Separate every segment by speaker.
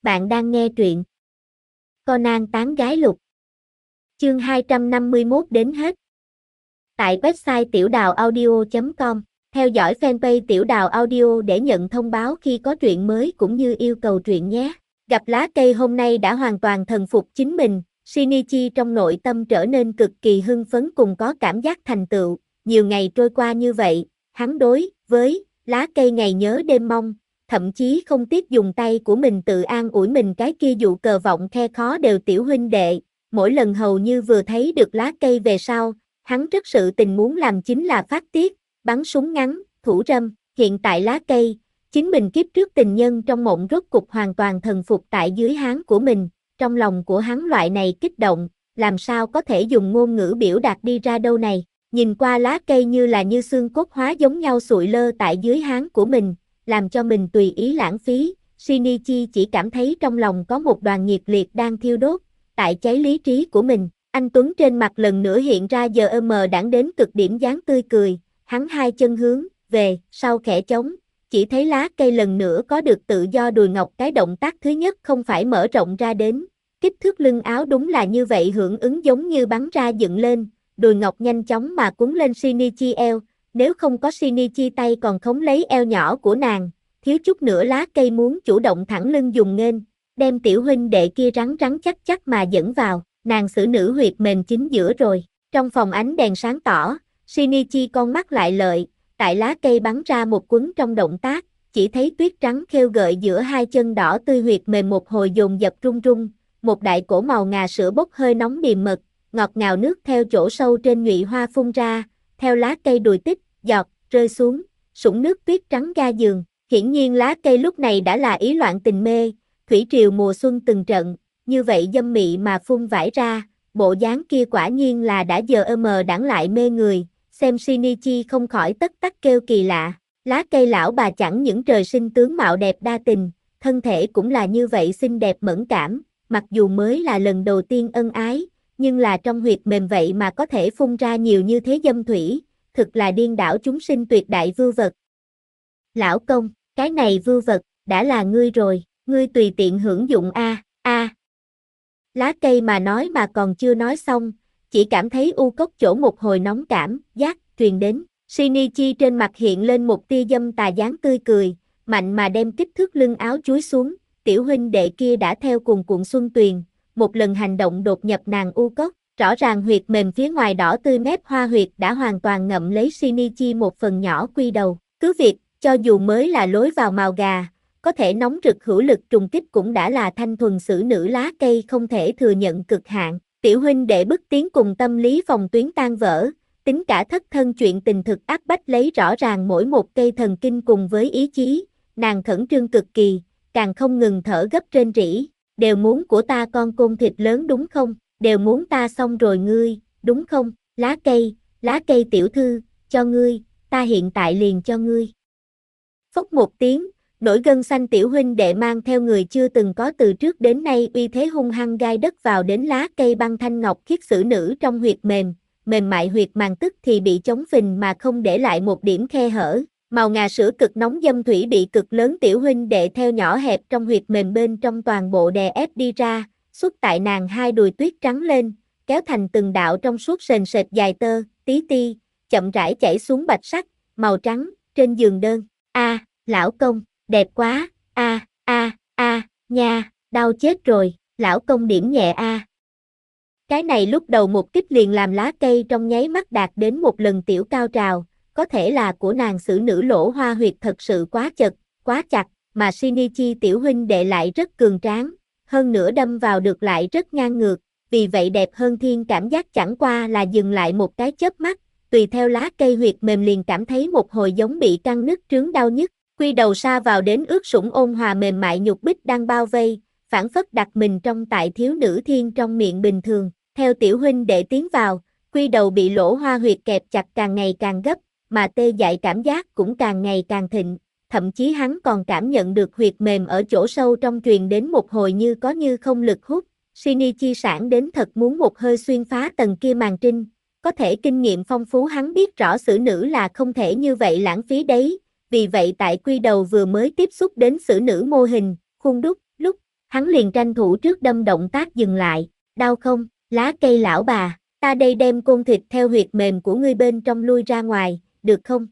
Speaker 1: Bạn đang nghe truyện Conan tán gái lục. Chương 251 đến hết. Tại website tiểudào audio.com. Theo dõi fanpage Tiểu Đào Audio để nhận thông báo khi có truyện mới cũng như yêu cầu truyện nhé. Gặp lá cây hôm nay đã hoàn toàn thần phục chính mình, Shinichi trong nội tâm trở nên cực kỳ hưng phấn cùng có cảm giác thành tựu. Nhiều ngày trôi qua như vậy, hắn đối với lá cây ngày nhớ đêm mong, thậm chí không tiếc dùng tay của mình tự an ủi mình cái kia dụ cờ vọng khe khó đều tiểu huynh đệ. Mỗi lần hầu như vừa thấy được lá cây về sau, hắn rất sự tình muốn làm chính là phát tiết, bắn súng ngắn, thủ râm. Hiện tại lá cây, chính mình kiếp trước tình nhân trong mộng rốt cục hoàn toàn thần phục tại dưới háng của mình. Trong lòng của hắn loại này kích động, làm sao có thể dùng ngôn ngữ biểu đạt đi ra đâu này. Nhìn qua lá cây như là như xương cốt hóa giống nhau sụi lơ tại dưới háng của mình, làm cho mình tùy ý lãng phí. Shinichi chỉ cảm thấy trong lòng có một đoàn nhiệt liệt đang thiêu đốt, tại cháy lý trí của mình. Anh Tuấn trên mặt lần nữa hiện ra giờ đãng đến cực điểm dáng tươi cười, hắn hai chân hướng về sau khẽ chống, chỉ thấy lá cây lần nữa có được tự do đùi ngọc. Cái động tác thứ nhất không phải mở rộng ra đến, kích thước lưng áo đúng là như vậy hưởng ứng giống như bắn ra dựng lên, đùi ngọc nhanh chóng mà cuốn lên Shinichi eo. Nếu không có Shinichi tay còn khống lấy eo nhỏ của nàng, thiếu chút nữa lá cây muốn chủ động thẳng lưng dùng nghênh, đem tiểu huynh đệ kia rắn rắn chắc chắc mà dẫn vào, nàng xử nữ huyệt mềm chính giữa rồi. Trong phòng ánh đèn sáng tỏ, Shinichi con mắt lại lợi, tại lá cây bắn ra một quấn trong động tác, chỉ thấy tuyết trắng khêu gợi giữa hai chân đỏ tươi huyệt mềm một hồi dồn dập rung rung, một đại cổ màu ngà sữa bốc hơi nóng điềm mật, ngọt ngào nước theo chỗ sâu trên nhụy hoa phun ra, theo lá cây đùi tích, giọt, rơi xuống, sũng nước tuyết trắng ga giường. Hiển nhiên lá cây lúc này đã là ý loạn tình mê, thủy triều mùa xuân từng trận, như vậy dâm mị mà phun vải ra, bộ dáng kia quả nhiên là đã giờ đãng lại mê người, xem Shinichi không khỏi tất tắc kêu kỳ lạ. Lá cây lão bà chẳng những trời sinh tướng mạo đẹp đa tình, thân thể cũng là như vậy xinh đẹp mẫn cảm, mặc dù mới là lần đầu tiên ân ái, nhưng là trong huyệt mềm vậy mà có thể phun ra nhiều như thế dâm thủy, thực là điên đảo chúng sinh tuyệt đại vưu vật. Lão công, cái này vưu vật, đã là ngươi rồi, ngươi tùy tiện hưởng dụng a. Lá cây mà nói mà còn chưa nói xong, chỉ cảm thấy u cốc chỗ một hồi nóng cảm giác truyền đến. Shinichi trên mặt hiện lên một tia dâm tà dáng tươi cười, mạnh mà đem kích thước lưng áo chúi xuống, tiểu huynh đệ kia đã theo cuồn cuộn xuân tuyền, một lần hành động đột nhập nàng u cốc, rõ ràng huyệt mềm phía ngoài đỏ tươi mép hoa huyệt đã hoàn toàn ngậm lấy Shinichi một phần nhỏ quy đầu. Cứ việc, cho dù mới là lối vào mào gà, có thể nóng rực hữu lực trùng kích cũng đã là thanh thuần xử nữ lá cây không thể thừa nhận cực hạn. Tiểu huynh đệ bức tiến cùng tâm lý phòng tuyến tan vỡ, tính cả thất thân chuyện tình thực áp bách lấy rõ ràng mỗi một cây thần kinh cùng với ý chí, nàng khẩn trương cực kỳ, càng không ngừng thở gấp rên rỉ. Đều muốn của ta con côn thịt lớn đúng không? Đều muốn ta xong rồi ngươi, đúng không? Lá cây tiểu thư, cho ngươi, ta hiện tại liền cho ngươi. Phốc một tiếng, nổi gân xanh tiểu huynh đệ mang theo người chưa từng có từ trước đến nay uy thế hung hăng gai đất vào đến lá cây băng thanh ngọc khiết xử nữ trong huyệt mềm mại huyệt màng tức thì bị chống phình mà không để lại một điểm khe hở. Màu ngà sữa cực nóng dâm thủy bị cực lớn tiểu huynh đệ theo nhỏ hẹp trong huyệt mềm bên trong toàn bộ đè ép đi ra, xuất tại nàng hai đùi tuyết trắng lên, kéo thành từng đạo trong suốt sền sệt dài tơ, tí ti, chậm rãi chảy xuống bạch sắc, màu trắng, trên giường đơn. Lão công, đẹp quá, nha, đau chết rồi, lão công điểm nhẹ Cái này lúc đầu một kích liền làm lá cây trong nháy mắt đạt đến một lần tiểu cao trào, có thể là của nàng xử nữ lỗ hoa huyệt thật sự quá chật, quá chặt, mà Shinichi tiểu huynh đệ lại rất cường tráng, hơn nữa đâm vào được lại rất ngang ngược, vì vậy đẹp hơn thiên cảm giác chẳng qua là dừng lại một cái chớp mắt, tùy theo lá cây huyệt mềm liền cảm thấy một hồi giống bị căng nứt trướng đau nhức, quy đầu sa vào đến ướt sũng ôn hòa mềm mại nhục bích đang bao vây, phảng phất đặt mình trong tại thiếu nữ thiên trong miệng bình thường. Theo tiểu huynh đệ tiến vào, quy đầu bị lỗ hoa huyệt kẹp chặt càng ngày càng gấp, mà tê dại cảm giác cũng càng ngày càng thịnh, thậm chí hắn còn cảm nhận được huyệt mềm ở chỗ sâu trong truyền đến một hồi như có như không lực hút. Shinichi sảng đến thật muốn một hơi xuyên phá tầng kia màn trinh, có thể kinh nghiệm phong phú hắn biết rõ xử nữ là không thể như vậy lãng phí đấy, vì vậy tại quy đầu vừa mới tiếp xúc đến xử nữ mô hình, khuôn đúc, lúc Hắn liền tranh thủ trước đâm động tác dừng lại, đau không, lá cây lão bà, ta đây đem côn thịt theo huyệt mềm của ngươi bên trong lui ra ngoài, được không?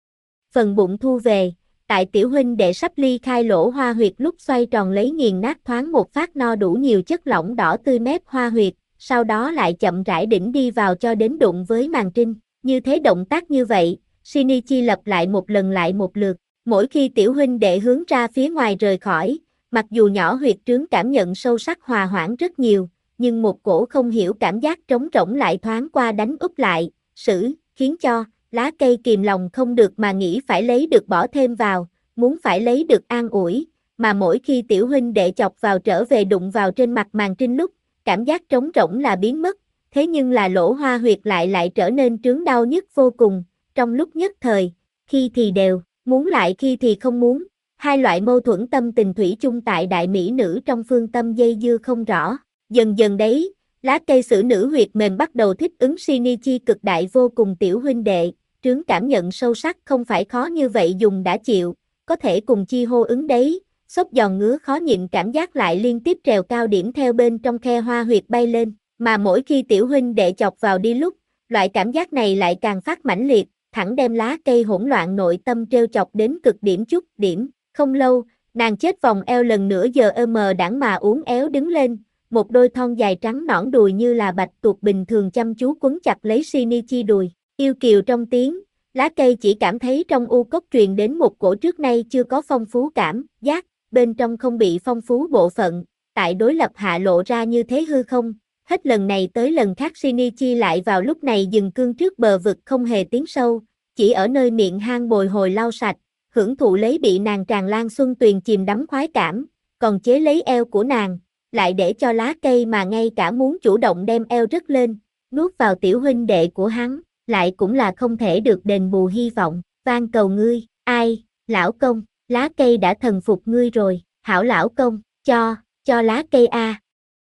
Speaker 1: Phần bụng thu về, tại tiểu huynh đệ sắp ly khai lỗ hoa huyệt lúc xoay tròn lấy nghiền nát thoáng một phát no đủ nhiều chất lỏng đỏ tươi mép hoa huyệt, sau đó lại chậm rãi đỉnh đi vào cho đến đụng với màng trinh, như thế động tác như vậy, Shinichi lặp lại một lần lại một lượt, mỗi khi tiểu huynh đệ hướng ra phía ngoài rời khỏi, mặc dù nhỏ huyệt trướng cảm nhận sâu sắc hòa hoãn rất nhiều, nhưng một cổ không hiểu cảm giác trống rỗng lại thoáng qua đánh úp lại, khiến cho lá cây kìm lòng không được mà nghĩ phải lấy được bỏ thêm vào, muốn phải lấy được an ủi, mà mỗi khi tiểu huynh đệ chọc vào trở về đụng vào trên mặt màn trinh lúc, cảm giác trống rỗng là biến mất, thế nhưng là lỗ hoa huyệt lại trở nên trướng đau nhức vô cùng, trong lúc nhất thời, khi thì đều, muốn lại khi thì không muốn, hai loại mâu thuẫn tâm tình thủy chung tại đại mỹ nữ trong phương tâm dây dưa không rõ, dần dần đấy, lá cây xử nữ huyệt mềm bắt đầu thích ứng Shinichi cực đại vô cùng tiểu huynh đệ, trướng cảm nhận sâu sắc không phải khó như vậy dùng đã chịu, có thể cùng chi hô ứng đấy, xốp giòn ngứa khó nhịn cảm giác lại liên tiếp trèo cao điểm theo bên trong khe hoa huyệt bay lên, mà mỗi khi tiểu huynh đệ chọc vào đi lúc, loại cảm giác này lại càng phát mãnh liệt, thẳng đem lá cây hỗn loạn nội tâm treo chọc đến cực điểm chút điểm, không lâu, nàng chết vòng eo lần nữa giờ đãng mà uốn éo đứng lên, một đôi thon dài trắng nõn đùi như là bạch tuộc bình thường chăm chú quấn chặt lấy Shinichi đùi, yêu kiều trong tiếng, lá cây chỉ cảm thấy trong u cốc truyền đến một cổ trước nay chưa có phong phú cảm giác, bên trong không bị phong phú bộ phận, tại đối lập hạ lộ ra như thế hư không, hết lần này tới lần khác Shinichi lại vào lúc này dừng cương trước bờ vực không hề tiến sâu, chỉ ở nơi miệng hang bồi hồi lau sạch, hưởng thụ lấy bị nàng tràn lan xuân tuyền chìm đắm khoái cảm, còn chế lấy eo của nàng, lại để cho lá cây mà ngay cả muốn chủ động đem eo rớt lên, nuốt vào tiểu huynh đệ của hắn, lại cũng là không thể được đền bù hy vọng, van cầu ngươi, ai, lão công, lá cây đã thần phục ngươi rồi, hảo lão công, cho lá cây a.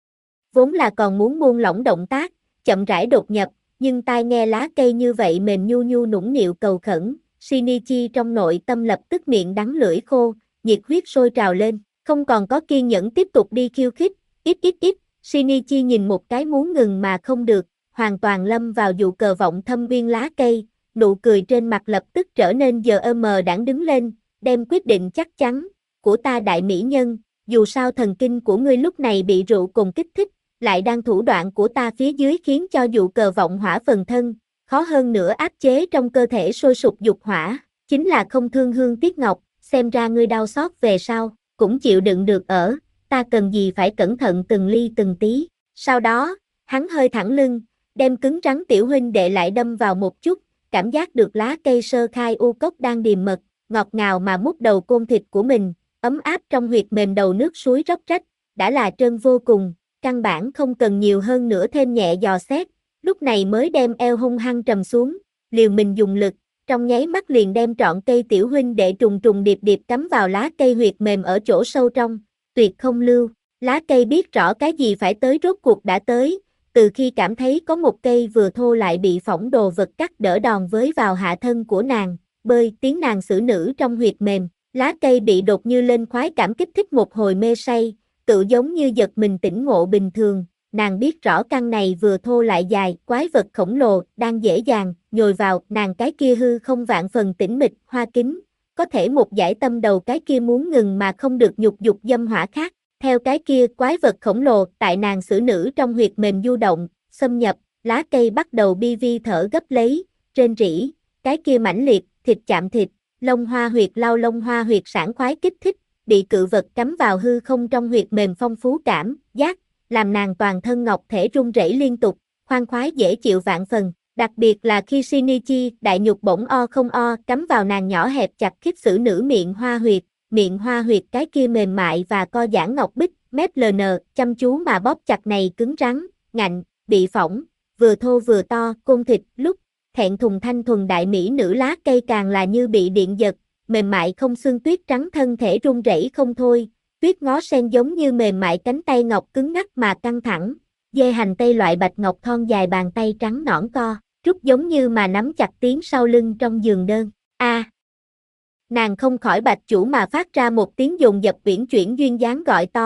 Speaker 1: Vốn là còn muốn buông lỏng động tác, chậm rãi đột nhập, nhưng tai nghe lá cây như vậy mềm nhu nhu nũng nịu cầu khẩn, Shinichi trong nội tâm lập tức miệng đắng lưỡi khô, nhiệt huyết sôi trào lên, không còn có kiên nhẫn tiếp tục đi khiêu khích, ít, Shinichi nhìn một cái muốn ngừng mà không được, hoàn toàn lâm vào dụ cờ vọng thâm viên lá cây, nụ cười trên mặt lập tức trở nên đãng đứng lên, đem quyết định chắc chắn, của ta đại mỹ nhân, dù sao thần kinh của ngươi lúc này bị rượu cùng kích thích, lại đang thủ đoạn của ta phía dưới khiến cho dụ cờ vọng hỏa phần thân, khó hơn nữa áp chế trong cơ thể sôi sục dục hỏa, chính là không thương hương tiếc ngọc, xem ra ngươi đau xót về sau, cũng chịu đựng được ở, ta cần gì phải cẩn thận từng ly từng tí, sau đó, hắn hơi thẳng lưng, đem cứng rắn tiểu huynh đệ lại đâm vào một chút, cảm giác được lá cây sơ khai u cốc đang điềm mật, ngọt ngào mà mút đầu côn thịt của mình, ấm áp trong huyệt mềm đầu nước suối róc rách, đã là trơn vô cùng, căn bản không cần nhiều hơn nữa thêm nhẹ dò xét, lúc này mới đem eo hung hăng trầm xuống, liều mình dùng lực, trong nháy mắt liền đem trọn cây tiểu huynh đệ trùng trùng điệp điệp cắm vào lá cây huyệt mềm ở chỗ sâu trong, tuyệt không lưu, lá cây biết rõ cái gì phải tới rốt cuộc đã tới, từ khi cảm thấy có một cây vừa thô lại bị phỏng đồ vật cắt đỡ đòn với vào hạ thân của nàng, bơi tiếng nàng xử nữ trong huyệt mềm, lá cây bị đột như lên khoái cảm kích thích một hồi mê say, tự giống như giật mình tỉnh ngộ bình thường, nàng biết rõ căn này vừa thô lại dài, quái vật khổng lồ, đang dễ dàng, nhồi vào, nàng cái kia hư không vạn phần tĩnh mịch, hoa kính, có thể một giải tâm đầu cái kia muốn ngừng mà không được nhục dục dâm hỏa khác, theo cái kia quái vật khổng lồ, tại nàng xử nữ trong huyệt mềm du động, xâm nhập, lá cây bắt đầu bi vi thở gấp lấy, rên rỉ, cái kia mãnh liệt, thịt chạm thịt, lông hoa huyệt lau lông hoa huyệt sảng khoái kích thích, bị cự vật cắm vào hư không trong huyệt mềm phong phú cảm, giác, làm nàng toàn thân ngọc thể run rẩy liên tục, khoan khoái dễ chịu vạn phần, đặc biệt là khi Shinichi, đại nhục bổng không cắm vào nàng nhỏ hẹp chặt khít xử nữ miệng hoa huyệt cái kia mềm mại và co giãn ngọc bích, mép ln, chăm chú mà bóp chặt này cứng rắn, ngạnh, bị phỏng, vừa thô vừa to, côn thịt, lúc, thẹn thùng thanh thuần đại mỹ nữ lá cây càng là như bị điện giật, mềm mại không xương tuyết trắng thân thể run rẩy không thôi, tuyết ngó sen giống như mềm mại cánh tay ngọc cứng ngắc mà căng thẳng, dê hành tây loại bạch ngọc thon dài bàn tay trắng nõn co, rút giống như mà nắm chặt tiếng sau lưng trong giường đơn, nàng không khỏi bạch chủ mà phát ra một tiếng dồn dập uyển chuyển duyên dáng gọi to,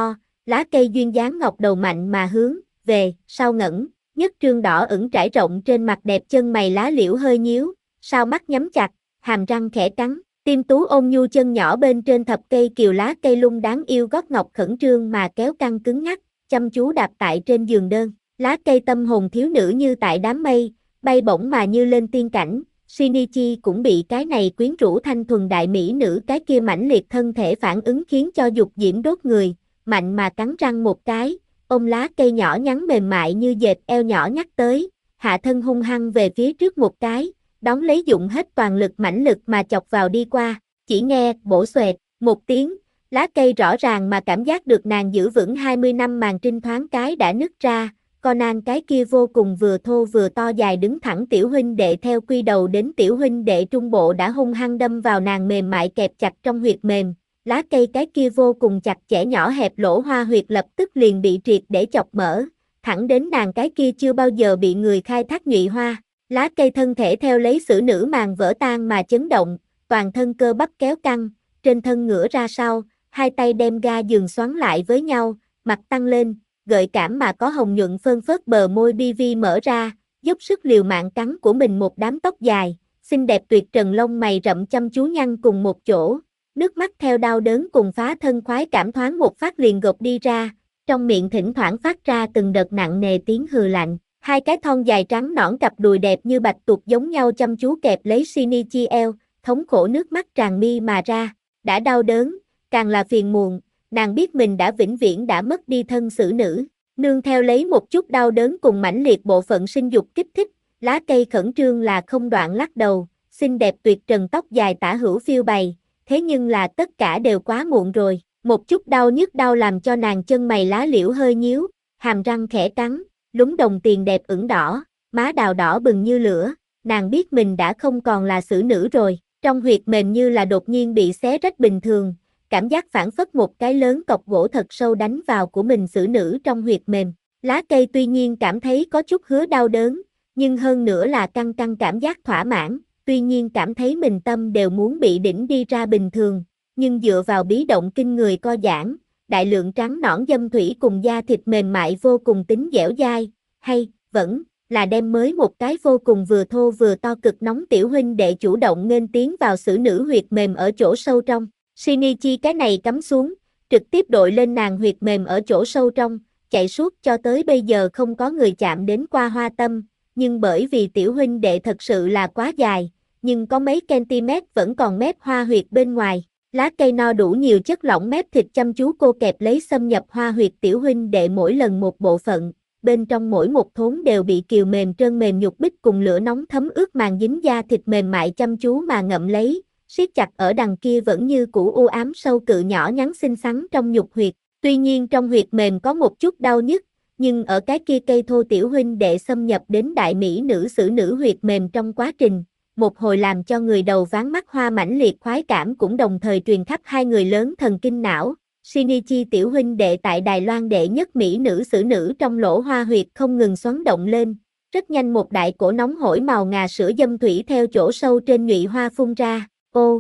Speaker 1: lá cây duyên dáng ngọc đầu mạnh mà hướng về sau ngẩng, nhất trương đỏ ửng trải rộng trên mặt đẹp, chân mày lá liễu hơi nhíu, sao mắt nhắm chặt, hàm răng khẽ cắn, tim tú ôn nhu, chân nhỏ bên trên thập cây kiều, lá cây lung đáng yêu, gót ngọc khẩn trương mà kéo căng cứng ngắc, chăm chú đạp tại trên giường đơn, lá cây tâm hồn thiếu nữ như tại đám mây, bay bổng mà như lên tiên cảnh. Shinichi cũng bị cái này quyến rũ thanh thuần đại mỹ nữ cái kia mãnh liệt thân thể phản ứng khiến cho dục diễm đốt người, mạnh mà cắn răng một cái, ôm lá cây nhỏ nhắn mềm mại như dệt eo nhỏ nhắc tới, hạ thân hung hăng về phía trước một cái, đón lấy dụng hết toàn lực mãnh lực mà chọc vào đi qua, chỉ nghe bổ xoẹt một tiếng, lá cây rõ ràng mà cảm giác được nàng giữ vững 20 năm màn trinh thoáng cái đã nứt ra. Conan cái kia vô cùng vừa thô vừa to dài đứng thẳng tiểu huynh đệ theo quy đầu đến tiểu huynh đệ trung bộ đã hung hăng đâm vào nàng mềm mại kẹp chặt trong huyệt mềm, lá cây cái kia vô cùng chặt chẽ nhỏ hẹp lỗ hoa huyệt lập tức liền bị triệt để chọc mở, thẳng đến nàng cái kia chưa bao giờ bị người khai thác nhụy hoa, lá cây thân thể theo lấy xử nữ màn vỡ tan mà chấn động, toàn thân cơ bắp kéo căng, trên thân ngửa ra sau, hai tay đem ga giường xoắn lại với nhau, mặt tăng lên, gợi cảm mà có hồng nhuận phơn phớt bờ môi BV mở ra, dốc sức liều mạng cắn của mình một đám tóc dài, xinh đẹp tuyệt trần lông mày rậm chăm chú nhăn cùng một chỗ, nước mắt theo đau đớn cùng phá thân khoái cảm thoáng một phát liền gộp đi ra, trong miệng thỉnh thoảng phát ra từng đợt nặng nề tiếng hừ lạnh, hai cái thon dài trắng nõn cặp đùi đẹp như bạch tuộc giống nhau chăm chú kẹp lấy Shinichi eo, thống khổ nước mắt tràn mi mà ra, đã đau đớn, càng là phiền muộn. Nàng biết mình đã vĩnh viễn đã mất đi thân xử nữ, nương theo lấy một chút đau đớn cùng mãnh liệt bộ phận sinh dục kích thích, lá cây khẩn trương là không đoạn lắc đầu, xinh đẹp tuyệt trần tóc dài tả hữu phiêu bày, thế nhưng là tất cả đều quá muộn rồi, một chút đau nhức đau làm cho nàng chân mày lá liễu hơi nhíu, hàm răng khẽ cắn, lúng đồng tiền đẹp ửng đỏ, má đào đỏ bừng như lửa, nàng biết mình đã không còn là xử nữ rồi, trong huyệt mềm như là đột nhiên bị xé rách bình thường. Cảm giác phản phất một cái lớn cọc gỗ thật sâu đánh vào của mình xử nữ trong huyệt mềm. Lá cây tuy nhiên cảm thấy có chút hứa đau đớn, nhưng hơn nữa là căng căng cảm giác thỏa mãn, tuy nhiên cảm thấy mình tâm đều muốn bị đỉnh đi ra bình thường, nhưng dựa vào bí động kinh người co giãn, đại lượng trắng nõn dâm thủy cùng da thịt mềm mại vô cùng tính dẻo dai, hay, vẫn, là đem mới một cái vô cùng vừa thô vừa to cực nóng tiểu huynh đệ chủ động nghênh tiến vào xử nữ huyệt mềm ở chỗ sâu trong. Shinichi cái này cắm xuống, trực tiếp đội lên nàng huyệt mềm ở chỗ sâu trong, chạy suốt cho tới bây giờ không có người chạm đến qua hoa tâm, nhưng bởi vì tiểu huynh đệ thật sự là quá dài, nhưng có mấy cm vẫn còn mép hoa huyệt bên ngoài, lá cây no đủ nhiều chất lỏng mép thịt chăm chú cô kẹp lấy xâm nhập hoa huyệt tiểu huynh đệ mỗi lần một bộ phận, bên trong mỗi một thốn đều bị kiều mềm trơn mềm nhục bích cùng lửa nóng thấm ướt màng dính da thịt mềm mại chăm chú mà ngậm lấy. Siết chặt ở đằng kia vẫn như cũ u ám sâu cự nhỏ nhắn xinh xắn trong nhục huyệt, tuy nhiên trong huyệt mềm có một chút đau nhức, nhưng ở cái kia cây thô tiểu huynh đệ xâm nhập đến đại mỹ nữ xử nữ huyệt mềm trong quá trình, một hồi làm cho người đầu váng mắt hoa mãnh liệt khoái cảm cũng đồng thời truyền khắp hai người lớn thần kinh não. Shinichi tiểu huynh đệ tại Đài Loan đệ nhất mỹ nữ xử nữ trong lỗ hoa huyệt không ngừng xoắn động lên, rất nhanh một đại cổ nóng hổi màu ngà sữa dâm thủy theo chỗ sâu trên nhụy hoa phun ra. Ô!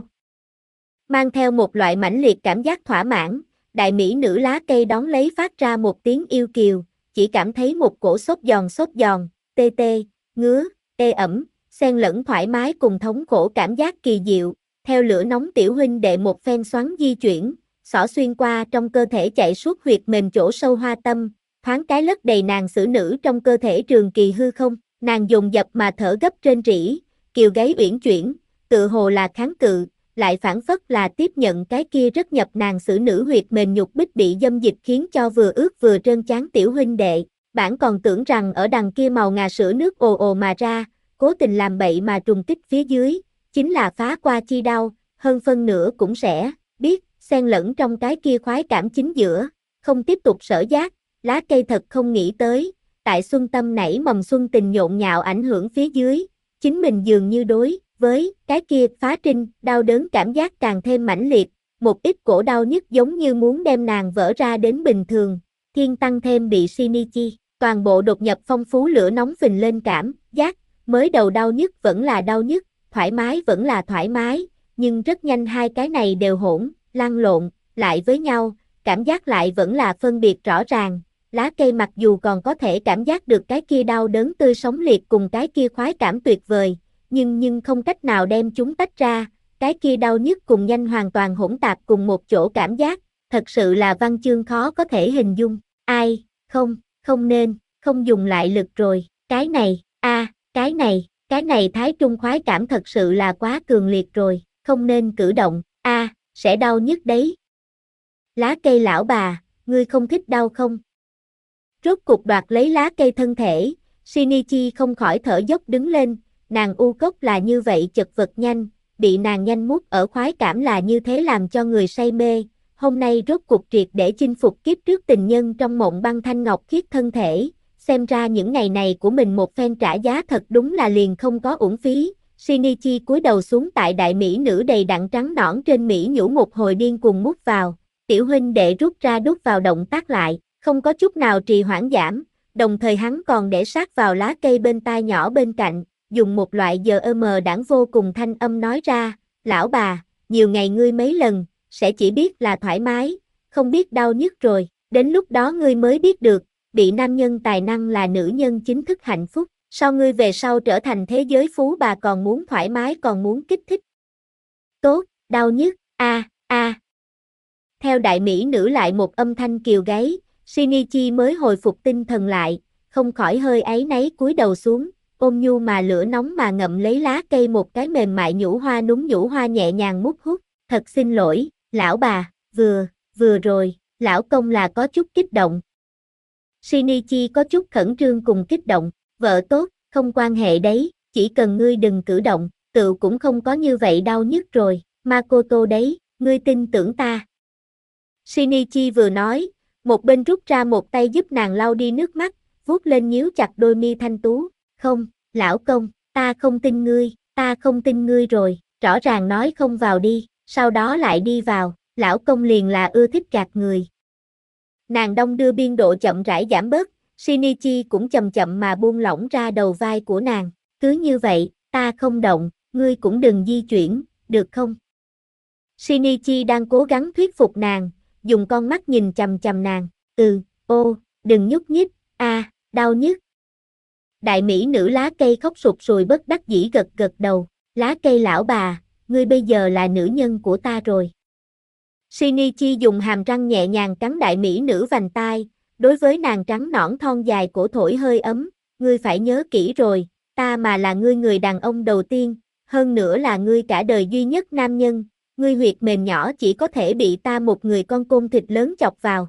Speaker 1: Mang theo một loại mãnh liệt cảm giác thỏa mãn, đại mỹ nữ lá cây đón lấy phát ra một tiếng yêu kiều, chỉ cảm thấy một cổ sốt giòn, tê tê, ngứa, ê ẩm, xen lẫn thoải mái cùng thống khổ cảm giác kỳ diệu, theo lửa nóng tiểu huynh đệ một phen xoắn di chuyển, xỏ xuyên qua trong cơ thể chạy suốt huyệt mềm chỗ sâu hoa tâm, thoáng cái lấp đầy nàng xử nữ trong cơ thể trường kỳ hư không, nàng dồn dập mà thở gấp trên rỉ, kiều gáy uyển chuyển, tự hồ là kháng cự, lại phản phất là tiếp nhận cái kia rất nhập nàng xử nữ huyệt mềm nhục bích bị dâm dịch khiến cho vừa ướt vừa trơn chán tiểu huynh đệ, bản còn tưởng rằng ở đằng kia màu ngà sữa nước ồ ồ mà ra, cố tình làm bậy mà trùng kích phía dưới, chính là phá qua chi đau, hơn phân nửa cũng sẽ biết, xen lẫn trong cái kia khoái cảm chính giữa, không tiếp tục sở giác, lá cây thật không nghĩ tới, tại xuân tâm nảy mầm xuân tình nhộn nhạo ảnh hưởng phía dưới, chính mình dường như đối với cái kia phá trinh, đau đớn cảm giác càng thêm mãnh liệt, một ít cổ đau nhức giống như muốn đem nàng vỡ ra đến bình thường, thiên tăng thêm bị Shinichi, toàn bộ đột nhập phong phú lửa nóng phình lên cảm giác, mới đầu đau nhức vẫn là đau nhức, thoải mái vẫn là thoải mái, nhưng rất nhanh hai cái này đều hỗn, lăn lộn, lại với nhau, cảm giác lại vẫn là phân biệt rõ ràng. Lá cây mặc dù còn có thể cảm giác được cái kia đau đớn tươi sống liệt cùng cái kia khoái cảm tuyệt vời, nhưng không cách nào đem chúng tách ra, cái kia đau nhức cùng nhanh hoàn toàn hỗn tạp cùng một chỗ cảm giác, thật sự là văn chương khó có thể hình dung. Ai, không nên, không dùng lại lực rồi, cái này, cái này thái trung khoái cảm thật sự là quá cường liệt rồi, không nên cử động, sẽ đau nhức đấy. Lá cây lão bà, ngươi không thích đau không? Rốt cục đoạt lấy lá cây thân thể, Shinichi không khỏi thở dốc đứng lên, nàng u cốc là như vậy chật vật nhanh, bị nàng nhanh mút ở khoái cảm là như thế làm cho người say mê, hôm nay rốt cục triệt để chinh phục kiếp trước tình nhân trong mộng băng thanh ngọc khiết thân thể, xem ra những ngày này của mình một phen trả giá thật đúng là liền không có uổng phí. Shinichi cúi đầu xuống tại đại mỹ nữ đầy đặn trắng nõn trên mỹ nhũ một hồi điên cuồng mút vào, tiểu huynh đệ rút ra đút vào động tác lại, không có chút nào trì hoãn giảm, đồng thời hắn còn để sát vào lá cây bên tai nhỏ bên cạnh, dùng một loại đãng vô cùng thanh âm nói ra, lão bà, nhiều ngày ngươi mấy lần, sẽ chỉ biết là thoải mái, không biết đau nhức rồi, đến lúc đó ngươi mới biết được, bị nam nhân tài năng là nữ nhân chính thức hạnh phúc, sao ngươi về sau trở thành thế giới phú bà còn muốn thoải mái còn muốn kích thích. Tốt, đau nhức, Theo đại mỹ nữ lại một âm thanh kiều gáy, Shinichi mới hồi phục tinh thần lại, không khỏi hơi áy náy cúi đầu xuống, ôm nhu mà lửa nóng mà ngậm lấy lá cây một cái mềm mại nhũ hoa núng nhũ hoa nhẹ nhàng mút hút, thật xin lỗi, lão bà, vừa rồi, lão công là có chút kích động. Shinichi có chút khẩn trương cùng kích động, vợ tốt, không quan hệ đấy, chỉ cần ngươi đừng cử động, tựu cũng không có như vậy đau nhức rồi, Makoto đấy, ngươi tin tưởng ta. Shinichi vừa nói, một bên rút ra một tay giúp nàng lau đi nước mắt, vuốt lên nhíu chặt đôi mi thanh tú, không, lão công, ta không tin ngươi rồi, rõ ràng nói không vào đi, sau đó lại đi vào, lão công liền là ưa thích gạt người. Nàng đong đưa biên độ chậm rãi giảm bớt, Shinichi cũng chậm chậm mà buông lỏng ra đầu vai của nàng, cứ như vậy, ta không động, ngươi cũng đừng di chuyển, được không? Shinichi đang cố gắng thuyết phục nàng, dùng con mắt nhìn chằm chằm nàng, đừng nhúc nhích, đau nhức. Đại mỹ nữ lá cây khóc sụt sùi bất đắc dĩ gật gật đầu, lá cây lão bà, ngươi bây giờ là nữ nhân của ta rồi. Shinichi dùng hàm răng nhẹ nhàng cắn đại mỹ nữ vành tai, đối với nàng trắng nõn thon dài cổ thổi hơi ấm, ngươi phải nhớ kỹ rồi, ta mà là ngươi người đàn ông đầu tiên, hơn nữa là ngươi cả đời duy nhất nam nhân, ngươi huyệt mềm nhỏ chỉ có thể bị ta một người con côn thịt lớn chọc vào.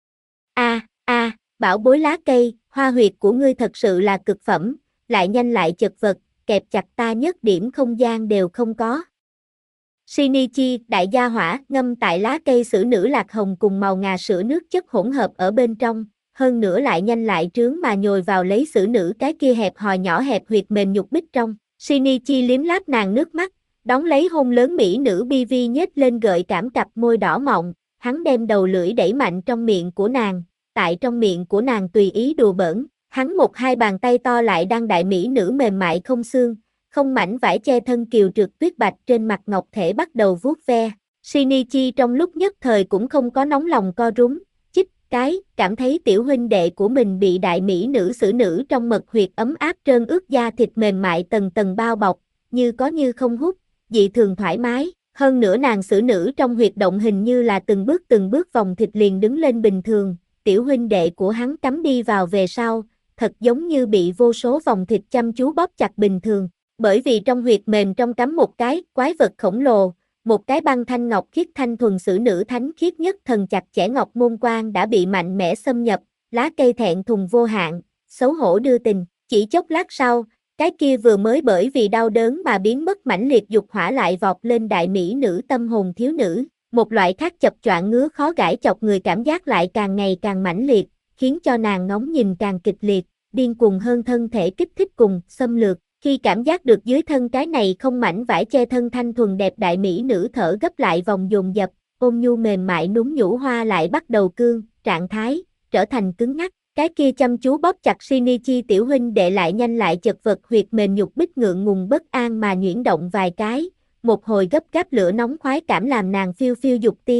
Speaker 1: Bảo bối lá cây, hoa huyệt của ngươi thật sự là cực phẩm, lại nhanh lại chật vật, kẹp chặt ta nhất điểm không gian đều không có. Shinichi, đại gia hỏa, ngâm tại lá cây sữa nữ lạc hồng cùng màu ngà sữa nước chất hỗn hợp ở bên trong, hơn nữa lại nhanh lại trướng mà nhồi vào lấy sữa nữ cái kia hẹp hòi nhỏ hẹp huyệt mềm nhục bích trong. Shinichi liếm láp nàng nước mắt, đón lấy hôn lớn mỹ nữ BV nhếch lên gợi cảm cặp môi đỏ mọng, hắn đem đầu lưỡi đẩy mạnh trong miệng của nàng, tại trong miệng của nàng tùy ý đùa bỡn, hắn một hai bàn tay to lại đang đại mỹ nữ mềm mại không xương, không mảnh vải che thân kiều trượt tuyết bạch trên mặt ngọc thể bắt đầu vuốt ve. Shinichi trong lúc nhất thời cũng không có nóng lòng co rúm, chích cái, cảm thấy tiểu huynh đệ của mình bị đại mỹ nữ xử nữ trong mật huyệt ấm áp trơn ướt da thịt mềm mại tầng tầng bao bọc, như có như không hút, dị thường thoải mái. Hơn nữa nàng xử nữ trong huyệt động hình như là từng bước vòng thịt liền đứng lên bình thường, tiểu huynh đệ của hắn cắm đi vào về sau, thật giống như bị vô số vòng thịt chăm chú bóp chặt bình thường, bởi vì trong huyệt mềm trong cắm một cái quái vật khổng lồ, một cái băng thanh ngọc khiết thanh thuần xử nữ thánh khiết nhất thần chặt chẽ ngọc môn quan đã bị mạnh mẽ xâm nhập, lá cây thẹn thùng vô hạn, xấu hổ đưa tình, chỉ chốc lát sau, cái kia vừa mới bởi vì đau đớn mà biến mất mãnh liệt dục hỏa lại vọt lên đại mỹ nữ tâm hồn thiếu nữ, một loại khác chập choạng ngứa khó gãi chọc người cảm giác lại càng ngày càng mãnh liệt, khiến cho nàng ngóng nhìn càng kịch liệt, điên cuồng hơn thân thể kích thích cùng xâm lược. Khi cảm giác được dưới thân cái này không mảnh vải che thân thanh thuần đẹp đại mỹ nữ thở gấp lại vòng dồn dập, ôm nhu mềm mại núng nhũ hoa lại bắt đầu cương, trạng thái, trở thành cứng ngắc, cái kia chăm chú bóp chặt Shinichi tiểu huynh đệ lại nhanh lại chật vật huyệt mềm nhục bích ngượng ngùng bất an mà nhuyễn động vài cái, một hồi gấp gáp lửa nóng khoái cảm làm nàng phiêu phiêu dục tiên.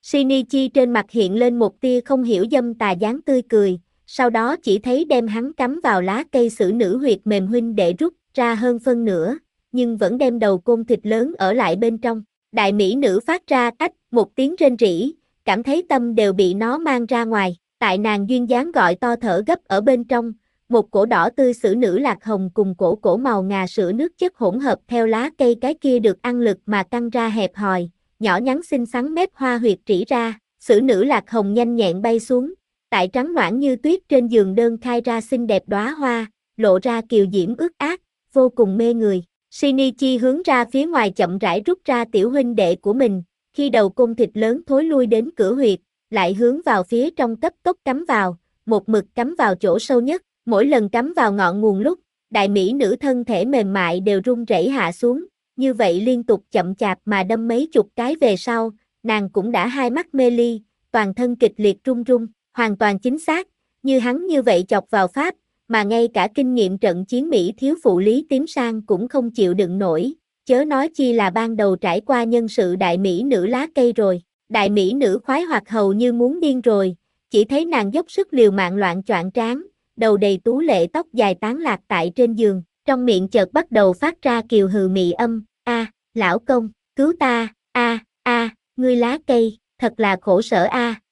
Speaker 1: Shinichi trên mặt hiện lên một tia không hiểu dâm tà dáng tươi cười, sau đó chỉ thấy đem hắn cắm vào lá cây xử nữ huyệt mềm huynh để rút ra hơn phân nửa, nhưng vẫn đem đầu côn thịt lớn ở lại bên trong. Đại mỹ nữ phát ra ách một tiếng rên rỉ, cảm thấy tâm đều bị nó mang ra ngoài, tại nàng duyên dáng gọi to thở gấp ở bên trong, một cổ đỏ tươi xử nữ lạc hồng cùng cổ màu ngà sữa nước chất hỗn hợp theo lá cây cái kia được ăn lực mà căng ra hẹp hòi, nhỏ nhắn xinh xắn mép hoa huyệt rỉ ra, xử nữ lạc hồng nhanh nhẹn bay xuống, tại trắng noãn như tuyết trên giường đơn khai ra xinh đẹp đóa hoa, lộ ra kiều diễm ướt át, vô cùng mê người. Shinichi hướng ra phía ngoài chậm rãi rút ra tiểu huynh đệ của mình, khi đầu côn thịt lớn thối lui đến cửa huyệt, lại hướng vào phía trong cấp tốc cắm vào, một mực cắm vào chỗ sâu nhất, mỗi lần cắm vào ngọn nguồn lúc, đại mỹ nữ thân thể mềm mại đều run rẩy hạ xuống, như vậy liên tục chậm chạp mà đâm mấy chục cái về sau, nàng cũng đã hai mắt mê ly, toàn thân kịch liệt run run, hoàn toàn chính xác, như hắn như vậy chọc vào pháp, mà ngay cả kinh nghiệm trận chiến Mỹ thiếu phụ Lý Tím Sang cũng không chịu đựng nổi, chớ nói chi là ban đầu trải qua nhân sự đại mỹ nữ lá cây rồi. Đại mỹ nữ khoái hoạt hầu như muốn điên rồi, chỉ thấy nàng dốc sức liều mạng loạn choạng tráng, đầu đầy tú lệ tóc dài tán lạc tại trên giường, trong miệng chợt bắt đầu phát ra kiều hừ mị âm, lão công, cứu ta, ngươi lá cây, thật là khổ sở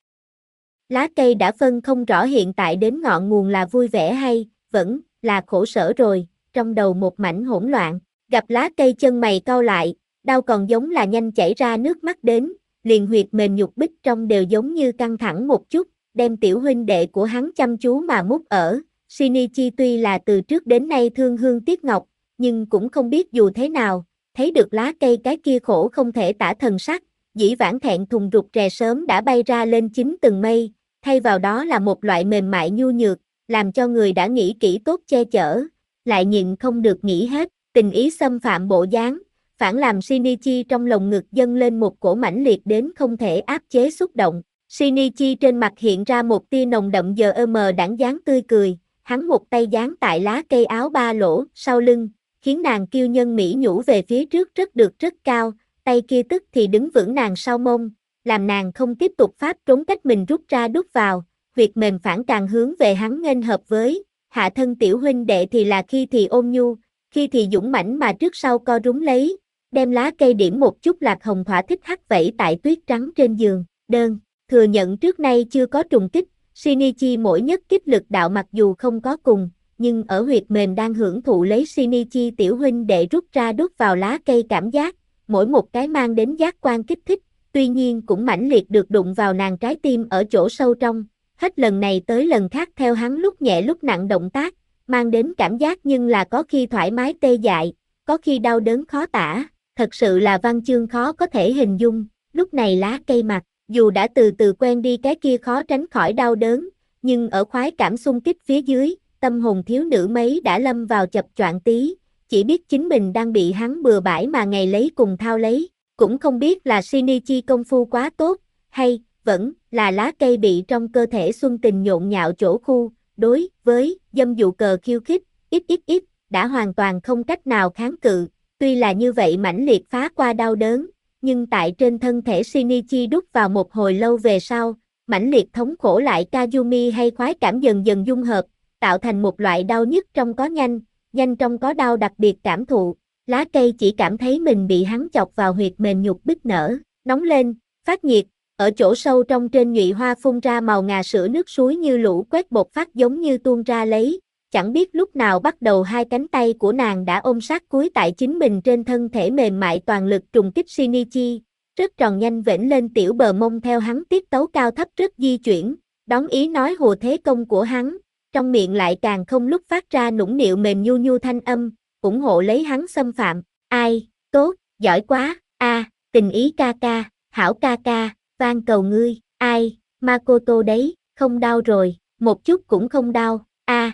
Speaker 1: Lá cây đã phân không rõ hiện tại đến ngọn nguồn là vui vẻ hay, vẫn là khổ sở rồi, trong đầu một mảnh hỗn loạn, gặp lá cây chân mày cau lại, đau còn giống là nhanh chảy ra nước mắt đến, liền huyệt mềm nhục bích trong đều giống như căng thẳng một chút, đem tiểu huynh đệ của hắn chăm chú mà mút ở. Shinichi tuy là từ trước đến nay thương hương tiếc ngọc, nhưng cũng không biết dù thế nào, thấy được lá cây cái kia khổ không thể tả thần sắc, dĩ vãng thẹn thùng rụt rè sớm đã bay ra lên 9 tầng mây, thay vào đó là một loại mềm mại nhu nhược, làm cho người đã nghĩ kỹ tốt che chở, lại nhịn không được nghĩ hết, tình ý xâm phạm bộ dáng, phản làm Shinichi trong lồng ngực dâng lên một cổ mãnh liệt đến không thể áp chế xúc động. Shinichi trên mặt hiện ra một tia nồng đậm đãng dáng tươi cười, hắn một tay dán tại lá cây áo ba lỗ sau lưng, khiến nàng kiêu nhân mỹ nhũ về phía trước rất cao, tay kia tức thì đứng vững nàng sau mông, làm nàng không tiếp tục pháp trốn cách mình rút ra đút vào, huyệt mềm phản càng hướng về hắn nghênh hợp với, hạ thân tiểu huynh đệ thì là khi thì ôn nhu, khi thì dũng mãnh mà trước sau co rúm lấy, đem lá cây điểm một chút lạc hồng thỏa thích hắt vẫy tại tuyết trắng trên giường, thừa nhận trước nay chưa có trùng kích, Shinichi mỗi nhất kích lực đạo mặc dù không có cùng, nhưng ở huyệt mềm đang hưởng thụ lấy Shinichi tiểu huynh đệ rút ra đút vào lá cây cảm giác, mỗi một cái mang đến giác quan kích thích, tuy nhiên cũng mãnh liệt được đụng vào nàng trái tim ở chỗ sâu trong, hết lần này tới lần khác theo hắn lúc nhẹ lúc nặng động tác, mang đến cảm giác nhưng là có khi thoải mái tê dại, có khi đau đớn khó tả, thật sự là văn chương khó có thể hình dung, lúc này lá cây mặt, dù đã từ từ quen đi cái kia khó tránh khỏi đau đớn, nhưng ở khoái cảm xung kích phía dưới, tâm hồn thiếu nữ mấy đã lâm vào chập choạng tí, chỉ biết chính mình đang bị hắn bừa bãi mà ngày lấy cùng thao lấy, cũng không biết là Shinichi công phu quá tốt, hay, vẫn, là lá cây bị trong cơ thể xuân tình nhộn nhạo chỗ khu, đối với, dâm dụ cờ khiêu khích, ít, đã hoàn toàn không cách nào kháng cự, tuy là như vậy mãnh liệt phá qua đau đớn, nhưng tại trên thân thể Shinichi đút vào một hồi lâu về sau, mãnh liệt thống khổ lại Kazumi hay khoái cảm dần dần dung hợp, tạo thành một loại đau nhức trong có nhanh trong có đau đặc biệt cảm thụ, lá cây chỉ cảm thấy mình bị hắn chọc vào huyệt mềm nhục bích nở, nóng lên, phát nhiệt, ở chỗ sâu trong trên nhụy hoa phun ra màu ngà sữa nước suối như lũ quét bột phát giống như tuôn ra lấy, chẳng biết lúc nào bắt đầu hai cánh tay của nàng đã ôm sát cuối tại chính mình trên thân thể mềm mại toàn lực trùng kích Shinichi, rất tròn nhanh vểnh lên tiểu bờ mông theo hắn tiết tấu cao thấp rất di chuyển, đón ý nói hùa thế công của hắn, trong miệng lại càng không lúc phát ra nũng nịu mềm nhu nhu thanh âm, ủng hộ lấy hắn xâm phạm, ai, tốt, giỏi quá, tình ý ca ca, hảo ca ca, van cầu ngươi, ai, Makoto đấy, không đau rồi, một chút cũng không đau,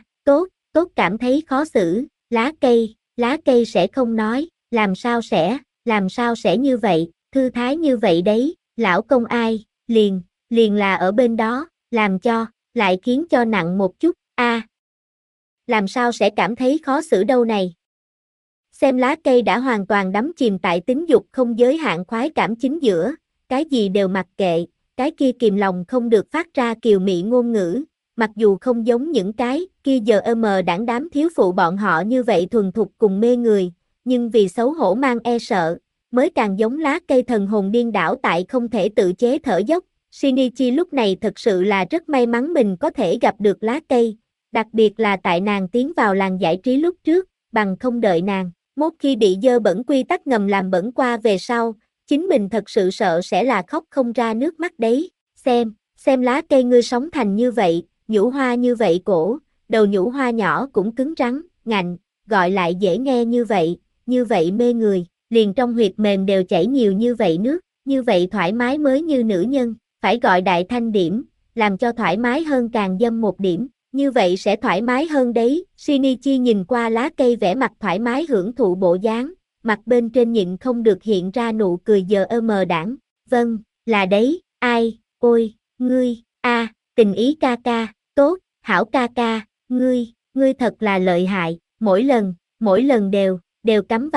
Speaker 1: tốt cảm thấy khó xử, lá cây sẽ không nói, làm sao sẽ như vậy, thư thái như vậy đấy, lão công ai, liền là ở bên đó, làm cho, lại khiến cho nặng một chút, làm sao sẽ cảm thấy khó xử đâu này. Xem lá cây đã hoàn toàn đắm chìm tại tính dục không giới hạn khoái cảm chính giữa, cái gì đều mặc kệ, cái kia kìm lòng không được phát ra kiều mị ngôn ngữ, mặc dù không giống những cái kia giờ đảng đám thiếu phụ bọn họ như vậy thuần thục cùng mê người, nhưng vì xấu hổ mang e sợ, mới càng giống lá cây thần hồn điên đảo tại không thể tự chế thở dốc. Shinichi lúc này thật sự là rất may mắn mình có thể gặp được lá cây, đặc biệt là tại nàng tiến vào làng giải trí lúc trước, bằng không đợi nàng, một khi bị dơ bẩn quy tắc ngầm làm bẩn qua về sau, chính mình thật sự sợ sẽ là khóc không ra nước mắt đấy. Xem lá cây ngươi sống thành như vậy, nhũ hoa như vậy cổ, đầu nhũ hoa nhỏ cũng cứng rắn, ngạnh, gọi lại dễ nghe như vậy mê người, liền trong huyệt mềm đều chảy nhiều như vậy nước, như vậy thoải mái mới như nữ nhân, phải gọi đại thanh điểm, làm cho thoải mái hơn càng dâm một điểm, như vậy sẽ thoải mái hơn đấy. Shinichi nhìn qua lá cây vẻ mặt thoải mái hưởng thụ bộ dáng, mặt bên trên nhịn không được hiện ra nụ cười giờ đảng, vâng, là đấy, ai, ôi, ngươi, tình ý ca ca, tốt, hảo ca ca, ngươi thật là lợi hại, mỗi lần đều cắm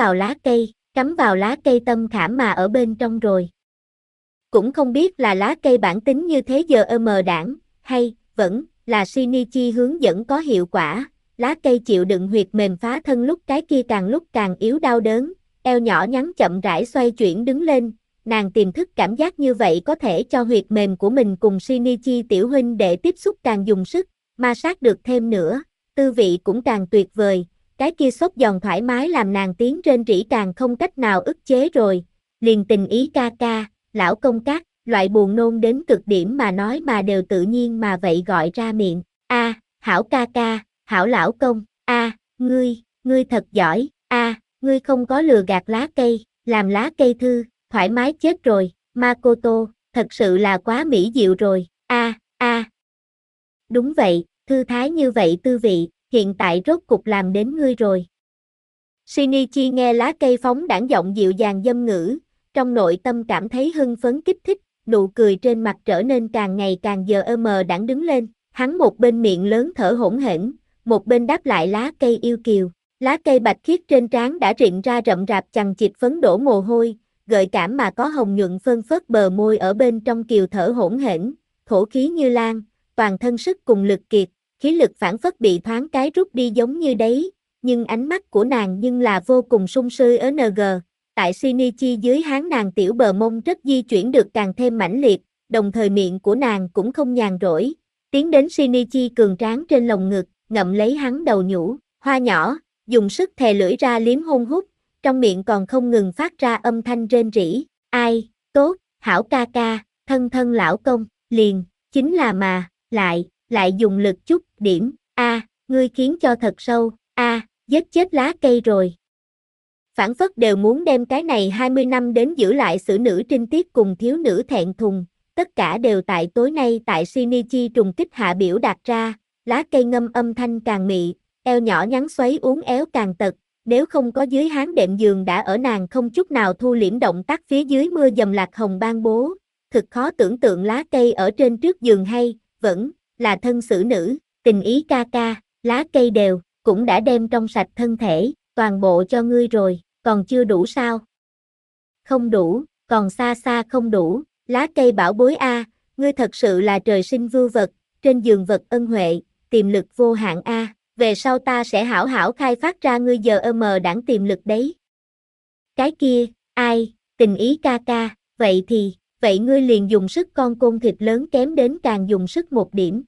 Speaker 1: vào lá cây tâm khảm mà ở bên trong rồi. Cũng không biết là lá cây bản tính như thế giờ đảng, hay, vẫn, là Shinichi hướng dẫn có hiệu quả, lá cây chịu đựng huyệt mềm phá thân lúc càng yếu đau đớn, eo nhỏ nhắn chậm rãi xoay chuyển đứng lên, nàng tiềm thức cảm giác như vậy có thể cho huyệt mềm của mình cùng Shinichi tiểu huynh đệ tiếp xúc càng dùng sức, ma sát được thêm nữa, tư vị cũng càng tuyệt vời, cái kia xốp giòn thoải mái làm nàng tiếng rên rỉ càng không cách nào ức chế rồi, liền tình ý ca ca, lão công các, loại buồn nôn đến cực điểm mà nói mà đều tự nhiên mà vậy gọi ra miệng, hảo ca ca, hảo lão công, ngươi thật giỏi, ngươi không có lừa gạt lá cây, làm lá cây thư, thoải mái chết rồi, Makoto, thật sự là quá mỹ diệu rồi, đúng vậy, thư thái như vậy tư vị, hiện tại rốt cục làm đến ngươi rồi. Shinichi nghe lá cây phóng đãng giọng dịu dàng dâm ngữ, trong nội tâm cảm thấy hưng phấn kích thích, nụ cười trên mặt trở nên càng ngày càng giờ đãng đứng lên, hắn một bên miệng lớn thở hổn hển, một bên đáp lại lá cây yêu kiều, lá cây bạch khiết trên trán đã rịn ra rậm rạp chằng chịt phấn đổ mồ hôi, gợi cảm mà có hồng nhuận phơn phớt bờ môi ở bên trong kiều thở hổn hển, thổ khí như lan, toàn thân sức cùng lực kiệt, khí lực phảng phất bị thoáng cái rút đi giống như đấy, nhưng ánh mắt của nàng nhưng là vô cùng sung sơi tại Shinichi dưới háng nàng tiểu bờ mông rất di chuyển được càng thêm mãnh liệt, đồng thời miệng của nàng cũng không nhàn rỗi, tiến đến Shinichi cường tráng trên lồng ngực, ngậm lấy hắn đầu nhũ, hoa nhỏ, dùng sức thè lưỡi ra liếm hôn hút, trong miệng còn không ngừng phát ra âm thanh rên rỉ, tốt, hảo ca ca, thân lão công, liền, chính là mà, lại dùng lực chút điểm, ngươi khiến cho thật sâu, giết chết lá cây rồi. Phản phất đều muốn đem cái này 20 năm đến giữ lại xử nữ trinh tiết cùng thiếu nữ thẹn thùng, tất cả đều tại tối nay tại Shinichi trùng kích hạ biểu đạt ra, lá cây ngâm âm thanh càng mị, eo nhỏ nhắn xoáy uốn éo càng tật, nếu không có dưới háng đệm giường đã ở nàng không chút nào thu liễm động tác phía dưới mưa dầm lạc hồng ban bố, thực khó tưởng tượng lá cây ở trên trước giường hay, vẫn, là thân xử nữ, tình ý ca ca, lá cây đều, cũng đã đem trong sạch thân thể, toàn bộ cho ngươi rồi, còn chưa đủ sao? Không đủ, còn xa xa không đủ, lá cây bảo bối ngươi thật sự là trời sinh vưu vật, trên giường vật ân huệ, tiềm lực vô hạn về sau ta sẽ hảo hảo khai phát ra ngươi giờ đảng tiềm lực đấy. Cái kia, tình ý ca ca, vậy ngươi liền dùng sức con côn thịt lớn kém đến càng dùng sức một điểm.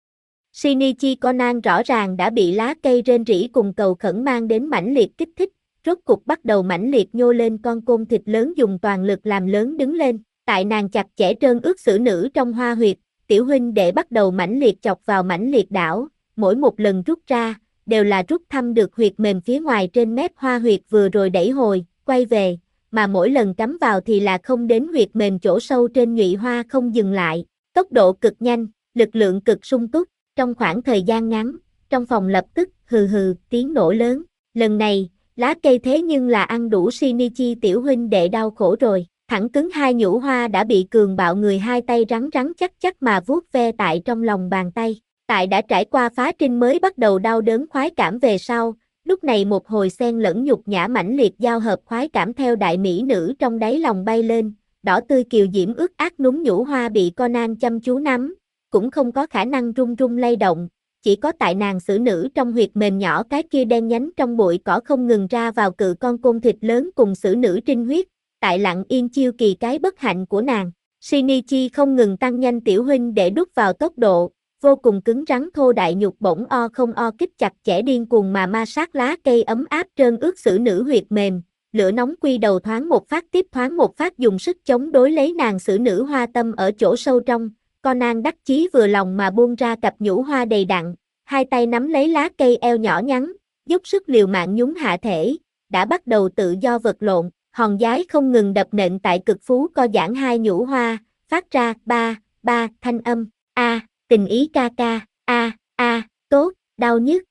Speaker 1: Shinichi Conan rõ ràng đã bị lá cây rên rỉ cùng cầu khẩn mang đến mãnh liệt kích thích, rốt cục bắt đầu mãnh liệt nhô lên con côn thịt lớn dùng toàn lực làm lớn đứng lên, tại nàng chặt chẽ trơn ướt xử nữ trong hoa huyệt, tiểu huynh đệ bắt đầu mãnh liệt chọc vào mãnh liệt đảo, mỗi một lần rút ra, đều là rút thăm được huyệt mềm phía ngoài trên mép hoa huyệt vừa rồi đẩy hồi, quay về, mà mỗi lần cắm vào thì là không đến huyệt mềm chỗ sâu trên nhụy hoa không dừng lại, tốc độ cực nhanh, lực lượng cực sung túc, trong khoảng thời gian ngắn, trong phòng lập tức hừ hừ tiếng nổ lớn, lần này, lá cây thế nhưng là ăn đủ Shinichi tiểu huynh đệ đau khổ rồi, thẳng cứng hai nhũ hoa đã bị cường bạo người hai tay rắn rắn chắc chắc mà vuốt ve tại trong lòng bàn tay, tại đã trải qua phá trinh mới bắt đầu đau đớn khoái cảm về sau, lúc này một hồi xen lẫn nhục nhã mãnh liệt giao hợp khoái cảm theo đại mỹ nữ trong đáy lòng bay lên, đỏ tươi kiều diễm ướt át núm nhũ hoa bị Conan chăm chú nắm, cũng không có khả năng rung rung lay động, chỉ có tại nàng xử nữ trong huyệt mềm nhỏ cái kia đen nhánh trong bụi cỏ không ngừng ra vào cự con côn thịt lớn cùng xử nữ trinh huyết, tại lặng yên chiêu kỳ cái bất hạnh của nàng. Shinichi không ngừng tăng nhanh tiểu huynh để đút vào tốc độ, vô cùng cứng rắn thô đại nhục bổng o không o kích chặt chẽ điên cuồng mà ma sát lá cây ấm áp trơn ướt xử nữ huyệt mềm, lửa nóng quy đầu thoáng một phát tiếp thoáng một phát dùng sức chống đối lấy nàng xử nữ hoa tâm ở chỗ sâu trong. Conan đắc chí vừa lòng mà buông ra cặp nhũ hoa đầy đặn, hai tay nắm lấy lá cây eo nhỏ nhắn, dốc sức liều mạng nhúng hạ thể, đã bắt đầu tự do vật lộn, hòn giái không ngừng đập nện tại cực phú co giãn hai nhũ hoa, phát ra ba thanh âm, tình ý ca ca, tốt, đau nhức.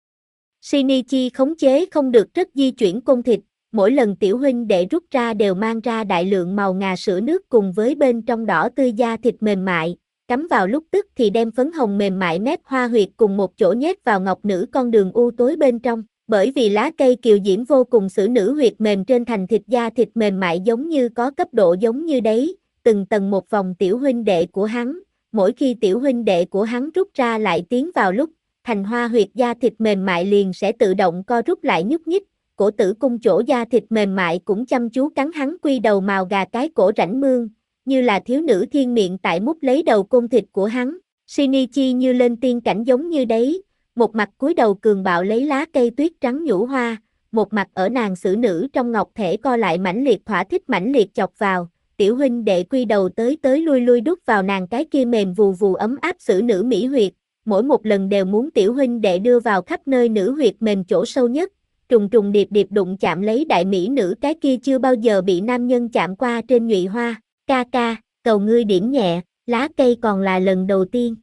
Speaker 1: Shinichi khống chế không được rất di chuyển côn thịt, mỗi lần tiểu huynh đệ rút ra đều mang ra đại lượng màu ngà sữa nước cùng với bên trong đỏ tươi da thịt mềm mại, cắm vào lúc tức thì đem phấn hồng mềm mại mép hoa huyệt cùng một chỗ nhét vào ngọc nữ con đường u tối bên trong. Bởi vì lá cây kiều diễm vô cùng xử nữ huyệt mềm trên thành thịt da thịt mềm mại giống như có cấp độ giống như đấy, từng tầng một vòng tiểu huynh đệ của hắn, mỗi khi tiểu huynh đệ của hắn rút ra lại tiến vào lúc, thành hoa huyệt da thịt mềm mại liền sẽ tự động co rút lại nhúc nhích, cổ tử cung chỗ da thịt mềm mại cũng chăm chú cắn hắn quy đầu màu gà cái cổ rãnh mương, như là thiếu nữ thiên miệng tại mút lấy đầu côn thịt của hắn. Shinichi như lên tiên cảnh giống như đấy, một mặt cúi đầu cường bạo lấy lá cây tuyết trắng nhũ hoa, một mặt ở nàng xử nữ trong ngọc thể co lại mãnh liệt thỏa thích mãnh liệt chọc vào, tiểu huynh đệ quy đầu tới lui lui đút vào nàng cái kia mềm vù vù ấm áp xử nữ mỹ huyệt, mỗi một lần đều muốn tiểu huynh đệ đưa vào khắp nơi nữ huyệt mềm chỗ sâu nhất, trùng trùng điệp điệp đụng chạm lấy đại mỹ nữ cái kia chưa bao giờ bị nam nhân chạm qua trên nhụy hoa, ca ca, cầu ngươi điểm nhẹ, lá cây còn là lần đầu tiên.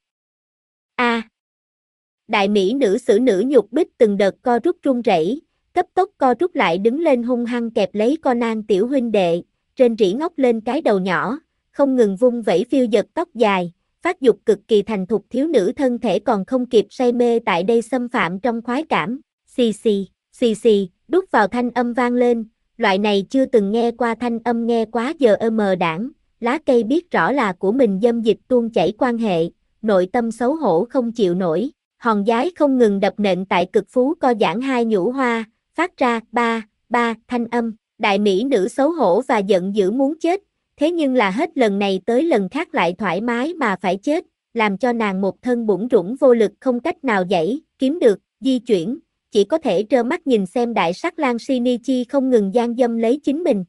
Speaker 1: Đại mỹ nữ xử nữ nhục bích từng đợt co rút run rẩy, cấp tốc co rút lại đứng lên hung hăng kẹp lấy Conan tiểu huynh đệ, trên rỉ ngóc lên cái đầu nhỏ, không ngừng vung vẩy phiêu giật tóc dài, phát dục cực kỳ thành thục thiếu nữ thân thể còn không kịp say mê tại đây xâm phạm trong khoái cảm, xì xì, đút vào thanh âm vang lên, loại này chưa từng nghe qua thanh âm nghe quá giờ đảng, lá cây biết rõ là của mình dâm dịch tuôn chảy quan hệ, nội tâm xấu hổ không chịu nổi. Hòn giái không ngừng đập nện tại cực phú co giãn hai nhũ hoa, phát ra ba thanh âm, đại mỹ nữ xấu hổ và giận dữ muốn chết, thế nhưng là hết lần này tới lần khác lại thoải mái mà phải chết, làm cho nàng một thân bủn rủn vô lực không cách nào giãy, kiếm được, di chuyển, chỉ có thể trơ mắt nhìn xem đại sắc lang Shinichi không ngừng gian dâm lấy chính mình,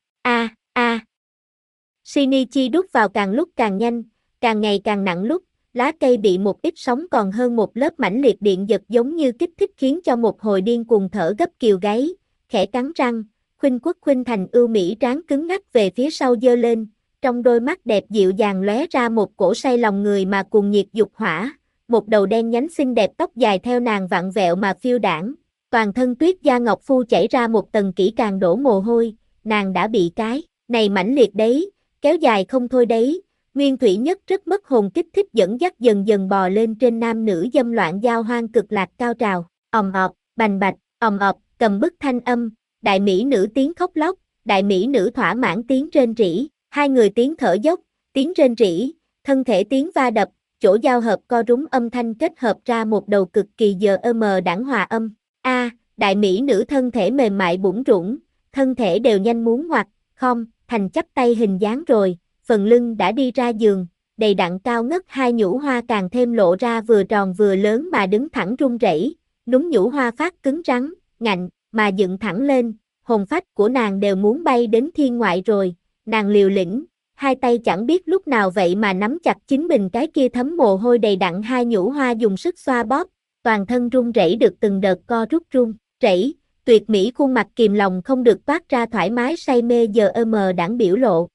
Speaker 1: Shinichi đút vào càng lúc càng nhanh, càng ngày càng nặng lúc, lá cây bị một ít sóng còn hơn một lớp mãnh liệt điện giật giống như kích thích khiến cho một hồi điên cuồng thở gấp kiều gáy, khẽ cắn răng, khuynh quốc khuynh thành ưu mỹ trán cứng ngắc về phía sau giơ lên, trong đôi mắt đẹp dịu dàng lóe ra một cổ say lòng người mà cuồng nhiệt dục hỏa, một đầu đen nhánh xinh đẹp tóc dài theo nàng vặn vẹo mà phiêu đãng, toàn thân tuyết da ngọc phu chảy ra một tầng kỹ càng đổ mồ hôi, nàng đã bị cái này mãnh liệt đấy, kéo dài không thôi đấy. Nguyên thủy nhất rất mất hồn kích thích dẫn dắt dần dần bò lên trên nam nữ dâm loạn giao hoang cực lạc cao trào, ầm ộp, bành bạch, ầm ộp, cầm bức thanh âm, đại mỹ nữ tiếng khóc lóc, đại mỹ nữ thỏa mãn tiếng rên rỉ, hai người tiếng thở dốc, tiếng rên rỉ, thân thể tiếng va đập, chỗ giao hợp co rúm âm thanh kết hợp ra một đầu cực kỳ đẳng hòa âm. Đại mỹ nữ thân thể mềm mại bủn rủn, thân thể đều nhanh muốn ngoặt, không, thành chắp tay hình dáng rồi. Phần lưng đã đi ra giường, đầy đặn cao ngất hai nhũ hoa càng thêm lộ ra vừa tròn vừa lớn mà đứng thẳng run rẩy, núm nhũ hoa phát cứng rắn, ngạnh, mà dựng thẳng lên, hồn phách của nàng đều muốn bay đến thiên ngoại rồi, nàng liều lĩnh, hai tay chẳng biết lúc nào vậy mà nắm chặt chính mình cái kia thấm mồ hôi đầy đặn hai nhũ hoa dùng sức xoa bóp, toàn thân run rẩy được từng đợt co rút run rẩy, tuyệt mỹ khuôn mặt kìm lòng không được toát ra thoải mái say mê đãng biểu lộ,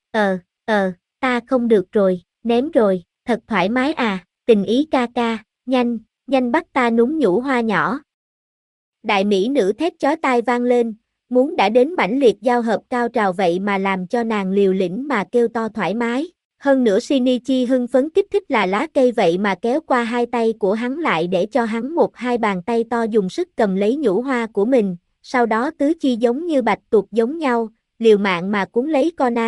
Speaker 1: ta không được rồi, ném rồi, thật thoải mái tình ý ca ca, nhanh bắt ta núm nhũ hoa nhỏ. Đại mỹ nữ thét chói tai vang lên, muốn đã đến mãnh liệt giao hợp cao trào vậy mà làm cho nàng liều lĩnh mà kêu to thoải mái. Hơn nữa Shinichi hưng phấn kích thích là lá cây vậy mà kéo qua hai tay của hắn lại để cho hắn một hai bàn tay to dùng sức cầm lấy nhũ hoa của mình, sau đó tứ chi giống như bạch tuộc giống nhau, liều mạng mà cuốn lấy Conan.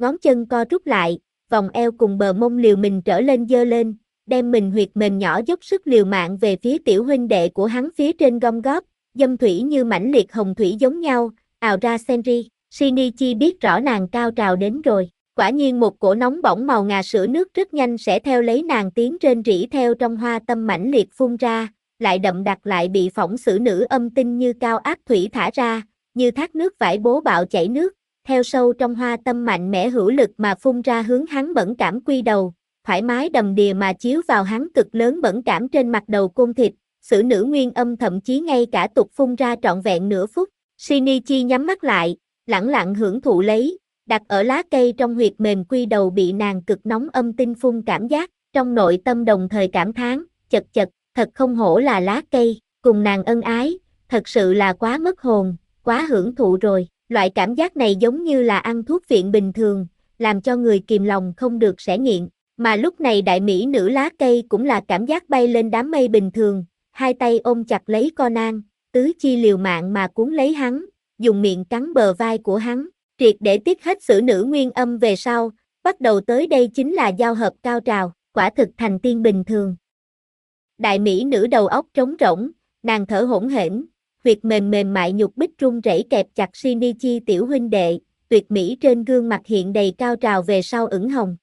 Speaker 1: ngón chân co rút lại, vòng eo cùng bờ mông liều mình trở lên giơ lên, đem mình huyệt mềm nhỏ dốc sức liều mạng về phía tiểu huynh đệ của hắn phía trên gom góp, dâm thủy như mãnh liệt hồng thủy giống nhau, ào ra Senri. Shinichi biết rõ nàng cao trào đến rồi, quả nhiên một cổ nóng bỏng màu ngà sữa nước rất nhanh sẽ theo lấy nàng tiếng rên rỉ theo trong hoa tâm mãnh liệt phun ra, lại đậm đặc lại bị phỏng xử nữ âm tinh như cao áp thủy thả ra, như thác nước vải bố bạo chảy nước, theo sâu trong hoa tâm mạnh mẽ hữu lực mà phun ra hướng hắn bẩn cảm quy đầu, thoải mái đầm đìa mà chiếu vào hắn cực lớn bẩn cảm trên mặt đầu côn thịt, xử nữ nguyên âm thậm chí ngay cả tục phun ra trọn vẹn nửa phút. Shinichi nhắm mắt lại, lẳng lặng hưởng thụ lấy, đặt ở lá cây trong huyệt mềm quy đầu bị nàng cực nóng âm tinh phun cảm giác, trong nội tâm đồng thời cảm thán, chật chật, thật không hổ là lá cây, cùng nàng ân ái, thật sự là quá mất hồn, quá hưởng thụ rồi, loại cảm giác này giống như là ăn thuốc viện bình thường, làm cho người kìm lòng không được sẽ nghiện, mà lúc này đại mỹ nữ lá cây cũng là cảm giác bay lên đám mây bình thường, hai tay ôm chặt lấy Conan, tứ chi liều mạng mà cuốn lấy hắn, dùng miệng cắn bờ vai của hắn, triệt để tiết hết xử nữ nguyên âm về sau, bắt đầu tới đây chính là giao hợp cao trào, quả thực thành tiên bình thường. Đại mỹ nữ đầu óc trống rỗng, nàng thở hổn hển, huyệt mềm mềm mại nhục bích run rẩy kẹp chặt Shinichi tiểu huynh đệ, tuyệt mỹ trên gương mặt hiện đầy cao trào về sau ửng hồng.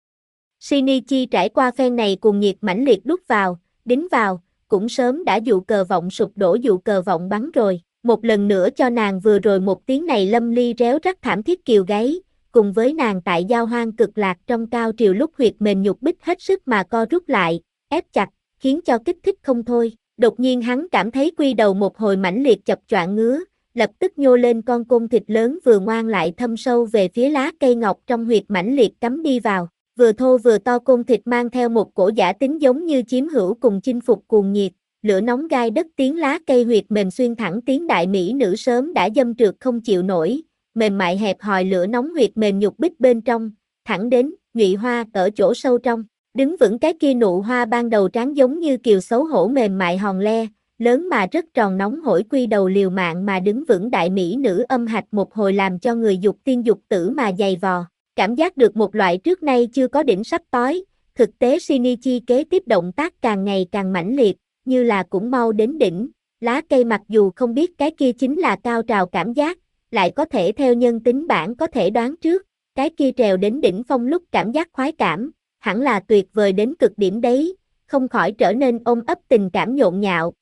Speaker 1: Shinichi trải qua phen này cùng nhiệt mãnh liệt đút vào, đính vào, cũng sớm đã dụ cờ vọng sụp đổ dụ cờ vọng bắn rồi, một lần nữa cho nàng vừa rồi một tiếng này lâm ly réo rắt thảm thiết kiều gáy, cùng với nàng tại giao hoang cực lạc trong cao triều lúc huyệt mềm nhục bích hết sức mà co rút lại, ép chặt, khiến cho kích thích không thôi. Đột nhiên hắn cảm thấy quy đầu một hồi mãnh liệt chập choạng ngứa, lập tức nhô lên con côn thịt lớn vừa ngoan lại thâm sâu về phía lá cây ngọc trong huyệt mãnh liệt cắm đi vào, vừa thô vừa to côn thịt mang theo một cổ giả tính giống như chiếm hữu cùng chinh phục cuồng nhiệt, lửa nóng gai đất tiếng lá cây huyệt mềm xuyên thẳng tiếng đại mỹ nữ sớm đã dâm trượt không chịu nổi, mềm mại hẹp hòi lửa nóng huyệt mềm nhục bích bên trong, thẳng đến nhụy hoa ở chỗ sâu trong. Đứng vững cái kia nụ hoa ban đầu tráng giống như kiều xấu hổ mềm mại hòn le, lớn mà rất tròn nóng hổi quy đầu liều mạng mà đứng vững đại mỹ nữ âm hạch một hồi làm cho người dục tiên dục tử mà dày vò, cảm giác được một loại trước nay chưa có đỉnh sắp tối, thực tế Shinichi kế tiếp động tác càng ngày càng mãnh liệt, như là cũng mau đến đỉnh, lá cây mặc dù không biết cái kia chính là cao trào cảm giác, lại có thể theo nhân tính bản có thể đoán trước, cái kia trèo đến đỉnh phong lúc cảm giác khoái cảm. Hẳn là tuyệt vời đến cực điểm đấy, không khỏi trở nên ôm ấp tình cảm nhộn nhạo.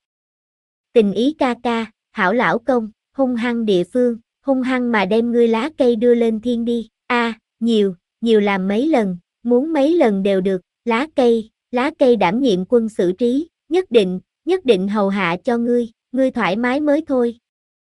Speaker 1: Tình ý ca ca, hảo lão công, hung hăng địa phương, hung hăng mà đem ngươi lá cây đưa lên thiên đi, nhiều làm mấy lần, muốn mấy lần đều được, lá cây đảm nhiệm quân xử trí, nhất định hầu hạ cho ngươi thoải mái mới thôi.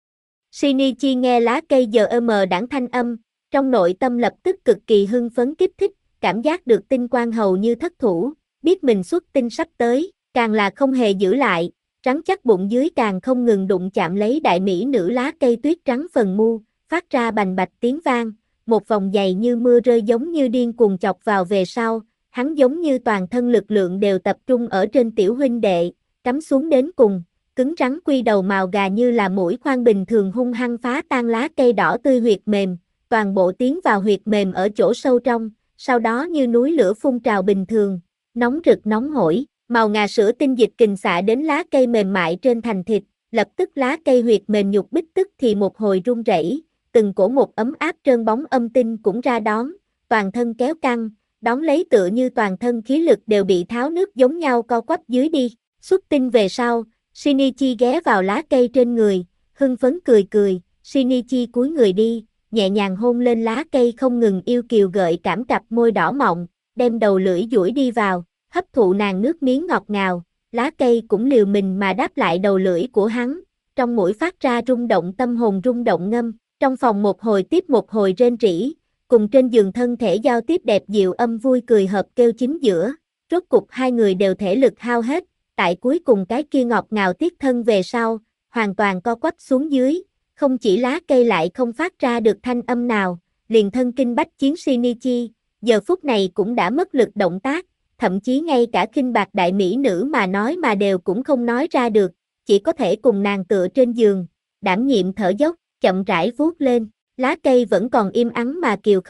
Speaker 1: Shinichi nghe lá cây giờ đãng thanh âm, trong nội tâm lập tức cực kỳ hưng phấn kích thích, cảm giác được tinh quang hầu như thất thủ, biết mình xuất tinh sắp tới, càng là không hề giữ lại, rắn chắc bụng dưới càng không ngừng đụng chạm lấy đại mỹ nữ lá cây tuyết trắng phần mu, phát ra bành bạch tiếng vang, một vòng dày như mưa rơi giống như điên cuồng chọc vào về sau, hắn giống như toàn thân lực lượng đều tập trung ở trên tiểu huynh đệ, cắm xuống đến cùng, cứng rắn quy đầu màu gà như là mũi khoan bình thường hung hăng phá tan lá cây đỏ tươi huyệt mềm, toàn bộ tiến vào huyệt mềm ở chỗ sâu trong. Sau đó như núi lửa phun trào bình thường, nóng rực nóng hổi, màu ngà sữa tinh dịch kình xạ đến lá cây mềm mại trên thành thịt, lập tức lá cây huyệt mềm nhục bích tức thì một hồi run rẩy, từng cổ một ấm áp trơn bóng âm tinh cũng ra đón, toàn thân kéo căng, đón lấy tựa như toàn thân khí lực đều bị tháo nước giống nhau co quắp dưới đi, xuất tinh về sau, Shinichi ghé vào lá cây trên người, hưng phấn cười, Shinichi cúi người đi, nhẹ nhàng hôn lên lá cây không ngừng yêu kiều gợi cảm cặp môi đỏ mọng, đem đầu lưỡi duỗi đi vào, hấp thụ nàng nước miếng ngọt ngào, lá cây cũng liều mình mà đáp lại đầu lưỡi của hắn, trong mũi phát ra rung động tâm hồn rung động ngâm, trong phòng một hồi tiếp một hồi rên rỉ, cùng trên giường thân thể giao tiếp đẹp dịu âm vui cười hợp kêu chính giữa, rốt cục hai người đều thể lực hao hết, tại cuối cùng cái kia ngọt ngào tiết thân về sau, hoàn toàn co quắp xuống dưới. Không chỉ lá cây lại không phát ra được thanh âm nào, liền thân kinh bách chiến Shinichi, giờ phút này cũng đã mất lực động tác, thậm chí ngay cả khinh bạc đại mỹ nữ mà nói mà đều cũng không nói ra được, chỉ có thể cùng nàng tựa trên giường, đảm nhiệm thở dốc, chậm rãi vuốt lên, lá cây vẫn còn im ắng mà kiều khóc,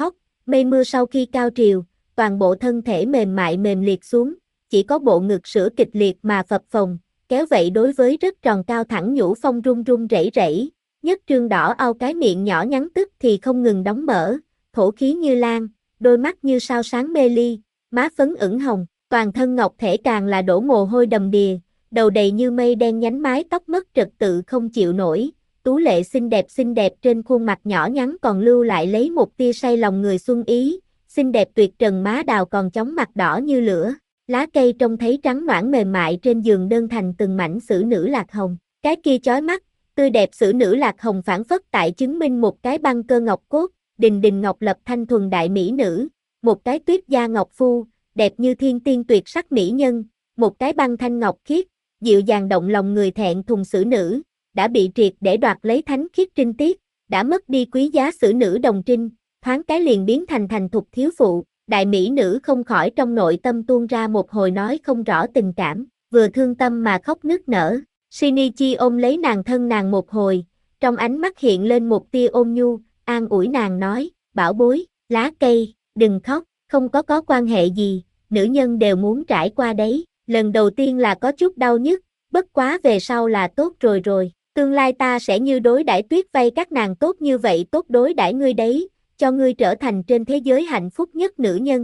Speaker 1: Mây mưa sau khi cao triều, toàn bộ thân thể mềm mại mềm liệt xuống, chỉ có bộ ngực sữa kịch liệt mà phập phồng, kéo vậy đối với rất tròn cao thẳng nhũ phong run run rẩy rẩy, nhất trương đỏ au cái miệng nhỏ nhắn tức thì không ngừng đóng mở, thổ khí như lan, đôi mắt như sao sáng mê ly, má phấn ửng hồng, toàn thân ngọc thể càng là đổ mồ hôi đầm đìa, đầu đầy như mây đen nhánh mái tóc mất trật tự không chịu nổi, tú lệ xinh đẹp trên khuôn mặt nhỏ nhắn còn lưu lại lấy một tia say lòng người xuân ý, xinh đẹp tuyệt trần má đào còn chóng mặt đỏ như lửa, lá cây trông thấy trắng noãn mềm mại trên giường đơn thành từng mảnh sữa nữ lạc hồng, cái kia chói mắt, tươi đẹp sữa nữ lạc hồng phảng phất tại chứng minh một cái băng cơ ngọc cốt, đình đình ngọc lập thanh thuần đại mỹ nữ, một cái tuyết da ngọc phu, đẹp như thiên tiên tuyệt sắc mỹ nhân, một cái băng thanh ngọc khiết, dịu dàng động lòng người thẹn thùng sữa nữ, đã bị triệt để đoạt lấy thánh khiết trinh tiết, đã mất đi quý giá sữa nữ đồng trinh, thoáng cái liền biến thành thành thục thiếu phụ, đại mỹ nữ không khỏi trong nội tâm tuôn ra một hồi nói không rõ tình cảm, vừa thương tâm mà khóc nức nở. Shinichi ôm lấy nàng thân nàng một hồi, trong ánh mắt hiện lên một tia ôn nhu, an ủi nàng nói, bảo bối, lá cây, đừng khóc, không có quan hệ gì, nữ nhân đều muốn trải qua đấy, lần đầu tiên là có chút đau nhức, bất quá về sau là tốt rồi, tương lai ta sẽ như đối đãi tuyết vây các nàng tốt như vậy tốt đối đãi ngươi đấy, cho ngươi trở thành trên thế giới hạnh phúc nhất nữ nhân.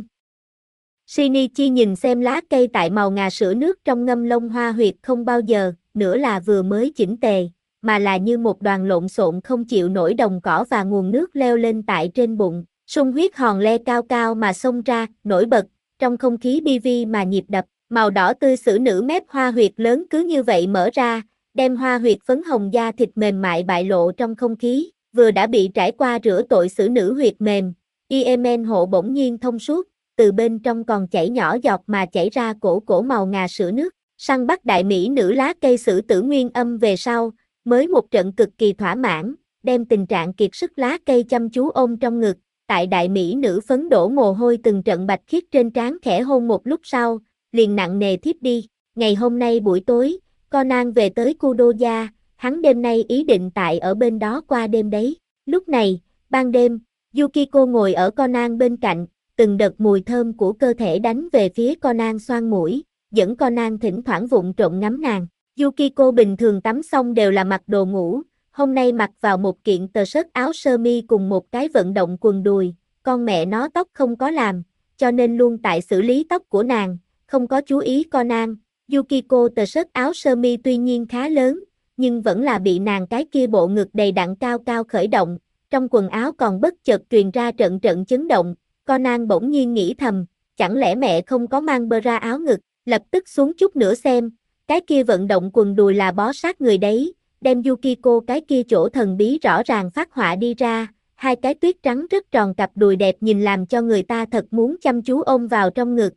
Speaker 1: Shinichi nhìn xem lá cây tại màu ngà sữa nước trong ngâm lông hoa huyệt không bao giờ, nữa là vừa mới chỉnh tề, mà là như một đoàn lộn xộn không chịu nổi đồng cỏ và nguồn nước leo lên tại trên bụng, sung huyết hòn le cao cao mà xông ra, nổi bật, trong không khí bi vi mà nhịp đập, màu đỏ tươi sữa nữ mép hoa huyệt lớn cứ như vậy mở ra, đem hoa huyệt phấn hồng da thịt mềm mại bại lộ trong không khí, vừa đã bị trải qua rửa tội sữa nữ huyệt mềm, Yemen hộ bỗng nhiên thông suốt, từ bên trong còn chảy nhỏ giọt mà chảy ra cổ màu ngà sữa nước, săn bắt đại mỹ nữ lá cây sử tử nguyên âm về sau, mới một trận cực kỳ thỏa mãn, đem tình trạng kiệt sức lá cây chăm chú ôm trong ngực, tại đại mỹ nữ phấn đổ mồ hôi từng trận bạch khiết trên trán khẽ hôn một lúc sau, liền nặng nề thiếp đi, ngày hôm nay buổi tối, Conan về tới Kudoya, hắn đêm nay ý định tại ở bên đó qua đêm đấy, lúc này, ban đêm, Yukiko ngồi ở Conan bên cạnh, từng đợt mùi thơm của cơ thể đánh về phía Conan xoang mũi, dẫn Conan thỉnh thoảng vụng trộm ngắm nàng. Yukiko bình thường tắm xong đều là mặc đồ ngủ, hôm nay mặc vào một kiện tờ sớt áo sơ mi cùng một cái vận động quần đùi, con mẹ nó tóc không có làm, cho nên luôn tại xử lý tóc của nàng, không có chú ý Conan. Yukiko tờ sớt áo sơ mi tuy nhiên khá lớn, nhưng vẫn là bị nàng cái kia bộ ngực đầy đặn cao cao khởi động, trong quần áo còn bất chợt truyền ra trận trận chấn động. Conan bỗng nhiên nghĩ thầm, chẳng lẽ mẹ không có mang bra áo ngực, lập tức xuống chút nữa xem, cái kia vận động quần đùi là bó sát người đấy, đem Yukiko cái kia chỗ thần bí rõ ràng phát họa đi ra, hai cái tuyết trắng rất tròn cặp đùi đẹp nhìn làm cho người ta thật muốn chăm chú ôm vào trong ngực,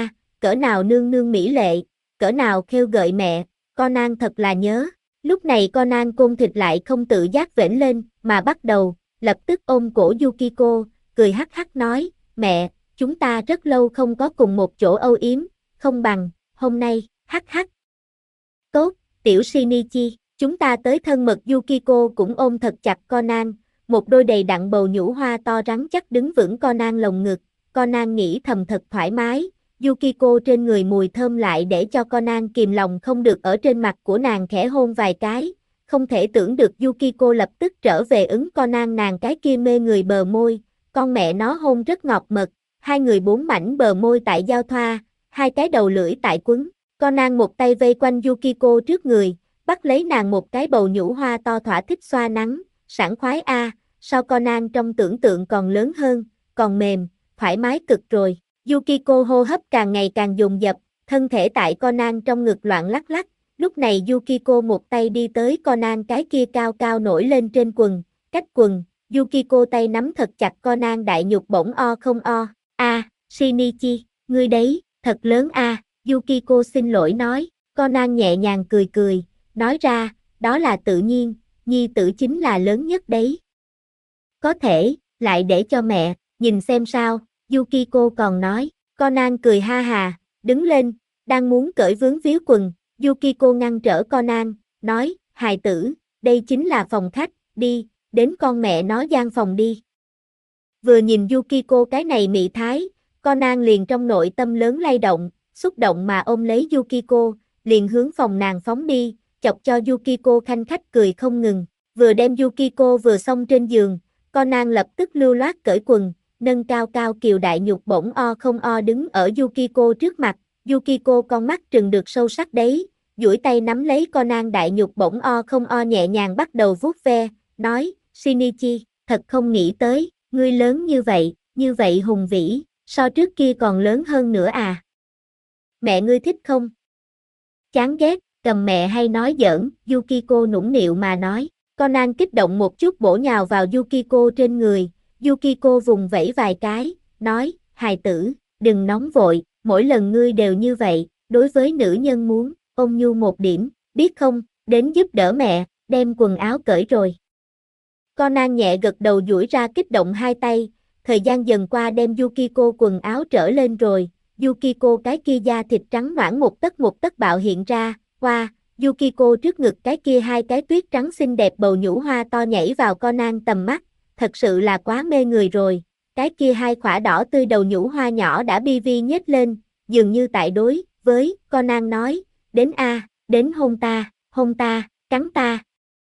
Speaker 1: cỡ nào nương nương mỹ lệ, cỡ nào khêu gợi mẹ, Conan thật là nhớ, lúc này Conan côn thịt lại không tự giác vểnh lên, mà bắt đầu, lập tức ôm cổ Yukiko, cười hắc hắc nói, mẹ, chúng ta rất lâu không có cùng một chỗ âu yếm, không bằng, hôm nay, hắc hắc. Tốt, tiểu Shinichi, chúng ta tới thân mật Yukiko cũng ôm thật chặt Conan, một đôi đầy đặn bầu nhũ hoa to rắn chắc đứng vững Conan lồng ngực, Conan nghĩ thầm thật thoải mái, Yukiko trên người mùi thơm lại để cho Conan kìm lòng không được ở trên mặt của nàng khẽ hôn vài cái, không thể tưởng được Yukiko lập tức trở về ứng Conan nàng cái kia mê người bờ môi, con mẹ nó hôn rất ngọt mật, hai người bốn mảnh bờ môi tại giao thoa, hai cái đầu lưỡi tại quấn, Conan một tay vây quanh Yukiko trước người, bắt lấy nàng một cái bầu nhũ hoa to thỏa thích xoa nắng, sảng khoái sao Conan trong tưởng tượng còn lớn hơn, còn mềm, thoải mái cực rồi, Yukiko hô hấp càng ngày càng dồn dập, thân thể tại Conan trong ngực loạn lắc lắc, lúc này Yukiko một tay đi tới Conan cái kia cao cao nổi lên trên quần, cách quần, Yukiko tay nắm thật chặt Conan đại nhục bỗng không Shinichi, ngươi đấy, thật lớn Yukiko xin lỗi nói, Conan nhẹ nhàng cười, nói ra, đó là tự nhiên, nhi tử chính là lớn nhất đấy. Có thể, lại để cho mẹ, nhìn xem sao, Yukiko còn nói, Conan cười ha hà, đứng lên, đang muốn cởi vướng víu quần, Yukiko ngăn trở Conan, nói, hài tử, đây chính là phòng khách, đi, đến con mẹ nó gian phòng đi. Vừa nhìn Yukiko cái này mị thái, Conan liền trong nội tâm lớn lay động, xúc động mà ôm lấy Yukiko, liền hướng phòng nàng phóng đi, chọc cho Yukiko khanh khách cười không ngừng. Vừa đem Yukiko vừa xong trên giường, Conan lập tức lưu loát cởi quần, nâng cao cao kiều đại nhục bổng o không o đứng ở Yukiko trước mặt. Yukiko con mắt trừng được sâu sắc đấy, duỗi tay nắm lấy Conan đại nhục bổng o không o nhẹ nhàng bắt đầu vuốt ve, nói, Shinichi, thật không nghĩ tới, ngươi lớn như vậy hùng vĩ, so trước kia còn lớn hơn nữa à. Mẹ ngươi thích không? Chán ghét, cầm mẹ hay nói giỡn, Yukiko nũng nịu mà nói. Conan kích động một chút bổ nhào vào Yukiko trên người, Yukiko vùng vẫy vài cái, nói, hài tử, đừng nóng vội, mỗi lần ngươi đều như vậy, đối với nữ nhân muốn, ôn nhu một điểm, biết không, đến giúp đỡ mẹ, đem quần áo cởi rồi. Conan nhẹ gật đầu duỗi ra kích động hai tay, thời gian dần qua đem Yukiko quần áo trở lên rồi, Yukiko cái kia da thịt trắng nõn một tấc bạo hiện ra, qua, Yukiko trước ngực cái kia hai cái tuyết trắng xinh đẹp bầu nhũ hoa to nhảy vào Conan tầm mắt, thật sự là quá mê người rồi, cái kia hai khỏa đỏ tươi đầu nhũ hoa nhỏ đã bi vi nhếch lên, dường như tại đối với Conan nói, đến a, đến hôn ta, cắn ta.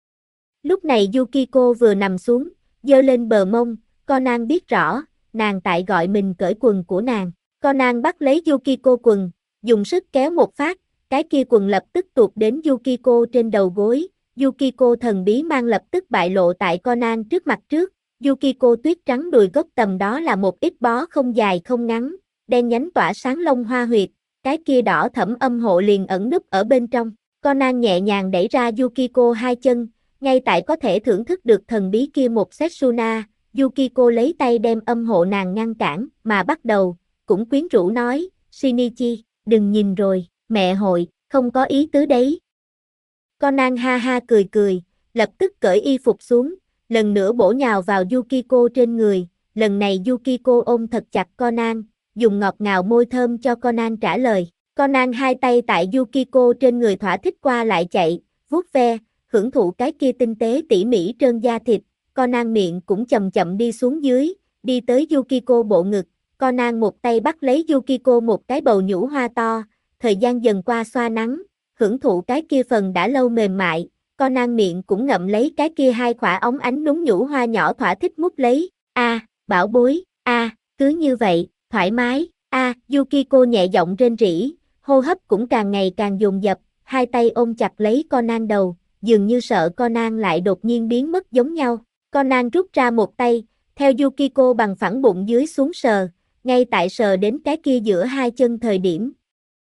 Speaker 1: Lúc này Yukiko vừa nằm xuống, giơ lên bờ mông, Conan biết rõ, nàng tại gọi mình cởi quần của nàng. Conan bắt lấy Yukiko quần, dùng sức kéo một phát, cái kia quần lập tức tuột đến Yukiko trên đầu gối. Yukiko thần bí mang lập tức bại lộ tại Conan trước mặt trước. Yukiko tuyết trắng đùi gốc tầm đó là một ít bó không dài không ngắn, đen nhánh tỏa sáng lông hoa huyệt, cái kia đỏ thẫm âm hộ liền ẩn núp ở bên trong. Conan nhẹ nhàng đẩy ra Yukiko hai chân, ngay tại có thể thưởng thức được thần bí kia một Setsuna, Yukiko lấy tay đem âm hộ nàng ngăn cản, mà bắt đầu, cũng quyến rũ nói, Shinichi, đừng nhìn rồi, mẹ hội, không có ý tứ đấy. Conan ha ha cười cười, lập tức cởi y phục xuống, lần nữa bổ nhào vào Yukiko trên người, lần này Yukiko ôm thật chặt Conan, dùng ngọt ngào môi thơm cho Conan trả lời. Conan hai tay tại Yukiko trên người thỏa thích qua lại chạy, vuốt ve, hưởng thụ cái kia tinh tế tỉ mỉ trơn da thịt, Conan miệng cũng chậm chậm đi xuống dưới, đi tới Yukiko bộ ngực, Conan một tay bắt lấy Yukiko một cái bầu nhũ hoa to, thời gian dần qua xoa nắng, hưởng thụ cái kia phần đã lâu mềm mại, Conan miệng cũng ngậm lấy cái kia hai khỏa óng ánh núng nhũ hoa nhỏ thỏa thích mút lấy, bảo bối, cứ như vậy, thoải mái, Yukiko nhẹ giọng rên rỉ, hô hấp cũng càng ngày càng dồn dập, hai tay ôm chặt lấy Conan đầu, dường như sợ Conan lại đột nhiên biến mất giống nhau. Conan rút ra một tay, theo Yukiko bằng phẳng bụng dưới xuống sờ, ngay tại sờ đến cái kia giữa hai chân thời điểm.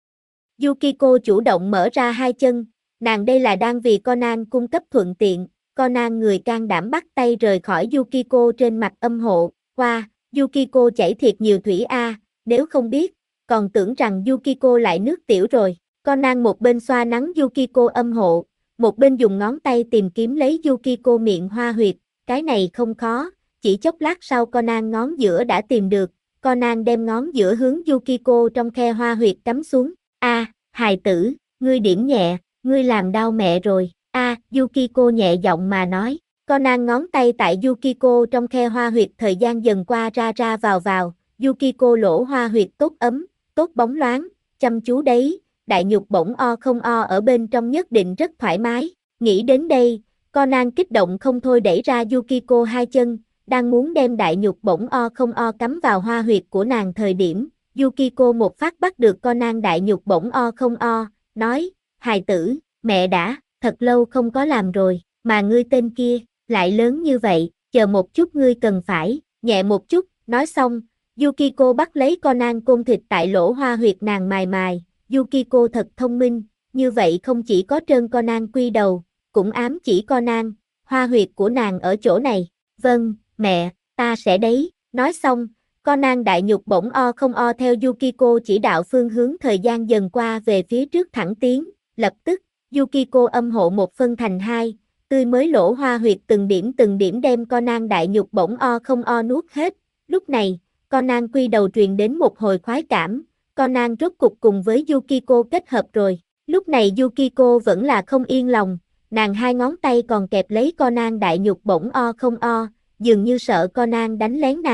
Speaker 1: Yukiko chủ động mở ra hai chân, nàng đây là đang vì Conan cung cấp thuận tiện, Conan người can đảm bắt tay rời khỏi Yukiko trên mặt âm hộ, qua, Yukiko chảy thiệt nhiều thủy nếu không biết, còn tưởng rằng Yukiko lại nước tiểu rồi. Conan một bên xoa nắng Yukiko âm hộ, một bên dùng ngón tay tìm kiếm lấy Yukiko miệng hoa huyệt, cái này không khó, chỉ chốc lát sau Conan ngón giữa đã tìm được, Conan đem ngón giữa hướng Yukiko trong khe hoa huyệt cắm xuống, hài tử, ngươi điểm nhẹ, ngươi làm đau mẹ rồi, Yukiko nhẹ giọng mà nói, Conan ngón tay tại Yukiko trong khe hoa huyệt thời gian dần qua ra ra vào, Yukiko lỗ hoa huyệt tốt ấm, tốt bóng loáng, chăm chú đấy, đại nhục bổng o không o ở bên trong nhất định rất thoải mái, nghĩ đến đây, Conan kích động không thôi đẩy ra Yukiko hai chân, đang muốn đem đại nhục bổng o không o cắm vào hoa huyệt của nàng thời điểm, Yukiko một phát bắt được Conan đại nhục bổng o không o, nói, hài tử, mẹ đã, thật lâu không có làm rồi, mà ngươi tên kia, lại lớn như vậy, chờ một chút ngươi cần phải, nhẹ một chút, nói xong, Yukiko bắt lấy Conan côn thịt tại lỗ hoa huyệt nàng mài mài, Yukiko thật thông minh, như vậy không chỉ có trơn Conan quy đầu, cũng ám chỉ Conan, hoa huyệt của nàng ở chỗ này, vâng, mẹ, ta sẽ đấy, nói xong, Conan đại nhục bổng o không o theo Yukiko chỉ đạo phương hướng thời gian dần qua về phía trước thẳng tiến, lập tức, Yukiko âm hộ một phân thành hai, tươi mới lỗ hoa huyệt từng điểm đem Conan đại nhục bổng o không o nuốt hết, lúc này, Conan quy đầu truyền đến một hồi khoái cảm, Conan rốt cục cùng với Yukiko kết hợp rồi, lúc này Yukiko vẫn là không yên lòng, nàng hai ngón tay còn kẹp lấy Conan đại nhục bổng o không o, dường như sợ Conan đánh lén nàng,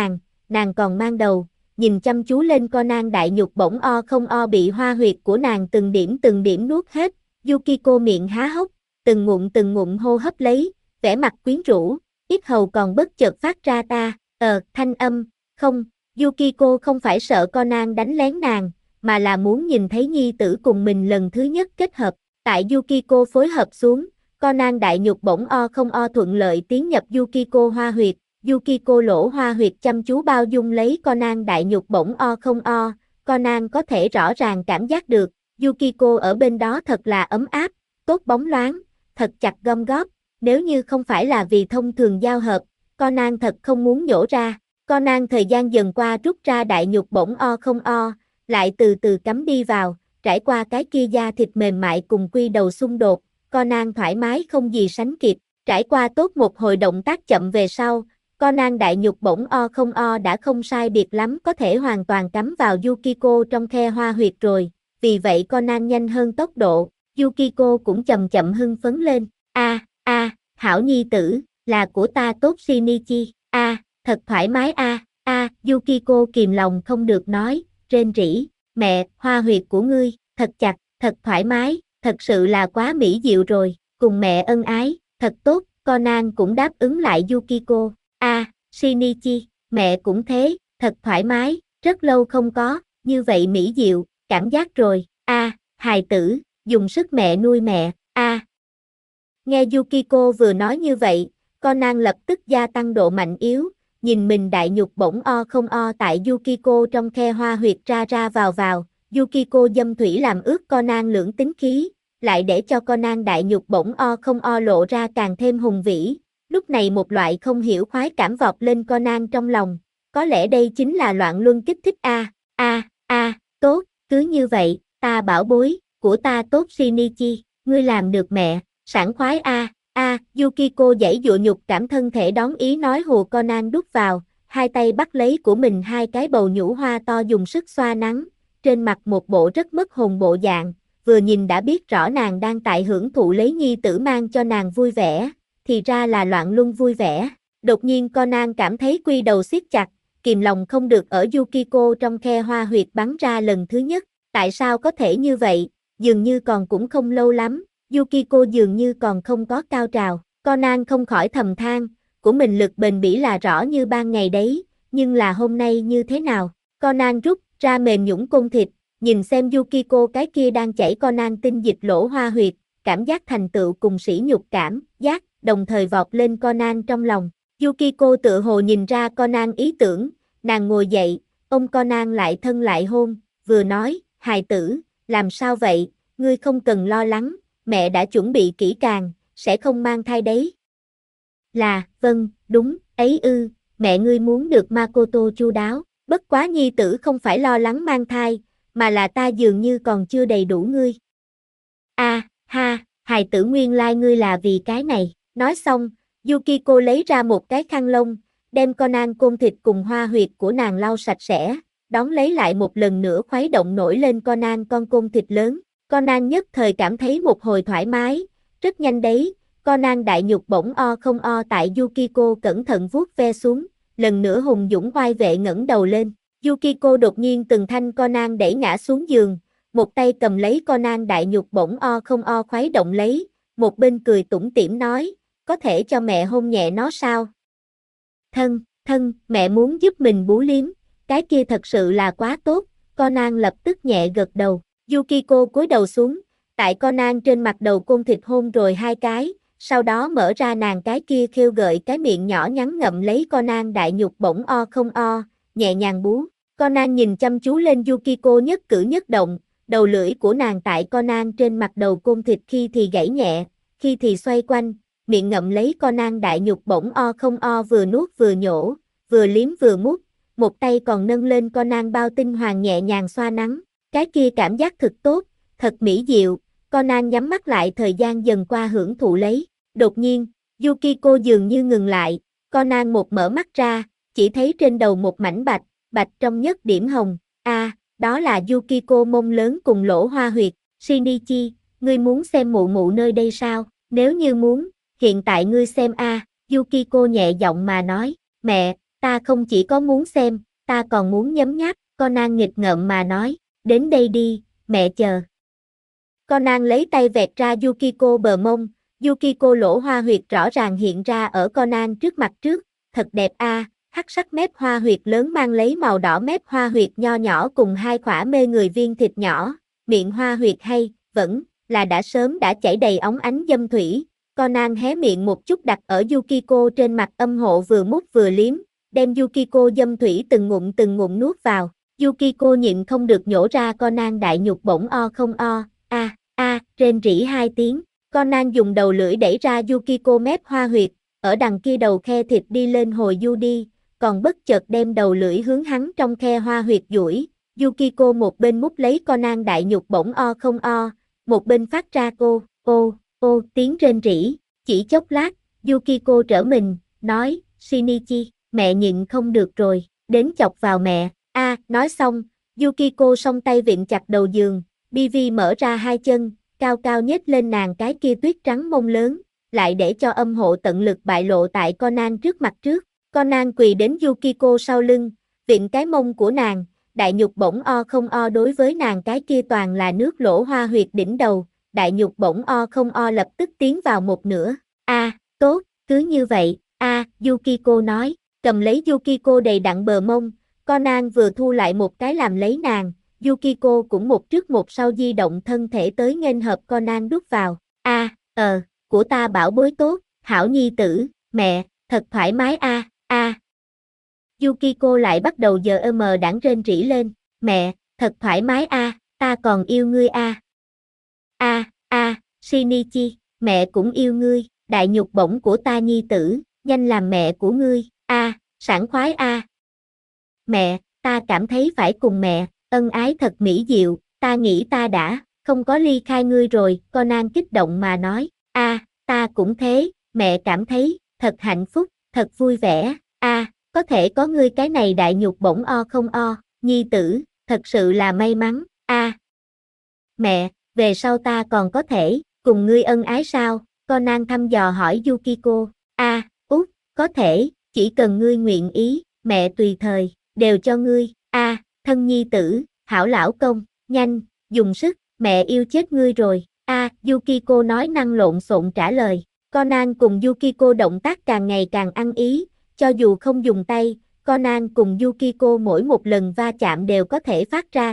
Speaker 1: nàng còn mang đầu, nhìn chăm chú lên Conan đại nhục bỗng o không o bị hoa huyệt của nàng từng điểm nuốt hết, Yukiko miệng há hốc, từng ngụm hô hấp lấy, vẻ mặt quyến rũ, yết hầu còn bất chợt phát ra thanh âm, không, Yukiko không phải sợ Conan đánh lén nàng, mà là muốn nhìn thấy nhi tử cùng mình lần thứ nhất kết hợp, tại Yukiko phối hợp xuống, Conan đại nhục bỗng o không o thuận lợi tiến nhập Yukiko hoa huyệt, Yukiko lỗ hoa huyệt chăm chú bao dung lấy Conan đại nhục bỗng o không o, Conan có thể rõ ràng cảm giác được, Yukiko ở bên đó thật là ấm áp, tốt bóng loáng, thật chặt gom góp, nếu như không phải là vì thông thường giao hợp, Conan thật không muốn nhổ ra, Conan thời gian dần qua rút ra đại nhục bỗng o không o, lại từ từ cắm đi vào, trải qua cái kia da thịt mềm mại cùng quy đầu xung đột, Conan thoải mái không gì sánh kịp, trải qua tốt một hồi động tác chậm về sau, Conan đại nhục bỗng o không o đã không sai biệt lắm có thể hoàn toàn cắm vào Yukiko trong khe hoa huyệt rồi, vì vậy Conan nhanh hơn tốc độ, Yukiko cũng chậm chậm hưng phấn lên, hảo nhi tử, là của ta tốt Shinichi, thật thoải mái Yukiko kìm lòng không được nói, rên rỉ, mẹ, hoa huyệt của ngươi, thật chặt, thật thoải mái, thật sự là quá mỹ diệu rồi, cùng mẹ ân ái, thật tốt, Conan cũng đáp ứng lại Yukiko, Shinichi, mẹ cũng thế, thật thoải mái, rất lâu không có, như vậy mỹ diệu, cảm giác rồi, hài tử, dùng sức mẹ nuôi mẹ, Nghe Yukiko vừa nói như vậy, Conan lập tức gia tăng độ mạnh yếu, nhìn mình đại nhục bỗng o không o tại Yukiko trong khe hoa huyệt ra ra vào, Yukiko dâm thủy làm ướt Conan lưỡng tính khí, lại để cho Conan đại nhục bỗng o không o lộ ra càng thêm hùng vĩ, lúc này một loại không hiểu khoái cảm vọt lên Conan trong lòng, có lẽ đây chính là loạn luân kích thích tốt, cứ như vậy, ta bảo bối, của ta tốt Shinichi, ngươi làm được mẹ, sảng khoái Yukiko giãy dụa nhục cảm thân thể đón ý nói hù Conan đút vào, hai tay bắt lấy của mình hai cái bầu nhũ hoa to dùng sức xoa nắng, trên mặt một bộ rất mất hồn bộ dạng, vừa nhìn đã biết rõ nàng đang tại hưởng thụ lấy nhi tử mang cho nàng vui vẻ, thì ra là loạn luân vui vẻ. Đột nhiên Conan cảm thấy quy đầu siết chặt, kìm lòng không được ở Yukiko trong khe hoa huyệt bắn ra lần thứ nhất, tại sao có thể như vậy, dường như còn cũng không lâu lắm. Yukiko dường như còn không có cao trào, Conan không khỏi thầm than, của mình lực bền bỉ là rõ như ban ngày đấy, nhưng là hôm nay như thế nào? Conan rút ra mềm nhũn côn thịt, nhìn xem Yukiko cái kia đang chảy Conan tinh dịch lỗ hoa huyệt, cảm giác thành tựu cùng sỉ nhục cảm, giác, đồng thời vọt lên Conan trong lòng. Yukiko tự hồ nhìn ra Conan ý tưởng, nàng ngồi dậy, ôm Conan lại thân lại hôn, vừa nói, hài tử, làm sao vậy, ngươi không cần lo lắng. Mẹ đã chuẩn bị kỹ càng, sẽ không mang thai đấy. Vâng, đúng, ấy mẹ ngươi muốn được Makoto chu đáo, bất quá nhi tử không phải lo lắng mang thai, mà là ta dường như còn chưa đầy đủ ngươi. Hài tử nguyên lai ngươi là vì cái này, nói xong, Yukiko lấy ra một cái khăn lông, đem Conan côn thịt cùng hoa huyệt của nàng lau sạch sẽ, đón lấy lại một lần nữa khuấy động nổi lên Conan con côn thịt lớn. Conan nhất thời cảm thấy một hồi thoải mái, rất nhanh đấy, Conan đại nhục bỗng o không o tại Yukiko cẩn thận vuốt ve xuống, lần nữa hùng dũng oai vệ ngẩng đầu lên, Yukiko đột nhiên từng thanh Conan đẩy ngã xuống giường, một tay cầm lấy Conan đại nhục bỗng o không o khuấy động lấy, một bên cười tủm tỉm nói, có thể cho mẹ hôn nhẹ nó sao? Thân, mẹ muốn giúp mình bú liếm, cái kia thật sự là quá tốt, Conan lập tức nhẹ gật đầu. Yukiko cúi đầu xuống, tại Conan trên mặt đầu côn thịt hôn rồi hai cái, sau đó mở ra nàng cái kia khêu gợi cái miệng nhỏ nhắn ngậm lấy Conan đại nhục bỗng o không o, nhẹ nhàng bú. Conan nhìn chăm chú lên Yukiko nhất cử nhất động, đầu lưỡi của nàng tại Conan trên mặt đầu côn thịt khi thì gãy nhẹ, khi thì xoay quanh, miệng ngậm lấy Conan đại nhục bỗng o không o vừa nuốt vừa nhổ, vừa liếm vừa mút, một tay còn nâng lên Conan bao tinh hoàng nhẹ nhàng xoa nắng. Cái kia cảm giác thực tốt, thật mỹ diệu, Conan nhắm mắt lại thời gian dần qua hưởng thụ lấy. Đột nhiên, Yukiko dường như ngừng lại, Conan một mở mắt ra, chỉ thấy trên đầu một mảnh bạch trong nhất điểm hồng. Đó là Yukiko mông lớn cùng lỗ hoa huyệt. Shinichi, ngươi muốn xem mụ mụ nơi đây sao? Nếu như muốn, hiện tại ngươi xem Yukiko nhẹ giọng mà nói, mẹ, Ta không chỉ có muốn xem, ta còn muốn nhấm nháp, Conan nghịch ngợm mà nói, đến đây đi, mẹ chờ. Conan lấy tay vẹt ra Yukiko bờ mông, Yukiko lỗ hoa huyệt rõ ràng hiện ra ở Conan trước mặt trước, thật đẹp a, hắc sắc mép hoa huyệt lớn mang lấy màu đỏ mép hoa huyệt nho nhỏ cùng hai khỏa mê người viên thịt nhỏ, miệng hoa huyệt hay, vẫn, là đã sớm đã chảy đầy óng ánh dâm thủy. Conan hé miệng một chút đặt ở Yukiko trên mặt âm hộ vừa mút vừa liếm, đem Yukiko dâm thủy từng ngụm nuốt vào. Yukiko nhịn không được nhổ ra Conan đại nhục bỗng o không o, rên rỉ hai tiếng. Conan dùng đầu lưỡi đẩy ra Yukiko mép hoa huyệt, ở đằng kia đầu khe thịt đi lên hồi du đi, còn bất chợt đem đầu lưỡi hướng hắn trong khe hoa huyệt duỗi. Yukiko một bên mút lấy Conan đại nhục bỗng o không o, một bên phát ra ô tiếng rên rỉ. Chỉ chốc lát, Yukiko trở mình, nói, Shinichi, mẹ nhịn không được rồi, đến chọc vào mẹ. Nói xong, Yukiko song tay vịn chặt đầu giường, Bivi mở ra hai chân, cao cao nhếch lên nàng cái kia tuyết trắng mông lớn, lại để cho âm hộ tận lực bại lộ tại Conan trước mặt trước. Conan quỳ đến Yukiko sau lưng, vịn cái mông của nàng, đại nhục bỗng o không o đối với nàng cái kia toàn là nước lỗ hoa huyệt đỉnh đầu, đại nhục bỗng o không o lập tức tiến vào một nửa. Tốt, cứ như vậy, Yukiko nói, cầm lấy Yukiko đầy đặn bờ mông, Conan vừa thu lại một cái làm lấy nàng, Yukiko cũng một trước một sau di động thân thể tới nghênh hợp Conan đút vào. Của ta bảo bối tốt, hảo nhi tử, mẹ, thật thoải mái Yukiko lại bắt đầu đãng rên rỉ lên, mẹ, thật thoải mái ta còn yêu ngươi Shinichi, mẹ cũng yêu ngươi, đại nhục bổng của ta nhi tử, nhanh làm mẹ của ngươi, sảng khoái Mẹ, ta cảm thấy phải cùng mẹ, ân ái thật mỹ diệu, ta nghĩ ta đã, không có ly khai ngươi rồi, Conan kích động mà nói, ta cũng thế, mẹ cảm thấy, thật hạnh phúc, thật vui vẻ, có thể có ngươi cái này đại nhục bổng o không o, nhi tử, thật sự là may mắn, Mẹ, về sau ta còn có thể, cùng ngươi ân ái sao, Conan thăm dò hỏi Yukiko, có thể, chỉ cần ngươi nguyện ý, mẹ tùy thời, đều cho ngươi, thân nhi tử, hảo lão công, nhanh, dùng sức, mẹ yêu chết ngươi rồi, Yukiko nói năng lộn xộn trả lời. Conan cùng Yukiko động tác càng ngày càng ăn ý, cho dù không dùng tay, Conan cùng Yukiko mỗi một lần va chạm đều có thể phát ra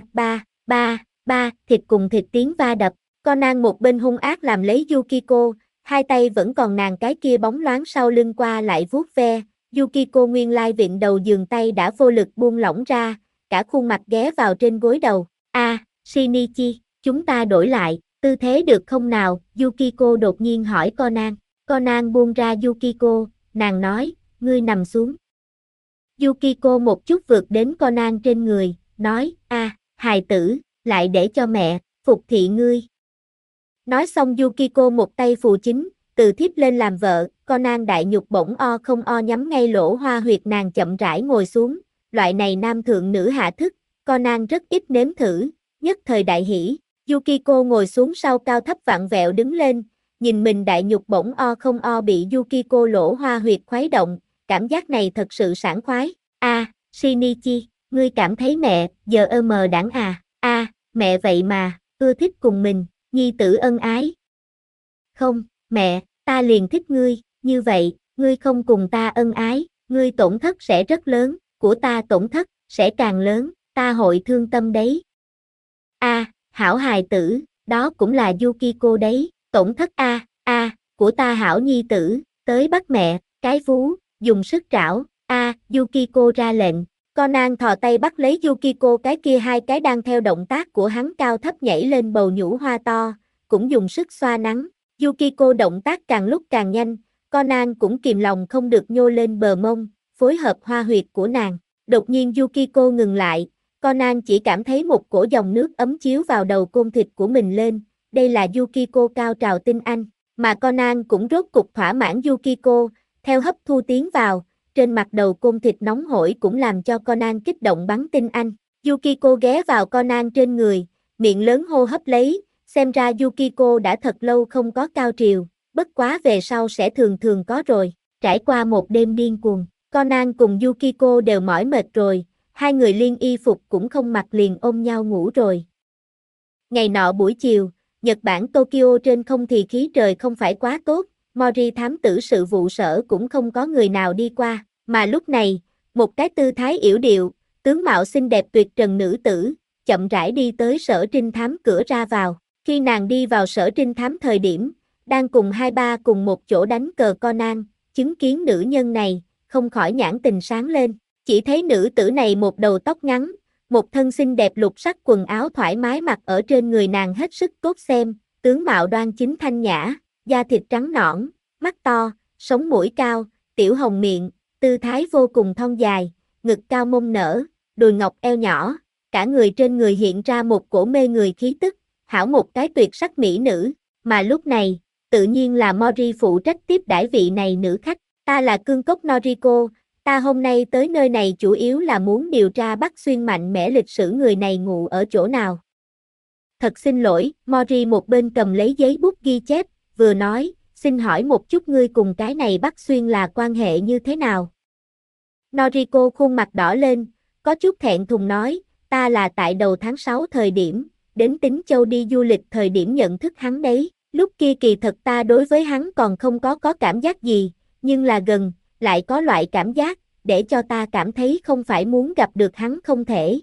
Speaker 1: thịt cùng thịt tiếng va đập. Conan một bên hung ác làm lấy Yukiko, hai tay vẫn còn nàng cái kia bóng loáng sau lưng qua lại vuốt ve. Yukiko nguyên lai vịn đầu giường tay đã vô lực buông lỏng ra, cả khuôn mặt ghé vào trên gối đầu. Shinichi, chúng ta đổi lại, tư thế được không nào? Yukiko đột nhiên hỏi Conan. Conan buông ra Yukiko, nàng nói, ngươi nằm xuống. Yukiko một chút vượt đến Conan trên người, nói, hài tử, lại để cho mẹ, phục thị ngươi. Nói xong Yukiko một tay phù chính, từ thiếp lên làm vợ, Conan đại nhục bổng o không o nhắm ngay lỗ hoa huyệt nàng chậm rãi ngồi xuống, loại này nam thượng nữ hạ thức, Conan rất ít nếm thử, nhất thời đại hỉ. Yukiko ngồi xuống sau cao thấp vặn vẹo đứng lên, nhìn mình đại nhục bổng o không o bị Yukiko lỗ hoa huyệt khuấy động, cảm giác này thật sự sảng khoái. Shinichi, ngươi cảm thấy mẹ, đãng mẹ vậy mà, ưa thích cùng mình, nhi tử ân ái. Không, mẹ, ta liền thích ngươi, như vậy, ngươi không cùng ta ân ái, ngươi tổn thất sẽ rất lớn, của ta tổn thất, sẽ càng lớn, ta hội thương tâm đấy. Hảo hài tử, đó cũng là Yukiko đấy, tổn thất của ta hảo nhi tử, tới bắt mẹ, cái vú, dùng sức trảo, Yukiko ra lệnh. Conan thò tay bắt lấy Yukiko cái kia hai cái đang theo động tác của hắn cao thấp nhảy lên bầu nhũ hoa to, cũng dùng sức xoa nắn. Yukiko động tác càng lúc càng nhanh, Conan cũng kìm lòng không được nhô lên bờ mông, phối hợp hoa huyệt của nàng. Đột nhiên Yukiko ngừng lại, Conan chỉ cảm thấy một cổ dòng nước ấm chiếu vào đầu côn thịt của mình lên, đây là Yukiko cao trào tinh anh, mà Conan cũng rốt cục thỏa mãn Yukiko, theo hấp thu tiến vào, trên mặt đầu côn thịt nóng hổi cũng làm cho Conan kích động bắn tinh anh. Yukiko ghé vào Conan trên người, miệng lớn hô hấp lấy, xem ra Yukiko đã thật lâu không có cao triều, bất quá về sau sẽ thường thường có rồi. Trải qua một đêm điên cuồng, Conan cùng Yukiko đều mỏi mệt rồi, hai người liên y phục cũng không mặc liền ôm nhau ngủ rồi. Ngày nọ buổi chiều, Nhật Bản Tokyo trên không thì khí trời không phải quá tốt, Mori thám tử sự vụ sở cũng không có người nào đi qua, mà lúc này, một cái tư thái yểu điệu, tướng mạo xinh đẹp tuyệt trần nữ tử, chậm rãi đi tới sở trinh thám cửa ra vào. Khi nàng đi vào sở trinh thám thời điểm, đang cùng hai ba cùng một chỗ đánh cờ Conan, chứng kiến nữ nhân này, không khỏi nhãn tình sáng lên. Chỉ thấy nữ tử này một đầu tóc ngắn, một thân xinh đẹp lục sắc quần áo thoải mái mặc ở trên người nàng hết sức tốt xem, tướng mạo đoan chính thanh nhã, da thịt trắng nõn, mắt to, sống mũi cao, tiểu hồng miệng, tư thái vô cùng thon dài, ngực cao mông nở, đùi ngọc eo nhỏ, cả người trên người hiện ra một cổ mê người khí tức, hảo một cái tuyệt sắc mỹ nữ, mà lúc này, tự nhiên là Mori phụ trách tiếp đãi vị này nữ khách, ta là cương cốc Noriko. Ta hôm nay tới nơi này chủ yếu là muốn điều tra Bắc Xuyên mạnh mẽ lịch sử người này ngụ ở chỗ nào. Thật xin lỗi, Mori một bên cầm lấy giấy bút ghi chép, vừa nói, xin hỏi một chút ngươi cùng cái này Bắc Xuyên là quan hệ như thế nào? Noriko khuôn mặt đỏ lên, có chút thẹn thùng nói, ta là tại đầu tháng 6 thời điểm, đến Tín Châu đi du lịch thời điểm nhận thức hắn đấy, lúc kia kỳ thật ta đối với hắn còn không có cảm giác gì, nhưng là gần, lại có loại cảm giác, để cho ta cảm thấy không phải muốn gặp được hắn không thể.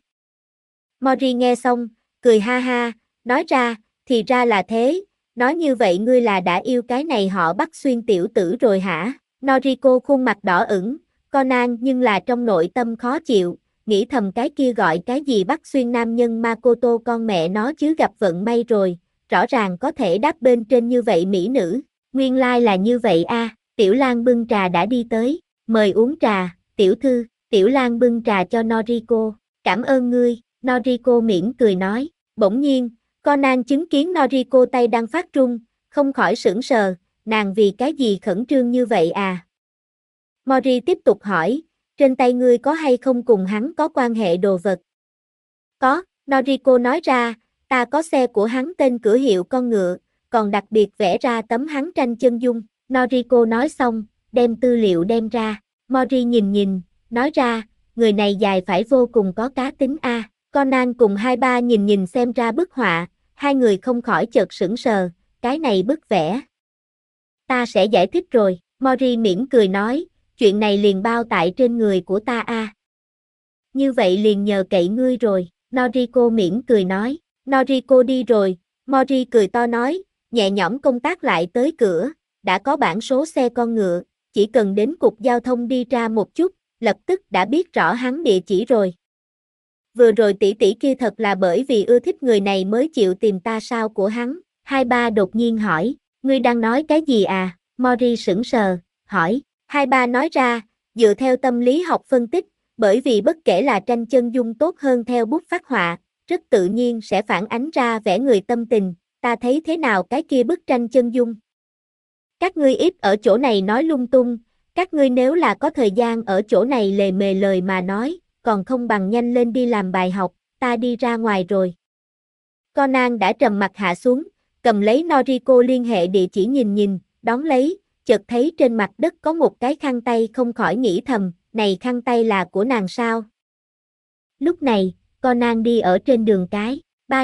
Speaker 1: Mori nghe xong, cười ha ha, nói ra, thì ra là thế, nói như vậy ngươi là đã yêu cái này họ Bắc Xuyên tiểu tử rồi hả? Noriko khuôn mặt đỏ ửng, Conan nhưng là trong nội tâm khó chịu, nghĩ thầm cái kia gọi cái gì Bắc Xuyên nam nhân Makoto con mẹ nó chứ gặp vận may rồi, rõ ràng có thể đáp bên trên như vậy mỹ nữ, nguyên lai là như vậy a. Tiểu Lan bưng trà đã đi tới, mời uống trà, tiểu thư, Tiểu Lan bưng trà cho Noriko, cảm ơn ngươi, Noriko mỉm cười nói, bỗng nhiên, Conan chứng kiến Noriko tay đang phát run, không khỏi sửng sờ, nàng vì cái gì khẩn trương như vậy à? Mori tiếp tục hỏi, trên tay ngươi có hay không cùng hắn có quan hệ đồ vật? Có, Noriko nói ra, ta có xe của hắn tên cửa hiệu con ngựa, còn đặc biệt vẽ ra tấm hắn tranh chân dung. Noriko nói xong, đem tư liệu đem ra, Mori nhìn, nói ra, người này dài phải vô cùng có cá tính a. Conan cùng hai ba nhìn xem ra bức họa, hai người không khỏi chợt sững sờ, cái này bức vẽ. Ta sẽ giải thích rồi, Mori mỉm cười nói, chuyện này liền bao tại trên người của ta a. Như vậy liền nhờ cậy ngươi rồi, Noriko mỉm cười nói, Noriko đi rồi, Mori cười to nói, nhẹ nhõm công tác lại tới cửa. Đã có bản số xe con ngựa, chỉ cần đến cục giao thông đi ra một chút, lập tức đã biết rõ hắn địa chỉ rồi. Vừa rồi tỷ tỷ kia thật là bởi vì ưa thích người này mới chịu tìm ta sao của hắn, hai ba đột nhiên hỏi, ngươi đang nói cái gì à, Mori sững sờ, hỏi, hai ba nói ra, dựa theo tâm lý học phân tích, bởi vì bất kể là tranh chân dung tốt hơn theo bút phác họa, rất tự nhiên sẽ phản ánh ra vẻ người tâm tình, ta thấy thế nào cái kia bức tranh chân dung. Các ngươi ít ở chỗ này nói lung tung, các ngươi nếu là có thời gian ở chỗ này lề mề lời mà nói, còn không bằng nhanh lên đi làm bài học, ta đi ra ngoài rồi. Conan đã trầm mặt hạ xuống, cầm lấy Noriko liên hệ địa chỉ nhìn, đón lấy, chợt thấy trên mặt đất có một cái khăn tay không khỏi nghĩ thầm, này khăn tay là của nàng sao? Lúc này, Conan đi ở trên đường cái,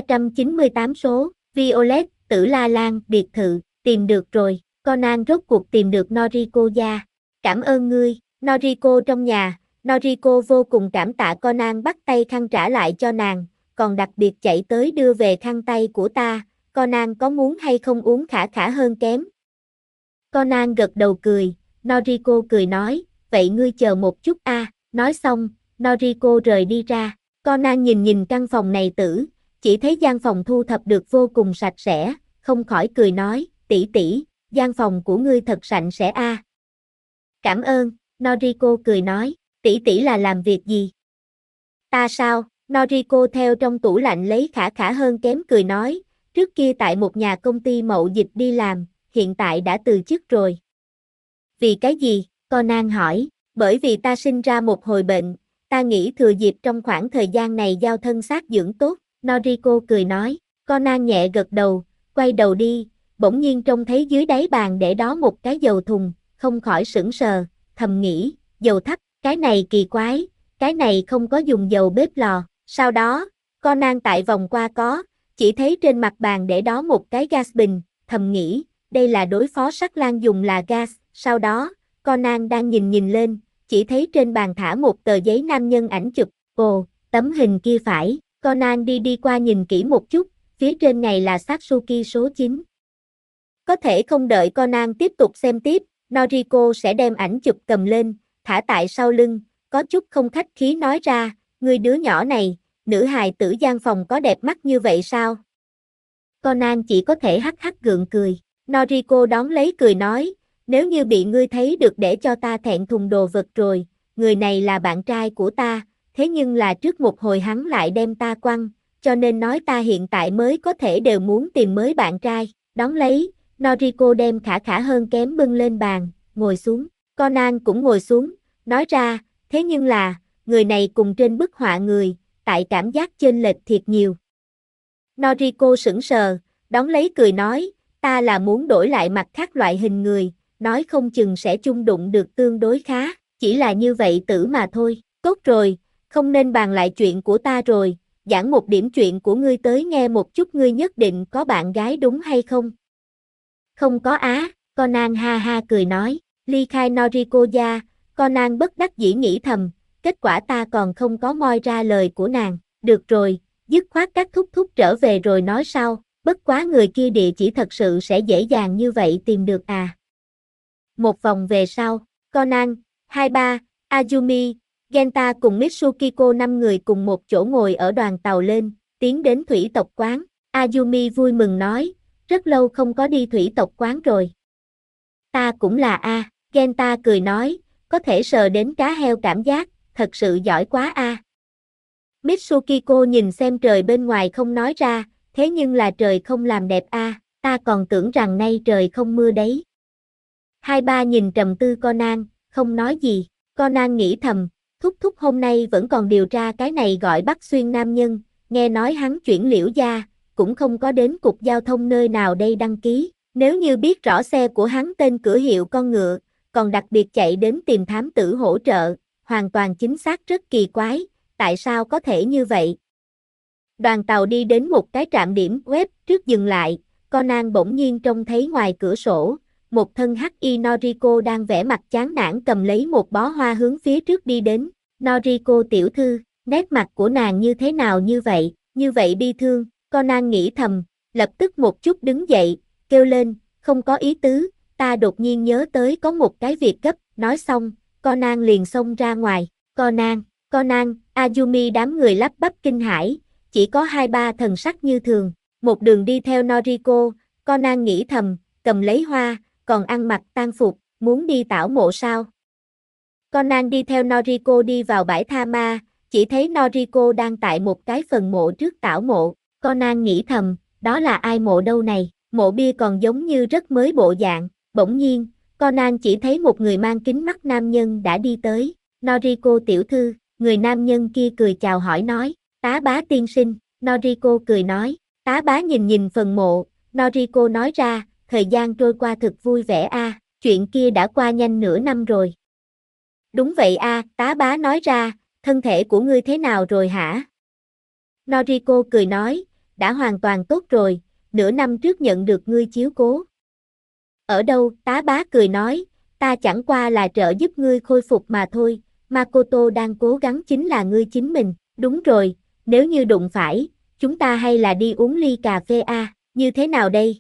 Speaker 1: 398 số, Violet, Tử La Lan, biệt thự, tìm được rồi. Conan rốt cuộc tìm được Noriko gia. Cảm ơn ngươi, Noriko trong nhà, Noriko vô cùng cảm tạ Conan bắt tay khăn trả lại cho nàng, còn đặc biệt chạy tới đưa về khăn tay của ta, Conan có muốn hay không uống khả hơn kém. Conan gật đầu cười, Noriko cười nói, vậy ngươi chờ một chút a. Nói xong, Noriko rời đi ra, Conan nhìn căn phòng này tử, chỉ thấy gian phòng thu thập được vô cùng sạch sẽ, không khỏi cười nói, tỷ tỷ, gian phòng của ngươi thật sạch sẽ a. Cảm ơn, Noriko cười nói, tỷ tỷ là làm việc gì? Ta sao? Noriko theo trong tủ lạnh lấy khả hơn kém cười nói, trước kia tại một nhà công ty mậu dịch đi làm, hiện tại đã từ chức rồi. Vì cái gì? Conan hỏi, bởi vì ta sinh ra một hồi bệnh, ta nghĩ thừa dịp trong khoảng thời gian này giao thân xác dưỡng tốt, Noriko cười nói, Conan nhẹ gật đầu, quay đầu đi, bỗng nhiên trông thấy dưới đáy bàn để đó một cái dầu thùng, không khỏi sững sờ, thầm nghĩ, dầu thắp, Cái này kỳ quái, cái này không có dùng dầu bếp lò. Sau đó, Conan tại vòng qua chỉ thấy trên mặt bàn để đó một cái gas bình, thầm nghĩ, đây là đối phó Sắc Lang dùng là gas. Sau đó, Conan đang nhìn lên, chỉ thấy trên bàn thả một tờ giấy nam nhân ảnh chụp. Ồ, tấm hình kia phải. Conan đi qua nhìn kỹ một chút, phía trên này là Satsuki số 9. Có thể không đợi Conan tiếp tục xem tiếp, Noriko sẽ đem ảnh chụp cầm lên, thả tại sau lưng, có chút không khách khí nói ra, người đứa nhỏ này, nữ hài tử gian phòng có đẹp mắt như vậy sao? Conan chỉ có thể hắc hắc gượng cười. Noriko đón lấy cười nói, nếu như bị ngươi thấy được để cho ta thẹn thùng đồ vật rồi, người này là bạn trai của ta, thế nhưng là trước một hồi hắn lại đem ta quăng, cho nên nói ta hiện tại mới có thể đều muốn tìm mới bạn trai. Đón lấy, Noriko đem khả hơn kém bưng lên bàn, ngồi xuống. Conan cũng ngồi xuống, nói ra, thế nhưng là, người này cùng trên bức họa người, tại cảm giác chênh lệch thiệt nhiều. Noriko sững sờ, đón lấy cười nói, ta là muốn đổi lại mặt khác loại hình người, nói không chừng sẽ chung đụng được tương đối khá, chỉ là như vậy tử mà thôi. Tốt rồi, không nên bàn lại chuyện của ta rồi, giảng một điểm chuyện của ngươi tới nghe một chút, ngươi nhất định có bạn gái đúng hay không? Không có á, Conan ha ha cười nói, ly khai Noriko gia, Conan bất đắc dĩ nghĩ thầm, kết quả ta còn không có moi ra lời của nàng, được rồi, dứt khoát các thúc thúc trở về rồi nói sau, bất quá người kia địa chỉ thật sự sẽ dễ dàng như vậy tìm được à. Một vòng về sau, Conan, 23, Azumi, Genta cùng Mitsukiko 5 người cùng một chỗ ngồi ở đoàn tàu lên, tiến đến thủy tộc quán. Azumi vui mừng nói, rất lâu không có đi thủy tộc quán rồi. Ta cũng là a. Genta cười nói, có thể sờ đến cá heo cảm giác, thật sự giỏi quá a. Mitsukiko nhìn xem trời bên ngoài không nói ra, thế nhưng là trời không làm đẹp a, ta còn tưởng rằng nay trời không mưa đấy. 23 nhìn trầm tư Conan, không nói gì. Conan nghĩ thầm, thúc thúc hôm nay vẫn còn điều tra cái này gọi Bắc Xuyên nam nhân, nghe nói hắn chuyển Liễu gia, cũng không có đến cục giao thông nơi nào đây đăng ký. Nếu như biết rõ xe của hắn tên cửa hiệu con ngựa, còn đặc biệt chạy đến tìm thám tử hỗ trợ, hoàn toàn chính xác rất kỳ quái, tại sao có thể như vậy? Đoàn tàu đi đến một cái trạm điểm web trước dừng lại, Conan bỗng nhiên trông thấy ngoài cửa sổ, một thân hắc y Noriko đang vẻ mặt chán nản cầm lấy một bó hoa hướng phía trước đi đến. Noriko tiểu thư, nét mặt của nàng như thế nào như vậy bi thương, Conan nghĩ thầm, lập tức một chút đứng dậy, kêu lên, không có ý tứ, ta đột nhiên nhớ tới có một cái việc gấp, nói xong, Conan liền xông ra ngoài. Conan, Azumi đám người lắp bắp kinh hãi, chỉ có 23 thần sắc như thường, một đường đi theo Noriko, Conan nghĩ thầm, cầm lấy hoa, còn ăn mặc tang phục, muốn đi tảo mộ sao? Conan đi theo Noriko đi vào bãi tha ma, chỉ thấy Noriko đang tại một cái phần mộ trước tảo mộ, Conan nghĩ thầm, đó là ai mộ đâu này, mộ bia còn giống như rất mới bộ dạng, bỗng nhiên, Conan chỉ thấy một người mang kính mắt nam nhân đã đi tới, Noriko tiểu thư, người nam nhân kia cười chào hỏi nói, tá bá tiên sinh, Noriko cười nói, tá bá nhìn phần mộ, Noriko nói ra, thời gian trôi qua thực vui vẻ a, chuyện kia đã qua nhanh nửa năm rồi. Đúng vậy a, tá bá nói ra, thân thể của ngươi thế nào rồi hả? Noriko cười nói, đã hoàn toàn tốt rồi, nửa năm trước nhận được ngươi chiếu cố. Ở đâu? Tá bá cười nói, ta chẳng qua là trợ giúp ngươi khôi phục mà thôi, Makoto đang cố gắng chính là ngươi chính mình, đúng rồi, nếu như đụng phải, chúng ta hay là đi uống ly cà phê a, như thế nào đây?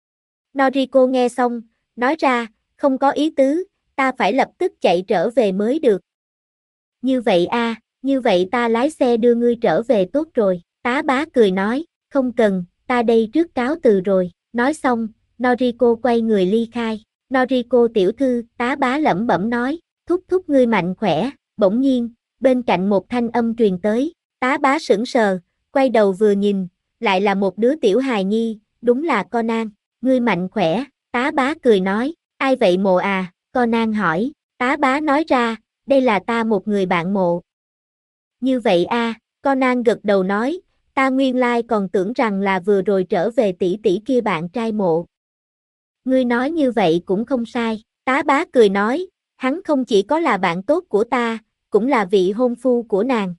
Speaker 1: Noriko nghe xong, nói ra, không có ý tứ, ta phải lập tức chạy trở về mới được. Như vậy a, như vậy ta lái xe đưa ngươi trở về tốt rồi, tá bá cười nói, không cần, ta đây trước cáo từ rồi, nói xong, Noriko quay người ly khai, Noriko tiểu thư, tá bá lẩm bẩm nói, thúc thúc ngươi mạnh khỏe, bỗng nhiên, bên cạnh một thanh âm truyền tới, tá bá sững sờ, quay đầu vừa nhìn, lại là một đứa tiểu hài nhi, đúng là Conan, ngươi mạnh khỏe, tá bá cười nói, ai vậy mộ à, Conan hỏi, tá bá nói ra, đây là ta một người bạn mộ. Như vậy a, Conan gật đầu nói, ta nguyên lai còn tưởng rằng là vừa rồi trở về tỷ tỷ kia bạn trai mộ. Ngươi nói như vậy cũng không sai, tá bá cười nói, hắn không chỉ có là bạn tốt của ta, cũng là vị hôn phu của nàng.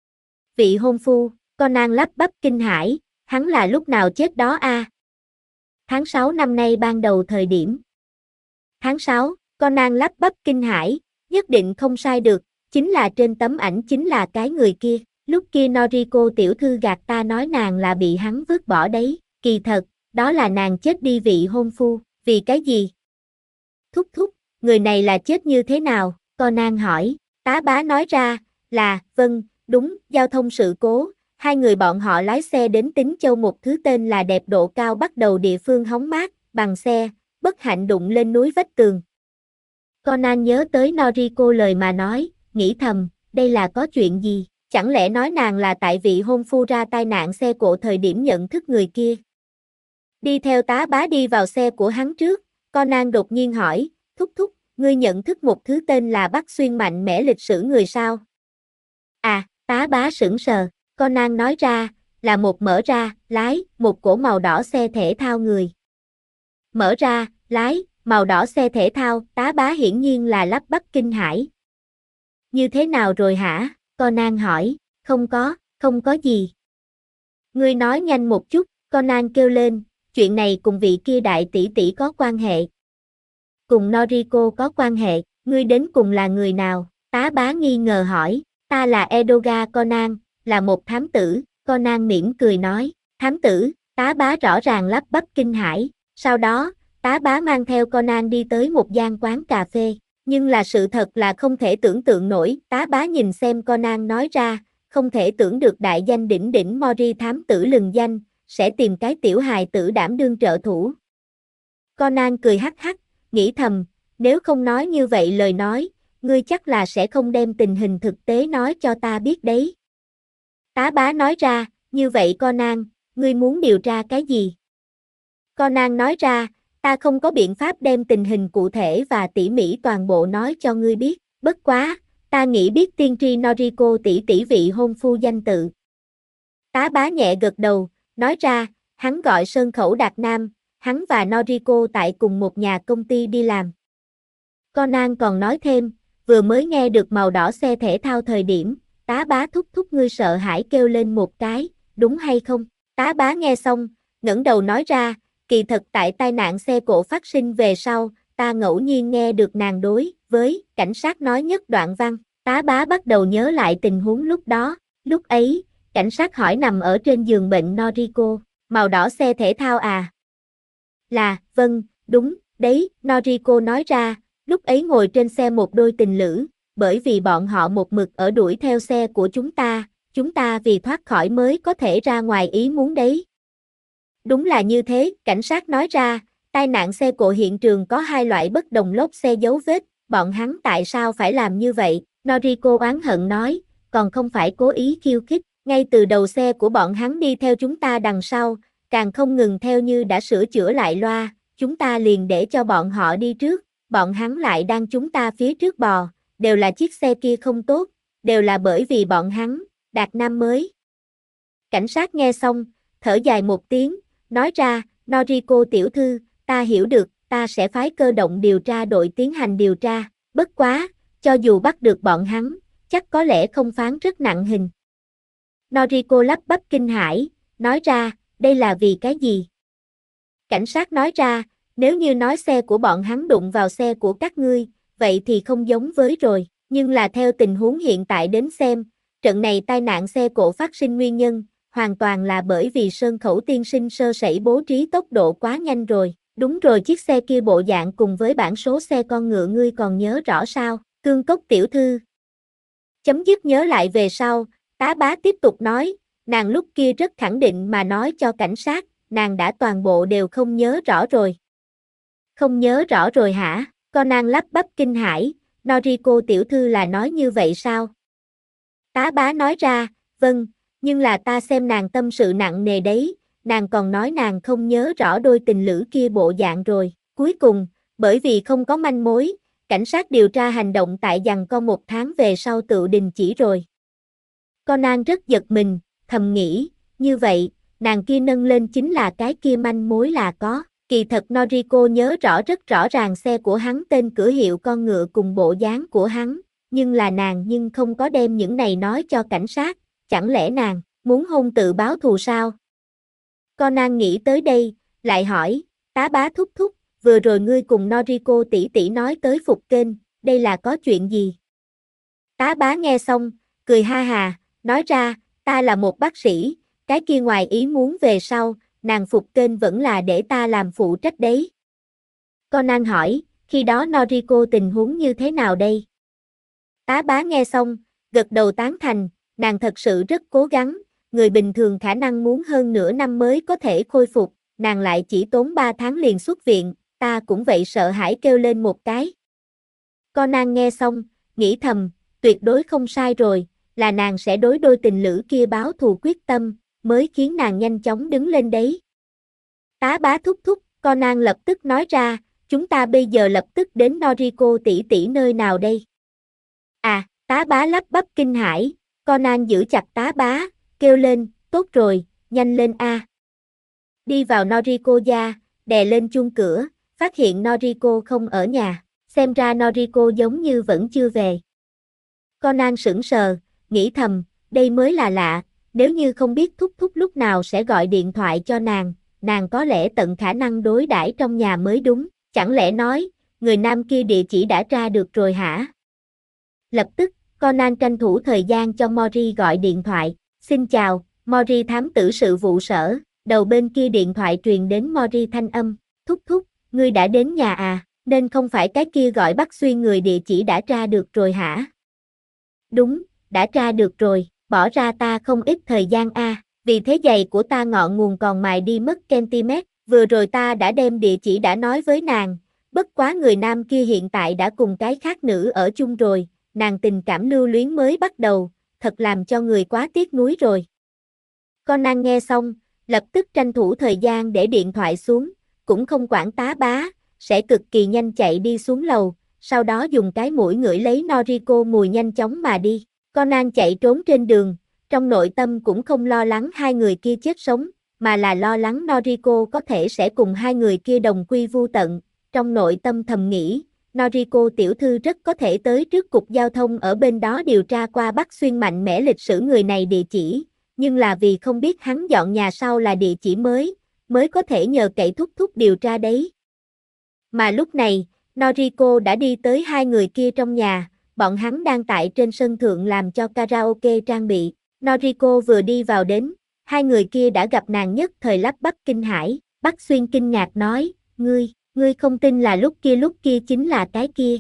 Speaker 1: Vị hôn phu, Conan lắp bắp kinh hãi, hắn là lúc nào chết đó a? Tháng 6 năm nay ban đầu thời điểm. Tháng 6, Conan lắp bắp kinh hãi, nhất định không sai được, chính là trên tấm ảnh chính là cái người kia. Lúc kia Noriko tiểu thư gạt ta nói nàng là bị hắn vứt bỏ đấy, kỳ thật, đó là nàng chết đi vị hôn phu, vì cái gì? Thúc thúc, người này là chết như thế nào? Conan hỏi, tá bá nói ra, là, vâng, đúng, giao thông sự cố, hai người bọn họ lái xe đến Tín Châu một thứ tên là Đẹp Độ Cao bắt đầu địa phương hóng mát, bằng xe, bất hạnh đụng lên núi vách tường. Conan nhớ tới Noriko lời mà nói, nghĩ thầm, đây là có chuyện gì? Chẳng lẽ nói nàng là tại vị hôn phu ra tai nạn xe cộ thời điểm nhận thức người kia? Đi theo tá bá đi vào xe của hắn trước, Conan đột nhiên hỏi, thúc thúc, ngươi nhận thức một thứ tên là Bắc Xuyên mạnh mẽ lịch sử người sao? À, tá bá sững sờ, Conan nói ra, là một mở ra, lái, một cổ màu đỏ xe thể thao người. Mở ra, lái, màu đỏ xe thể thao, tá bá hiển nhiên là lắp bắp kinh hãi. Như thế nào rồi hả? Conan hỏi, không có gì. Ngươi nói nhanh một chút, Conan kêu lên, chuyện này cùng vị kia đại tỷ tỷ có quan hệ. Cùng Noriko có quan hệ, ngươi đến cùng là người nào? Tá bá nghi ngờ hỏi, ta là Edoga Conan, là một thám tử, Conan mỉm cười nói, thám tử, tá bá rõ ràng lắp bắp kinh hãi, sau đó, tá bá mang theo Conan đi tới một gian quán cà phê, nhưng là sự thật là không thể tưởng tượng nổi, tá bá nhìn xem Conan nói ra, không thể tưởng được đại danh đỉnh đỉnh Mori thám tử lừng danh, sẽ tìm cái tiểu hài tử đảm đương trợ thủ. Conan cười hắc hắc, nghĩ thầm, nếu không nói như vậy lời nói, ngươi chắc là sẽ không đem tình hình thực tế nói cho ta biết đấy. Tá bá nói ra, như vậy Conan, ngươi muốn điều tra cái gì? Conan nói ra, ta không có biện pháp đem tình hình cụ thể và tỉ mỉ toàn bộ nói cho ngươi biết, bất quá, ta nghĩ biết tiên tri Noriko tỷ tỷ vị hôn phu danh tự. Tá bá nhẹ gật đầu, nói ra, hắn gọi Sơn Khẩu Đạt Nam, hắn và Noriko tại cùng một nhà công ty đi làm. Conan còn nói thêm, vừa mới nghe được màu đỏ xe thể thao thời điểm, tá bá thúc thúc ngươi sợ hãi kêu lên một cái, đúng hay không? Tá bá nghe xong, ngẩng đầu nói ra, kỳ thật tại tai nạn xe cộ phát sinh về sau, ta ngẫu nhiên nghe được nàng đối với cảnh sát nói nhất đoạn văn, tá bá bắt đầu nhớ lại tình huống lúc đó, lúc ấy, cảnh sát hỏi nằm ở trên giường bệnh Noriko, màu đỏ xe thể thao à? Là, vâng, đúng, đấy, Noriko nói ra, lúc ấy ngồi trên xe một đôi tình lữ, bởi vì bọn họ một mực ở đuổi theo xe của chúng ta vì thoát khỏi mới có thể ra ngoài ý muốn đấy. Đúng là như thế, cảnh sát nói ra, tai nạn xe cộ hiện trường có hai loại bất đồng lốp xe dấu vết, bọn hắn tại sao phải làm như vậy? Noriko oán hận nói, còn không phải cố ý khiêu khích, ngay từ đầu xe của bọn hắn đi theo chúng ta đằng sau, càng không ngừng theo như đã sửa chữa lại loa, chúng ta liền để cho bọn họ đi trước, bọn hắn lại đang chúng ta phía trước bò, đều là chiếc xe kia không tốt, đều là bởi vì bọn hắn, Đạt Nam mới. Cảnh sát nghe xong, thở dài một tiếng, nói ra, Noriko tiểu thư, ta hiểu được, ta sẽ phái cơ động điều tra đội tiến hành điều tra, bất quá, cho dù bắt được bọn hắn, chắc có lẽ không phán rất nặng hình. Noriko lắp bắp kinh hãi, nói ra, đây là vì cái gì? Cảnh sát nói ra, nếu như nói xe của bọn hắn đụng vào xe của các ngươi, vậy thì không giống với rồi, nhưng là theo tình huống hiện tại đến xem, trận này tai nạn xe cộ phát sinh nguyên nhân, hoàn toàn là bởi vì Sơn Khẩu tiên sinh sơ sẩy bố trí tốc độ quá nhanh rồi, đúng rồi chiếc xe kia bộ dạng cùng với bản số xe con ngựa ngươi còn nhớ rõ sao, Cương Cốc tiểu thư. Chấm dứt nhớ lại về sau, tá bá tiếp tục nói, nàng lúc kia rất khẳng định mà nói cho cảnh sát, nàng đã toàn bộ đều không nhớ rõ rồi. Không nhớ rõ rồi hả? Conan lắp bắp kinh hãi, Noriko tiểu thư là nói như vậy sao? Tá bá nói ra, vâng, nhưng là ta xem nàng tâm sự nặng nề đấy, nàng còn nói nàng không nhớ rõ đôi tình lữ kia bộ dạng rồi. Cuối cùng, bởi vì không có manh mối, cảnh sát điều tra hành động tại giằng co một tháng về sau tự đình chỉ rồi. Conan rất giật mình, thầm nghĩ, như vậy, nàng kia nâng lên chính là cái kia manh mối là có. Kỳ thật Noriko nhớ rất rõ ràng xe của hắn tên cửa hiệu con ngựa cùng bộ dáng của hắn, nhưng là nàng nhưng không có đem những này nói cho cảnh sát, chẳng lẽ nàng muốn hôn tự báo thù sao? Conan nghĩ tới đây, lại hỏi, tá bá thúc thúc, vừa rồi ngươi cùng Noriko tỷ tỷ nói tới phục kênh, đây là có chuyện gì? Tá bá nghe xong, cười ha hà, nói ra, ta là một bác sĩ, cái kia ngoài ý muốn về sau, nàng phục kênh vẫn là để ta làm phụ trách đấy. Conan hỏi, khi đó Noriko tình huống như thế nào đây? Tá bá nghe xong, gật đầu tán thành, nàng thật sự rất cố gắng, người bình thường khả năng muốn hơn nửa năm mới có thể khôi phục, nàng lại chỉ tốn 3 tháng liền xuất viện, ta cũng vậy sợ hãi kêu lên một cái. Conan nghe xong, nghĩ thầm, tuyệt đối không sai rồi, là nàng sẽ đối đôi tình lữ kia báo thù quyết tâm, mới khiến nàng nhanh chóng đứng lên đấy. Tá bá thúc thúc, Conan lập tức nói ra, chúng ta bây giờ lập tức đến Noriko tỷ tỷ nơi nào đây? À, tá bá lắp bắp kinh hãi, Conan giữ chặt tá bá, kêu lên, tốt rồi, nhanh lên a. Đi vào Noriko gia, đè lên chuông cửa, phát hiện Noriko không ở nhà, xem ra Noriko giống như vẫn chưa về. Conan sững sờ, nghĩ thầm, đây mới là lạ, nếu như không biết thúc thúc lúc nào sẽ gọi điện thoại cho nàng có lẽ tận khả năng đối đãi trong nhà mới đúng, chẳng lẽ nói, người nam kia địa chỉ đã tra được rồi hả? Lập tức, Conan tranh thủ thời gian cho Mori gọi điện thoại, xin chào, Mori thám tử sự vụ sở, đầu bên kia điện thoại truyền đến Mori thanh âm, thúc thúc, ngươi đã đến nhà à, nên không phải cái kia gọi Bắc Xuyên người địa chỉ đã tra được rồi hả? Đúng, đã tra được rồi, bỏ ra ta không ít thời gian a, vì thế giày của ta ngọn nguồn còn mài đi mất cm, vừa rồi ta đã đem địa chỉ đã nói với nàng, bất quá người nam kia hiện tại đã cùng cái khác nữ ở chung rồi, nàng tình cảm lưu luyến mới bắt đầu, thật làm cho người quá tiếc nuối rồi. Conan nghe xong, lập tức tranh thủ thời gian để điện thoại xuống, cũng không quản tá bá, sẽ cực kỳ nhanh chạy đi xuống lầu, sau đó dùng cái mũi ngửi lấy Noriko mùi nhanh chóng mà đi. Conan chạy trốn trên đường, trong nội tâm cũng không lo lắng hai người kia chết sống, mà là lo lắng Noriko có thể sẽ cùng hai người kia đồng quy vu tận, trong nội tâm thầm nghĩ, Noriko tiểu thư rất có thể tới trước cục giao thông ở bên đó điều tra qua Bắc Xuyên mạnh mẽ lịch sử người này địa chỉ, nhưng là vì không biết hắn dọn nhà sau là địa chỉ mới có thể nhờ cậy thúc thúc điều tra đấy. Mà lúc này, Noriko đã đi tới hai người kia trong nhà, bọn hắn đang tại trên sân thượng làm cho karaoke trang bị. Noriko vừa đi vào đến, hai người kia đã gặp nàng nhất thời lắp bắp kinh hãi. Bắc Xuyên kinh ngạc nói, ngươi không tin là lúc kia chính là cái kia.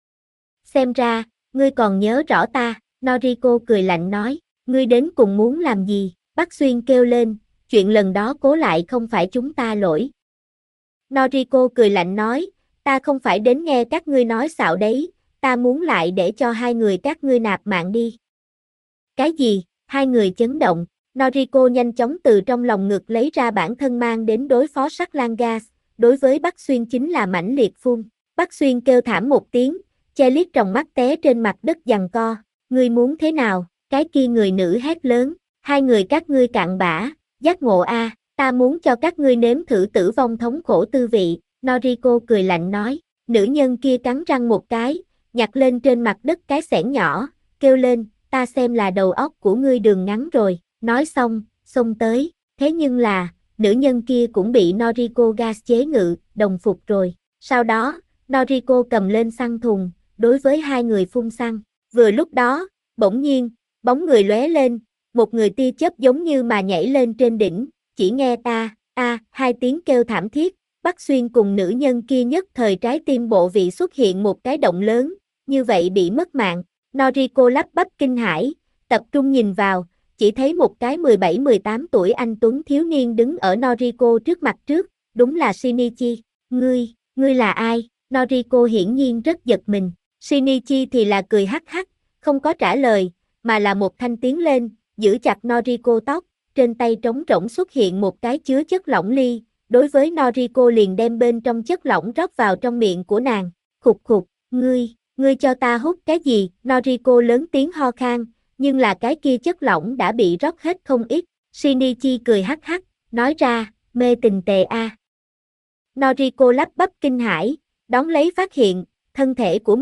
Speaker 1: Xem ra, ngươi còn nhớ rõ ta, Noriko cười lạnh nói, ngươi đến cùng muốn làm gì? Bắc Xuyên kêu lên, chuyện lần đó cố lại không phải chúng ta lỗi. Noriko cười lạnh nói, ta không phải đến nghe các ngươi nói xạo đấy, ta muốn lại để cho hai người các ngươi nạp mạng đi. Cái gì? Hai người chấn động, Noriko nhanh chóng từ trong lòng ngực lấy ra bản thân mang đến đối phó sắc lan gas, đối với Bắc Xuyên chính là mãnh liệt phun. Bắc Xuyên kêu thảm một tiếng, che liếc trong mắt té trên mặt đất giằng co, ngươi muốn thế nào? Cái kia người nữ hét lớn, hai người các ngươi cặn bã, giác ngộ a, ta muốn cho các ngươi nếm thử tử vong thống khổ tư vị. Noriko cười lạnh nói, nữ nhân kia cắn răng một cái, nhặt lên trên mặt đất cái xẻng nhỏ, kêu lên, ta xem là đầu óc của ngươi đường ngắn rồi, nói xong, xông tới, thế nhưng là, nữ nhân kia cũng bị Noriko gas chế ngự, đồng phục rồi, sau đó, Noriko cầm lên xăng thùng, đối với hai người phun xăng, vừa lúc đó, bỗng nhiên, bóng người lóe lên, một người tia chớp giống như mà nhảy lên trên đỉnh, chỉ nghe hai tiếng kêu thảm thiết, Bắc Xuyên cùng nữ nhân kia nhất thời trái tim bộ vị xuất hiện một cái động lớn, như vậy bị mất mạng. Noriko lắp bắp kinh hãi, tập trung nhìn vào, chỉ thấy một cái 17-18 tuổi anh tuấn thiếu niên đứng ở Noriko trước mặt trước, đúng là Shinichi. Ngươi là ai? Noriko hiển nhiên rất giật mình. Shinichi thì là cười hắc hắc, không có trả lời, mà là một thanh tiến lên, giữ chặt Noriko tóc, trên tay trống rỗng xuất hiện một cái chứa chất lỏng ly, đối với Noriko liền đem bên trong chất lỏng rót vào trong miệng của nàng. Khục khục, ngươi cho ta hút cái gì? Noriko lớn tiếng ho khan, nhưng là cái kia chất lỏng đã bị rót hết không ít. Shinichi cười hắc hắc, nói ra, mê tình tề a. Noriko lắp bắp kinh hãi, đón lấy phát hiện, thân thể của mình,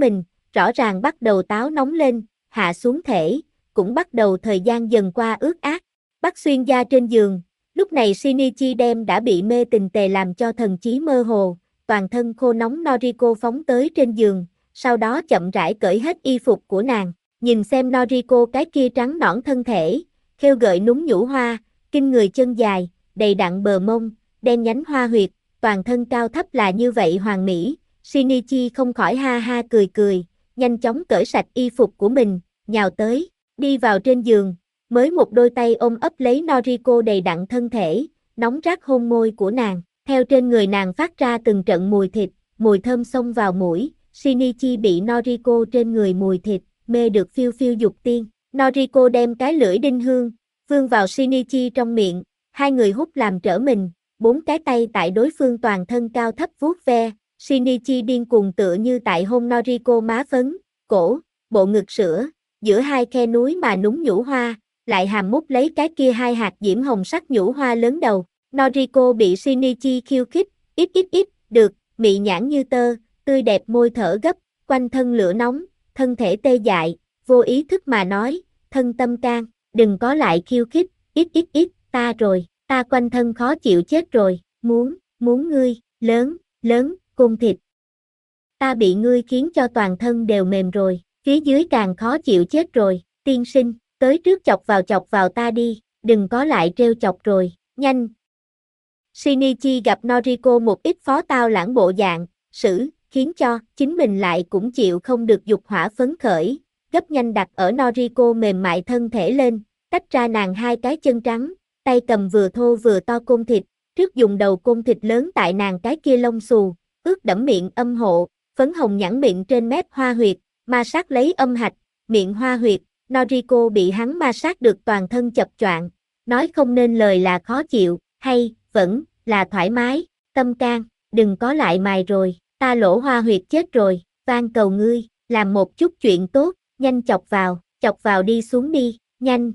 Speaker 1: rõ ràng bắt đầu táo nóng lên, hạ xuống thể, cũng bắt đầu thời gian dần qua ướt át. Bắt xuyên da trên giường, lúc này Shinichi đem đã bị mê tình tề làm cho thần trí mơ hồ, toàn thân khô nóng Noriko phóng tới trên giường, sau đó chậm rãi cởi hết y phục của nàng, nhìn xem Noriko cái kia trắng nõn thân thể, khêu gợi núng nhũ hoa, kinh người chân dài, đầy đặn bờ mông, đen nhánh hoa huyệt, toàn thân cao thấp là như vậy hoàn mỹ, Shinichi không khỏi ha ha cười cười, nhanh chóng cởi sạch y phục của mình, nhào tới, đi vào trên giường, mới một đôi tay ôm ấp lấy Noriko đầy đặn thân thể, nóng rát hôn môi của nàng, theo trên người nàng phát ra từng trận mùi thịt, mùi thơm xông vào mũi, Shinichi bị Noriko trên người mùi thịt, mê được phiêu phiêu dục tiên, Noriko đem cái lưỡi đinh hương, vươn vào Shinichi trong miệng, hai người hút làm trở mình, bốn cái tay tại đối phương toàn thân cao thấp vuốt ve, Shinichi điên cuồng tựa như tại hôn Noriko má phấn, cổ, bộ ngực sữa, giữa hai khe núi mà núng nhũ hoa, lại hàm mút lấy cái kia hai hạt diễm hồng sắc nhũ hoa lớn đầu. Noriko bị Shinichi khiêu khích, ít, được, mị nhãn như tơ, tươi đẹp môi thở gấp, quanh thân lửa nóng, thân thể tê dại, vô ý thức mà nói, thân tâm can, đừng có lại khiêu khích, ít, ta rồi, ta quanh thân khó chịu chết rồi, muốn ngươi, lớn, côn thịt. Ta bị ngươi khiến cho toàn thân đều mềm rồi, phía dưới càng khó chịu chết rồi, tiên sinh, tới trước chọc vào ta đi, đừng có lại trêu chọc rồi, nhanh. Shinichi gặp Noriko một ít phó tao lãng bộ dạng, khiến cho chính mình lại cũng chịu không được dục hỏa phấn khởi, gấp nhanh đặt ở Noriko mềm mại thân thể lên, tách ra nàng hai cái chân trắng, tay cầm vừa thô vừa to côn thịt, trước dùng đầu côn thịt lớn tại nàng cái kia lông xù, ướt đẫm miệng âm hộ, phấn hồng nhẵn miệng trên mép hoa huyệt, ma sát lấy âm hạch, miệng hoa huyệt, Noriko bị hắn ma sát được toàn thân chập choạng, nói không nên lời là khó chịu, hay, vẫn, là thoải mái, tâm can, đừng có lại mài rồi, ta lỗ hoa huyệt chết rồi, van cầu ngươi, làm một chút chuyện tốt, nhanh chọc vào đi xuống đi, nhanh.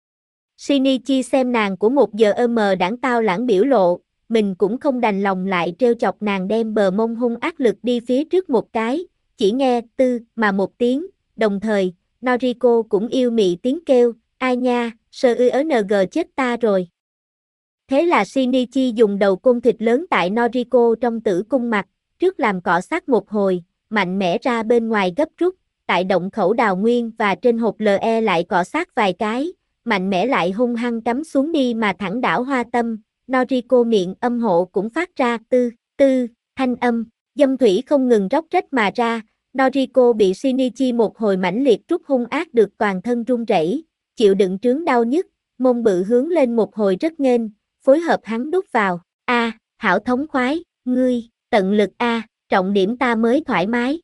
Speaker 1: Shinichi xem nàng của một giờ đãng tao lãng biểu lộ, mình cũng không đành lòng lại trêu chọc nàng đem bờ mông hung ác lực đi phía trước một cái, chỉ nghe tư mà một tiếng, đồng thời, Noriko cũng yêu mị tiếng kêu, ai nha, SUNG chết ta rồi. Thế là Shinichi dùng đầu côn thịt lớn tại Noriko trong tử cung mặt, trước làm cọ sát một hồi, mạnh mẽ ra bên ngoài gấp rút, tại động khẩu đào nguyên và trên hộp LE lại cọ sát vài cái, mạnh mẽ lại hung hăng cắm xuống đi mà thẳng đảo hoa tâm, Noriko miệng âm hộ cũng phát ra tư, thanh âm, dâm thủy không ngừng róc rách mà ra, Noriko bị Shinichi một hồi mãnh liệt trút hung ác được toàn thân run rẩy, chịu đựng trướng đau nhức, mông bự hướng lên một hồi rất nghênh, phối hợp hắn đút vào, hảo thống khoái, ngươi, tận lực trọng điểm ta mới thoải mái.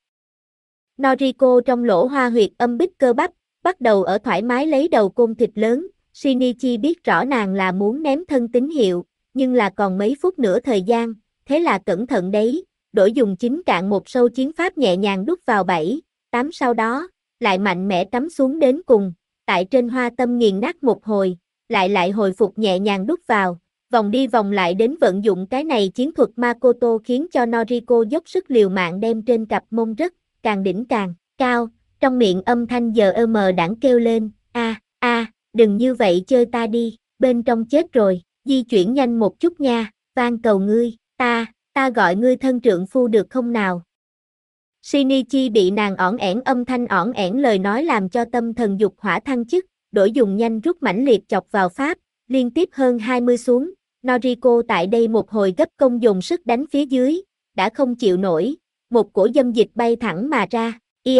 Speaker 1: Noriko trong lỗ hoa huyệt âm bích cơ bắp, bắt đầu ở thoải mái lấy đầu côn thịt lớn, Shinichi biết rõ nàng là muốn ném thân tín hiệu, nhưng là còn mấy phút nữa thời gian, thế là cẩn thận đấy, đổi dùng chính cạn một sâu chiến pháp nhẹ nhàng đút vào 7, 8 sau đó, lại mạnh mẽ cắm xuống đến cùng, tại trên hoa tâm nghiền nát một hồi, lại hồi phục nhẹ nhàng đút vào, vòng đi vòng lại đến vận dụng cái này chiến thuật Makoto khiến cho Noriko dốc sức liều mạng đem trên cặp mông rất, càng đỉnh càng cao, trong miệng âm thanh giờ đãng kêu lên, đừng như vậy chơi ta đi, bên trong chết rồi, di chuyển nhanh một chút nha, van cầu ngươi, ta gọi ngươi thân trượng phu được không nào? Shinichi bị nàng ỏn ẻn âm thanh ỏn ẻn lời nói làm cho tâm thần dục hỏa thăng chức, đổi dùng nhanh rút mãnh liệt chọc vào pháp, liên tiếp hơn 20 xuống, Noriko tại đây một hồi gấp công dồn sức đánh phía dưới, đã không chịu nổi, một cổ dâm dịch bay thẳng mà ra,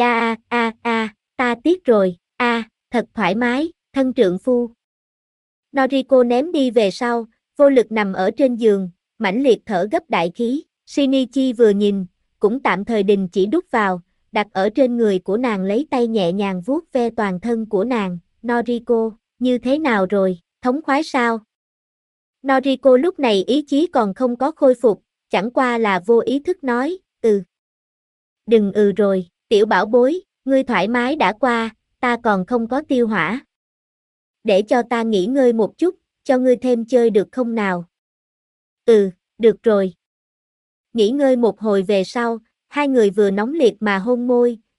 Speaker 1: ta tiếc rồi, thật thoải mái, thân trượng phu. Noriko ném đi về sau, vô lực nằm ở trên giường, mãnh liệt thở gấp đại khí, Shinichi vừa nhìn, cũng tạm thời đình chỉ đút vào, đặt ở trên người của nàng lấy tay nhẹ nhàng vuốt ve toàn thân của nàng, Noriko, như thế nào rồi, thống khoái sao? Noriko lúc này ý chí còn không có khôi phục, chẳng qua là vô ý thức nói, Đừng rồi, tiểu bảo bối, ngươi thoải mái đã qua, ta còn không có tiêu hỏa. Để cho ta nghỉ ngơi một chút, cho ngươi thêm chơi được không nào? Được rồi. Nghỉ ngơi một hồi về sau, hai người vừa nóng liệt mà hôn môi,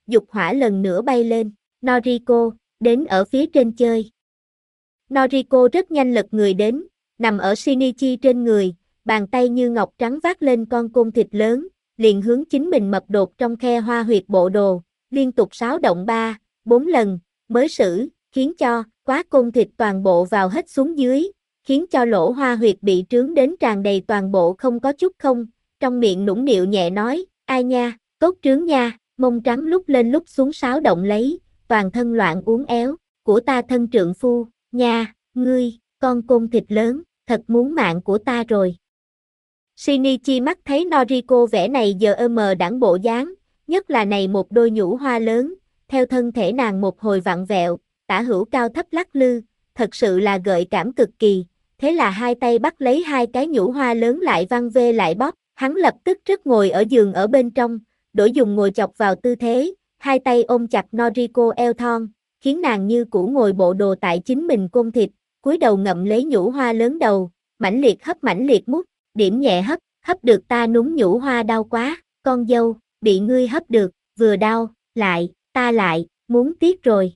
Speaker 1: dục hỏa lần nữa bay lên. Noriko, đến ở phía trên chơi. Noriko rất nhanh lật người đến, nằm ở Shinichi trên người, bàn tay như ngọc trắng vác lên con côn thịt lớn, liền hướng chính mình mập đột trong khe hoa huyệt bộ đồ, liên tục sáo động 3, 4 lần, mới xử, khiến cho quá côn thịt toàn bộ vào hết xuống dưới, khiến cho lỗ hoa huyệt bị trướng đến tràn đầy toàn bộ không có chút không, trong miệng nũng nịu nhẹ nói, ai nha, cốt trướng nha, mông trắng lúc lên lúc xuống sáo động lấy, toàn thân loạn uốn éo, của ta thân trượng phu, nha, ngươi, con côn thịt lớn, thật muốn mạng của ta rồi. Shinichi mắt thấy Noriko vẻ này giờ đãng bộ dáng, nhất là này một đôi nhũ hoa lớn, theo thân thể nàng một hồi vặn vẹo, tả hữu cao thấp lắc lư, thật sự là gợi cảm cực kỳ, thế là hai tay bắt lấy hai cái nhũ hoa lớn lại văng vê lại bóp, hắn lập tức rất ngồi ở giường ở bên trong, đổi dùng ngồi chọc vào tư thế, hai tay ôm chặt Noriko eo thon, khiến nàng như cũ ngồi bộ đồ tại chính mình côn thịt, cúi đầu ngậm lấy nhũ hoa lớn đầu, mãnh liệt mút, điểm nhẹ hấp, hấp được ta núng nhũ hoa đau quá, con dâu, bị ngươi hấp được, vừa đau, ta lại, muốn tiếc rồi,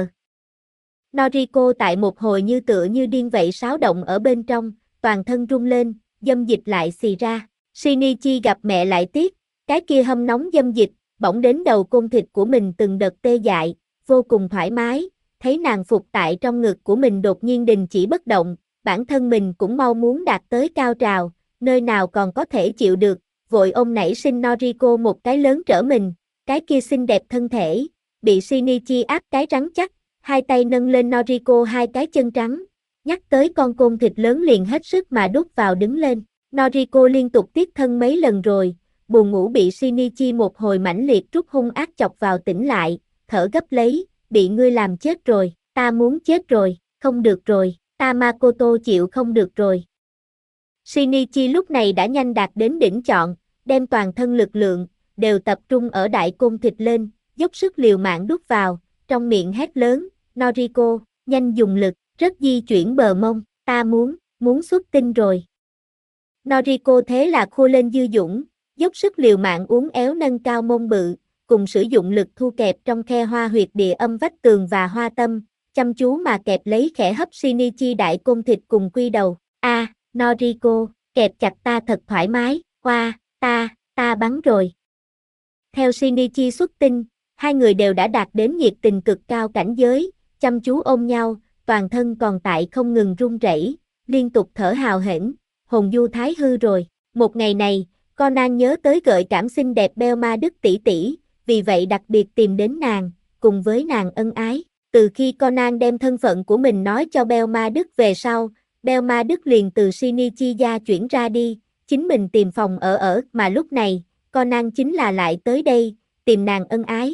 Speaker 1: Noriko tại một hồi như tựa như điên vậy sáo động ở bên trong, toàn thân rung lên, dâm dịch lại xì ra. Shinichi gặp mẹ lại tiếc, cái kia hâm nóng dâm dịch, bỗng đến đầu côn thịt của mình từng đợt tê dại, vô cùng thoải mái, thấy nàng phục tại trong ngực của mình đột nhiên đình chỉ bất động, bản thân mình cũng mau muốn đạt tới cao trào, nơi nào còn có thể chịu được, vội ôm nảy sinh Noriko một cái lớn trở mình, cái kia xinh đẹp thân thể, bị Shinichi áp cái rắn chắc, hai tay nâng lên Noriko hai cái chân trắng, nhắc tới con côn thịt lớn liền hết sức mà đút vào đứng lên. Noriko liên tục tiết thân mấy lần rồi, buồn ngủ bị Shinichi một hồi mãnh liệt trút hung ác chọc vào tỉnh lại, thở gấp lấy, bị ngươi làm chết rồi, ta muốn chết rồi, không được rồi, ta Makoto chịu không được rồi. Shinichi lúc này đã nhanh đạt đến đỉnh chọn, đem toàn thân lực lượng, đều tập trung ở đại côn thịt lên, dốc sức liều mạng đút vào, trong miệng hét lớn, Noriko, nhanh dùng lực, rất di chuyển bờ mông, ta muốn xuất tinh rồi. Noriko thế là khô lên dư dũng, dốc sức liều mạng uốn éo nâng cao mông bự, cùng sử dụng lực thu kẹp trong khe hoa huyệt địa âm vách tường và hoa tâm, chăm chú mà kẹp lấy khẽ hấp Shinichi đại côn thịt cùng quy đầu. Noriko, kẹp chặt ta thật thoải mái, hoa, ta bắn rồi. Theo Shinichi xuất tinh, hai người đều đã đạt đến nhiệt tình cực cao cảnh giới, chăm chú ôm nhau, toàn thân còn tại không ngừng run rẩy, liên tục thở hào hển, hồn du thái hư rồi. Một ngày này, Conan nhớ tới gợi cảm xinh đẹp Belma Đức tỷ tỷ, vì vậy đặc biệt tìm đến nàng, cùng với nàng ân ái. Từ khi Conan đem thân phận của mình nói cho Belma Đức về sau, Belma Đức liền từ Shinichi gia chuyển ra đi, chính mình tìm phòng ở mà lúc này, Conan chính là lại tới đây, tìm nàng ân ái.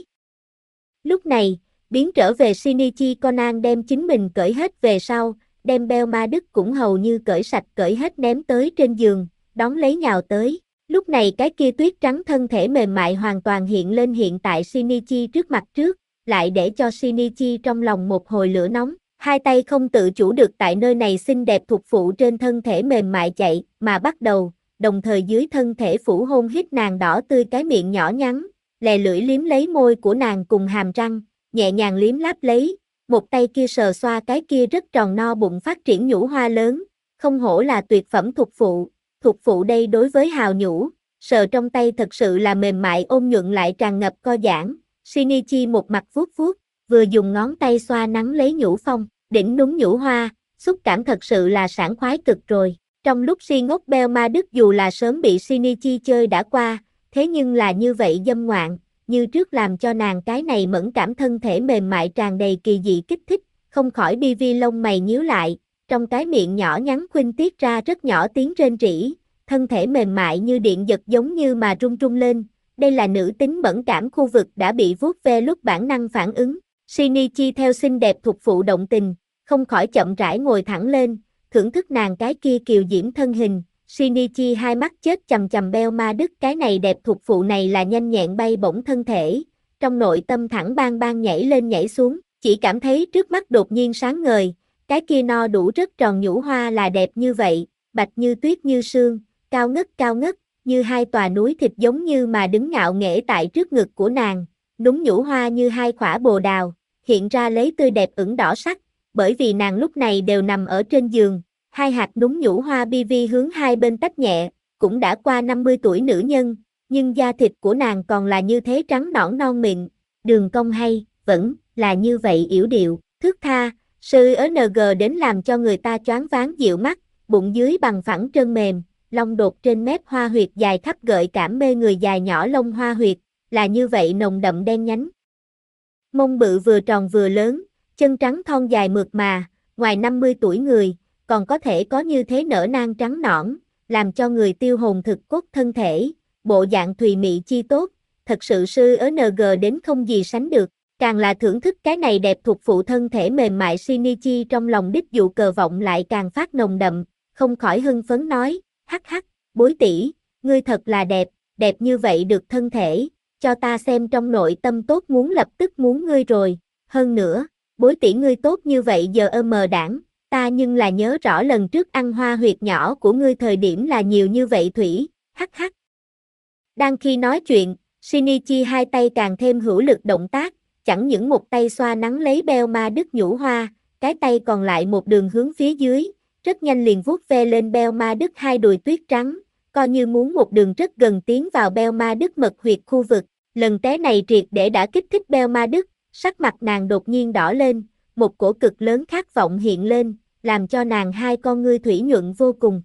Speaker 1: Lúc này, biến trở về Shinichi Conan đem chính mình cởi hết về sau, đem Belma Đức cũng hầu như cởi sạch cởi hết ném tới trên giường, đón lấy nhào tới. Lúc này cái kia tuyết trắng thân thể mềm mại hoàn toàn hiện lên hiện tại Shinichi trước mặt trước, lại để cho Shinichi trong lòng một hồi lửa nóng, hai tay không tự chủ được tại nơi này xinh đẹp thuộc phụ trên thân thể mềm mại chạy, mà bắt đầu, đồng thời dưới thân thể phủ hôn hít nàng đỏ tươi cái miệng nhỏ nhắn, lè lưỡi liếm lấy môi của nàng cùng hàm răng, nhẹ nhàng liếm láp lấy, một tay kia sờ xoa cái kia rất tròn no bụng phát triển nhũ hoa lớn, không hổ là tuyệt phẩm thuộc phụ đây đối với hào nhũ, sờ trong tay thật sự là mềm mại ôn nhuận lại tràn ngập co giãn. Shinichi một mặt vuốt vuốt, vừa dùng ngón tay xoa nắng lấy nhũ phong, đỉnh núng nhũ hoa, xúc cảm thật sự là sảng khoái cực rồi. Trong lúc si ngốc Belma Đức dù là sớm bị Shinichi chơi đã qua, thế nhưng là như vậy dâm ngoạn, như trước làm cho nàng cái này mẫn cảm thân thể mềm mại tràn đầy kỳ dị kích thích, không khỏi bi vi lông mày nhíu lại, trong cái miệng nhỏ nhắn khuynh tiết ra rất nhỏ tiếng rên rỉ, thân thể mềm mại như điện giật giống như mà rung rung lên, đây là nữ tính mẫn cảm khu vực đã bị vuốt ve lúc bản năng phản ứng. Shinichi theo xinh đẹp thuộc phụ động tình, không khỏi chậm rãi ngồi thẳng lên, thưởng thức nàng cái kia kiều diễm thân hình. Shinichi hai mắt chết chằm chằm Belma Đức cái này đẹp thuộc phụ này là nhanh nhẹn bay bổng thân thể, trong nội tâm thẳng bang bang nhảy lên nhảy xuống, chỉ cảm thấy trước mắt đột nhiên sáng ngời, cái kia no đủ rất tròn nhũ hoa là đẹp như vậy, bạch như tuyết như sương, cao ngất, như hai tòa núi thịt giống như mà đứng ngạo nghễ tại trước ngực của nàng, núm nhũ hoa như hai khỏa bồ đào, hiện ra lấy tươi đẹp ửng đỏ sắc, bởi vì nàng lúc này đều nằm ở trên giường, hai hạt núm nhũ hoa BV hướng hai bên tách nhẹ, cũng đã qua 50 tuổi nữ nhân, nhưng da thịt của nàng còn là như thế trắng nõn non mịn, đường cong hay, vẫn là như vậy yểu điệu, thướt tha, CNG đến làm cho người ta choáng váng dịu mắt, bụng dưới bằng phẳng trơn mềm, lông đột trên mép hoa huyệt dài khắp gợi cảm mê người dài nhỏ lông hoa huyệt, là như vậy nồng đậm đen nhánh. Mông bự vừa tròn vừa lớn, chân trắng thon dài mượt mà, ngoài 50 tuổi người, còn có thể có như thế nở nang trắng nõn, làm cho người tiêu hồn thực cốt thân thể, bộ dạng thùy mị chi tốt, thật sự CNG đến không gì sánh được, càng là thưởng thức cái này đẹp thuộc phụ thân thể mềm mại Shinichi trong lòng đích dụ cờ vọng lại càng phát nồng đậm, không khỏi hưng phấn nói, hắc hắc, bối tỷ, ngươi thật là đẹp, đẹp như vậy được thân thể, cho ta xem trong nội tâm tốt muốn lập tức muốn ngươi rồi, hơn nữa, bối tỷ ngươi tốt như vậy giờ đảng, ta nhưng là nhớ rõ lần trước ăn hoa huyệt nhỏ của ngươi thời điểm là nhiều như vậy thủy, hắc hắc. Đang khi nói chuyện, Shinichi hai tay càng thêm hữu lực động tác, chẳng những một tay xoa nắn lấy beo ma đức nhũ hoa, cái tay còn lại một đường hướng phía dưới, rất nhanh liền vuốt ve lên beo ma đức hai đùi tuyết trắng, coi như muốn một đường rất gần tiến vào beo ma đức mật huyệt khu vực, lần té này triệt để đã kích thích beo ma đức, sắc mặt nàng đột nhiên đỏ lên, một cổ cực lớn khát vọng hiện lên, làm cho nàng hai con ngươi thủy nhuận vô cùng,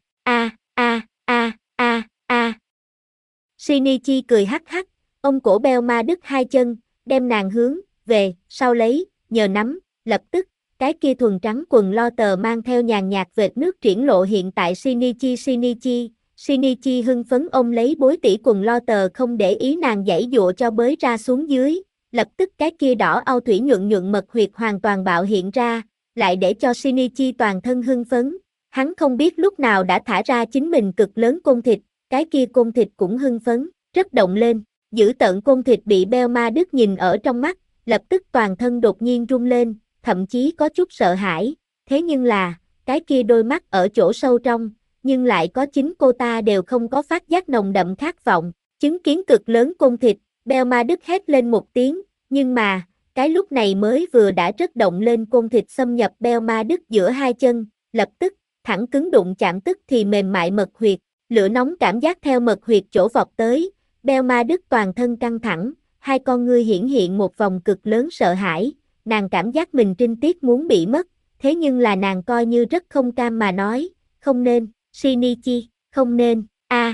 Speaker 1: Shinichi cười hắc hắc, ông cổ beo ma đức hai chân, đem nàng hướng về sau lấy, nhờ nắm, lập tức, cái kia thuần trắng quần lo tờ mang theo nhàn nhạt vệt nước triển lộ hiện tại Shinichi hưng phấn ôm lấy bối tỷ quần lo tờ không để ý nàng giãy dụa cho bới ra xuống dưới, lập tức cái kia đỏ au thủy nhuận nhuận mật huyệt hoàn toàn bạo hiện ra, lại để cho Shinichi toàn thân hưng phấn, hắn không biết lúc nào đã thả ra chính mình cực lớn côn thịt, cái kia côn thịt cũng hưng phấn, rất động lên, giữ tợn côn thịt bị beo ma đức nhìn ở trong mắt, lập tức toàn thân đột nhiên rung lên, thậm chí có chút sợ hãi, thế nhưng là, cái kia đôi mắt ở chỗ sâu trong, nhưng lại có chính cô ta đều không có phát giác nồng đậm khát vọng, chứng kiến cực lớn côn thịt, beo ma đức hét lên một tiếng, nhưng mà, cái lúc này mới vừa đã rất động lên côn thịt xâm nhập beo ma đức giữa hai chân, lập tức, thẳng cứng đụng chạm tức thì mềm mại mật huyệt, lửa nóng cảm giác theo mật huyệt chỗ vọt tới, beo ma đức toàn thân căng thẳng, hai con ngươi hiển hiện một vòng cực lớn sợ hãi, nàng cảm giác mình trinh tiết muốn bị mất, thế nhưng là nàng coi như rất không cam mà nói, không nên, Shinichi, không nên,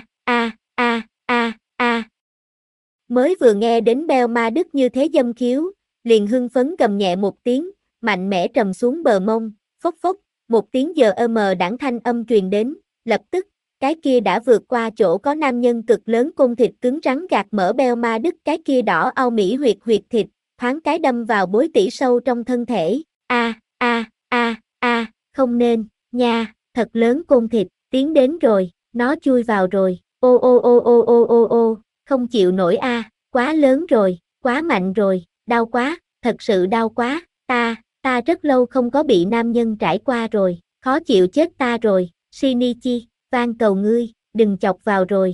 Speaker 1: Mới vừa nghe đến beo ma đức như thế dâm khiếu, liền hưng phấn gầm nhẹ một tiếng, mạnh mẽ trầm xuống bờ mông, phốc phốc, một tiếng đãng thanh âm truyền đến, lập tức, cái kia đã vượt qua chỗ có nam nhân cực lớn côn thịt cứng rắn gạt mở beo ma đức cái kia đỏ au mỹ huyệt thịt, thoáng cái đâm vào bối tỷ sâu trong thân thể, không nên, nha, thật lớn côn thịt, tiến đến rồi, nó chui vào rồi, ô, không chịu nổi quá lớn rồi, quá mạnh rồi, đau quá, thật sự đau quá, ta rất lâu không có bị nam nhân trải qua rồi, khó chịu chết ta rồi, Shinichi, van cầu ngươi, đừng chọc vào rồi,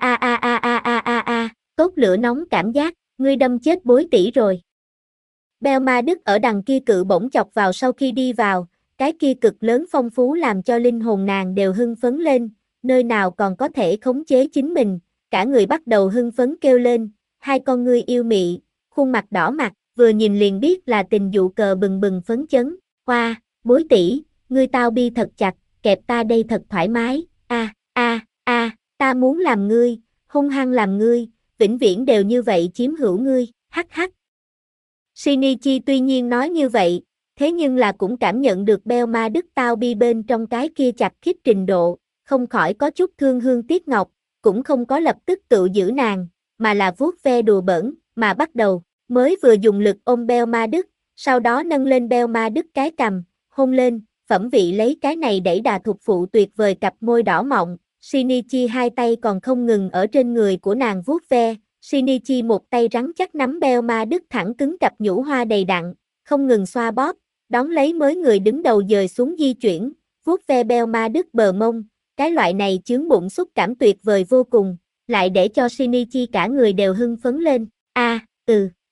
Speaker 1: tốt lửa nóng cảm giác, ngươi đâm chết bối tỷ rồi. Beo ma đức ở đằng kia cự bổng chọc vào sau khi đi vào, cái kia cực lớn phong phú làm cho linh hồn nàng đều hưng phấn lên, nơi nào còn có thể khống chế chính mình, cả người bắt đầu hưng phấn kêu lên, hai con ngươi yêu mị, khuôn mặt đỏ mặt, vừa nhìn liền biết là tình dụ cờ bừng bừng phấn chấn, hoa, bối tỷ, ngươi tao bi thật chặt, kẹp ta đây thật thoải mái, ta muốn làm ngươi, hung hăng làm ngươi, vĩnh viễn đều như vậy chiếm hữu ngươi, hắc hắc. Shinichi tuy nhiên nói như vậy, thế nhưng là cũng cảm nhận được beo ma đức tao bi bên trong cái kia chặt khít trình độ, không khỏi có chút thương hương tiếc ngọc, cũng không có lập tức tự giữ nàng, mà là vuốt ve đùa bỡn, mà bắt đầu, mới vừa dùng lực ôm beo ma đức, sau đó nâng lên beo ma đức cái cằm, hôn lên, phẩm vị lấy cái này đẩy đà thuộc phụ tuyệt vời cặp môi đỏ mọng, Shinichi hai tay còn không ngừng ở trên người của nàng vuốt ve, Shinichi một tay rắn chắc nắm beo ma đức thẳng cứng cặp nhũ hoa đầy đặn, không ngừng xoa bóp, đón lấy mới người đứng đầu dời xuống di chuyển, vuốt ve beo ma đức bờ mông, cái loại này chướng bụng xúc cảm tuyệt vời vô cùng, lại để cho Shinichi cả người đều hưng phấn lên,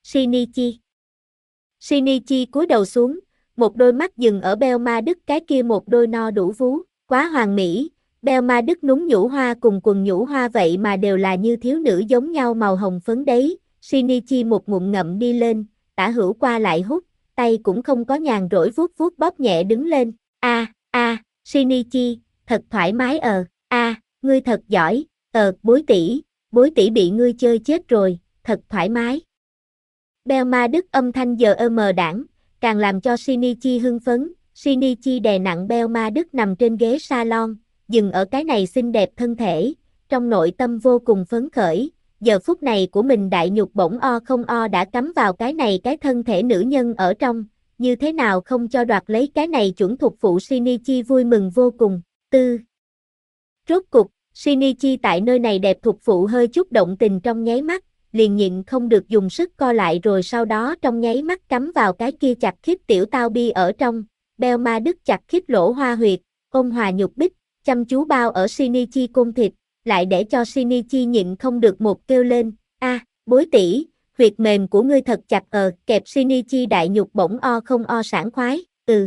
Speaker 1: Shinichi. Shinichi cúi đầu xuống, một đôi mắt dừng ở Belma Đức cái kia một đôi no đủ vú, quá hoàn mỹ. Belma Đức núm nhũ hoa cùng quần nhũ hoa vậy mà đều là như thiếu nữ giống nhau màu hồng phấn đấy. Shinichi một ngụm ngậm đi lên, tả hữu qua lại hút, tay cũng không có nhàn rỗi vuốt vuốt bóp nhẹ đứng lên. Shinichi, thật thoải mái ngươi thật giỏi, bối tỷ bị ngươi chơi chết rồi, thật thoải mái. Belma Đức âm thanh giờ đảng, càng làm cho Shinichi hưng phấn. Shinichi đè nặng Belma Đức nằm trên ghế salon, dừng ở cái này xinh đẹp thân thể, trong nội tâm vô cùng phấn khởi. Giờ phút này của mình đại nhục bổng không đã cắm vào cái này cái thân thể nữ nhân ở trong, như thế nào không cho đoạt lấy cái này chuẩn thục phụ. Shinichi vui mừng vô cùng. Rốt cục, Shinichi tại nơi này đẹp thục phụ hơi chút động tình trong nháy mắt, liền nhịn không được dùng sức co lại rồi sau đó trong nháy mắt cắm vào cái kia chặt khít tiểu tao bi ở trong. Belma Đức chặt khít lỗ hoa huyệt, ôn hòa nhục bích, chăm chú bao ở Shinichi côn thịt, lại để cho Shinichi nhịn không được một kêu lên, bối tỷ, huyệt mềm của ngươi thật chặt kẹp Shinichi đại nhục bổng không sảng khoái,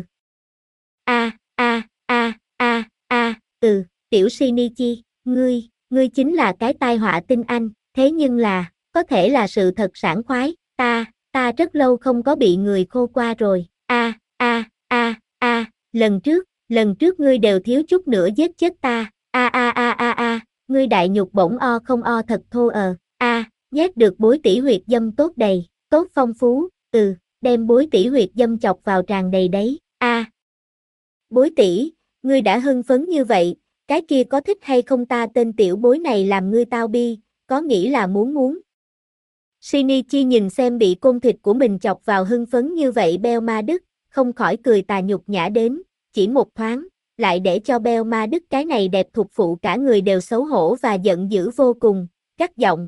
Speaker 1: tiểu Shinichi, ngươi chính là cái tai họa tinh anh, thế nhưng là, có thể là sự thật sảng khoái, ta rất lâu không có bị người khô qua rồi, lần trước ngươi đều thiếu chút nữa giết chết ta, ngươi đại nhục bổng không thật thô nhét được bối tỷ huyệt dâm tốt đầy, tốt phong phú, đem bối tỷ huyệt dâm chọc vào tràn đầy đấy, bối tỷ, ngươi đã hưng phấn như vậy, cái kia có thích hay không ta tên tiểu bối này làm ngươi tao bi, có nghĩ là muốn. Shinichi nhìn xem bị côn thịt của mình chọc vào hưng phấn như vậy Belma Đức, không khỏi cười tà nhục nhã đến, chỉ một thoáng, lại để cho Belma Đức cái này đẹp thục phụ cả người đều xấu hổ và giận dữ vô cùng, gắt giọng,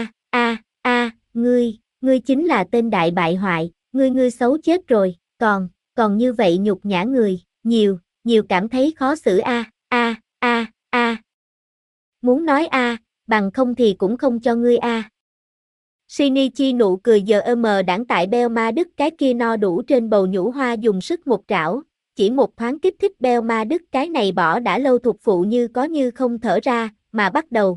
Speaker 1: ngươi chính là tên đại bại hoại, ngươi xấu chết rồi, còn như vậy nhục nhã người, nhiều cảm thấy khó xử muốn nói bằng không thì cũng không cho ngươi Shinichi nụ cười giờ đãng tại Belma Đức cái kia no đủ trên bầu nhũ hoa dùng sức một trảo, chỉ một thoáng kích thích Belma Đức cái này bỏ đã lâu thục phụ như có như không thở ra, mà bắt đầu,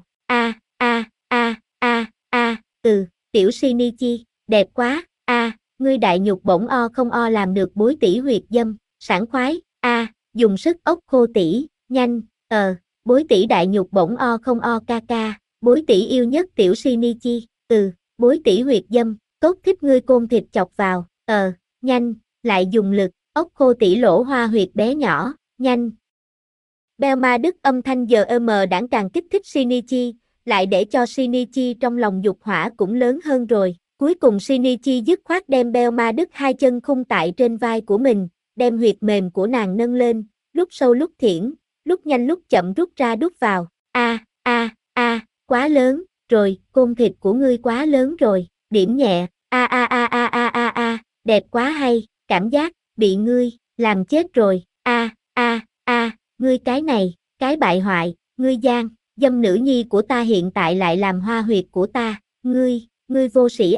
Speaker 1: tiểu Shinichi, đẹp quá, ngươi đại nhục bổng không làm được bối tỷ huyệt dâm, sảng khoái, dùng sức ốc khô tỷ, nhanh, bối tỷ đại nhục bổng không ca, bối tỷ yêu nhất tiểu Shinichi, bối tỷ huyệt dâm, tốt thích ngươi côn thịt chọc vào, nhanh, lại dùng lực, ốc khô tỷ lỗ hoa huyệt bé nhỏ, nhanh. Belma Đức âm thanh giờ đãng càng kích thích Shinichi, lại để cho Shinichi trong lòng dục hỏa cũng lớn hơn rồi. Cuối cùng Shinichi dứt khoát đem Belma Đức hai chân khung tại trên vai của mình, đem huyệt mềm của nàng nâng lên, lúc sâu lúc thiển, lúc nhanh lúc chậm rút ra đút vào. Quá lớn, rồi, côn thịt của ngươi quá lớn rồi, điểm nhẹ, đẹp quá hay, cảm giác, bị ngươi, làm chết rồi, ngươi cái này, cái bại hoại, ngươi gian, dâm nữ nhi của ta hiện tại lại làm hoa huyệt của ta, ngươi vô sĩ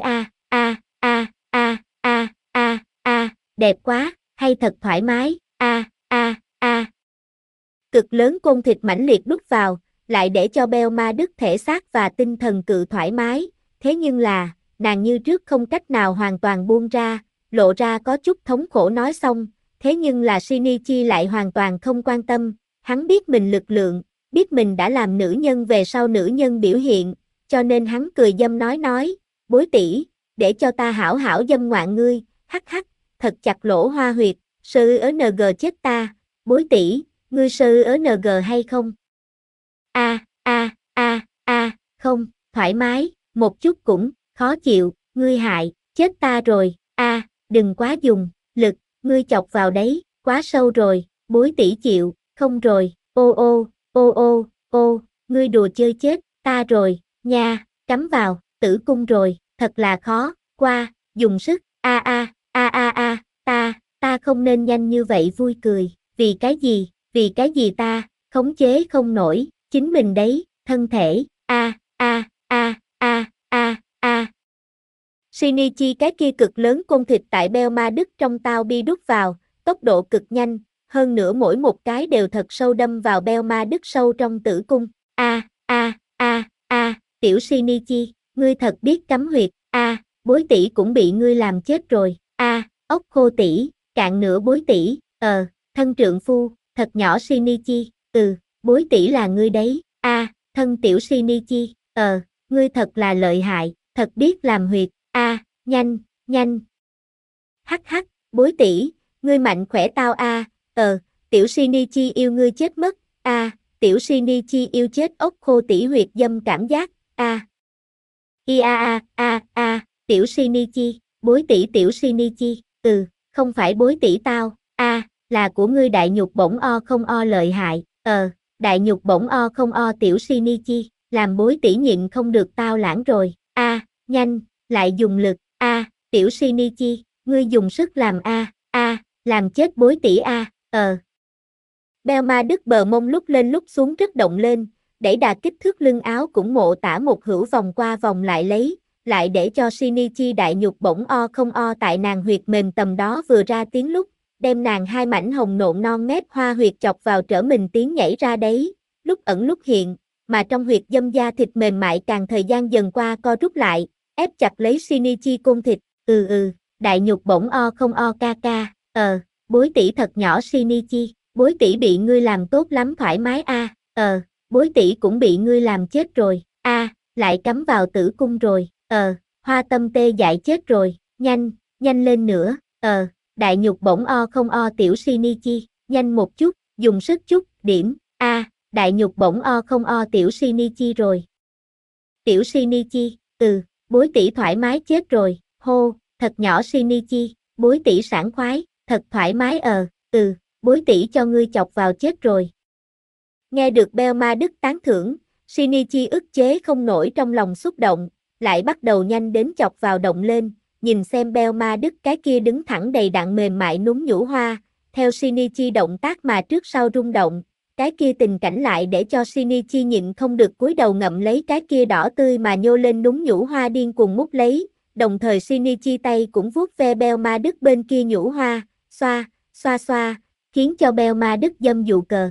Speaker 1: đẹp quá, hay thật thoải mái, Cực lớn côn thịt mãnh liệt đút vào, lại để cho Belma Đức thể xác và tinh thần cự thoải mái, thế nhưng là, nàng như trước không cách nào hoàn toàn buông ra, lộ ra có chút thống khổ nói xong, thế nhưng là Shinichi lại hoàn toàn không quan tâm, hắn biết mình lực lượng, biết mình đã làm nữ nhân về sau nữ nhân biểu hiện, cho nên hắn cười dâm nói, bối tỷ, để cho ta hảo hảo dâm ngoạn ngươi, hắc, thật chặt lỗ hoa huyệt, SÜNG chết ta, bối tỷ, ngươi SÜNG hay không? Không, thoải mái, một chút cũng, khó chịu, ngươi hại, chết ta rồi, đừng quá dùng, lực, ngươi chọc vào đấy, quá sâu rồi, bối tỷ chịu, không rồi, ngươi đùa chơi chết, ta rồi, nha, cắm vào, tử cung rồi, thật là khó, qua, dùng sức, ta không nên nhanh như vậy vui cười, vì cái gì ta, khống chế không nổi, chính mình đấy, thân thể, Shinichi cái kia cực lớn côn thịt tại beo ma đức trong tao bi đút vào, tốc độ cực nhanh, hơn nữa mỗi một cái đều thật sâu đâm vào beo ma đức sâu trong tử cung. Tiểu Shinichi, ngươi thật biết cắm huyệt, bối tỷ cũng bị ngươi làm chết rồi, ốc khô tỷ, cạn nửa bối tỷ, thân trượng phu, thật nhỏ Shinichi, bối tỷ là ngươi đấy, thân tiểu Shinichi, ngươi thật là lợi hại, thật biết làm huyệt, nhanh, nhanh. Hắc hắc, bối tỷ, ngươi mạnh khỏe tao tiểu Shinichi yêu ngươi chết mất, tiểu Shinichi yêu chết ốc khô tỷ huyệt dâm cảm giác, tiểu Shinichi, bối tỷ tiểu Shinichi, không phải bối tỷ tao, là của ngươi đại nhục bổng o không o lợi hại, đại nhục bổng o không o tiểu Shinichi, làm bối tỷ nhịn không được tao lãng rồi, nhanh, lại dùng lực, tiểu Shinichi, ngươi dùng sức làm làm chết bối tỷ Beo ma đức bờ mông lúc lên lúc xuống rất động lên, đẩy đà kích thước lưng áo cũng mộ tả một hữu vòng qua vòng lại để cho Shinichi đại nhục bổng o không o tại nàng huyệt mềm tầm đó vừa ra tiếng lúc, đem nàng hai mảnh hồng nộn non nếp hoa huyệt chọc vào trở mình tiếng nhảy ra đấy, lúc ẩn lúc hiện, mà trong huyệt dâm da thịt mềm mại càng thời gian dần qua co rút lại, ép chặt lấy Shinichi côn thịt, đại nhục bổng o không o ca ca, bối tỷ thật nhỏ Shinichi, bối tỷ bị ngươi làm tốt lắm thoải mái bối tỷ cũng bị ngươi làm chết rồi, lại cắm vào tử cung rồi, hoa tâm tê dại chết rồi, nhanh, nhanh lên nữa, đại nhục bổng o không o tiểu Shinichi, nhanh một chút, dùng sức chút, điểm, đại nhục bổng o không o tiểu Shinichi rồi. Tiểu Shinichi, bối tỷ thoải mái chết rồi, hô, thật nhỏ Shinichi, bối tỷ sảng khoái, thật thoải mái bối tỷ cho ngươi chọc vào chết rồi. Nghe được beo ma đức tán thưởng, Shinichi ức chế không nổi trong lòng xúc động, lại bắt đầu nhanh đến chọc vào động lên, nhìn xem beo ma đức cái kia đứng thẳng đầy đặn mềm mại núm nhũ hoa, theo Shinichi động tác mà trước sau rung động, cái kia tình cảnh lại để cho Shinichi nhịn không được cúi đầu ngậm lấy cái kia đỏ tươi mà nhô lên núm nhũ hoa điên cuồng mút lấy, đồng thời Shinichi tay cũng vuốt ve beo ma đức bên kia nhũ hoa, xoa, khiến cho beo ma đức dâm dụ cờ,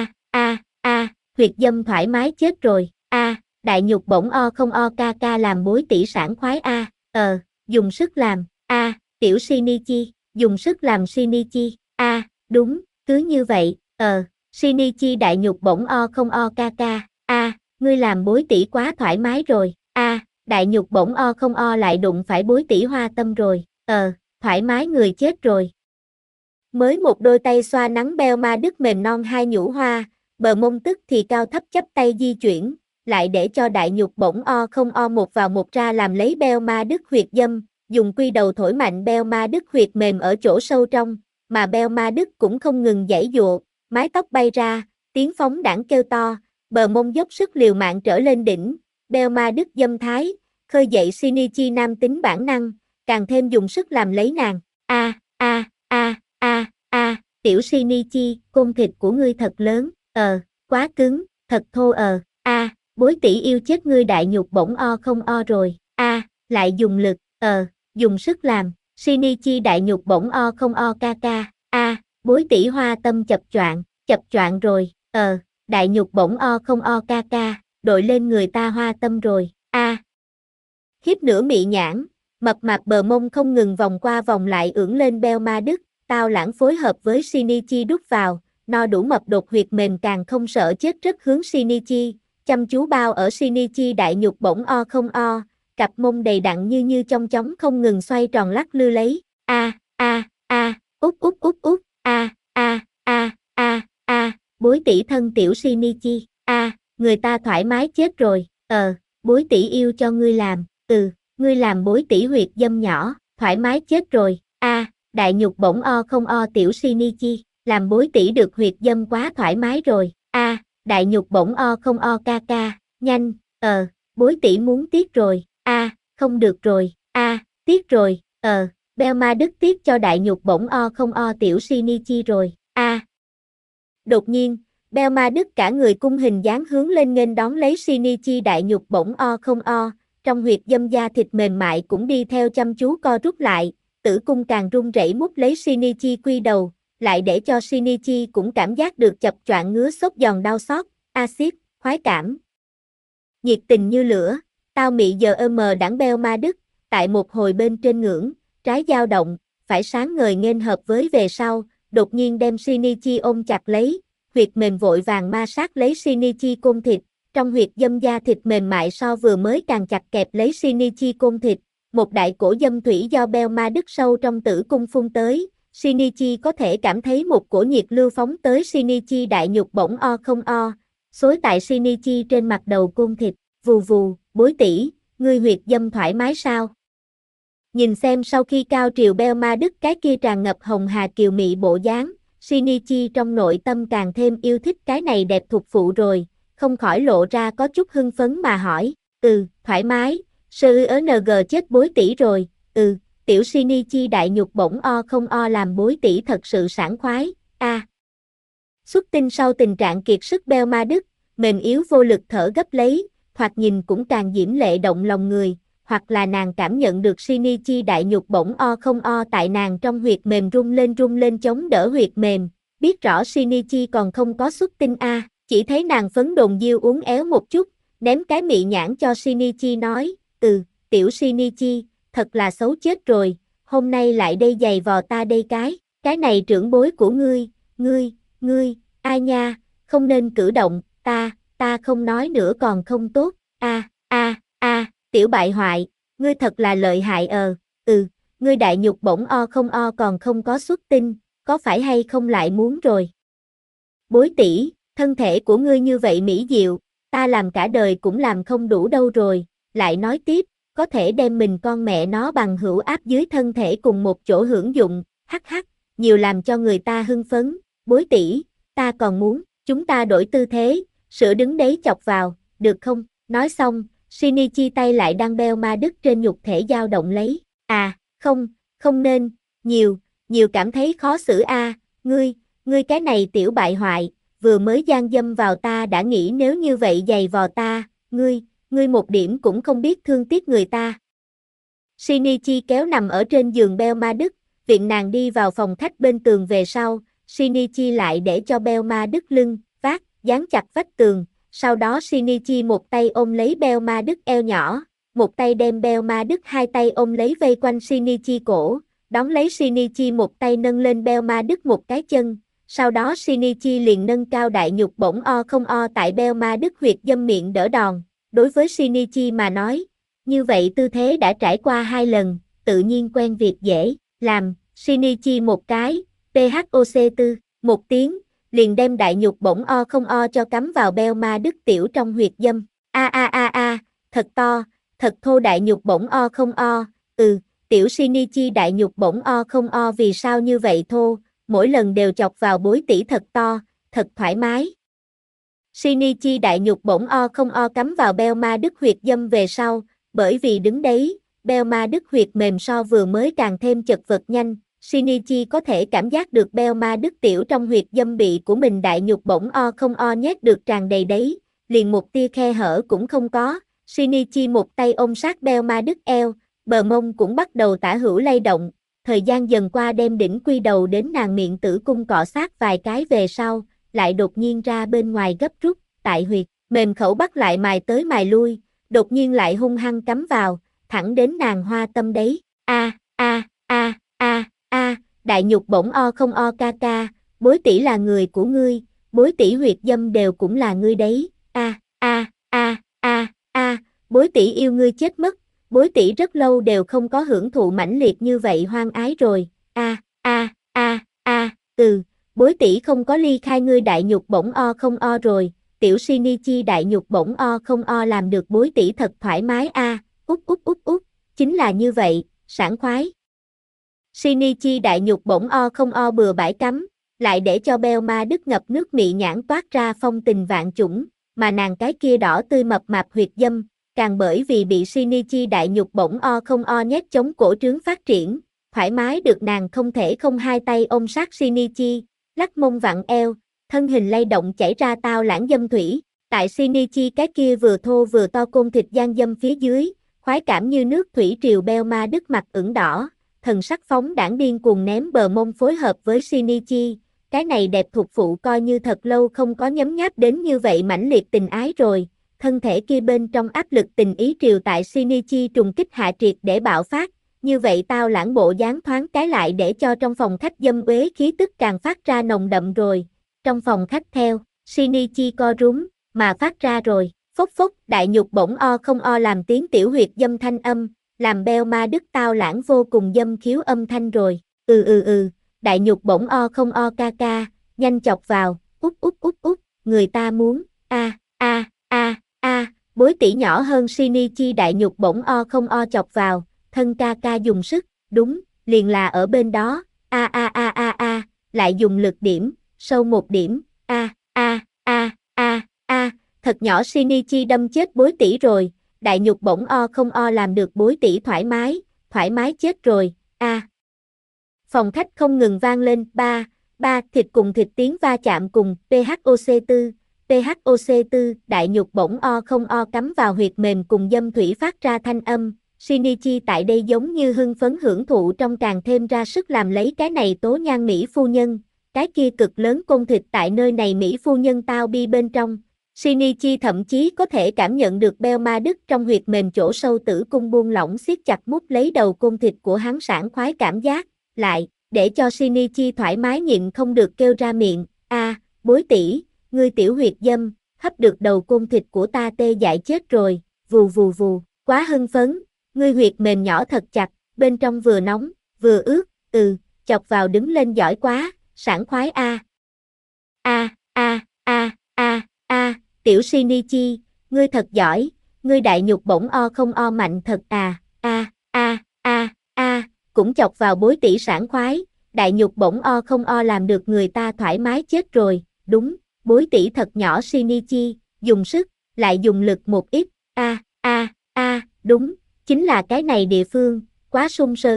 Speaker 1: huyệt dâm thoải mái chết rồi, đại nhục bổng o không o ca ca làm bối tỷ sảng khoái dùng sức làm, tiểu Shinichi, dùng sức làm Shinichi, đúng, cứ như vậy, Shinichi đại nhục bổng o không o ca ca, ngươi làm bối tỷ quá thoải mái rồi, đại nhục bổng o không o lại đụng phải bối tỷ hoa tâm rồi, thoải mái người chết rồi. Mới một đôi tay xoa nắng beo ma đức mềm non hai nhũ hoa, bờ mông tức thì cao thấp chắp tay di chuyển, lại để cho đại nhục bổng o không o một vào một ra làm lấy beo ma đức huyệt dâm, dùng quy đầu thổi mạnh beo ma đức huyệt mềm ở chỗ sâu trong, mà beo ma đức cũng không ngừng giãy giụa, mái tóc bay ra, tiếng phóng đãng kêu to, bờ mông dốc sức liều mạng trở lên đỉnh, beo ma đức dâm thái, khơi dậy Shinichi nam tính bản năng, càng thêm dùng sức làm lấy nàng, tiểu Shinichi, côn thịt của ngươi thật lớn, quá cứng, thật thô bối tỷ yêu chết ngươi đại nhục bổng o không o rồi, lại dùng lực, dùng sức làm, Shinichi đại nhục bổng o không o ca ca, bối tỷ hoa tâm chập choạng rồi, đại nhục bổng o không o ca ca, đội lên người ta hoa tâm rồi, hiếp nửa mị nhãn, mập mạp bờ mông không ngừng vòng qua vòng lại ưỡn lên beo ma đức, tao lãng phối hợp với Shinichi đút vào, no đủ mập đột huyệt mềm càng không sợ chết rất hướng Shinichi, chăm chú bao ở Shinichi đại nhục bổng o không o, cặp mông đầy đặn như trong chóng không ngừng xoay tròn lắc lư lấy, út, bối tỷ thân tiểu Shinichi, người ta thoải mái chết rồi, bối tỷ yêu cho ngươi làm, ngươi làm bối tỷ huyệt dâm nhỏ, thoải mái chết rồi, đại nhục bổng o không o tiểu Shinichi, làm bối tỷ được huyệt dâm quá thoải mái rồi, đại nhục bổng o không o ca ca, nhanh, bối tỷ muốn tiết rồi, không được rồi, tiết rồi, beo ma đức tiết cho đại nhục bổng o không o tiểu Shinichi rồi, Đột nhiên, beo ma đức cả người cung hình dáng hướng lên nghênh đón lấy Shinichi đại nhục bổng o không o, trong huyệt dâm da thịt mềm mại cũng đi theo chăm chú co rút lại, tử cung càng run rẩy mút lấy Shinichi quy đầu, lại để cho Shinichi cũng cảm giác được chập choạng ngứa xốc giòn đau xót, axit, khoái cảm. Nhiệt tình như lửa, tao mị giờ đảng beo ma đức, tại một hồi bên trên ngưỡng, trái dao động, phải sáng ngời nghênh hợp với về sau, đột nhiên đem Shinichi ôm chặt lấy, huyệt mềm vội vàng ma sát lấy Shinichi côn thịt, trong huyệt dâm da thịt mềm mại so vừa mới càng chặt kẹp lấy Shinichi côn thịt, một đại cổ dâm thủy do beo ma đức sâu trong tử cung phun tới, Shinichi có thể cảm thấy một cổ nhiệt lưu phóng tới Shinichi đại nhục bỗng o không o, xối tại Shinichi trên mặt đầu côn thịt, vù vù, bối tỷ, ngươi huyệt dâm thoải mái sao? Nhìn xem sau khi cao triều beo ma đức cái kia tràn ngập hồng hà kiều mị bộ dáng, Shinichi trong nội tâm càng thêm yêu thích cái này đẹp thục phụ rồi, không khỏi lộ ra có chút hưng phấn mà hỏi, thoải mái, SUNG chết bối tỷ rồi, tiểu Shinichi đại nhục bỗng o không o làm bối tỷ thật sự sảng khoái, Xuất tinh sau tình trạng kiệt sức beo ma đức, mềm yếu vô lực thở gấp lấy, hoặc nhìn cũng càng diễm lệ động lòng người, hoặc là nàng cảm nhận được Shinichi đại nhục bỗng o không o tại nàng trong huyệt mềm rung lên chống đỡ huyệt mềm, biết rõ Shinichi còn không có xuất tinh chỉ thấy nàng phấn đồn diêu uốn éo một chút, ném cái mị nhãn cho Shinichi nói, tiểu Shinichi, thật là xấu chết rồi, hôm nay lại đây giày vò ta đây cái này trưởng bối của ngươi, ai nha, không nên cử động, ta không nói nữa còn không tốt, tiểu bại hoại, ngươi thật là lợi hại ngươi đại nhục bỗng o không o còn không có xuất tinh, có phải hay không lại muốn rồi? Bối tỷ, thân thể của ngươi như vậy mỹ diệu, ta làm cả đời cũng làm không đủ đâu rồi, lại nói tiếp, có thể đem mình con mẹ nó bằng hữu áp dưới thân thể cùng một chỗ hưởng dụng, nhiều làm cho người ta hưng phấn, bối tỷ, ta còn muốn, chúng ta đổi tư thế, sữa đứng đấy chọc vào, được không? Nói xong, Shinichi tay lại đang beo ma đức trên nhục thể dao động lấy, không nên, nhiều cảm thấy khó xử ngươi cái này tiểu bại hoại, vừa mới gian dâm vào ta đã nghĩ nếu như vậy giày vò ta, ngươi một điểm cũng không biết thương tiếc người ta. Shinichi kéo nằm ở trên giường beo ma đức, viện nàng đi vào phòng khách bên tường về sau, Shinichi lại để cho beo ma đức lưng, vác, dán chặt vách tường, sau đó Shinichi một tay ôm lấy beo ma đức eo nhỏ, một tay đem beo ma đức hai tay ôm lấy vây quanh Shinichi cổ, đón lấy Shinichi một tay nâng lên beo ma đức một cái chân, sau đó Shinichi liền nâng cao đại nhục bỗng o không o tại beo ma đức huyệt dâm miệng đỡ đòn, đối với Shinichi mà nói, như vậy tư thế đã trải qua 2 lần, tự nhiên quen việc dễ làm, Shinichi một cái, PHOC4, một tiếng, liền đem đại nhục bỗng o không o cho cắm vào beo ma đức tiểu trong huyệt dâm, thật to, thật thô đại nhục bỗng o không o, tiểu Shinichi đại nhục bỗng o không o vì sao như vậy thô, mỗi lần đều chọc vào bối tỷ thật to, thật thoải mái. Shinichi đại nhục bỗng o không o cắm vào beo ma đức huyệt dâm về sau, bởi vì đứng đấy, beo ma đức huyệt mềm so vừa mới càng thêm chật vật nhanh, Shinichi có thể cảm giác được beo ma đức tiểu trong huyệt dâm bị của mình đại nhục bỗng o không o nhét được tràn đầy đấy, liền một tia khe hở cũng không có, Shinichi một tay ôm sát beo ma đức eo, bờ mông cũng bắt đầu tả hữu lay động, thời gian dần qua đem đỉnh quy đầu đến nàng miệng tử cung cọ sát vài cái về sau, lại đột nhiên ra bên ngoài gấp rút, tại huyệt, mềm khẩu bắt lại mài tới mài lui, đột nhiên lại hung hăng cắm vào, thẳng đến nàng hoa tâm đấy, đại nhục bỗng o không o ca, bối tỷ là người của ngươi, bối tỷ huyệt dâm đều cũng là ngươi đấy, bối tỷ yêu ngươi chết mất, bối tỷ rất lâu đều không có hưởng thụ mãnh liệt như vậy hoang ái rồi, bối tỷ không có ly khai ngươi đại nhục bỗng o không o rồi, tiểu Shinichi đại nhục bỗng o không o làm được bối tỷ thật thoải mái út, chính là như vậy, sảng khoái. Shinichi đại nhục bỗng o không o bừa bãi cắm, lại để cho beo ma đức ngập nước mị nhãn toát ra phong tình vạn chủng, mà nàng cái kia đỏ tươi mập mạp huyệt dâm, càng bởi vì bị Shinichi đại nhục bỗng o không o nhét chống cổ trướng phát triển, thoải mái được nàng không thể không hai tay ôm sát Shinichi, lắc mông vặn eo, thân hình lay động chảy ra tao lãng dâm thủy, tại Shinichi cái kia vừa thô vừa to côn thịt gian dâm phía dưới, khoái cảm như nước thủy triều. Belma Đức mặt ửng đỏ, thần sắc phóng đãng điên cuồng ném bờ mông phối hợp với Shinichi, cái này đẹp thuộc phụ coi như thật lâu không có nhấm nháp đến như vậy mãnh liệt tình ái rồi, thân thể kia bên trong áp lực tình ý triều tại Shinichi trùng kích hạ triệt để bạo phát, như vậy tao lãng bộ dáng thoáng cái lại để cho trong phòng khách dâm uế khí tức càng phát ra nồng đậm rồi, trong phòng khách theo, Shinichi co rúm, mà phát ra rồi, phốc phốc, đại nhục bổng o không o làm tiếng tiểu huyệt dâm thanh âm, làm Belma Đức tao lãng vô cùng dâm khiếu âm thanh rồi, đại nhục bổng o không o ca ca, nhanh chọc vào, út, người ta muốn, bối tỷ nhỏ hơn Shinichi đại nhục bổng o không o chọc vào, thân ca ca dùng sức, đúng, liền là ở bên đó, lại dùng lực điểm, sâu một điểm, thật nhỏ Shinichi đâm chết bối tỷ rồi, đại nhục bổng o không o làm được bối tỷ thoải mái chết rồi, Phòng khách không ngừng vang lên, thịt cùng thịt tiếng va chạm cùng, PHOC4, đại nhục bổng o không o cắm vào huyệt mềm cùng dâm thủy phát ra thanh âm, Shinichi tại đây giống như hưng phấn hưởng thụ trong càng thêm ra sức làm lấy cái này tố nhan Mỹ phu nhân, cái kia cực lớn côn thịt tại nơi này Mỹ phu nhân tao bi bên trong. Shinichi thậm chí có thể cảm nhận được Belma Đức trong huyệt mềm chỗ sâu tử cung buông lỏng siết chặt mút lấy đầu côn thịt của hắn sảng khoái cảm giác, lại, để cho Shinichi thoải mái nhịn không được kêu ra miệng, bối tỷ, ngươi tiểu huyệt dâm, hấp được đầu côn thịt của ta tê dại chết rồi, vù, quá hưng phấn, ngươi huyệt mềm nhỏ thật chặt, bên trong vừa nóng, vừa ướt, chọc vào đứng lên giỏi quá, sảng khoái tiểu Shinichi, ngươi thật giỏi, ngươi đại nhục bổng o không o mạnh thật cũng chọc vào bối tỷ sảng khoái, đại nhục bổng o không o làm được người ta thoải mái chết rồi, đúng, bối tỷ thật nhỏ Shinichi, dùng sức, lại dùng lực một ít, đúng, chính là cái này địa phương, quá sung sơ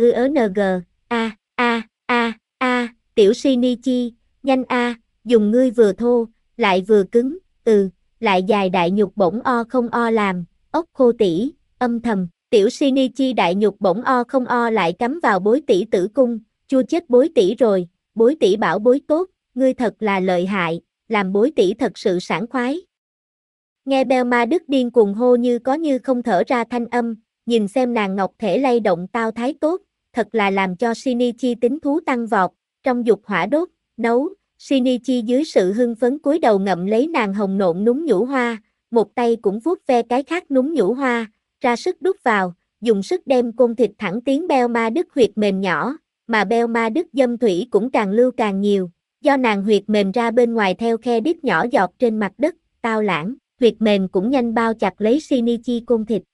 Speaker 1: tiểu Shinichi, nhanh dùng ngươi vừa thô, lại vừa cứng, lại dài đại nhục bổng o không o làm, ốc khô tỷ, âm thầm, tiểu Shinichi đại nhục bổng o không o lại cắm vào bối tỷ tử cung, chua chết bối tỷ rồi, bối tỷ bảo bối tốt, ngươi thật là lợi hại, làm bối tỷ thật sự sảng khoái. Nghe Belma Đức điên cuồng hô như có như không thở ra thanh âm, nhìn xem nàng ngọc thể lay động tao thái tốt, thật là làm cho Shinichi tính thú tăng vọt, trong dục hỏa đốt, nấu, Shinichi dưới sự hưng phấn cúi đầu ngậm lấy nàng hồng nộn núng nhũ hoa, một tay cũng vuốt ve cái khác núng nhũ hoa, ra sức đút vào, dùng sức đem côn thịt thẳng tiến Belma Đức huyệt mềm nhỏ, mà Belma Đức dâm thủy cũng càng lưu càng nhiều, do nàng huyệt mềm ra bên ngoài theo khe đít nhỏ giọt trên mặt đất, tao lãng, huyệt mềm cũng nhanh bao chặt lấy Shinichi côn thịt,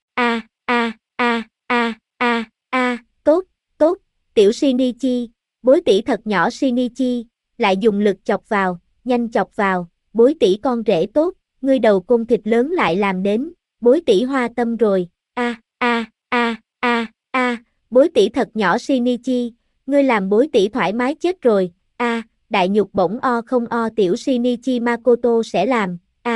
Speaker 1: tốt, tiểu Shinichi, bối tỷ thật nhỏ Shinichi, lại dùng lực chọc vào, nhanh chọc vào, bối tỷ con rể tốt, ngươi đầu côn thịt lớn lại làm đến, bối tỷ hoa tâm rồi, bối tỷ thật nhỏ Shinichi, ngươi làm bối tỷ thoải mái chết rồi, đại nhục bổng o không o tiểu Shinichi Makoto sẽ làm,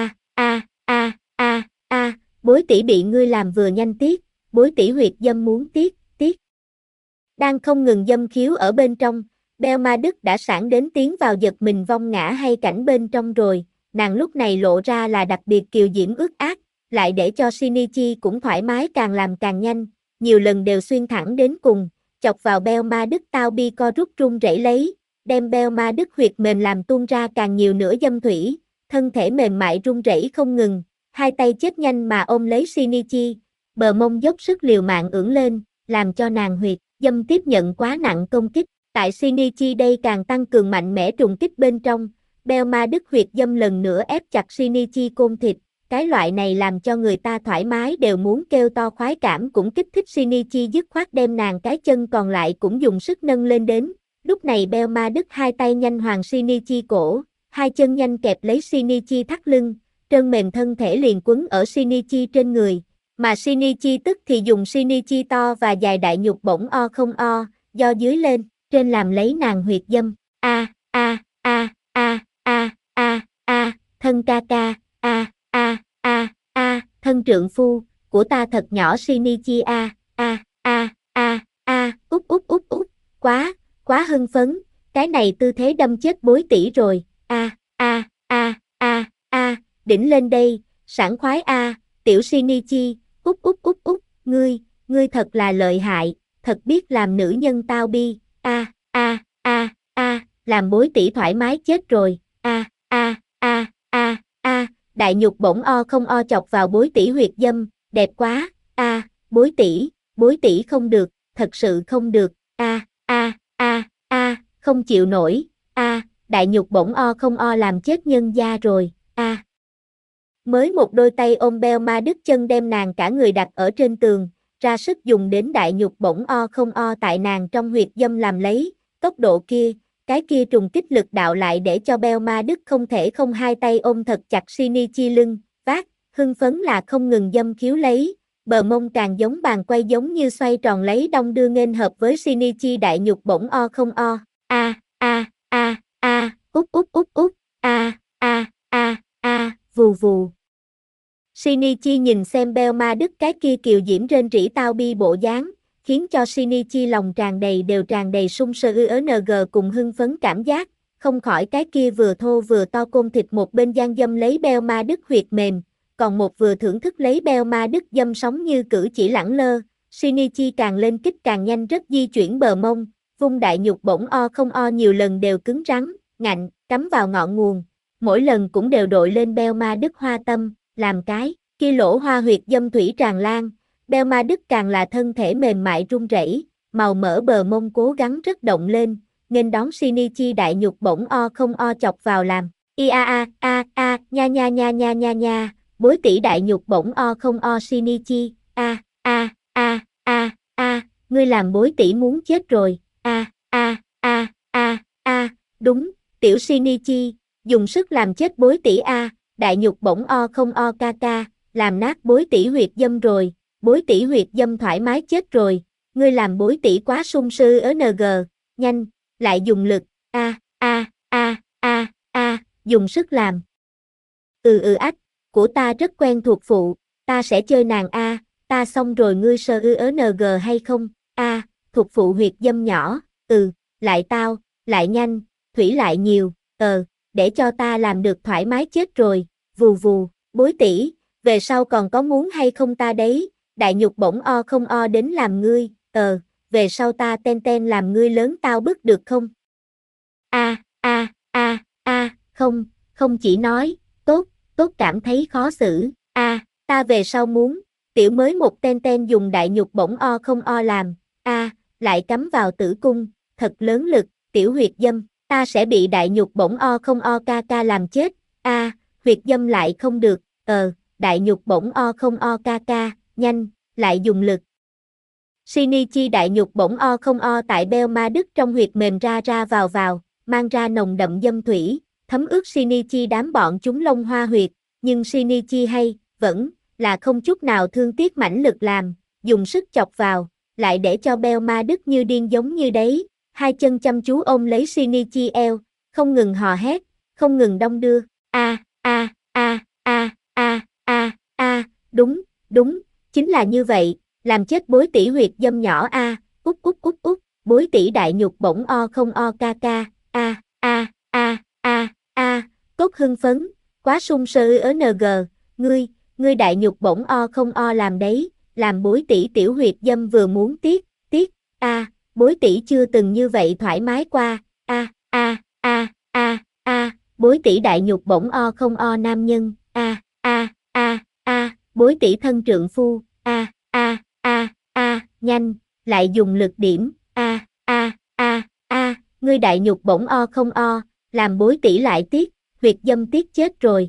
Speaker 1: bối tỷ bị ngươi làm vừa nhanh tiếc, bối tỷ huyệt dâm muốn tiếc. Đang không ngừng dâm khiếu ở bên trong, Belma Đức đã sảng đến tiến vào giật mình vong ngã hay cảnh bên trong rồi, nàng lúc này lộ ra là đặc biệt kiều diễm ướt át, lại để cho Shinichi cũng thoải mái càng làm càng nhanh, nhiều lần đều xuyên thẳng đến cùng, chọc vào Belma Đức tao bi co rút run rẩy lấy, đem Belma Đức huyệt mềm làm tuôn ra càng nhiều nữa dâm thủy, thân thể mềm mại run rẩy không ngừng, hai tay chết nhanh mà ôm lấy Shinichi, bờ mông dốc sức liều mạng ưỡn lên, làm cho nàng huyệt dâm tiếp nhận quá nặng công kích, tại Shinichi đây càng tăng cường mạnh mẽ trùng kích bên trong, Belma Đức huyệt dâm lần nữa ép chặt Shinichi côn thịt, cái loại này làm cho người ta thoải mái đều muốn kêu to khoái cảm cũng kích thích Shinichi dứt khoát đem nàng cái chân còn lại cũng dùng sức nâng lên đến, lúc này Belma Đức hai tay nhanh hoàng Shinichi cổ, hai chân nhanh kẹp lấy Shinichi thắt lưng, trơn mềm thân thể liền quấn ở Shinichi trên người, mà Shinichi tức thì dùng Shinichi to và dài đại nhục bổng o không o, do dưới lên, trên làm lấy nàng huyệt dâm, thân ca ca, thân trượng phu, của ta thật nhỏ Shinichi út, quá hưng phấn, cái này tư thế đâm chết bối tỷ rồi, đỉnh lên đây, sảng khoái tiểu Shinichi, ngươi thật là lợi hại, thật biết làm nữ nhân tao bi, làm bối tỷ thoải mái chết rồi, đại nhục bổng o không o chọc vào bối tỷ huyệt dâm, đẹp quá, bối tỷ không được, thật sự không được, không chịu nổi, đại nhục bổng o không o làm chết nhân gia rồi, mới một đôi tay ôm Belma đứt chân đem nàng cả người đặt ở trên tường, ra sức dùng đến đại nhục bổng o không o tại nàng trong huyệt dâm làm lấy, tốc độ kia, cái kia trùng kích lực đạo lại để cho Belma đứt không thể không hai tay ôm thật chặt Shinichi lưng, vác, hưng phấn là không ngừng dâm khiếu lấy, bờ mông càng giống bàn quay giống như xoay tròn lấy đong đưa nghênh hợp với Shinichi đại nhục bổng o không o, vù vù. Shinichi nhìn xem Belma đứt cái kia kiều diễm rên rỉ tao bi bộ dáng, khiến cho Shinichi lòng tràn đầy sung sơ ng cùng hưng phấn cảm giác, không khỏi cái kia vừa thô vừa to côn thịt một bên gian dâm lấy Belma đứt huyệt mềm, còn một vừa thưởng thức lấy Belma đứt dâm sóng như cử chỉ lẳng lơ, Shinichi càng lên kích càng nhanh rất di chuyển bờ mông, vung đại nhục bổng o không o nhiều lần đều cứng rắn, ngạnh, cắm vào ngọn nguồn, mỗi lần cũng đều đội lên Belma đứt hoa tâm, làm cái kia lỗ hoa huyệt dâm thủy tràn lan, Belma đứt càng là thân thể mềm mại run rẩy, màu mỡ bờ mông cố gắng rất động lên, nên đón Shinichi đại nhục bổng o không o chọc vào làm, nha, bối tỷ đại nhục bổng o không o Shinichi, ngươi làm bối tỷ muốn chết rồi, đúng, tiểu Shinichi, dùng sức làm chết bối tỷ đại nhục bổng o không o làm nát bối tỷ huyệt dâm rồi, bối tỷ huyệt dâm thoải mái chết rồi, ngươi làm bối tỷ quá sung sư ng, nhanh, lại dùng lực, dùng sức làm. Ách, của ta rất quen thuộc phụ, ta sẽ chơi nàng ta xong rồi ngươi sơ ng hay không, thuộc phụ huyệt dâm nhỏ, lại tao, lại nhanh, thủy lại nhiều, để cho ta làm được thoải mái chết rồi, vù vù, bối tỷ, về sau còn có muốn hay không ta đấy, đại nhục bổng o không o đến làm ngươi, về sau ta ten làm ngươi lớn tao bức được không? Không chỉ nói, tốt cảm thấy khó xử, ta về sau muốn, tiểu mới một ten dùng đại nhục bổng o không o làm, lại cắm vào tử cung, thật lớn lực, tiểu huyệt dâm, ta sẽ bị đại nhục bổng o không o làm chết, huyệt dâm lại không được, đại nhục bổng o không o nhanh, lại dùng lực. Shinichi đại nhục bổng o không o tại Belma đứt trong huyệt mềm ra vào, mang ra nồng đậm dâm thủy, thấm ướt Shinichi đám bọn chúng lông hoa huyệt, nhưng Shinichi vẫn là không chút nào thương tiếc mãnh lực làm, dùng sức chọc vào, lại để cho Belma đứt như điên giống như đấy, hai chân chăm chú ôm lấy Shinichi eo, không ngừng hò hét, không ngừng đong đưa, đúng, chính là như vậy, làm chết bối tỷ huyệt dâm nhỏ bối tỷ đại nhục bổng o không o cốt hưng phấn, quá sung sơ ng, ngươi đại nhục bổng o không o làm đấy, làm bối tỷ tiểu huyệt dâm vừa muốn tiếc, bối tỷ chưa từng như vậy thoải mái qua, bối tỷ đại nhục bổng o không o nam nhân, bối tỷ thân trượng phu, nhanh, lại dùng lực điểm, ngươi đại nhục bổng o không o, làm bối tỷ lại tiếc, huyệt dâm tiếc chết rồi,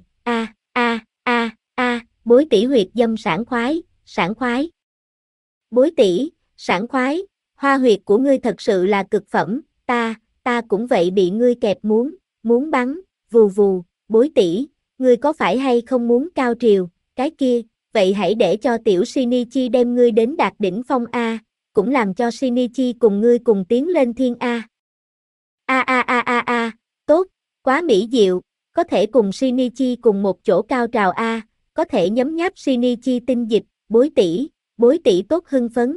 Speaker 1: bối tỷ huyệt dâm sảng khoái, bối tỷ, sảng khoái, hoa huyệt của ngươi thật sự là cực phẩm, ta cũng vậy bị ngươi kẹp muốn bắn, vù vù, bối tỷ, ngươi có phải hay không muốn cao triều, cái kia, vậy hãy để cho tiểu Shinichi đem ngươi đến đạt đỉnh phong cũng làm cho Shinichi cùng ngươi cùng tiến lên thiên tốt, quá mỹ diệu, có thể cùng Shinichi cùng một chỗ cao trào có thể nhấm nháp Shinichi tinh dịch, bối tỷ tốt hưng phấn,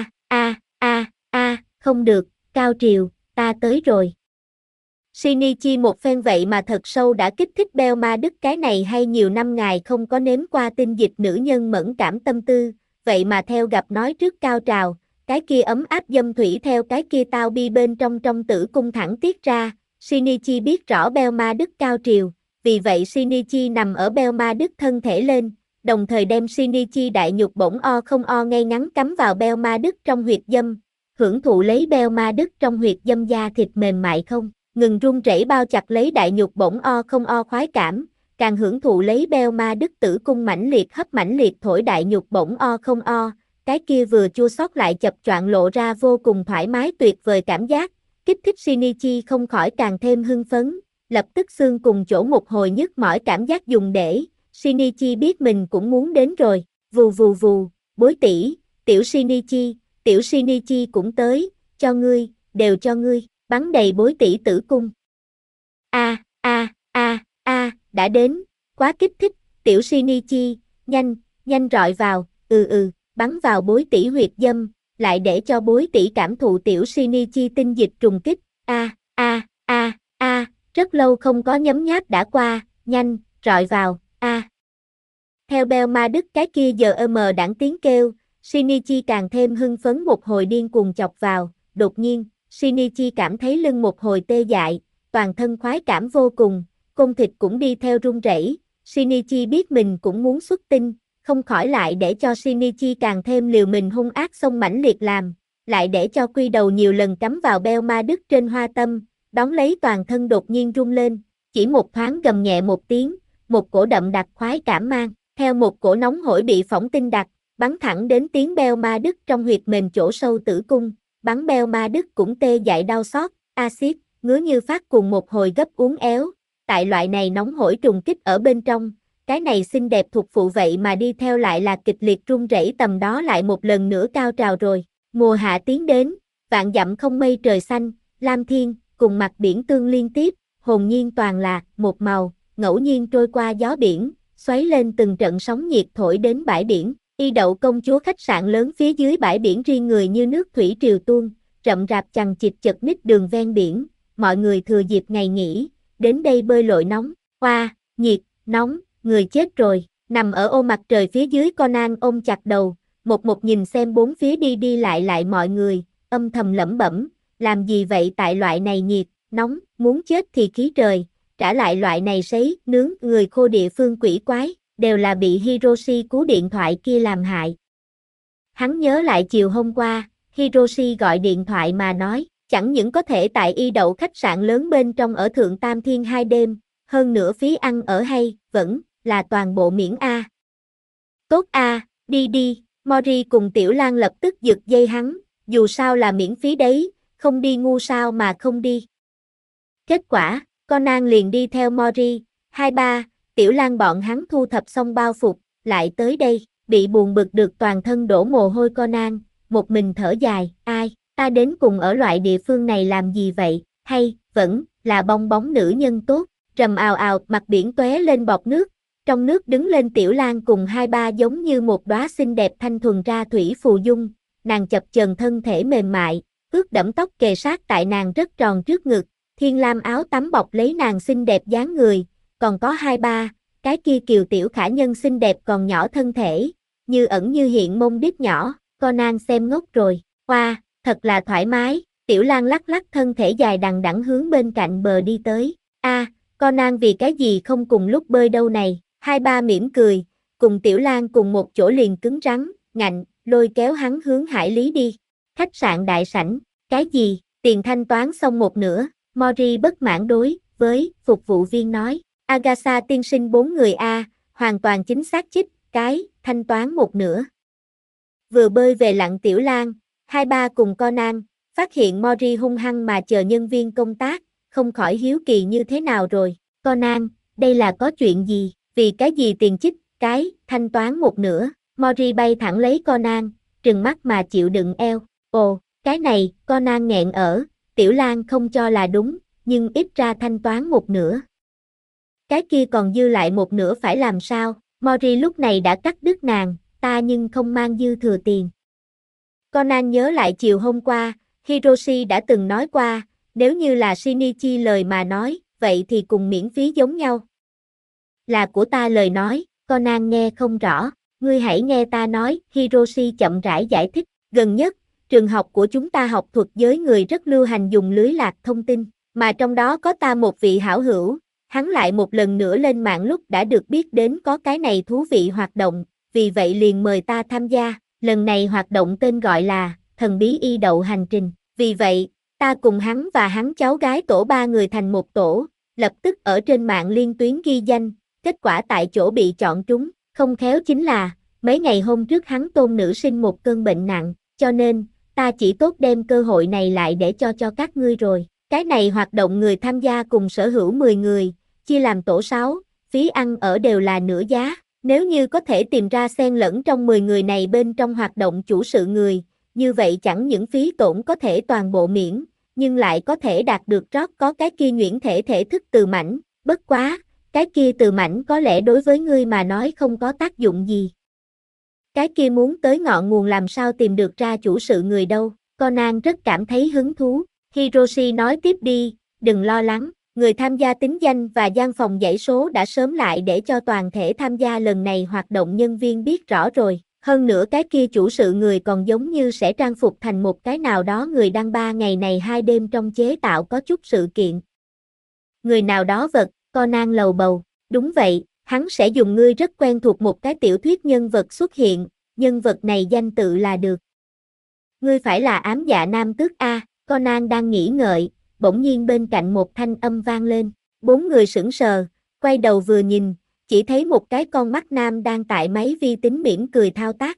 Speaker 1: không được, cao triều, ta tới rồi. Shinichi một phen vậy mà thật sâu đã kích thích Belma Đức, cái này hay nhiều năm ngài không có nếm qua tinh dịch nữ nhân mẫn cảm tâm tư, vậy mà theo gặp nói trước cao trào, cái kia ấm áp dâm thủy theo cái kia tao bi bên trong tử cung thẳng tiết ra, Shinichi biết rõ Belma Đức cao triều, vì vậy Shinichi nằm ở Belma Đức thân thể lên, đồng thời đem Shinichi đại nhục bổng o không o ngay ngắn cắm vào Belma Đức trong huyệt dâm, hưởng thụ lấy Belma Đức trong huyệt dâm da thịt mềm mại không ngừng run rẩy bao chặt lấy đại nhục bổng o không o khoái cảm, càng hưởng thụ lấy Belma Đức tử cung mãnh liệt thổi đại nhục bổng o không o, cái kia vừa chua xót lại chập choạng lộ ra vô cùng thoải mái tuyệt vời cảm giác, kích thích Shinichi không khỏi càng thêm hưng phấn, lập tức xương cùng chỗ một hồi nhức mỏi cảm giác dùng để, Shinichi biết mình cũng muốn đến rồi, vù vù vù, bối tỷ, tiểu Shinichi cũng tới, cho ngươi, đều cho ngươi, bắn đầy bối tỷ tử cung. Đã đến, quá kích thích, tiểu Shinichi, nhanh rọi vào, bắn vào bối tỷ huyệt dâm, lại để cho bối tỷ cảm thụ tiểu Shinichi tinh dịch trùng kích, rất lâu không có nhấm nháp đã qua, nhanh, rọi vào, Theo Belma Đức cái kia giờ đãng tiếng kêu, Shinichi càng thêm hưng phấn một hồi điên cuồng chọc vào, đột nhiên, Shinichi cảm thấy lưng một hồi tê dại, toàn thân khoái cảm vô cùng, côn thịt cũng đi theo run rẩy. Shinichi biết mình cũng muốn xuất tinh, không khỏi lại để cho Shinichi càng thêm liều mình hung ác xông mãnh liệt làm, lại để cho quy đầu nhiều lần cắm vào Belma Đức trên hoa tâm, đón lấy toàn thân đột nhiên rung lên, chỉ một thoáng gầm nhẹ một tiếng, một cổ đậm đặc khoái cảm mang, theo một cổ nóng hổi bị phỏng tinh đặc, bắn thẳng đến tiếng Belma Đức trong huyệt mềm chỗ sâu tử cung, bắn Belma Đức cũng tê dại đau xót, axit, ngứa như phát cùng một hồi gấp uốn éo, tại loại này nóng hổi trùng kích ở bên trong, cái này xinh đẹp thuộc phụ vậy mà đi theo lại là kịch liệt run rẩy tầm đó lại một lần nữa cao trào rồi, mùa hạ tiến đến, vạn dặm không mây trời xanh, lam thiên, cùng mặt biển tương liên tiếp, hồn nhiên toàn là một màu, ngẫu nhiên trôi qua gió biển, xoáy lên từng trận sóng nhiệt thổi đến bãi biển. Y Đậu công chúa khách sạn lớn phía dưới bãi biển riêng người như nước thủy triều tuôn, rậm rạp chằng chịt chật ních đường ven biển, mọi người thừa dịp ngày nghỉ, đến đây bơi lội nóng, nhiệt, nóng, người chết rồi, nằm ở ô mặt trời phía dưới Conan ôm chặt đầu, một nhìn xem bốn phía đi lại mọi người, âm thầm lẩm bẩm, làm gì vậy tại loại này nhiệt, nóng, muốn chết thì khí trời, trả lại loại này sấy, nướng, người khô địa phương quỷ quái. Đều là bị Hiroshi cú điện thoại kia làm hại. Hắn nhớ lại chiều hôm qua, Hiroshi gọi điện thoại mà nói, chẳng những có thể tại Y Đậu khách sạn lớn bên trong ở Thượng Tam Thiên 2 đêm, hơn nữa phí ăn ở hay, vẫn là toàn bộ miễn A. Tốt A, đi, Mori cùng Tiểu Lan lập tức giật dây hắn, dù sao là miễn phí đấy, không đi ngu sao mà không đi. Kết quả, Conan liền đi theo Mori, 2-3, Tiểu Lan bọn hắn thu thập xong bao phục, lại tới đây, bị buồn bực được toàn thân đổ mồ hôi Conan, một mình thở dài, ai, ta đến cùng ở loại địa phương này làm gì vậy, hay, vẫn, là bong bóng nữ nhân tốt, rầm ào ào, mặt biển tóe lên bọt nước, trong nước đứng lên Tiểu Lan cùng 2-3 giống như một đóa xinh đẹp thanh thuần ra thủy phù dung, nàng chập chờn thân thể mềm mại, ướt đẫm tóc kề sát tại nàng rất tròn trước ngực, thiên lam áo tắm bọc lấy nàng xinh đẹp dáng người, còn có 2-3, cái kia kiều tiểu khả nhân xinh đẹp còn nhỏ thân thể, như ẩn như hiện mông đít nhỏ, Conan xem ngốc rồi, thật là thoải mái, Tiểu Lan lắc lắc thân thể dài đằng đẵng hướng bên cạnh bờ đi tới, Conan vì cái gì không cùng lúc bơi đâu này, 2-3 mỉm cười, cùng Tiểu Lan cùng một chỗ liền cứng rắn, ngạnh, lôi kéo hắn hướng hải lý đi, khách sạn đại sảnh, cái gì, tiền thanh toán xong một nửa, Mori bất mãn đối với phục vụ viên nói. Agatha tiên sinh 4 người A, hoàn toàn chính xác chích, cái, thanh toán một nửa. Vừa bơi về lặn Tiểu Lan, 2-3 cùng Conan, phát hiện Mori hung hăng mà chờ nhân viên công tác, không khỏi hiếu kỳ như thế nào rồi. Conan, đây là có chuyện gì, vì cái gì tiền chích, cái, thanh toán một nửa. Mori bay thẳng lấy Conan, trừng mắt mà chịu đựng eo. Ồ, cái này, Conan nghẹn ở, Tiểu Lan không cho là đúng, nhưng ít ra thanh toán một nửa. Cái kia còn dư lại một nửa phải làm sao? Mori lúc này đã cắt đứt nàng, ta nhưng không mang dư thừa tiền. Conan nhớ lại chiều hôm qua, Hiroshi đã từng nói qua, nếu như là Shinichi lời mà nói, vậy thì cùng miễn phí giống nhau. Là của ta lời nói, Conan nghe không rõ, ngươi hãy nghe ta nói, Hiroshi chậm rãi giải thích, gần nhất, trường học của chúng ta học thuật giới người rất lưu hành dùng lưới lạc thông tin, mà trong đó có ta một vị hảo hữu, hắn lại một lần nữa lên mạng lúc đã được biết đến có cái này thú vị hoạt động, vì vậy liền mời ta tham gia, lần này hoạt động tên gọi là Thần bí y đậu hành trình, vì vậy, ta cùng hắn và hắn cháu gái tổ 3 người thành một tổ, lập tức ở trên mạng liên tuyến ghi danh, kết quả tại chỗ bị chọn trúng, không khéo chính là, mấy ngày hôm trước hắn tôn nữ sinh một cơn bệnh nặng, cho nên, ta chỉ tốt đem cơ hội này lại để cho các ngươi rồi. Cái này hoạt động người tham gia cùng sở hữu 10 người, chia làm tổ 6, phí ăn ở đều là nửa giá. Nếu như có thể tìm ra xen lẫn trong 10 người này bên trong hoạt động chủ sự người, như vậy chẳng những phí tổn có thể toàn bộ miễn, nhưng lại có thể đạt được trót có cái kia nhuyễn thể thể thức từ mảnh, bất quá, cái kia từ mảnh có lẽ đối với ngươi mà nói không có tác dụng gì. Cái kia muốn tới ngọn nguồn làm sao tìm được ra chủ sự người đâu, Conan rất cảm thấy hứng thú. Hiroshi nói tiếp đi, đừng lo lắng, người tham gia tính danh và gian phòng dãy số đã sớm lại để cho toàn thể tham gia lần này hoạt động nhân viên biết rõ rồi. Hơn nữa cái kia chủ sự người còn giống như sẽ trang phục thành một cái nào đó người đăng 3 ngày này 2 đêm trong chế tạo có chút sự kiện. Người nào đó vật, Conan lầu bầu, đúng vậy, hắn sẽ dùng ngươi rất quen thuộc một cái tiểu thuyết nhân vật xuất hiện, nhân vật này danh tự là được. Ngươi phải là ám dạ nam tước A, Conan đang nghĩ ngợi, bỗng nhiên bên cạnh một thanh âm vang lên, 4 người sững sờ, quay đầu vừa nhìn, chỉ thấy một cái con mắt nam đang tại máy vi tính mỉm cười thao tác,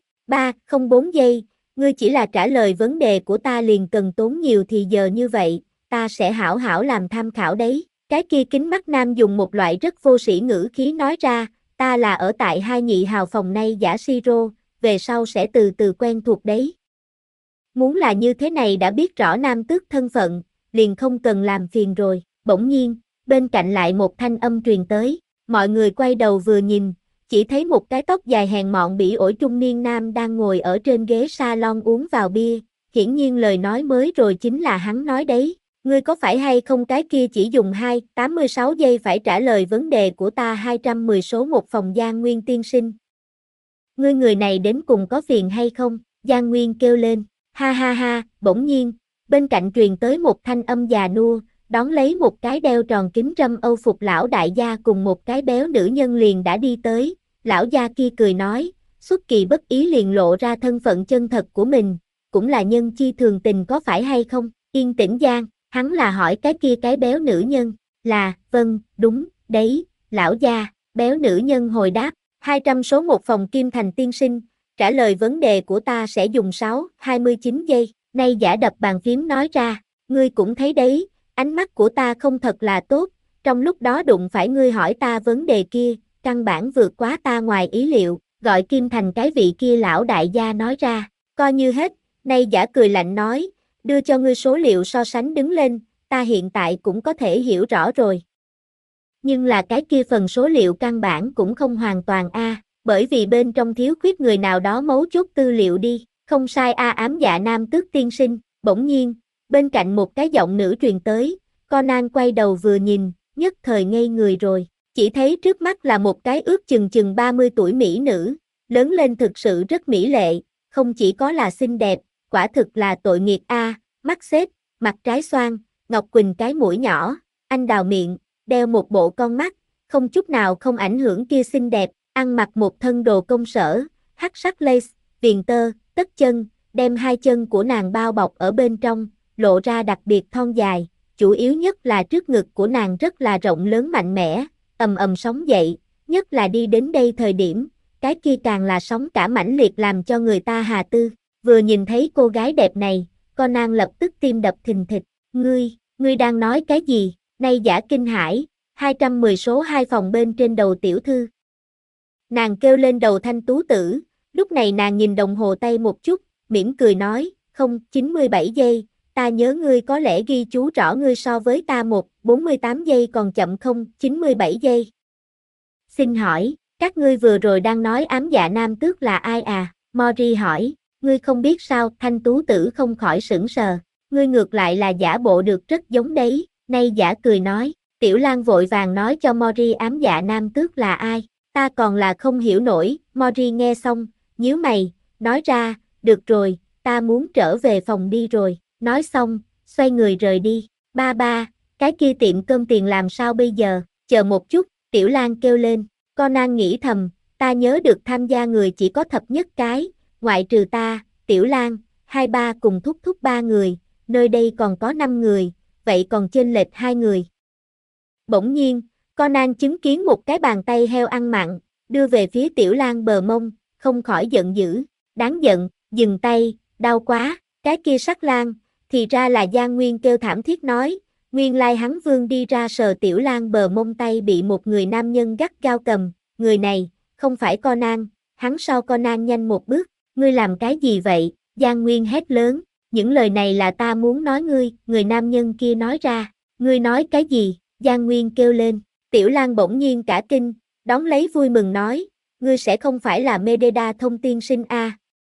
Speaker 1: 304 giây, ngươi chỉ là trả lời vấn đề của ta liền cần tốn nhiều thì giờ như vậy, ta sẽ hảo hảo làm tham khảo đấy, cái kia kính mắt nam dùng một loại rất vô sĩ ngữ khí nói ra, ta là ở tại 2 nhị hào phòng nay giả Siro, về sau sẽ từ từ quen thuộc đấy. Muốn là như thế này đã biết rõ nam tước thân phận, liền không cần làm phiền rồi, bỗng nhiên, bên cạnh lại một thanh âm truyền tới, mọi người quay đầu vừa nhìn, chỉ thấy một cái tóc dài hèn mọn bỉ ổi trung niên nam đang ngồi ở trên ghế salon uống vào bia, hiển nhiên lời nói mới rồi chính là hắn nói đấy, ngươi có phải hay không cái kia chỉ dùng 86 giây phải trả lời vấn đề của ta 210 số một phòng Giang Nguyên tiên sinh. Ngươi người này đến cùng có phiền hay không, Giang Nguyên kêu lên, ha ha ha, bỗng nhiên, bên cạnh truyền tới một thanh âm già nua, đón lấy một cái đeo tròn kính râm Âu phục lão đại gia cùng một cái béo nữ nhân liền đã đi tới, lão gia kia cười nói, xuất kỳ bất ý liền lộ ra thân phận chân thật của mình, cũng là nhân chi thường tình có phải hay không, yên tĩnh Giang, hắn là hỏi cái kia cái béo nữ nhân, là, vâng, đúng, đấy, lão gia, béo nữ nhân hồi đáp, 200 số một phòng Kim Thành tiên sinh, trả lời vấn đề của ta sẽ dùng 29 giây, nay giả đập bàn phím nói ra, ngươi cũng thấy đấy, ánh mắt của ta không thật là tốt, trong lúc đó đụng phải ngươi hỏi ta vấn đề kia, căn bản vượt quá ta ngoài ý liệu, gọi Kim Thành cái vị kia lão đại gia nói ra, coi như hết, nay giả cười lạnh nói, đưa cho ngươi số liệu so sánh đứng lên, ta hiện tại cũng có thể hiểu rõ rồi. Nhưng là cái kia phần số liệu căn bản cũng không hoàn toàn bởi vì bên trong thiếu khuyết người nào đó mấu chốt tư liệu đi, không sai ám dạ nam tước tiên sinh, bỗng nhiên, bên cạnh một cái giọng nữ truyền tới, Conan quay đầu vừa nhìn, nhất thời ngây người rồi, chỉ thấy trước mắt là một cái ước chừng 30 tuổi mỹ nữ, lớn lên thực sự rất mỹ lệ, không chỉ có là xinh đẹp, quả thực là tội nghiệt mắt xếp, mặt trái xoan, Ngọc Quỳnh cái mũi nhỏ, anh đào miệng, đeo một bộ con mắt, không chút nào không ảnh hưởng kia xinh đẹp, ăn mặc một thân đồ công sở, hắc sắc lace, viền tơ, tất chân, đem hai chân của nàng bao bọc ở bên trong, lộ ra đặc biệt thon dài, chủ yếu nhất là trước ngực của nàng rất là rộng lớn mạnh mẽ, ầm ầm sóng dậy, nhất là đi đến đây thời điểm, cái kia càng là sóng cả mãnh liệt làm cho người ta hà tư, vừa nhìn thấy cô gái đẹp này, Conan lập tức tim đập thình thịch, ngươi đang nói cái gì, nay giả kinh hãi, 210 số 2 phòng bên trên đầu tiểu thư. Nàng kêu lên đầu thanh tú tử, lúc này nàng nhìn đồng hồ tay một chút, mỉm cười nói, không, 97 giây, ta nhớ ngươi có lẽ ghi chú rõ ngươi so với ta 48 giây còn chậm không, 97 giây. Xin hỏi, Các ngươi vừa rồi đang nói ám dạ nam tước là ai à? Mori hỏi, ngươi không biết sao? Thanh tú tử không khỏi sững sờ, ngươi ngược lại là giả bộ được rất giống đấy, nay giả cười nói, Tiểu Lang vội vàng nói cho Mori ám dạ nam tước là ai, ta còn là không hiểu nổi, Mori nghe xong, nhíu mày, nói ra, được rồi, ta muốn trở về phòng đi rồi, nói xong, xoay người rời đi, ba ba, cái kia tiệm cơm tiền làm sao bây giờ, chờ một chút, Tiểu Lang kêu lên, Conan nghĩ thầm, ta nhớ được tham gia người chỉ có thập nhất cái, ngoại trừ ta, Tiểu Lang, hai ba cùng thúc thúc ba người, nơi đây còn có 5 người, vậy còn chênh lệch 2 người. Bỗng nhiên, Conan chứng kiến một cái bàn tay heo ăn mặn, đưa về phía Tiểu Lang bờ mông, không khỏi giận dữ, đáng giận, dừng tay, đau quá, cái kia sắc lang, thì ra là Giang Nguyên kêu thảm thiết nói, nguyên lai hắn vương đi ra sờ Tiểu Lang bờ mông tay bị một người nam nhân gắt gao cầm, người này, không phải Conan, hắn so Conan nhanh một bước, ngươi làm cái gì vậy, Giang Nguyên hét lớn, những lời này là ta muốn nói ngươi, người nam nhân kia nói ra, ngươi nói cái gì, Giang Nguyên kêu lên, Tiểu Lang bỗng nhiên cả kinh, đón lấy vui mừng nói, ngươi sẽ không phải là Mededa thông tiên sinh a?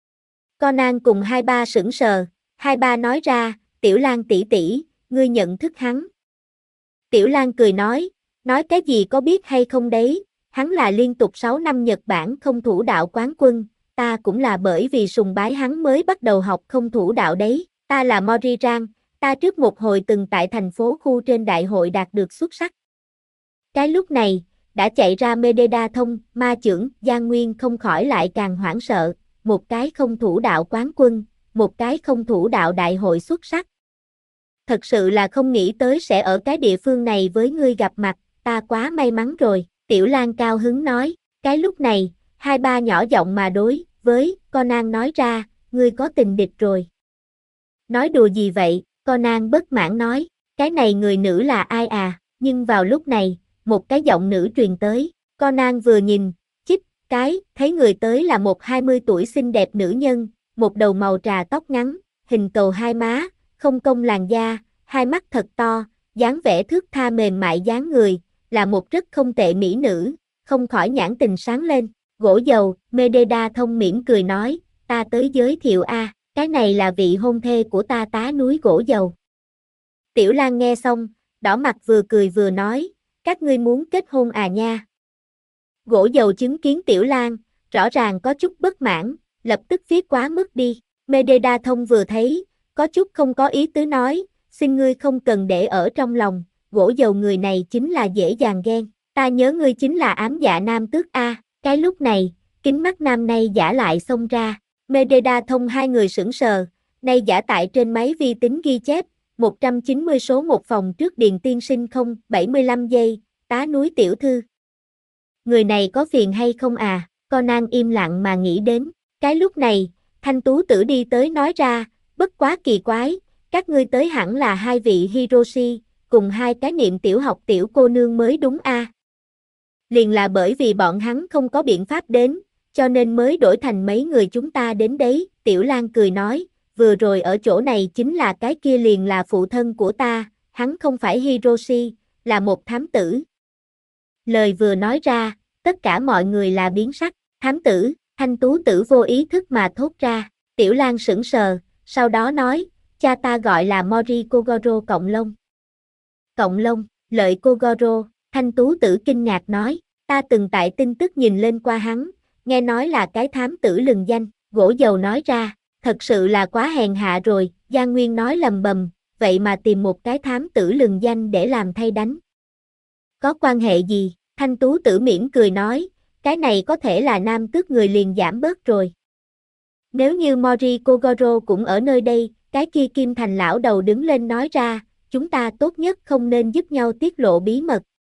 Speaker 1: Conan cùng hai ba sững sờ, hai ba nói ra, Tiểu Lang tỷ tỷ, ngươi nhận thức hắn. Tiểu Lang cười nói cái gì có biết hay không đấy, hắn là liên tục 6 năm Nhật Bản không thủ đạo quán quân, ta cũng là bởi vì sùng bái hắn mới bắt đầu học không thủ đạo đấy, ta là Moriran, ta trước một hồi từng tại thành phố khu trên đại hội đạt được xuất sắc. Cái lúc này, đã chạy ra Mededa thông, ma chưởng, Giang Nguyên không khỏi lại càng hoảng sợ, một cái không thủ đạo quán quân, một cái không thủ đạo đại hội xuất sắc. Thật sự là không nghĩ tới sẽ ở cái địa phương này với ngươi gặp mặt, ta quá may mắn rồi, Tiểu Lang cao hứng nói, cái lúc này, hai ba nhỏ giọng mà đối với Conan nói ra, ngươi có tình địch rồi. Nói đùa gì vậy, Conan bất mãn nói, cái này người nữ là ai à, nhưng vào lúc này, một cái giọng nữ truyền tới, Conan vừa nhìn, chích, thấy người tới là một 20 tuổi xinh đẹp nữ nhân, một đầu màu trà tóc ngắn, hình cầu hai má, không cong làn da, hai mắt thật to, dáng vẻ thướt tha mềm mại dáng người, là một rất không tệ mỹ nữ, không khỏi nhãn tình sáng lên, gỗ dầu, Mededa thông mỉm cười nói, ta tới giới thiệu a, cái này là vị hôn thê của ta tá núi gỗ dầu. Tiểu Lang nghe xong, đỏ mặt vừa cười vừa nói, các ngươi muốn kết hôn à nha. Gỗ dầu chứng kiến Tiểu Lang, rõ ràng có chút bất mãn, lập tức viết quá mức đi, Mededa thông vừa thấy, có chút không có ý tứ nói, xin ngươi không cần để ở trong lòng, gỗ dầu người này chính là dễ dàng ghen, ta nhớ ngươi chính là ám dạ nam tước a, cái lúc này, kính mắt nam nay giả lại xông ra, Mededa thông hai người sững sờ, nay giả tại trên máy vi tính ghi chép, 190 số một phòng trước Điền tiên sinh 075 giây, tá núi tiểu thư. Người này có phiền hay không à, Conan im lặng mà nghĩ đến, cái lúc này, Thanh tú tử đi tới nói ra, bất quá kỳ quái, các ngươi tới hẳn là hai vị Hiroshi, cùng hai cái niệm tiểu học tiểu cô nương mới đúng a? Liền là bởi vì bọn hắn không có biện pháp đến, cho nên mới đổi thành mấy người chúng ta đến đấy, Tiểu Lang cười nói, vừa rồi ở chỗ này chính là cái kia liền là phụ thân của ta, hắn không phải Hiroshi, là một thám tử. Lời vừa nói ra, tất cả mọi người là biến sắc, thám tử, Thanh tú tử vô ý thức mà thốt ra, Tiểu Lang sững sờ, sau đó nói, cha ta gọi là Mori Kogoro Cộng Lông. Cộng Lông, Lợi Kogoro, Thanh tú tử kinh ngạc nói, ta từng tại tin tức nhìn lên qua hắn, nghe nói là cái thám tử lừng danh, gỗ dầu nói ra, thật sự là quá hèn hạ rồi, Giang Nguyên nói lầm bầm, vậy mà tìm một cái thám tử lừng danh để làm thay đánh. Có quan hệ gì? Thanh tú tử mỉm cười nói, cái này có thể là nam tước người liền giảm bớt rồi. Nếu như Mori Kogoro cũng ở nơi đây, cái kia Kim Thành lão đầu đứng lên nói ra, chúng ta tốt nhất không nên giúp nhau tiết lộ bí mật.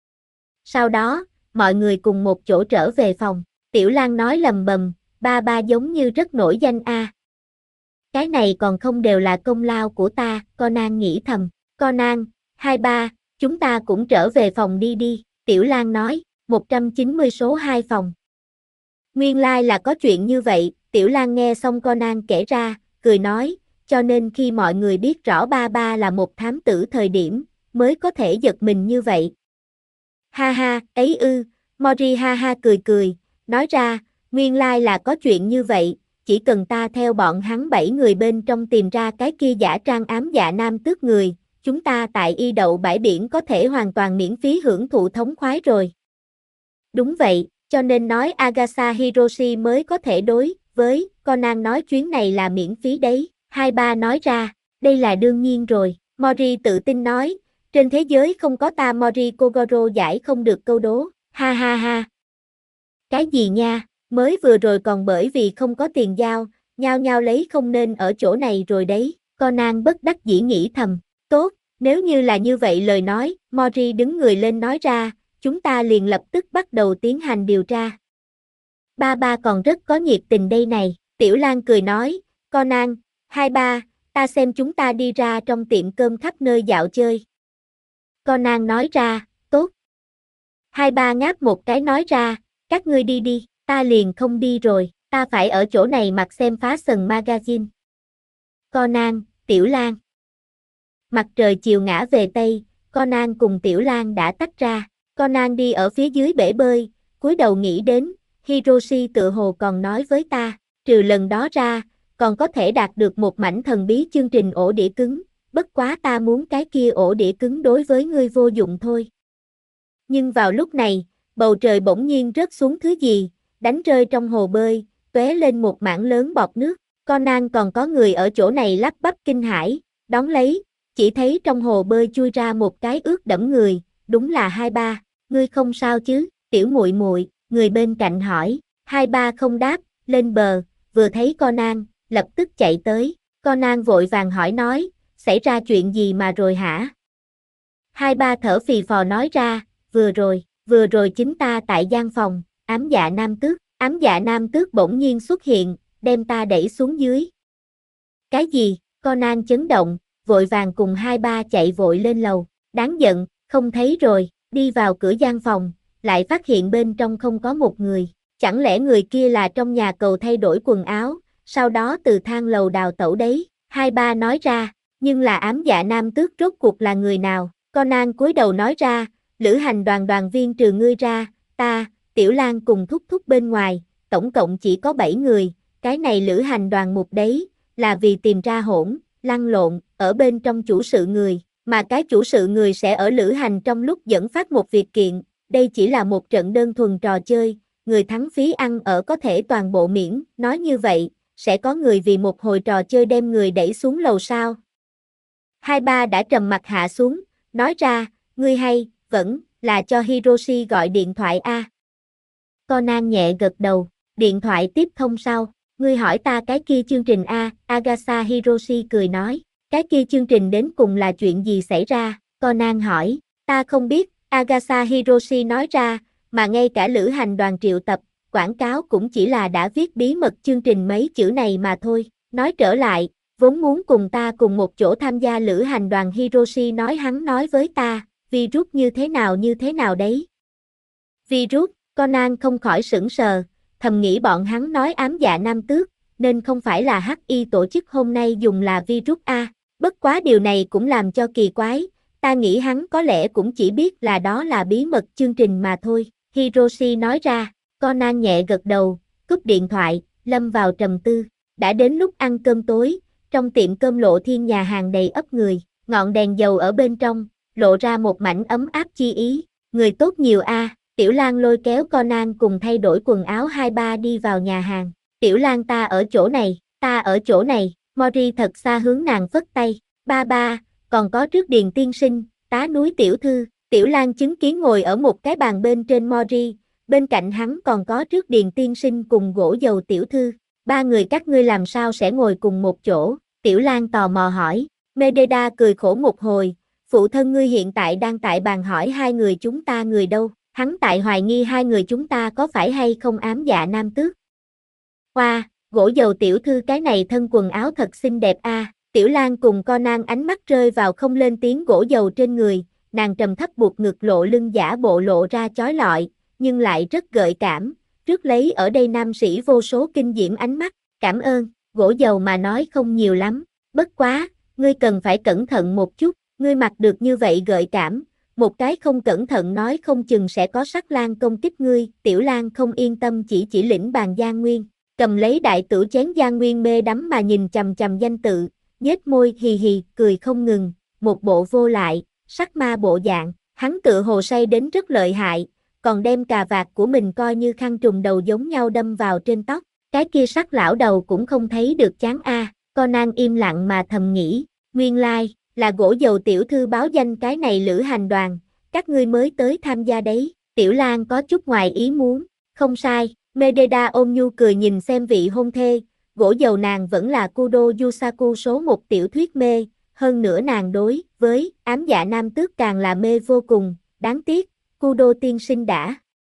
Speaker 1: Sau đó, mọi người cùng một chỗ trở về phòng, Tiểu Lang nói lầm bầm, ba ba giống như rất nổi danh a. Cái này còn không đều là công lao của ta, Conan nghĩ thầm, Conan, hai ba, chúng ta cũng trở về phòng đi đi, Tiểu Lang nói, 190 số 2 phòng. Nguyên lai là có chuyện như vậy, Tiểu Lang nghe xong Conan kể ra, cười nói, cho nên khi mọi người biết rõ ba ba là một thám tử thời điểm, mới có thể giật mình như vậy. Ha ha, ấy ư, Mori ha ha cười cười, nói ra, nguyên lai là có chuyện như vậy, chỉ cần ta theo bọn hắn 7 người bên trong tìm ra cái kia giả trang ám dạ nam tước người, chúng ta tại y đậu bãi biển có thể hoàn toàn miễn phí hưởng thụ thống khoái rồi. Đúng vậy, cho nên nói Agatha Hiroshi mới có thể đối với, Conan nói chuyến này là miễn phí đấy, hai ba nói ra, đây là đương nhiên rồi, Mori tự tin nói, trên thế giới không có ta Mori Kogoro giải không được câu đố, ha ha ha. Cái gì nha, mới vừa rồi còn bởi vì không có tiền giao, nhao nhao lấy không nên ở chỗ này rồi đấy, Conan bất đắc dĩ nghĩ thầm, tốt, nếu như là như vậy lời nói, Mori đứng người lên nói ra, chúng ta liền lập tức bắt đầu tiến hành điều tra. Ba ba còn rất có nhiệt tình đây này, Tiểu Lan cười nói, Conan, hai ba, ta xem chúng ta đi ra trong tiệm cơm khắp nơi dạo chơi. Conan nói ra, tốt. Hai ba ngáp một cái nói ra, các ngươi đi đi, ta liền không đi rồi, ta phải ở chỗ này mặc xem phá sần magazine. Conan, Tiểu Lan. Mặt trời chiều ngã về Tây, Conan cùng Tiểu Lan đã tách ra. Conan đi ở phía dưới bể bơi, cúi đầu nghĩ đến, Hiroshi tự hồ còn nói với ta, trừ lần đó ra, còn có thể đạt được một mảnh thần bí chương trình ổ đĩa cứng, bất quá ta muốn cái kia ổ đĩa cứng đối với ngươi vô dụng thôi. Nhưng vào lúc này, bầu trời bỗng nhiên rớt xuống thứ gì, đánh rơi trong hồ bơi, tóe lên một mảng lớn bọt nước. Conan còn có người ở chỗ này lắp bắp kinh hãi, đón lấy, chỉ thấy trong hồ bơi chui ra một cái ướt đẫm người, đúng là hai ba, ngươi không sao chứ, tiểu muội muội, người bên cạnh hỏi, hai ba không đáp, lên bờ, vừa thấy Conan, lập tức chạy tới, Conan vội vàng hỏi nói, xảy ra chuyện gì mà rồi hả? Hai ba thở phì phò nói ra, vừa rồi chính ta tại gian phòng, ám dạ nam tước bỗng nhiên xuất hiện, đem ta đẩy xuống dưới. Cái gì? Conan chấn động, vội vàng cùng hai ba chạy vội lên lầu, đáng giận, không thấy rồi, đi vào cửa gian phòng, lại phát hiện bên trong không có một người, chẳng lẽ người kia là trong nhà cầu thay đổi quần áo, sau đó từ thang lầu đào tẩu đấy, hai ba nói ra, nhưng là ám dạ nam tước rốt cuộc là người nào, Conan cúi đầu nói ra, lữ hành đoàn đoàn viên trừ ngươi ra, ta, Tiểu Lan cùng thúc thúc bên ngoài, tổng cộng chỉ có 7 người, cái này lữ hành đoàn mục đấy, là vì tìm ra lăn lộn, ở bên trong chủ sự người, mà cái chủ sự người sẽ ở lữ hành trong lúc dẫn phát một việc kiện, đây chỉ là một trận đơn thuần trò chơi, người thắng phí ăn ở có thể toàn bộ miễn, nói như vậy, sẽ có người vì một hồi trò chơi đem người đẩy xuống lầu sao. Hai ba đã trầm mặt hạ xuống, nói ra, ngươi hay, vẫn, là cho Hiroshi gọi điện thoại a. Conan nhẹ gật đầu, điện thoại tiếp thông sau, ngươi hỏi ta cái kia chương trình a, Agatha Hiroshi cười nói, cái kia chương trình đến cùng là chuyện gì xảy ra, Conan hỏi, ta không biết, Agatha Hiroshi nói ra, mà ngay cả lữ hành đoàn triệu tập, quảng cáo cũng chỉ là đã viết bí mật chương trình mấy chữ này mà thôi, nói trở lại, vốn muốn cùng ta cùng một chỗ tham gia lữ hành đoàn Hiroshi nói hắn nói với ta, virus như thế nào đấy. Virus, Conan không khỏi sững sờ, thầm nghĩ bọn hắn nói ám dạ nam tước, nên không phải là HI tổ chức hôm nay dùng là virus A, bất quá điều này cũng làm cho kỳ quái, ta nghĩ hắn có lẽ cũng chỉ biết là đó là bí mật chương trình mà thôi, Hiroshi nói ra, Conan nhẹ gật đầu, cúp điện thoại, lâm vào trầm tư, đã đến lúc ăn cơm tối, trong tiệm cơm Lộ Thiên nhà hàng đầy ắp người, ngọn đèn dầu ở bên trong, lộ ra một mảnh ấm áp chi ý, người tốt nhiều a. Tiểu Lan lôi kéo Conan cùng thay đổi quần áo hai ba đi vào nhà hàng. Tiểu Lan ta ở chỗ này, Mori thật xa hướng nàng phất tay. Ba ba, còn có trước Điền tiên sinh, tá núi tiểu thư. Tiểu Lan chứng kiến ngồi ở một cái bàn bên trên Mori, bên cạnh hắn còn có trước Điền tiên sinh cùng gỗ dầu tiểu thư. Ba người các ngươi làm sao sẽ ngồi cùng một chỗ? Tiểu Lan tò mò hỏi. Mededa cười khổ một hồi, phụ thân ngươi hiện tại đang tại bàn hỏi hai người chúng ta người đâu. Hắn tại hoài nghi hai người chúng ta có phải hay không ám dạ nam tước. Wow, gỗ dầu tiểu thư cái này thân quần áo thật xinh đẹp a. Tiểu Lan cùng Conan ánh mắt rơi vào không lên tiếng gỗ dầu trên người, nàng trầm thấp buộc ngực lộ lưng giả bộ lộ ra chói lọi, nhưng lại rất gợi cảm, rước lấy ở đây nam sĩ vô số kinh diễm ánh mắt, cảm ơn, gỗ dầu mà nói không nhiều lắm, bất quá, ngươi cần phải cẩn thận một chút, ngươi mặc được như vậy gợi cảm, một cái không cẩn thận nói không chừng sẽ có sắc lang công kích ngươi. Tiểu Lang không yên tâm chỉ lĩnh bàn Giang Nguyên, cầm lấy đại tửu chén. Giang Nguyên mê đắm mà nhìn chằm chằm danh tự, nhếch môi hì hì, cười không ngừng, một bộ vô lại, sắc ma bộ dạng, hắn tựa hồ say đến rất lợi hại, còn đem cà vạt của mình coi như khăn trùm đầu giống nhau đâm vào trên tóc, cái kia sắc lão đầu cũng không thấy được chán a. Conan im lặng mà thầm nghĩ, nguyên lai, là gỗ dầu tiểu thư báo danh cái này lữ hành đoàn, các ngươi mới tới tham gia đấy. Tiểu Lang có chút ngoài ý muốn, không sai, Mededa ôn nhu cười nhìn xem vị hôn thê, gỗ dầu nàng vẫn là Kudo Yusaku số một tiểu thuyết mê, hơn nữa nàng đối với ám dạ nam tước càng là mê vô cùng, đáng tiếc, Kudo tiên sinh đã.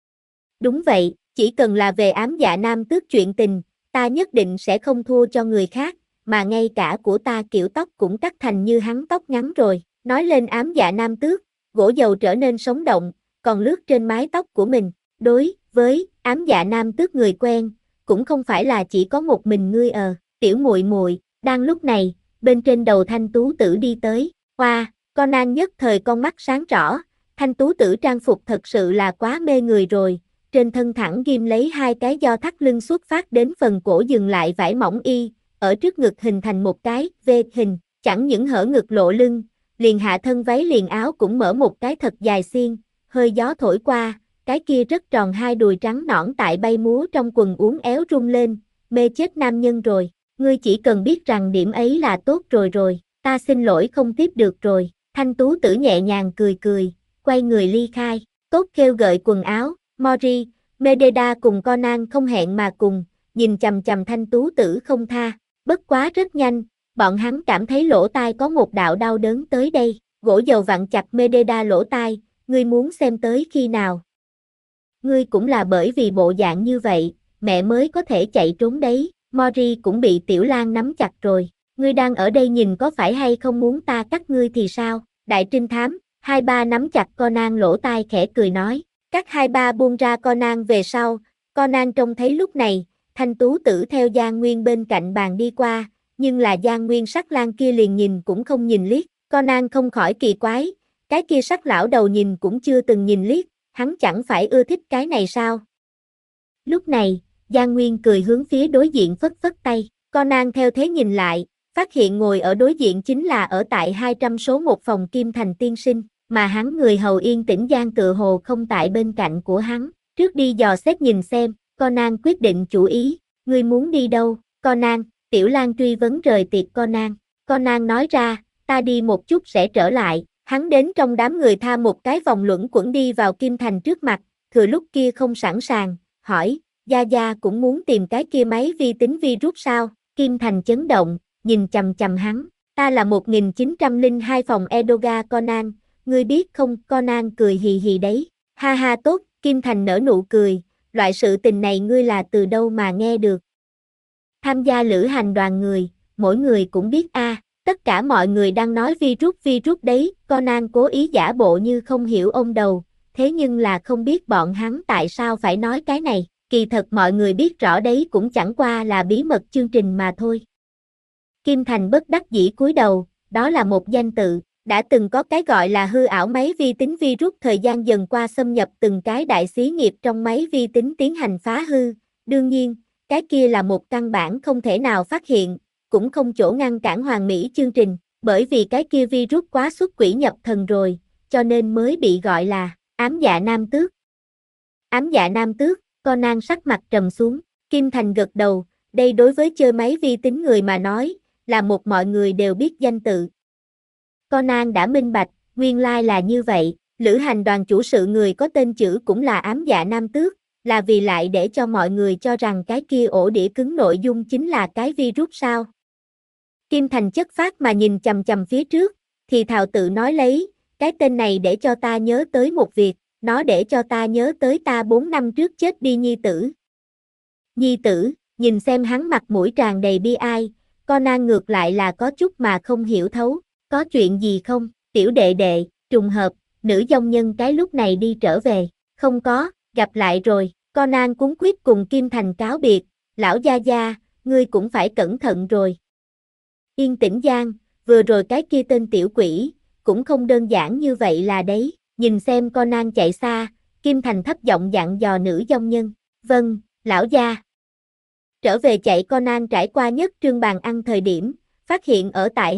Speaker 1: Đúng vậy, chỉ cần là về ám dạ nam tước chuyện tình, ta nhất định sẽ không thua cho người khác, mà ngay cả của ta kiểu tóc cũng cắt thành như hắn tóc ngắn rồi. Nói lên ám dạ nam tước, gỗ dầu trở nên sống động, còn lướt trên mái tóc của mình. Đối với ám dạ nam tước người quen, cũng không phải là chỉ có một mình ngươi tiểu muội muội. Đang lúc này, bên trên đầu Thanh Tú Tử đi tới. Hoa, Conan nhất thời con mắt sáng rõ, Thanh Tú Tử trang phục thật sự là quá mê người rồi, trên thân thẳng ghim lấy hai cái do thắt lưng xuất phát đến phần cổ dừng lại vải mỏng y, ở trước ngực hình thành một cái V hình, chẳng những hở ngực lộ lưng, liền hạ thân váy liền áo cũng mở một cái thật dài xiên, hơi gió thổi qua, cái kia rất tròn hai đùi trắng nõn tại bay múa trong quần uốn éo rung lên, mê chết nam nhân rồi, ngươi chỉ cần biết rằng điểm ấy là tốt rồi, ta xin lỗi không tiếp được rồi. Thanh Tú Tử nhẹ nhàng cười, quay người ly khai, tốt kêu gợi quần áo. Mori, Mededa cùng Conan không hẹn mà cùng, nhìn chằm chằm Thanh Tú Tử không tha, bất quá rất nhanh, bọn hắn cảm thấy lỗ tai có một đạo đau đớn tới đây, gỗ dầu vặn chặt Mededa lỗ tai, ngươi muốn xem tới khi nào? Ngươi cũng là bởi vì bộ dạng như vậy, mẹ mới có thể chạy trốn đấy. Mori cũng bị Tiểu Lang nắm chặt rồi, ngươi đang ở đây nhìn có phải hay không muốn ta cắt ngươi thì sao? Đại trinh thám, hai ba nắm chặt Conan lỗ tai khẽ cười nói, cắt hai ba buông ra Conan về sau, Conan trông thấy lúc này, Thanh Tú Tử theo Giang Nguyên bên cạnh bàn đi qua, nhưng là Giang Nguyên sắc lang kia liền nhìn cũng không nhìn liếc, Conan không khỏi kỳ quái, cái kia sắc lão đầu nhìn cũng chưa từng nhìn liếc, hắn chẳng phải ưa thích cái này sao? Lúc này, Giang Nguyên cười hướng phía đối diện phất phất tay, Conan theo thế nhìn lại, phát hiện ngồi ở đối diện chính là ở tại 200 số 1 phòng Kim Thành tiên sinh, mà hắn người hầu yên tĩnh Giang tựa hồ không tại bên cạnh của hắn, trước đi dò xét nhìn xem, Conan quyết định chủ ý, ngươi muốn đi đâu? Conan, Tiểu Lang truy vấn rời tiệc Conan, Conan nói ra, ta đi một chút sẽ trở lại, hắn đến trong đám người tha một cái vòng luẩn quẩn đi vào Kim Thành trước mặt, thừa lúc kia không sẵn sàng, hỏi, Gia Gia cũng muốn tìm cái kia máy vi tính virus sao? Kim Thành chấn động, nhìn chằm chằm hắn, ta là 1902 phòng Edoga Conan, ngươi biết không? Conan cười hì hì đấy, ha ha tốt, Kim Thành nở nụ cười, loại sự tình này ngươi là từ đâu mà nghe được? Tham gia lữ hành đoàn người, mỗi người cũng biết tất cả mọi người đang nói virus đấy, Conan cố ý giả bộ như không hiểu ông đầu, thế nhưng là không biết bọn hắn tại sao phải nói cái này, kỳ thật mọi người biết rõ đấy cũng chẳng qua là bí mật chương trình mà thôi. Kim Thành bất đắc dĩ cúi đầu, đó là một danh tự, đã từng có cái gọi là hư ảo máy vi tính virus thời gian dần qua xâm nhập từng cái đại xí nghiệp trong máy vi tính tiến hành phá hư, đương nhiên, cái kia là một căn bản không thể nào phát hiện, cũng không chỗ ngăn cản hoàn mỹ chương trình, bởi vì cái kia virus quá xuất quỷ nhập thần rồi, cho nên mới bị gọi là ám dạ nam tước. Ám dạ nam tước, Conan sắc mặt trầm xuống, Kim Thành gật đầu, đây đối với chơi máy vi tính người mà nói, là một mọi người đều biết danh tự. Conan đã minh bạch, nguyên lai là như vậy, lữ hành đoàn chủ sự người có tên chữ cũng là ám dạ nam tước, là vì lại để cho mọi người cho rằng cái kia ổ đĩa cứng nội dung chính là cái virus sao. Kim Thành chất phác mà nhìn chằm chằm phía trước, thì thào tự nói lấy, cái tên này để cho ta nhớ tới một việc, nó để cho ta nhớ tới ta 4 năm trước chết đi nhi tử. Nhi tử, nhìn xem hắn mặt mũi tràn đầy bi ai, Conan ngược lại là có chút mà không hiểu thấu, có chuyện gì không, tiểu đệ đệ, trùng hợp, nữ dòng nhân cái lúc này đi trở về, không có, gặp lại rồi, Conan cuống quýt cùng Kim Thành cáo biệt, lão gia gia, ngươi cũng phải cẩn thận rồi. Yên tĩnh Giang, vừa rồi cái kia tên tiểu quỷ, cũng không đơn giản như vậy là đấy, Nhìn xem Conan chạy xa, Kim Thành thấp giọng dặn dò nữ dông nhân. Vâng, lão gia. Trở về chạy Conan trải qua nhất trương bàn ăn thời điểm, phát hiện ở tại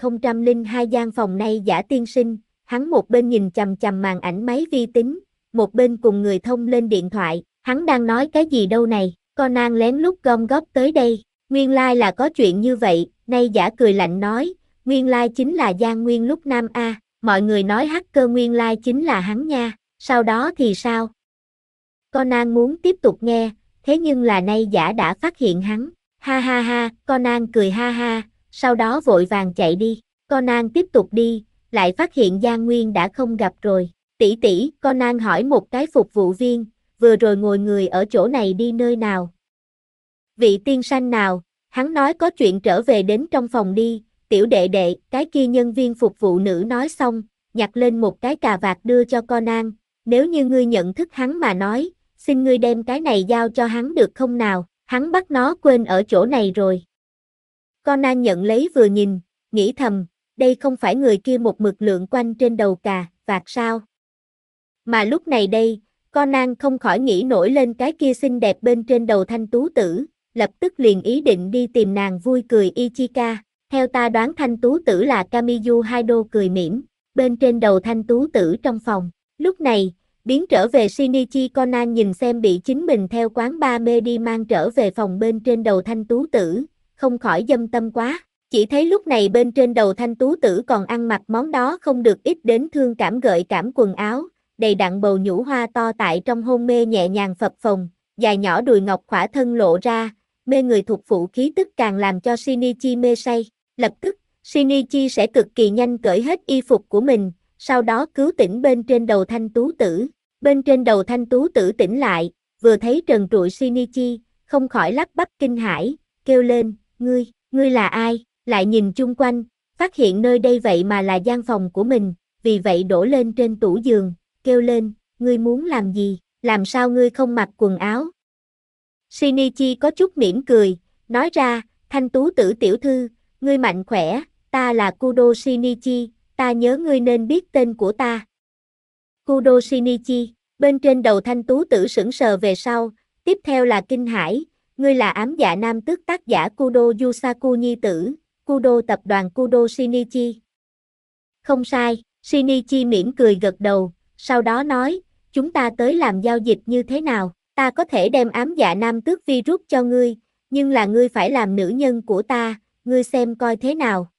Speaker 1: 2002 gian phòng này giả tiên sinh, hắn một bên nhìn chằm chằm màn ảnh máy vi tính, một bên cùng người thông lên điện thoại, hắn đang nói cái gì đâu này, Conan lén lút gom góp tới đây, nguyên lai là có chuyện như vậy, nay giả cười lạnh nói, nguyên lai chính là Giang Nguyên lúc Nam A, mọi người nói hacker nguyên lai chính là hắn nha, sau đó thì sao? Conan muốn tiếp tục nghe, thế nhưng là nay giả đã phát hiện hắn, ha ha ha, Conan cười ha ha, sau đó vội vàng chạy đi, Conan tiếp tục đi, lại phát hiện Giang Nguyên đã không gặp rồi, tỷ tỷ, Conan hỏi một cái phục vụ viên, vừa rồi ngồi người ở chỗ này đi nơi nào? Vị tiên sanh nào, hắn nói có chuyện trở về đến trong phòng đi, tiểu đệ đệ, cái kia nhân viên phục vụ nữ nói xong, nhặt lên một cái cà vạt đưa cho Conan, nếu như ngươi nhận thức hắn mà nói, xin ngươi đem cái này giao cho hắn được không nào, hắn bắt nó quên ở chỗ này rồi. Conan nhận lấy vừa nhìn, nghĩ thầm, đây không phải người kia một mực lượn quanh trên đầu cà vạt sao? Mà lúc này đây, Conan không khỏi nghĩ nổi lên cái kia xinh đẹp bên trên đầu thanh tú tử, lập tức liền ý định đi tìm nàng vui cười Ichika. Theo ta đoán thanh tú tử là Kamiyu Haido cười mỉm, bên trên đầu thanh tú tử trong phòng. Lúc này, biến trở về Shinichi Conan nhìn xem bị chính mình theo quán bar mê đi mang trở về phòng bên trên đầu thanh tú tử, không khỏi dâm tâm quá. Chỉ thấy lúc này bên trên đầu thanh tú tử còn ăn mặc món đó không được ít đến thương cảm gợi cảm quần áo, đầy đặn bầu nhũ hoa to tại trong hôn mê nhẹ nhàng phập phồng, dài nhỏ đùi ngọc khỏa thân lộ ra, mê người thuộc phụ khí tức càng làm cho Shinichi mê say. Lập tức, Shinichi sẽ cực kỳ nhanh cởi hết y phục của mình, sau đó cứu tỉnh bên trên đầu thanh tú tử. Bên trên đầu thanh tú tử tỉnh lại, vừa thấy trần trụi Shinichi, không khỏi lắp bắp kinh hãi, kêu lên, ngươi là ai? Lại nhìn chung quanh, phát hiện nơi đây vậy mà là gian phòng của mình, vì vậy đổ lên trên tủ giường, kêu lên, ngươi muốn làm gì, làm sao ngươi không mặc quần áo? Shinichi có chút mỉm cười, nói ra, thanh tú tử tiểu thư, ngươi mạnh khỏe, ta là Kudo Shinichi, ta nhớ ngươi nên biết tên của ta. Kudo Shinichi, bên trên đầu thanh tú tử sững sờ về sau, tiếp theo là kinh hãi, ngươi là ám dạ nam tước tác giả Kudo Yusaku nhi tử, Kudo tập đoàn Kudo Shinichi. Không sai, Shinichi mỉm cười gật đầu, sau đó nói, chúng ta tới làm giao dịch như thế nào, ta có thể đem ám dạ nam tước virus cho ngươi, nhưng là ngươi phải làm nữ nhân của ta, ngươi xem coi thế nào.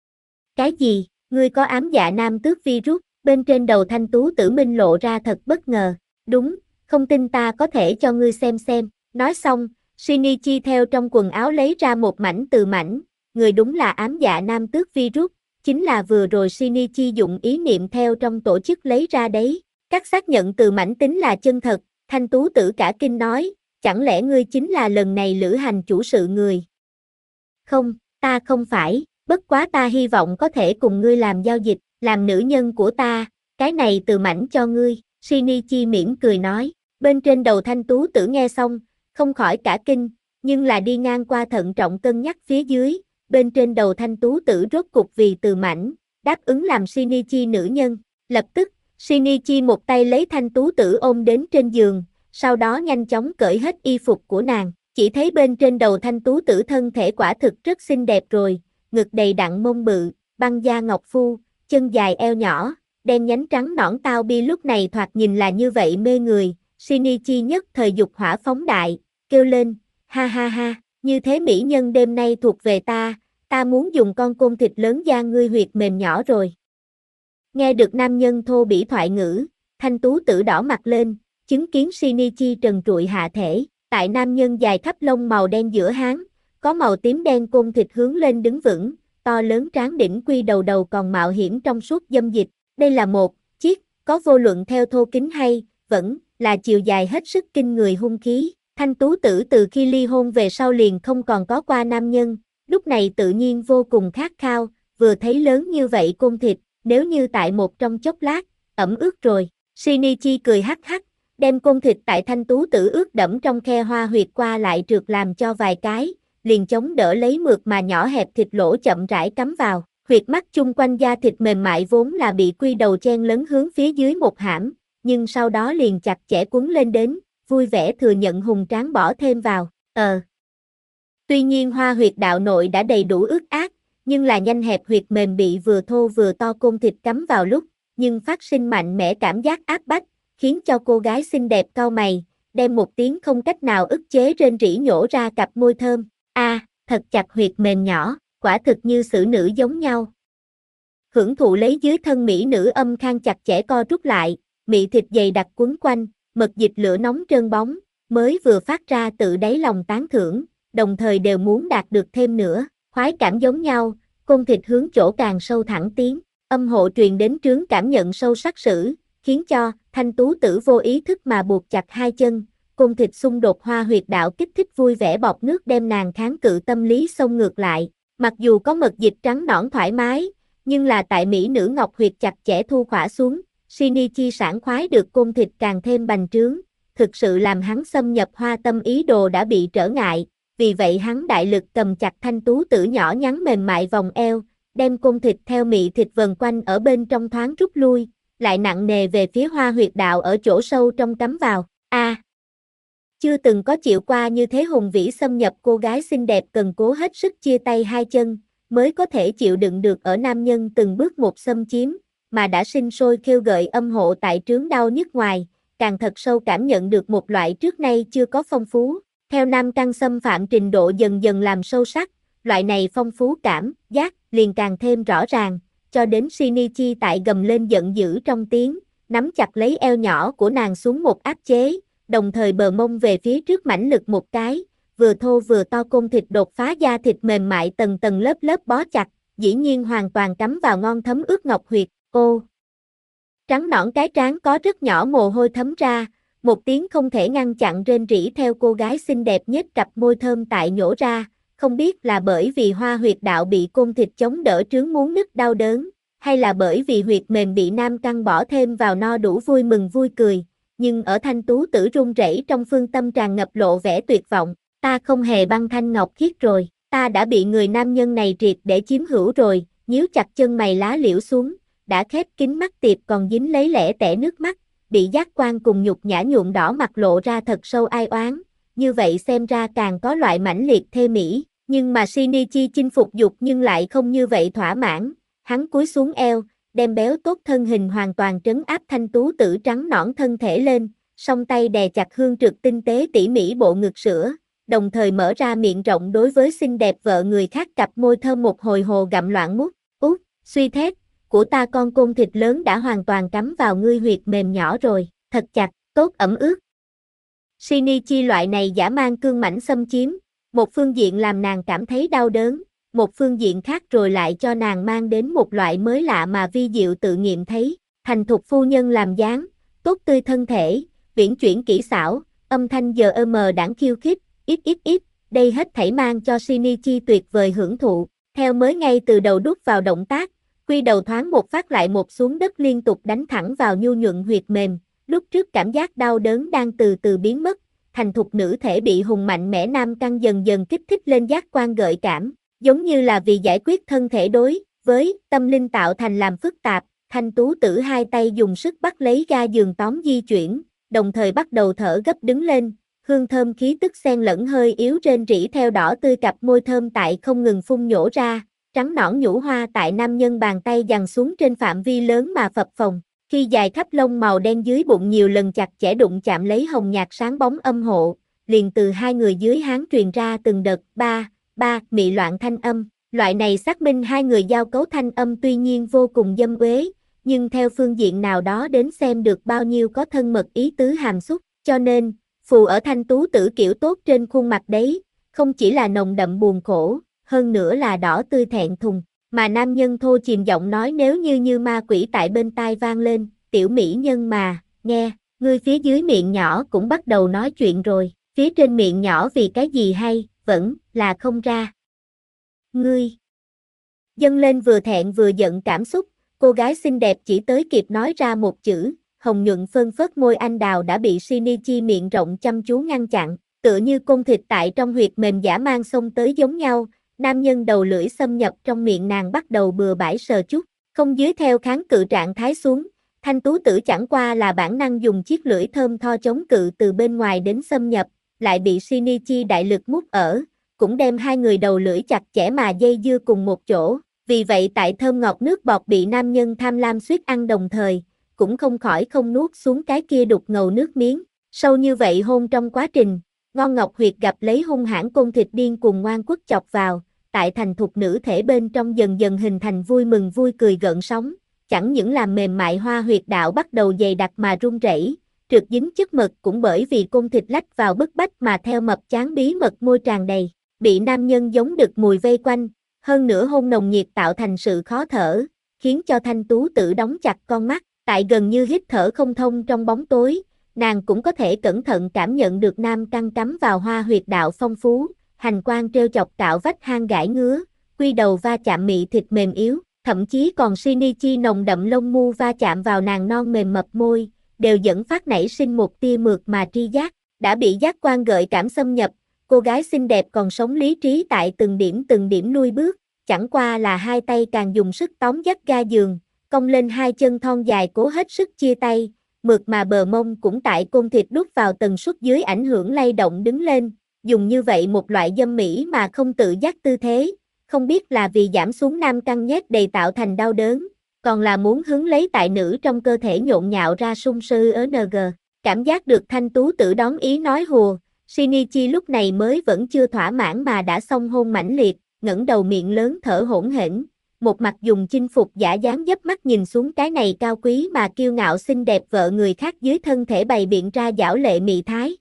Speaker 1: Cái gì, ngươi có ám dạ nam tước virus, bên trên đầu thanh tú tử minh lộ ra thật bất ngờ, đúng, không tin ta có thể cho ngươi xem, nói xong, Shinichi theo trong quần áo lấy ra một mảnh từ mảnh, người đúng là ám dạ nam tước virus, chính là vừa rồi Shinichi dụng ý niệm theo trong tổ chức lấy ra đấy, các xác nhận từ mảnh tính là chân thật, thanh tú tử cả kinh nói, chẳng lẽ ngươi chính là lần này lữ hành chủ sự người? Không, ta không phải, bất quá ta hy vọng có thể cùng ngươi làm giao dịch, làm nữ nhân của ta, cái này từ mảnh cho ngươi, Shinichi mỉm cười nói, bên trên đầu thanh tú tử nghe xong, không khỏi cả kinh, nhưng là đi ngang qua thận trọng cân nhắc phía dưới, bên trên đầu thanh tú tử rốt cục vì từ mảnh, đáp ứng làm Shinichi nữ nhân, lập tức, Shinichi một tay lấy thanh tú tử ôm đến trên giường, sau đó nhanh chóng cởi hết y phục của nàng, chỉ thấy bên trên đầu thanh tú tử thân thể quả thực rất xinh đẹp rồi, ngực đầy đặn mông bự, băng da ngọc phu, chân dài eo nhỏ, đen nhánh trắng nõn tao bi lúc này thoạt nhìn là như vậy mê người, Shinichi nhất thời dục hỏa phóng đại, kêu lên, ha ha ha, như thế mỹ nhân đêm nay thuộc về ta muốn dùng con côn thịt lớn da ngươi huyệt mềm nhỏ rồi. Nghe được nam nhân thô bỉ thoại ngữ, thanh tú tử đỏ mặt lên, chứng kiến Shinichi trần trụi hạ thể, tại nam nhân dài khắp lông màu đen giữa háng, có màu tím đen côn thịt hướng lên đứng vững, to lớn tráng đỉnh quy đầu đầu còn mạo hiểm trong suốt dâm dịch, đây là một chiếc, có vô luận theo thô kính hay, vẫn là chiều dài hết sức kinh người hung khí. Thanh tú tử từ khi ly hôn về sau liền không còn có qua nam nhân, lúc này tự nhiên vô cùng khát khao, vừa thấy lớn như vậy côn thịt, nếu như tại một trong chốc lát, ẩm ướt rồi. Shinichi cười hắc hắc, đem côn thịt tại thanh tú tử ướt đẫm trong khe hoa huyệt qua lại trượt làm cho vài cái, liền chống đỡ lấy mượt mà nhỏ hẹp thịt lỗ chậm rãi cắm vào, Huyệt mắt chung quanh da thịt mềm mại vốn là bị quy đầu chen lấn hướng phía dưới một hãm, nhưng sau đó liền chặt chẽ quấn lên đến, vui vẻ thừa nhận hùng tráng bỏ thêm vào. Tuy nhiên hoa huyệt đạo nội đã đầy đủ ướt át, nhưng là nhanh hẹp huyệt mềm bị vừa thô vừa to côn thịt cắm vào lúc, nhưng phát sinh mạnh mẽ cảm giác áp bách, khiến cho cô gái xinh đẹp cau mày, đem một tiếng không cách nào ức chế rên rỉ nhổ ra cặp môi thơm. Thật chặt huyệt mềm nhỏ, quả thực như xử nữ giống nhau. Hưởng thụ lấy dưới thân mỹ nữ âm khang chặt chẽ co rút lại, mị thịt dày đặc quấn quanh, mật dịch lửa nóng trơn bóng, mới vừa phát ra tự đáy lòng tán thưởng, đồng thời đều muốn đạt được thêm nữa, khoái cảm giống nhau, côn thịt hướng chỗ càng sâu thẳng tiến, âm hộ truyền đến trướng cảm nhận sâu sắc sử, khiến cho Thanh Tú Tử vô ý thức mà buộc chặt hai chân, côn thịt xung đột hoa huyệt đạo kích thích vui vẻ bọt nước đem nàng kháng cự tâm lý xông ngược lại, mặc dù có mật dịch trắng nõn thoải mái, nhưng là tại mỹ nữ ngọc huyệt chặt chẽ thu khỏa xuống, Shinichi sảng khoái được côn thịt càng thêm bành trướng, thực sự làm hắn xâm nhập hoa tâm ý đồ đã bị trở ngại, vì vậy hắn đại lực cầm chặt Thanh Tú Tử nhỏ nhắn mềm mại vòng eo, đem côn thịt theo mị thịt vần quanh ở bên trong thoáng rút lui, lại nặng nề về phía hoa huyệt đạo ở chỗ sâu trong cắm vào. Chưa từng có chịu qua như thế hùng vĩ xâm nhập, cô gái xinh đẹp cần cố hết sức chia tay hai chân, mới có thể chịu đựng được ở nam nhân từng bước một xâm chiếm, mà đã sinh sôi kêu gợi âm hộ tại trướng đau nhức ngoài, càng thật sâu cảm nhận được một loại trước nay chưa có phong phú. Theo nam căn xâm phạm trình độ dần dần làm sâu sắc, loại này phong phú cảm giác liền càng thêm rõ ràng, cho đến Shinichi tại gầm lên giận dữ trong tiếng, nắm chặt lấy eo nhỏ của nàng xuống một áp chế, đồng thời bờ mông về phía trước mãnh lực một cái, vừa thô vừa to côn thịt đột phá da thịt mềm mại tầng tầng lớp lớp bó chặt, dĩ nhiên hoàn toàn cắm vào ngon thấm ướt ngọc huyệt. Trắng nõn cái trán có rất nhỏ mồ hôi thấm ra, một tiếng không thể ngăn chặn rên rỉ theo cô gái xinh đẹp nhếch cặp môi thơm tại nhổ ra, không biết là bởi vì hoa huyệt đạo bị côn thịt chống đỡ trướng muốn nứt đau đớn, hay là bởi vì huyệt mềm bị nam căn bỏ thêm vào no đủ vui mừng vui cười, nhưng ở Thanh Tú Tử run rẩy trong phương tâm tràn ngập lộ vẻ tuyệt vọng, ta không hề băng thanh ngọc khiết rồi, ta đã bị người nam nhân này triệt để chiếm hữu rồi, nhíu chặt chân mày lá liễu xuống, đã khép kín mắt tiệp còn dính lấy lẻ tẻ nước mắt, bị giác quan cùng nhục nhã nhuộm đỏ mặt lộ ra thật sâu ai oán, như vậy xem ra càng có loại mãnh liệt thê mỹ, nhưng mà Shinichi chinh phục dục nhưng lại không như vậy thỏa mãn, hắn cúi xuống eo, đem béo tốt thân hình hoàn toàn trấn áp Thanh Tú Tử trắng nõn thân thể lên, song tay đè chặt hương trực tinh tế tỉ mỉ bộ ngực sữa, đồng thời mở ra miệng rộng đối với xinh đẹp vợ người khác cặp môi thơm một hồi hồ gặm loạn mút, suy thét, của ta con côn thịt lớn đã hoàn toàn cắm vào ngươi huyệt mềm nhỏ rồi, thật chặt, tốt ẩm ướt. Shinichi loại này dã man cương mãnh xâm chiếm, một phương diện làm nàng cảm thấy đau đớn, một phương diện khác rồi lại cho nàng mang đến một loại mới lạ mà vi diệu tự nghiệm thấy, thành thục phu nhân làm dáng, tốt tươi thân thể, uyển chuyển kỹ xảo, âm thanh giờ đãng khiêu khích, ít, đây hết thảy mang cho Shinichi tuyệt vời hưởng thụ, theo mới ngay từ đầu đút vào động tác, quy đầu thoáng một phát lại một xuống đất liên tục đánh thẳng vào nhu nhuận huyệt mềm, lúc trước cảm giác đau đớn đang từ từ biến mất, thành thục nữ thể bị hùng mạnh mẽ nam căn dần dần kích thích lên giác quan gợi cảm, giống như là vì giải quyết thân thể đối với tâm linh tạo thành làm phức tạp, Thanh Tú Tử hai tay dùng sức bắt lấy ga giường tóm di chuyển, đồng thời bắt đầu thở gấp đứng lên, hương thơm khí tức xen lẫn hơi yếu rên rỉ theo đỏ tươi cặp môi thơm tại không ngừng phun nhổ ra, trắng nõn nhũ hoa tại nam nhân bàn tay giằng xuống trên phạm vi lớn mà phập phồng, khi dài khắp lông màu đen dưới bụng nhiều lần chặt chẽ đụng chạm lấy hồng nhạt sáng bóng âm hộ, liền từ hai người dưới háng truyền ra từng đợt ba mị loạn thanh âm, loại này xác minh hai người giao cấu thanh âm tuy nhiên vô cùng dâm uế, nhưng theo phương diện nào đó đến xem được bao nhiêu có thân mật ý tứ hàm xúc, cho nên, phù ở Thanh Tú Tử kiểu tốt trên khuôn mặt đấy, không chỉ là nồng đậm buồn khổ, hơn nữa là đỏ tươi thẹn thùng, mà nam nhân thô chìm giọng nói nếu như ma quỷ tại bên tai vang lên, tiểu mỹ nhân mà, nghe, ngươi phía dưới miệng nhỏ cũng bắt đầu nói chuyện rồi, phía trên miệng nhỏ vì cái gì hay, vẫn là không ra. Ngươi dâng lên vừa thẹn vừa giận cảm xúc, cô gái xinh đẹp chỉ tới kịp nói ra một chữ, hồng nhuận phơn phớt môi anh đào đã bị Shinichi miệng rộng chăm chú ngăn chặn, tựa như côn thịt tại trong huyệt mềm dã man xông tới giống nhau, nam nhân đầu lưỡi xâm nhập trong miệng nàng bắt đầu bừa bãi sờ chút, không dưới theo kháng cự trạng thái xuống, thanh tú tử chẳng qua là bản năng dùng chiếc lưỡi thơm tho chống cự từ bên ngoài đến xâm nhập, lại bị Shinichi đại lực mút ở, cũng đem hai người đầu lưỡi chặt chẽ mà dây dưa cùng một chỗ, vì vậy tại thơm ngọt nước bọt bị nam nhân tham lam suýt ăn đồng thời, cũng không khỏi không nuốt xuống cái kia đục ngầu nước miếng, sâu như vậy hôn trong quá trình, ngon ngọc huyệt gặp lấy hung hãn côn thịt điên cùng ngoan quất chọc vào, tại thành thục nữ thể bên trong dần dần hình thành vui mừng vui cười gợn sóng, chẳng những làm mềm mại hoa huyệt đạo bắt đầu dày đặc mà run rẩy, trượt dính chất mật cũng bởi vì côn thịt lách vào bức bách mà theo mập chán bí mật môi tràn đầy, bị nam nhân giống đực mùi vây quanh, hơn nữa hôn nồng nhiệt tạo thành sự khó thở, khiến cho thanh tú tử đóng chặt con mắt, tại gần như hít thở không thông trong bóng tối, nàng cũng có thể cẩn thận cảm nhận được nam căn cắm vào hoa huyệt đạo phong phú, hành quang trêu chọc cạo vách hang gãi ngứa, quy đầu va chạm mị thịt mềm yếu, thậm chí còn Shinichi nồng đậm lông mu va chạm vào nàng non mềm mập môi, đều dẫn phát nảy sinh một tia mượt mà tri giác, đã bị giác quan gợi cảm xâm nhập, cô gái xinh đẹp còn sống lý trí tại từng điểm lui bước, chẳng qua là hai tay càng dùng sức tóm dắt ga giường, cong lên hai chân thon dài cố hết sức chia tay, mượt mà bờ mông cũng tại côn thịt đút vào tần suất dưới ảnh hưởng lay động đứng lên, dùng như vậy một loại dâm mỹ mà không tự giác tư thế, không biết là vì giảm xuống nam căng nhét đầy tạo thành đau đớn, còn là muốn hứng lấy tại nữ trong cơ thể nhộn nhạo ra sung sư ng. Cảm giác được thanh tú tử đón ý nói hùa, Shinichi lúc này mới vẫn chưa thỏa mãn mà đã xong hôn mãnh liệt, ngẩng đầu miệng lớn thở hổn hển, một mặt dùng chinh phục giả dáng dấp mắt nhìn xuống cái này cao quý mà kiêu ngạo xinh đẹp vợ người khác dưới thân thể bày biện ra giảo lệ mị thái.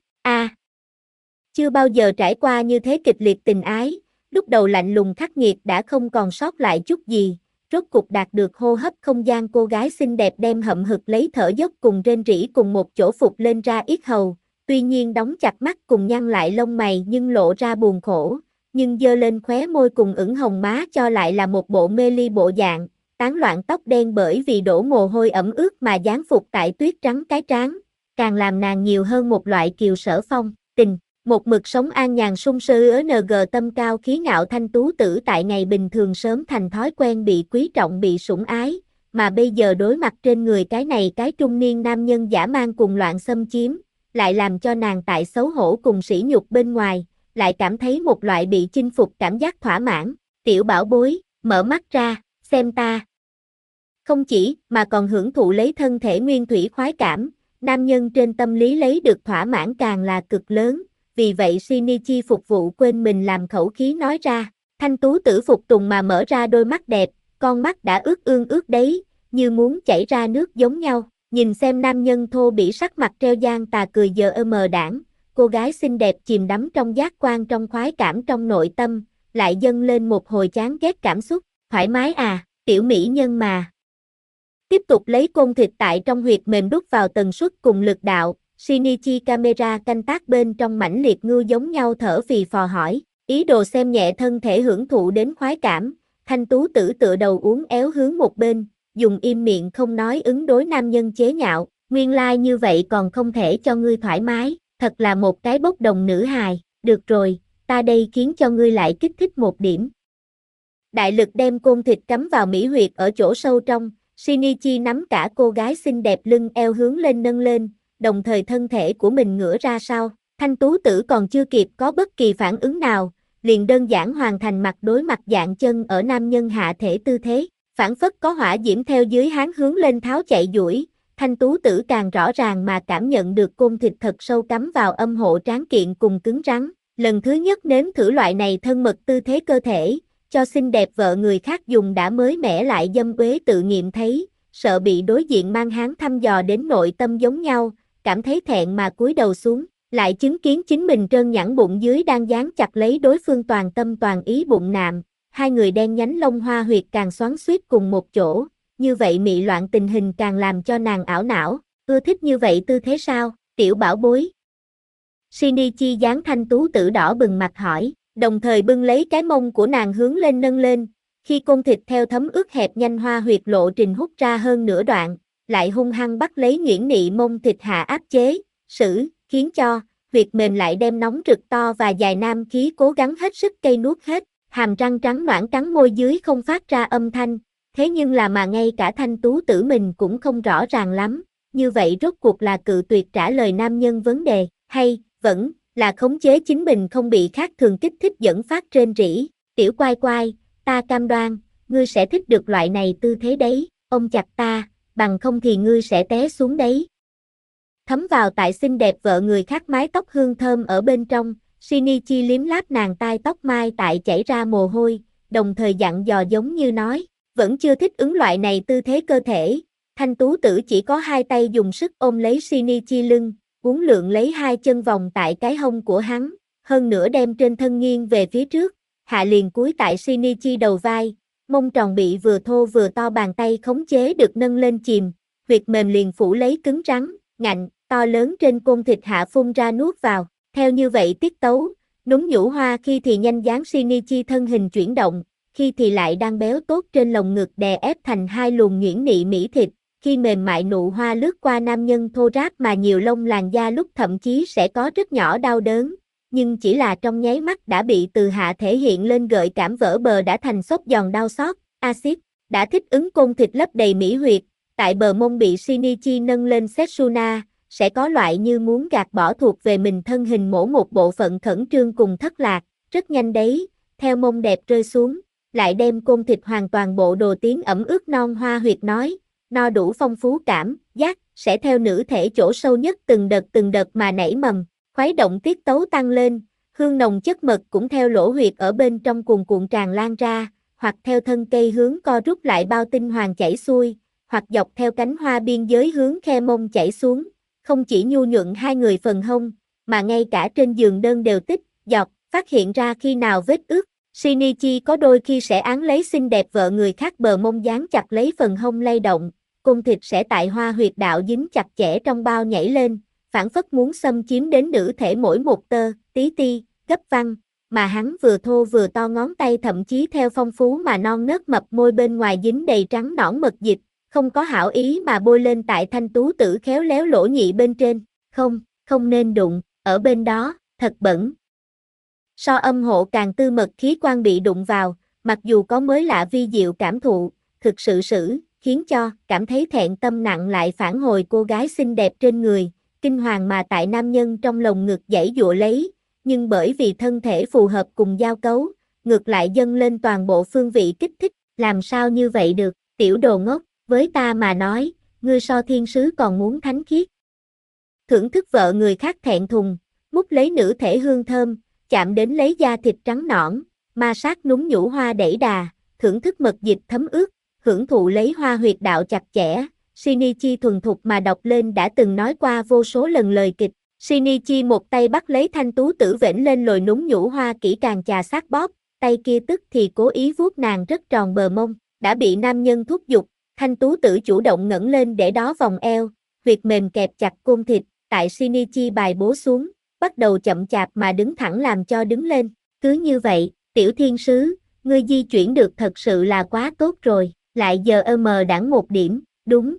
Speaker 1: Chưa bao giờ trải qua như thế kịch liệt tình ái, lúc đầu lạnh lùng khắc nghiệt đã không còn sót lại chút gì, rốt cục đạt được hô hấp không gian cô gái xinh đẹp đem hậm hực lấy thở dốc cùng rên rỉ cùng một chỗ phục lên ra yết hầu, tuy nhiên đóng chặt mắt cùng nhăn lại lông mày nhưng lộ ra buồn khổ, nhưng dơ lên khóe môi cùng ửng hồng má cho lại là một bộ mê ly bộ dạng, tán loạn tóc đen bởi vì đổ mồ hôi ẩm ướt mà dán phục tại tuyết trắng cái trán, càng làm nàng nhiều hơn một loại kiều sở phong, tình. Một mực sống an nhàn sung sướng ng tâm cao khí ngạo thanh tú tử tại ngày bình thường sớm thành thói quen bị quý trọng bị sủng ái, mà bây giờ đối mặt trên người cái này cái trung niên nam nhân dã man cùng loạn xâm chiếm, lại làm cho nàng tại xấu hổ cùng sỉ nhục bên ngoài, lại cảm thấy một loại bị chinh phục cảm giác thỏa mãn, tiểu bảo bối, mở mắt ra, xem ta. Không chỉ mà còn hưởng thụ lấy thân thể nguyên thủy khoái cảm, nam nhân trên tâm lý lấy được thỏa mãn càng là cực lớn. Vì vậy Shinichi phục vụ quên mình làm khẩu khí nói ra, thanh tú tử phục tùng mà mở ra đôi mắt đẹp, con mắt đã ướt ương ướt đấy, như muốn chảy ra nước giống nhau, nhìn xem nam nhân thô bỉ sắc mặt treo gian tà cười giờ mờ đảng, cô gái xinh đẹp chìm đắm trong giác quan trong khoái cảm trong nội tâm, lại dâng lên một hồi chán ghét cảm xúc, thoải mái à, tiểu mỹ nhân mà. Tiếp tục lấy côn thịt tại trong huyệt mềm đút vào tần suất cùng lực đạo. Shinichi camera canh tác bên trong mãnh liệt ngư giống nhau thở phì phò hỏi, ý đồ xem nhẹ thân thể hưởng thụ đến khoái cảm, thanh tú tử tựa đầu uốn éo hướng một bên, dùng im miệng không nói ứng đối nam nhân chế nhạo, nguyên lai như vậy còn không thể cho ngươi thoải mái, thật là một cái bốc đồng nữ hài, được rồi, ta đây khiến cho ngươi lại kích thích một điểm. Đại lực đem côn thịt cắm vào mỹ huyệt ở chỗ sâu trong, Shinichi nắm cả cô gái xinh đẹp lưng eo hướng lên nâng lên, đồng thời thân thể của mình ngửa ra sau, thanh tú tử còn chưa kịp có bất kỳ phản ứng nào, liền đơn giản hoàn thành mặt đối mặt dạng chân ở nam nhân hạ thể tư thế, phản phất có hỏa diễm theo dưới háng hướng lên tháo chạy duỗi, thanh tú tử càng rõ ràng mà cảm nhận được côn thịt thật sâu cắm vào âm hộ tráng kiện cùng cứng rắn, lần thứ nhất nếm thử loại này thân mật tư thế cơ thể, cho xinh đẹp vợ người khác dùng đã mới mẻ lại dâm uế tự nghiệm thấy, sợ bị đối diện mang háng thăm dò đến nội tâm giống nhau, cảm thấy thẹn mà cúi đầu xuống, lại chứng kiến chính mình trơn nhẵn bụng dưới đang dán chặt lấy đối phương toàn tâm toàn ý bụng nạm, hai người đen nhánh lông hoa huyệt càng xoắn xuýt cùng một chỗ, như vậy mị loạn tình hình càng làm cho nàng ảo não, ưa thích như vậy tư thế sao, tiểu bảo bối. Shinichi dáng thanh tú tử đỏ bừng mặt hỏi, đồng thời bưng lấy cái mông của nàng hướng lên nâng lên, khi côn thịt theo thấm ướt hẹp nhanh hoa huyệt lộ trình hút ra hơn nửa đoạn, lại hung hăng bắt lấy nhuyễn nị mông thịt hạ áp chế, khiến cho, huyệt mềm lại đem nóng rực to và dài nam khí cố gắng hết sức cây nuốt hết, hàm răng trắng nõn cắn môi dưới không phát ra âm thanh, thế nhưng là mà ngay cả Thanh Tú Tử mình cũng không rõ ràng lắm, như vậy rốt cuộc là cự tuyệt trả lời nam nhân vấn đề, hay, vẫn, là khống chế chính mình không bị khác thường kích thích dẫn phát rên rỉ, tiểu quai quai, ta cam đoan, ngươi sẽ thích được loại này tư thế đấy, ôm chặt ta, bằng không thì ngươi sẽ té xuống đấy. Thấm vào tại xinh đẹp vợ người khác mái tóc hương thơm ở bên trong, Shinichi liếm láp nàng tai tóc mai tại chảy ra mồ hôi, đồng thời dặn dò giống như nói, vẫn chưa thích ứng loại này tư thế cơ thể. Thanh Tú Tử chỉ có hai tay dùng sức ôm lấy Shinichi lưng, uốn lượn lấy hai chân vòng tại cái hông của hắn, hơn nữa đem trên thân nghiêng về phía trước, hạ liền cúi tại Shinichi đầu vai, mông tròn bị vừa thô vừa to bàn tay khống chế được nâng lên chìm, huyệt mềm liền phủ lấy cứng rắn, ngạnh, to lớn trên côn thịt hạ phun ra nuốt vào, theo như vậy tiết tấu, núm nhũ hoa khi thì nhanh dáng Shinichi thân hình chuyển động, khi thì lại đang béo tốt trên lồng ngực đè ép thành hai luồng nhuyễn nị mỹ thịt, khi mềm mại nụ hoa lướt qua nam nhân thô ráp mà nhiều lông làn da lúc thậm chí sẽ có rất nhỏ đau đớn, nhưng chỉ là trong nháy mắt đã bị từ hạ thể hiện lên gợi cảm vỡ bờ đã thành xốp giòn đau xót, axit, đã thích ứng côn thịt lấp đầy mỹ huyệt, tại bờ mông bị Shinichi nâng lên Setsuna, sẽ có loại như muốn gạt bỏ thuộc về mình thân hình mỗi một bộ phận khẩn trương cùng thất lạc, rất nhanh đấy, theo mông đẹp rơi xuống, lại đem côn thịt hoàn toàn bộ đồ tiếng ẩm ướt non hoa huyệt nói, no đủ phong phú cảm, giác, sẽ theo nữ thể chỗ sâu nhất từng đợt mà nảy mầm, khuấy động tiết tấu tăng lên, hương nồng chất mật cũng theo lỗ huyệt ở bên trong cuồn cuộn tràn lan ra, hoặc theo thân cây hướng co rút lại bao tinh hoàng chảy xuôi, hoặc dọc theo cánh hoa biên giới hướng khe mông chảy xuống, không chỉ nhu nhuận hai người phần hông, mà ngay cả trên giường đơn đều tích, giọt, phát hiện ra khi nào vết ướt. Shinichi có đôi khi sẽ án lấy xinh đẹp vợ người khác bờ mông dán chặt lấy phần hông lay động, cung thịt sẽ tại hoa huyệt đạo dính chặt chẽ trong bao nhảy lên, phản phất muốn xâm chiếm đến nữ thể mỗi một tơ, tí ti, gấp văng, mà hắn vừa thô vừa to ngón tay thậm chí theo phong phú mà non nớt mập môi bên ngoài dính đầy trắng nõn mật dịch, không có hảo ý mà bôi lên tại Thanh Tú Tử khéo léo lỗ nhị bên trên, không nên đụng, ở bên đó, thật bẩn. So âm hộ càng tư mật khí quan bị đụng vào, mặc dù có mới lạ vi diệu cảm thụ, thực sự khiến cho cảm thấy thẹn tâm nặng lại phản hồi cô gái xinh đẹp trên người, kinh hoàng mà tại nam nhân trong lồng ngực giãy giụa lấy, nhưng bởi vì thân thể phù hợp cùng giao cấu, ngược lại dâng lên toàn bộ phương vị kích thích, làm sao như vậy được, tiểu đồ ngốc, với ta mà nói, ngươi so thiên sứ còn muốn thánh khiết. Thưởng thức vợ người khác thẹn thùng, mút lấy nữ thể hương thơm, chạm đến lấy da thịt trắng nõn, ma sát núm nhũ hoa đẩy đà, thưởng thức mật dịch thấm ướt, hưởng thụ lấy hoa huyệt đạo chặt chẽ. Shinichi thuần thục mà đọc lên đã từng nói qua vô số lần lời kịch. Shinichi một tay bắt lấy Thanh Tú Tử vểnh lên lồi núm nhũ hoa kỹ càng chà sát bóp, tay kia tức thì cố ý vuốt nàng rất tròn bờ mông, đã bị nam nhân thúc giục, Thanh Tú Tử chủ động ngẩng lên để đó vòng eo, huyệt mềm kẹp chặt côn thịt, tại Shinichi bài bố xuống, bắt đầu chậm chạp mà đứng thẳng làm cho đứng lên, cứ như vậy, tiểu thiên sứ, ngươi di chuyển được thật sự là quá tốt rồi, lại giờ đãng một điểm, đúng.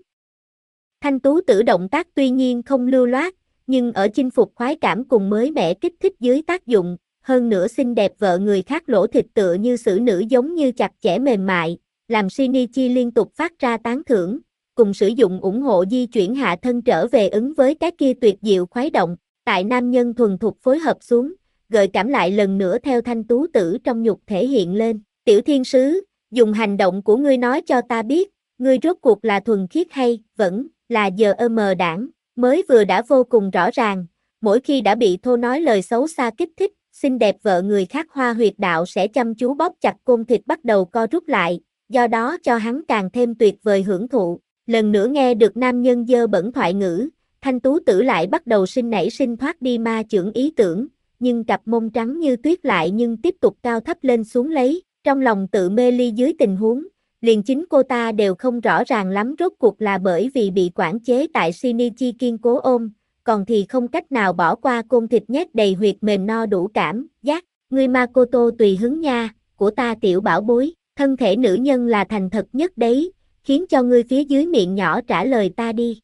Speaker 1: Thanh Tú Tử động tác tuy nhiên không lưu loát, nhưng ở chinh phục khoái cảm cùng mới mẻ kích thích dưới tác dụng, hơn nữa xinh đẹp vợ người khác lỗ thịt tựa như xử nữ giống như chặt chẽ mềm mại, làm Shinichi liên tục phát ra tán thưởng, cùng sử dụng ủng hộ di chuyển hạ thân trở về ứng với cái kia tuyệt diệu khoái động, tại nam nhân thuần thục phối hợp xuống, gợi cảm lại lần nữa theo Thanh Tú Tử trong nhục thể hiện lên, tiểu thiên sứ, dùng hành động của ngươi nói cho ta biết, ngươi rốt cuộc là thuần khiết hay vẫn là giờ đảng, mới vừa đã vô cùng rõ ràng, mỗi khi đã bị thô nói lời xấu xa kích thích, xinh đẹp vợ người khác hoa huyệt đạo sẽ chăm chú bóp chặt côn thịt bắt đầu co rút lại, do đó cho hắn càng thêm tuyệt vời hưởng thụ, lần nữa nghe được nam nhân dơ bẩn thoại ngữ, Thanh Tú Tử lại bắt đầu nảy sinh thoát đi ma chưởng ý tưởng, nhưng cặp mông trắng như tuyết lại nhưng tiếp tục cao thấp lên xuống lấy, trong lòng tự mê ly dưới tình huống, liền chính cô ta đều không rõ ràng lắm rốt cuộc là bởi vì bị quản chế tại Shinichi kiên cố ôm, còn thì không cách nào bỏ qua côn thịt nhét đầy huyệt mềm no đủ cảm, giác, ngươi Makoto tùy hứng nha, của ta tiểu bảo bối, thân thể nữ nhân là thành thật nhất đấy, khiến cho ngươi phía dưới miệng nhỏ trả lời ta đi.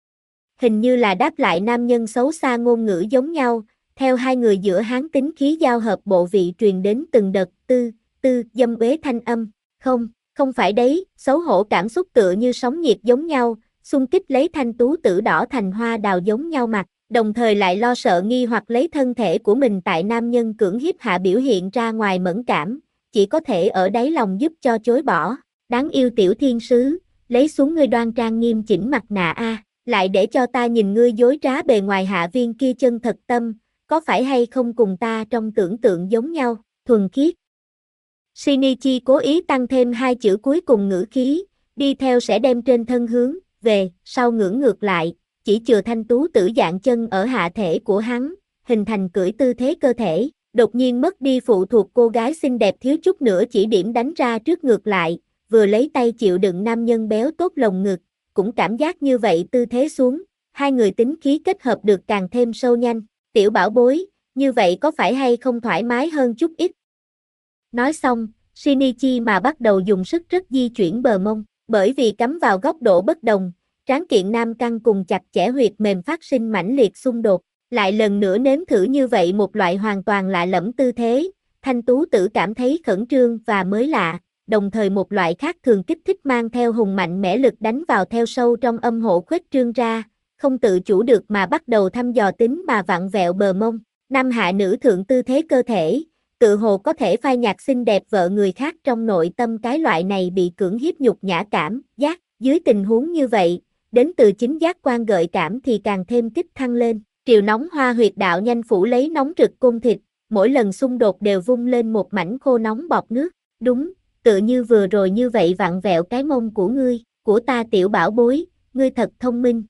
Speaker 1: Hình như là đáp lại nam nhân xấu xa ngôn ngữ giống nhau, theo hai người giữa hán tính khí giao hợp bộ vị truyền đến từng đợt dâm uế thanh âm. Không phải đấy, xấu hổ cảm xúc tựa như sóng nhiệt giống nhau, xung kích lấy thanh tú tử đỏ thành hoa đào giống nhau mặt, đồng thời lại lo sợ nghi hoặc lấy thân thể của mình tại nam nhân cưỡng hiếp hạ biểu hiện ra ngoài mẫn cảm, chỉ có thể ở đáy lòng giúp cho chối bỏ. Đáng yêu tiểu thiên sứ, lấy xuống ngươi đoan trang nghiêm chỉnh mặt nạ a, lại để cho ta nhìn ngươi dối trá bề ngoài hạ viên kia chân thật tâm, có phải hay không cùng ta trong tưởng tượng giống nhau, thuần khiết. Shinichi cố ý tăng thêm hai chữ cuối cùng ngữ khí, đi theo sẽ đem trên thân hướng về, sau ngưỡng ngược lại, chỉ chừa thanh tú tử dạng chân ở hạ thể của hắn, hình thành cưỡi tư thế cơ thể, đột nhiên mất đi phụ thuộc cô gái xinh đẹp thiếu chút nữa chỉ điểm đánh ra trước ngược lại, vừa lấy tay chịu đựng nam nhân béo tốt lồng ngực, cũng cảm giác như vậy tư thế xuống, hai người tính khí kết hợp được càng thêm sâu nhanh, tiểu bảo bối, như vậy có phải hay không thoải mái hơn chút ít. Nói xong, Shinichi mà bắt đầu dùng sức rất di chuyển bờ mông, bởi vì cắm vào góc độ bất đồng, tráng kiện nam căng cùng chặt chẽ huyệt mềm phát sinh mãnh liệt xung đột, lại lần nữa nếm thử như vậy một loại hoàn toàn lạ lẫm tư thế, thanh tú tử cảm thấy khẩn trương và mới lạ, đồng thời một loại khác thường kích thích mang theo hùng mạnh mẽ lực đánh vào theo sâu trong âm hộ khuếch trương ra, không tự chủ được mà bắt đầu thăm dò tính mà vặn vẹo bờ mông, nam hạ nữ thượng tư thế cơ thể. Tự hồ có thể phai nhạt xinh đẹp vợ người khác trong nội tâm cái loại này bị cưỡng hiếp nhục nhã cảm, giác, dưới tình huống như vậy, đến từ chính giác quan gợi cảm thì càng thêm kích thăng lên, triều nóng hoa huyệt đạo nhanh phủ lấy nóng rực cung thịt, mỗi lần xung đột đều vung lên một mảnh khô nóng bọt nước, đúng, tựa như vừa rồi như vậy vặn vẹo cái mông của ngươi, của ta tiểu bảo bối, ngươi thật thông minh.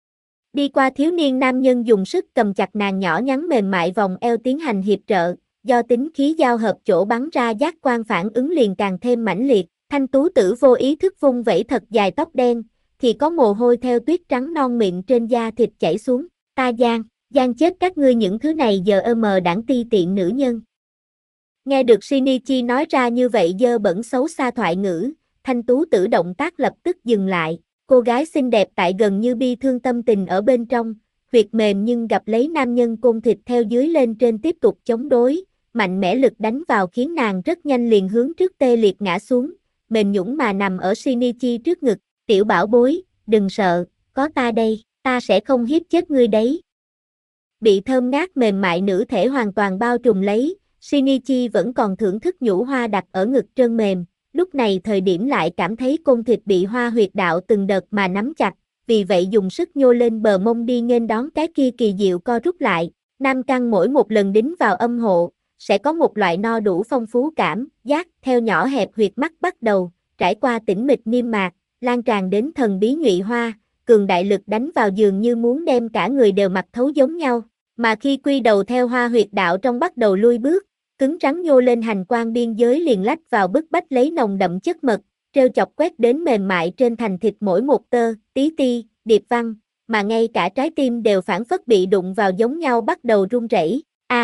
Speaker 1: Đi qua thiếu niên nam nhân dùng sức cầm chặt nàng nhỏ nhắn mềm mại vòng eo tiến hành hiệp trợ. Do tính khí giao hợp chỗ bắn ra giác quan phản ứng liền càng thêm mãnh liệt, thanh tú tử vô ý thức vung vẩy thật dài tóc đen, thì có mồ hôi theo tuyết trắng non mịn trên da thịt chảy xuống, ta gian chết các ngươi những thứ này giờ mờ đảng ti tiện nữ nhân. Nghe được Shinichi nói ra như vậy dơ bẩn xấu xa thoại ngữ, thanh tú tử động tác lập tức dừng lại, cô gái xinh đẹp tại gần như bi thương tâm tình ở bên trong, huyệt mềm nhưng gặp lấy nam nhân côn thịt theo dưới lên trên tiếp tục chống đối. Mạnh mẽ lực đánh vào khiến nàng rất nhanh liền hướng trước tê liệt ngã xuống, mềm nhũn mà nằm ở Shinichi trước ngực, tiểu bảo bối, đừng sợ, có ta đây, ta sẽ không hiếp chết ngươi đấy. Bị thơm ngát mềm mại nữ thể hoàn toàn bao trùm lấy, Shinichi vẫn còn thưởng thức nhũ hoa đặt ở ngực trơn mềm, lúc này thời điểm lại cảm thấy côn thịt bị hoa huyệt đạo từng đợt mà nắm chặt, vì vậy dùng sức nhô lên bờ mông đi nghênh đón cái kia kỳ diệu co rút lại, nam căng mỗi một lần đính vào âm hộ, sẽ có một loại no đủ phong phú cảm, giác, theo nhỏ hẹp huyệt mắt bắt đầu, trải qua tĩnh mịch niêm mạc, lan tràn đến thần bí nhụy hoa, cường đại lực đánh vào dường như muốn đem cả người đều mặc thấu giống nhau, mà khi quy đầu theo hoa huyệt đạo trong bắt đầu lui bước, cứng rắn nhô lên hành quang biên giới liền lách vào bức bách lấy nồng đậm chất mật, trêu chọc quét đến mềm mại trên thành thịt mỗi một tơ, tí ti, điệp văn, mà ngay cả trái tim đều phản phất bị đụng vào giống nhau bắt đầu run rẩy.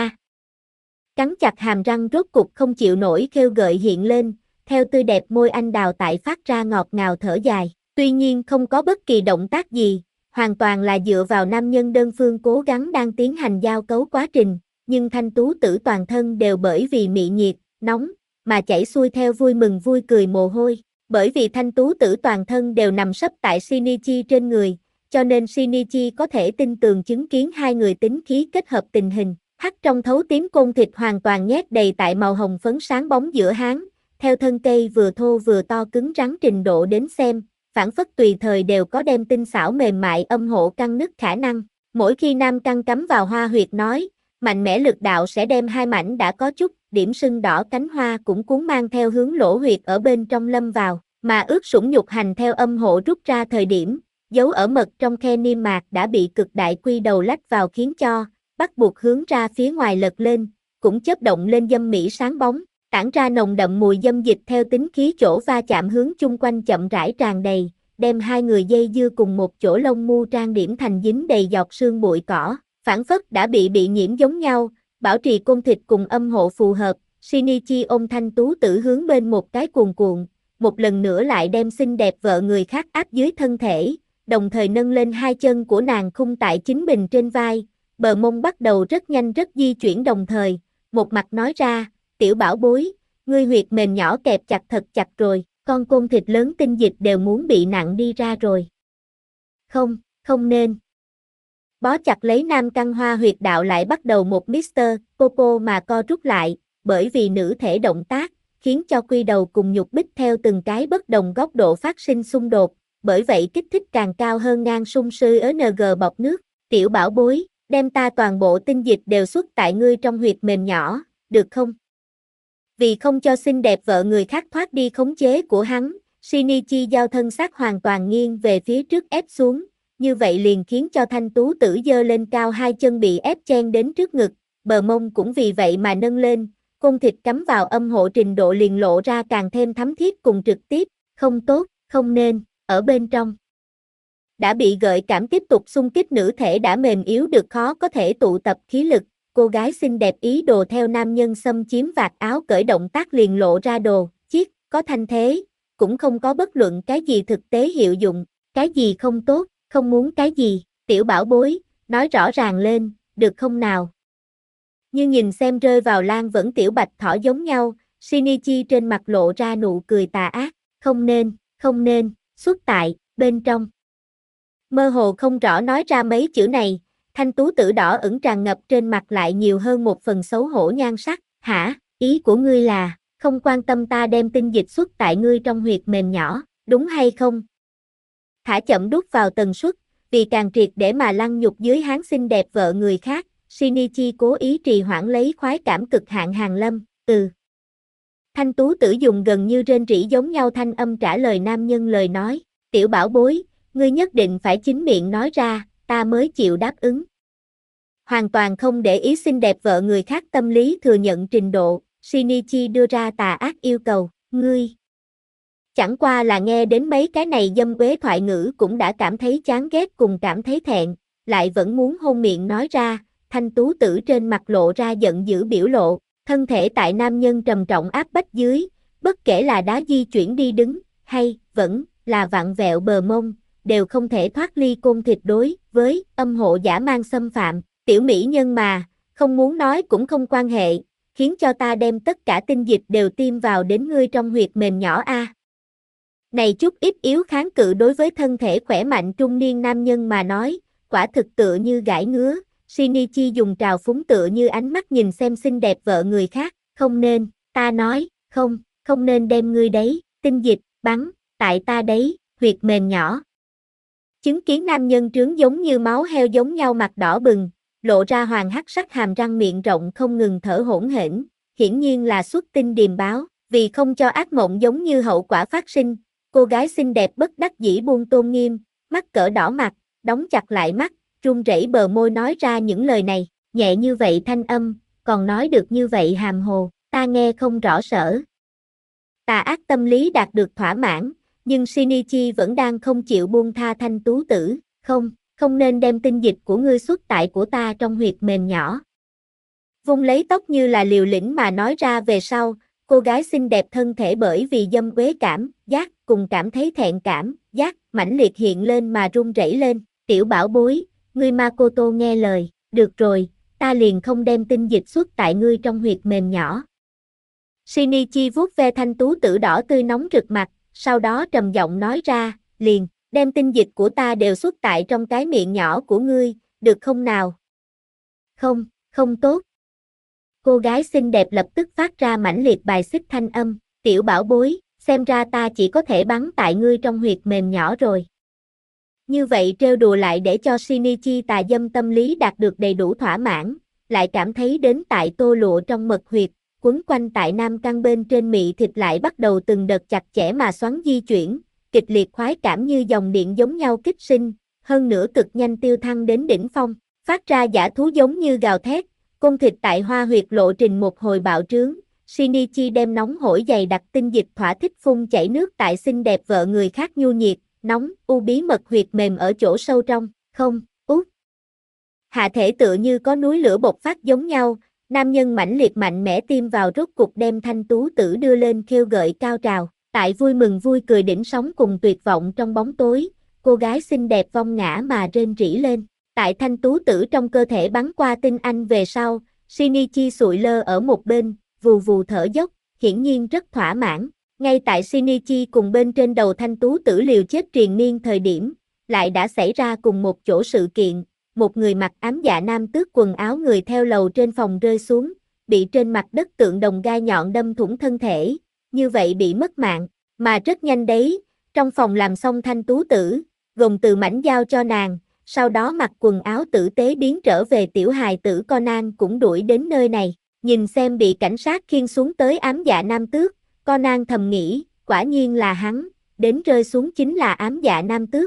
Speaker 1: Cắn chặt hàm răng rốt cục không chịu nổi kêu gợi hiện lên, theo tươi đẹp môi anh đào tại phát ra ngọt ngào thở dài, tuy nhiên không có bất kỳ động tác gì, hoàn toàn là dựa vào nam nhân đơn phương cố gắng đang tiến hành giao cấu quá trình, nhưng thanh tú tử toàn thân đều bởi vì mị nhiệt, nóng, mà chảy xuôi theo vui mừng vui cười mồ hôi, bởi vì thanh tú tử toàn thân đều nằm sấp tại Shinichi trên người, cho nên Shinichi có thể tin tường chứng kiến hai người tính khí kết hợp tình hình. Hắc trong thấu tím côn thịt hoàn toàn nhét đầy tại màu hồng phấn sáng bóng giữa háng, theo thân cây vừa thô vừa to cứng rắn trình độ đến xem, phản phất tùy thời đều có đem tinh xảo mềm mại âm hộ căng nứt khả năng. Mỗi khi nam căng cắm vào hoa huyệt nói, mạnh mẽ lực đạo sẽ đem hai mảnh đã có chút điểm sưng đỏ cánh hoa cũng cuốn mang theo hướng lỗ huyệt ở bên trong lâm vào, mà ướt sũng nhục hành theo âm hộ rút ra thời điểm, dấu ở mật trong khe niêm mạc đã bị cực đại quy đầu lách vào khiến cho bắt buộc hướng ra phía ngoài lật lên, cũng chớp động lên dâm mỹ sáng bóng, tản ra nồng đậm mùi dâm dịch theo tính khí chỗ va chạm hướng chung quanh chậm rãi tràn đầy, đem hai người dây dưa cùng một chỗ lông mu trang điểm thành dính đầy giọt sương bụi cỏ, phản phất đã bị nhiễm giống nhau, bảo trì côn thịt cùng âm hộ phù hợp, Shinichi ôm thanh tú tử hướng bên một cái cuồn cuộn, một lần nữa lại đem xinh đẹp vợ người khác áp dưới thân thể, đồng thời nâng lên hai chân của nàng khung tại chính mình trên vai. Bờ mông bắt đầu rất nhanh rất di chuyển đồng thời, một mặt nói ra, tiểu bảo bối, ngươi huyệt mềm nhỏ kẹp chặt thật chặt rồi, con côn thịt lớn tinh dịch đều muốn bị nặng đi ra rồi. Không, không nên. Bó chặt lấy nam căn hoa huyệt đạo lại bắt đầu một Mr. Popo mà co rút lại, bởi vì nữ thể động tác, khiến cho quy đầu cùng nhục bích theo từng cái bất đồng góc độ phát sinh xung đột, bởi vậy kích thích càng cao hơn ngang sung sư ng bọt nước. Tiểu bảo bối, đem ta toàn bộ tinh dịch đều xuất tại ngươi trong huyệt mềm nhỏ, được không? Vì không cho xinh đẹp vợ người khác thoát đi khống chế của hắn, Shinichi giao thân xác hoàn toàn nghiêng về phía trước ép xuống, như vậy liền khiến cho thanh tú tử giơ lên cao hai chân bị ép chen đến trước ngực, bờ mông cũng vì vậy mà nâng lên, côn thịt cắm vào âm hộ trình độ liền lộ ra càng thêm thấm thiết cùng trực tiếp, không tốt, không nên, ở bên trong. Đã bị gợi cảm tiếp tục xung kích nữ thể đã mềm yếu được khó có thể tụ tập khí lực, cô gái xinh đẹp ý đồ theo nam nhân xâm chiếm vạt áo cởi động tác liền lộ ra đồ, chiếc, có thanh thế, cũng không có bất luận cái gì thực tế hiệu dụng, cái gì không tốt, không muốn cái gì, tiểu bảo bối, nói rõ ràng lên, được không nào? Như nhìn xem rơi vào lan vẫn tiểu bạch thỏ giống nhau, Shinichi trên mặt lộ ra nụ cười tà ác, không nên, xuất tại, bên trong. Mơ hồ không rõ nói ra mấy chữ này, thanh tú tử đỏ ửng tràn ngập trên mặt lại nhiều hơn một phần xấu hổ nhan sắc, hả, ý của ngươi là, không quan tâm ta đem tinh dịch xuất tại ngươi trong huyệt mềm nhỏ, đúng hay không? Thả chậm đút vào tần suất, vì càng triệt để mà lăng nhục dưới háng xinh đẹp vợ người khác, Shinichi cố ý trì hoãn lấy khoái cảm cực hạn hàn lâm, Thanh tú tử dùng gần như rên rỉ giống nhau thanh âm trả lời nam nhân lời nói, tiểu bảo bối, ngươi nhất định phải chính miệng nói ra, ta mới chịu đáp ứng. Hoàn toàn không để ý xinh đẹp vợ người khác tâm lý thừa nhận trình độ, Shinichi đưa ra tà ác yêu cầu, ngươi. Chẳng qua là nghe đến mấy cái này dâm quế thoại ngữ cũng đã cảm thấy chán ghét cùng cảm thấy thẹn, lại vẫn muốn hôn miệng nói ra, thanh tú tử trên mặt lộ ra giận dữ biểu lộ, thân thể tại nam nhân trầm trọng áp bách dưới, bất kể là đá di chuyển đi đứng, hay, vẫn, là vặn vẹo bờ mông, đều không thể thoát ly côn thịt đối với âm hộ dã man xâm phạm, tiểu mỹ nhân mà, không muốn nói cũng không quan hệ, khiến cho ta đem tất cả tinh dịch đều tiêm vào đến ngươi trong huyệt mềm nhỏ a. Này chút ít yếu kháng cự đối với thân thể khỏe mạnh trung niên nam nhân mà nói, quả thực tựa như gãi ngứa, Shinichi dùng trào phúng tựa như ánh mắt nhìn xem xinh đẹp vợ người khác, không nên, ta nói, không nên đem ngươi đấy, tinh dịch, bắn, tại ta đấy, huyệt mềm nhỏ. Chứng kiến nam nhân trướng giống như máu heo giống nhau mặt đỏ bừng, lộ ra hoàng hắc sắc hàm răng miệng rộng không ngừng thở hổn hển, hiển nhiên là xuất tinh điềm báo, vì không cho ác mộng giống như hậu quả phát sinh, cô gái xinh đẹp bất đắc dĩ buông tôn nghiêm, mắt cỡ đỏ mặt, đóng chặt lại mắt, run rẩy bờ môi nói ra những lời này, nhẹ như vậy thanh âm, còn nói được như vậy hàm hồ, ta nghe không rõ sở. Tà ác tâm lý đạt được thỏa mãn, nhưng Shinichi vẫn đang không chịu buông tha thanh tú tử, không nên đem tinh dịch của ngươi xuất tại của ta trong huyệt mềm nhỏ. Vung lấy tóc như là liều lĩnh mà nói ra về sau, cô gái xinh đẹp thân thể bởi vì dâm quế cảm, giác, cùng cảm thấy thẹn cảm, giác, mãnh liệt hiện lên mà run rẩy lên, tiểu bảo bối, ngươi Makoto nghe lời, được rồi, ta liền không đem tinh dịch xuất tại ngươi trong huyệt mềm nhỏ. Shinichi vuốt ve thanh tú tử đỏ tươi nóng rực mặt, sau đó trầm giọng nói ra, liền, đem tinh dịch của ta đều xuất tại trong cái miệng nhỏ của ngươi, được không nào? Không tốt. Cô gái xinh đẹp lập tức phát ra mãnh liệt bài xích thanh âm, tiểu bảo bối, xem ra ta chỉ có thể bắn tại ngươi trong huyệt mềm nhỏ rồi. Như vậy trêu đùa lại để cho Shinichi tà dâm tâm lý đạt được đầy đủ thỏa mãn, lại cảm thấy đến tại tô lụa trong mật huyệt, quấn quanh tại nam căn bên trên mị thịt lại bắt đầu từng đợt chặt chẽ mà xoắn di chuyển, kịch liệt khoái cảm như dòng điện giống nhau kích sinh, hơn nữa cực nhanh tiêu thăng đến đỉnh phong, phát ra dã thú giống như gào thét, côn thịt tại hoa huyệt lộ trình một hồi bạo trướng, Shinichi đem nóng hổi dày đặc tinh dịch thỏa thích phun chảy nước tại xinh đẹp vợ người khác nhu nhiệt, nóng, u bí mật huyệt mềm ở chỗ sâu trong, hạ thể tựa như có núi lửa bộc phát giống nhau, nam nhân mãnh liệt mạnh mẽ tiêm vào rốt cục đem thanh tú tử đưa lên khêu gợi cao trào, tại vui mừng vui cười đỉnh sóng cùng tuyệt vọng trong bóng tối, cô gái xinh đẹp vong ngã mà rên rỉ lên, tại thanh tú tử trong cơ thể bắn qua tinh anh về sau, Shinichi sụi lơ ở một bên, vù vù thở dốc, hiển nhiên rất thỏa mãn. Ngay tại Shinichi cùng bên trên đầu Thanh Tú Tử liều chết triền miên thời điểm, lại đã xảy ra cùng một chỗ sự kiện, một người mặc ám dạ nam tước quần áo người theo lầu trên phòng rơi xuống, bị trên mặt đất tượng đồng gai nhọn đâm thủng thân thể, như vậy bị mất mạng, mà rất nhanh đấy, trong phòng làm xong Thanh Tú Tử, gồm từ mảnh giao cho nàng, sau đó mặc quần áo tử tế biến trở về tiểu hài tử Conan cũng đuổi đến nơi này, nhìn xem bị cảnh sát khiêng xuống tới ám dạ nam tước, Conan thầm nghĩ, quả nhiên là hắn, đến rơi xuống chính là ám dạ nam tước.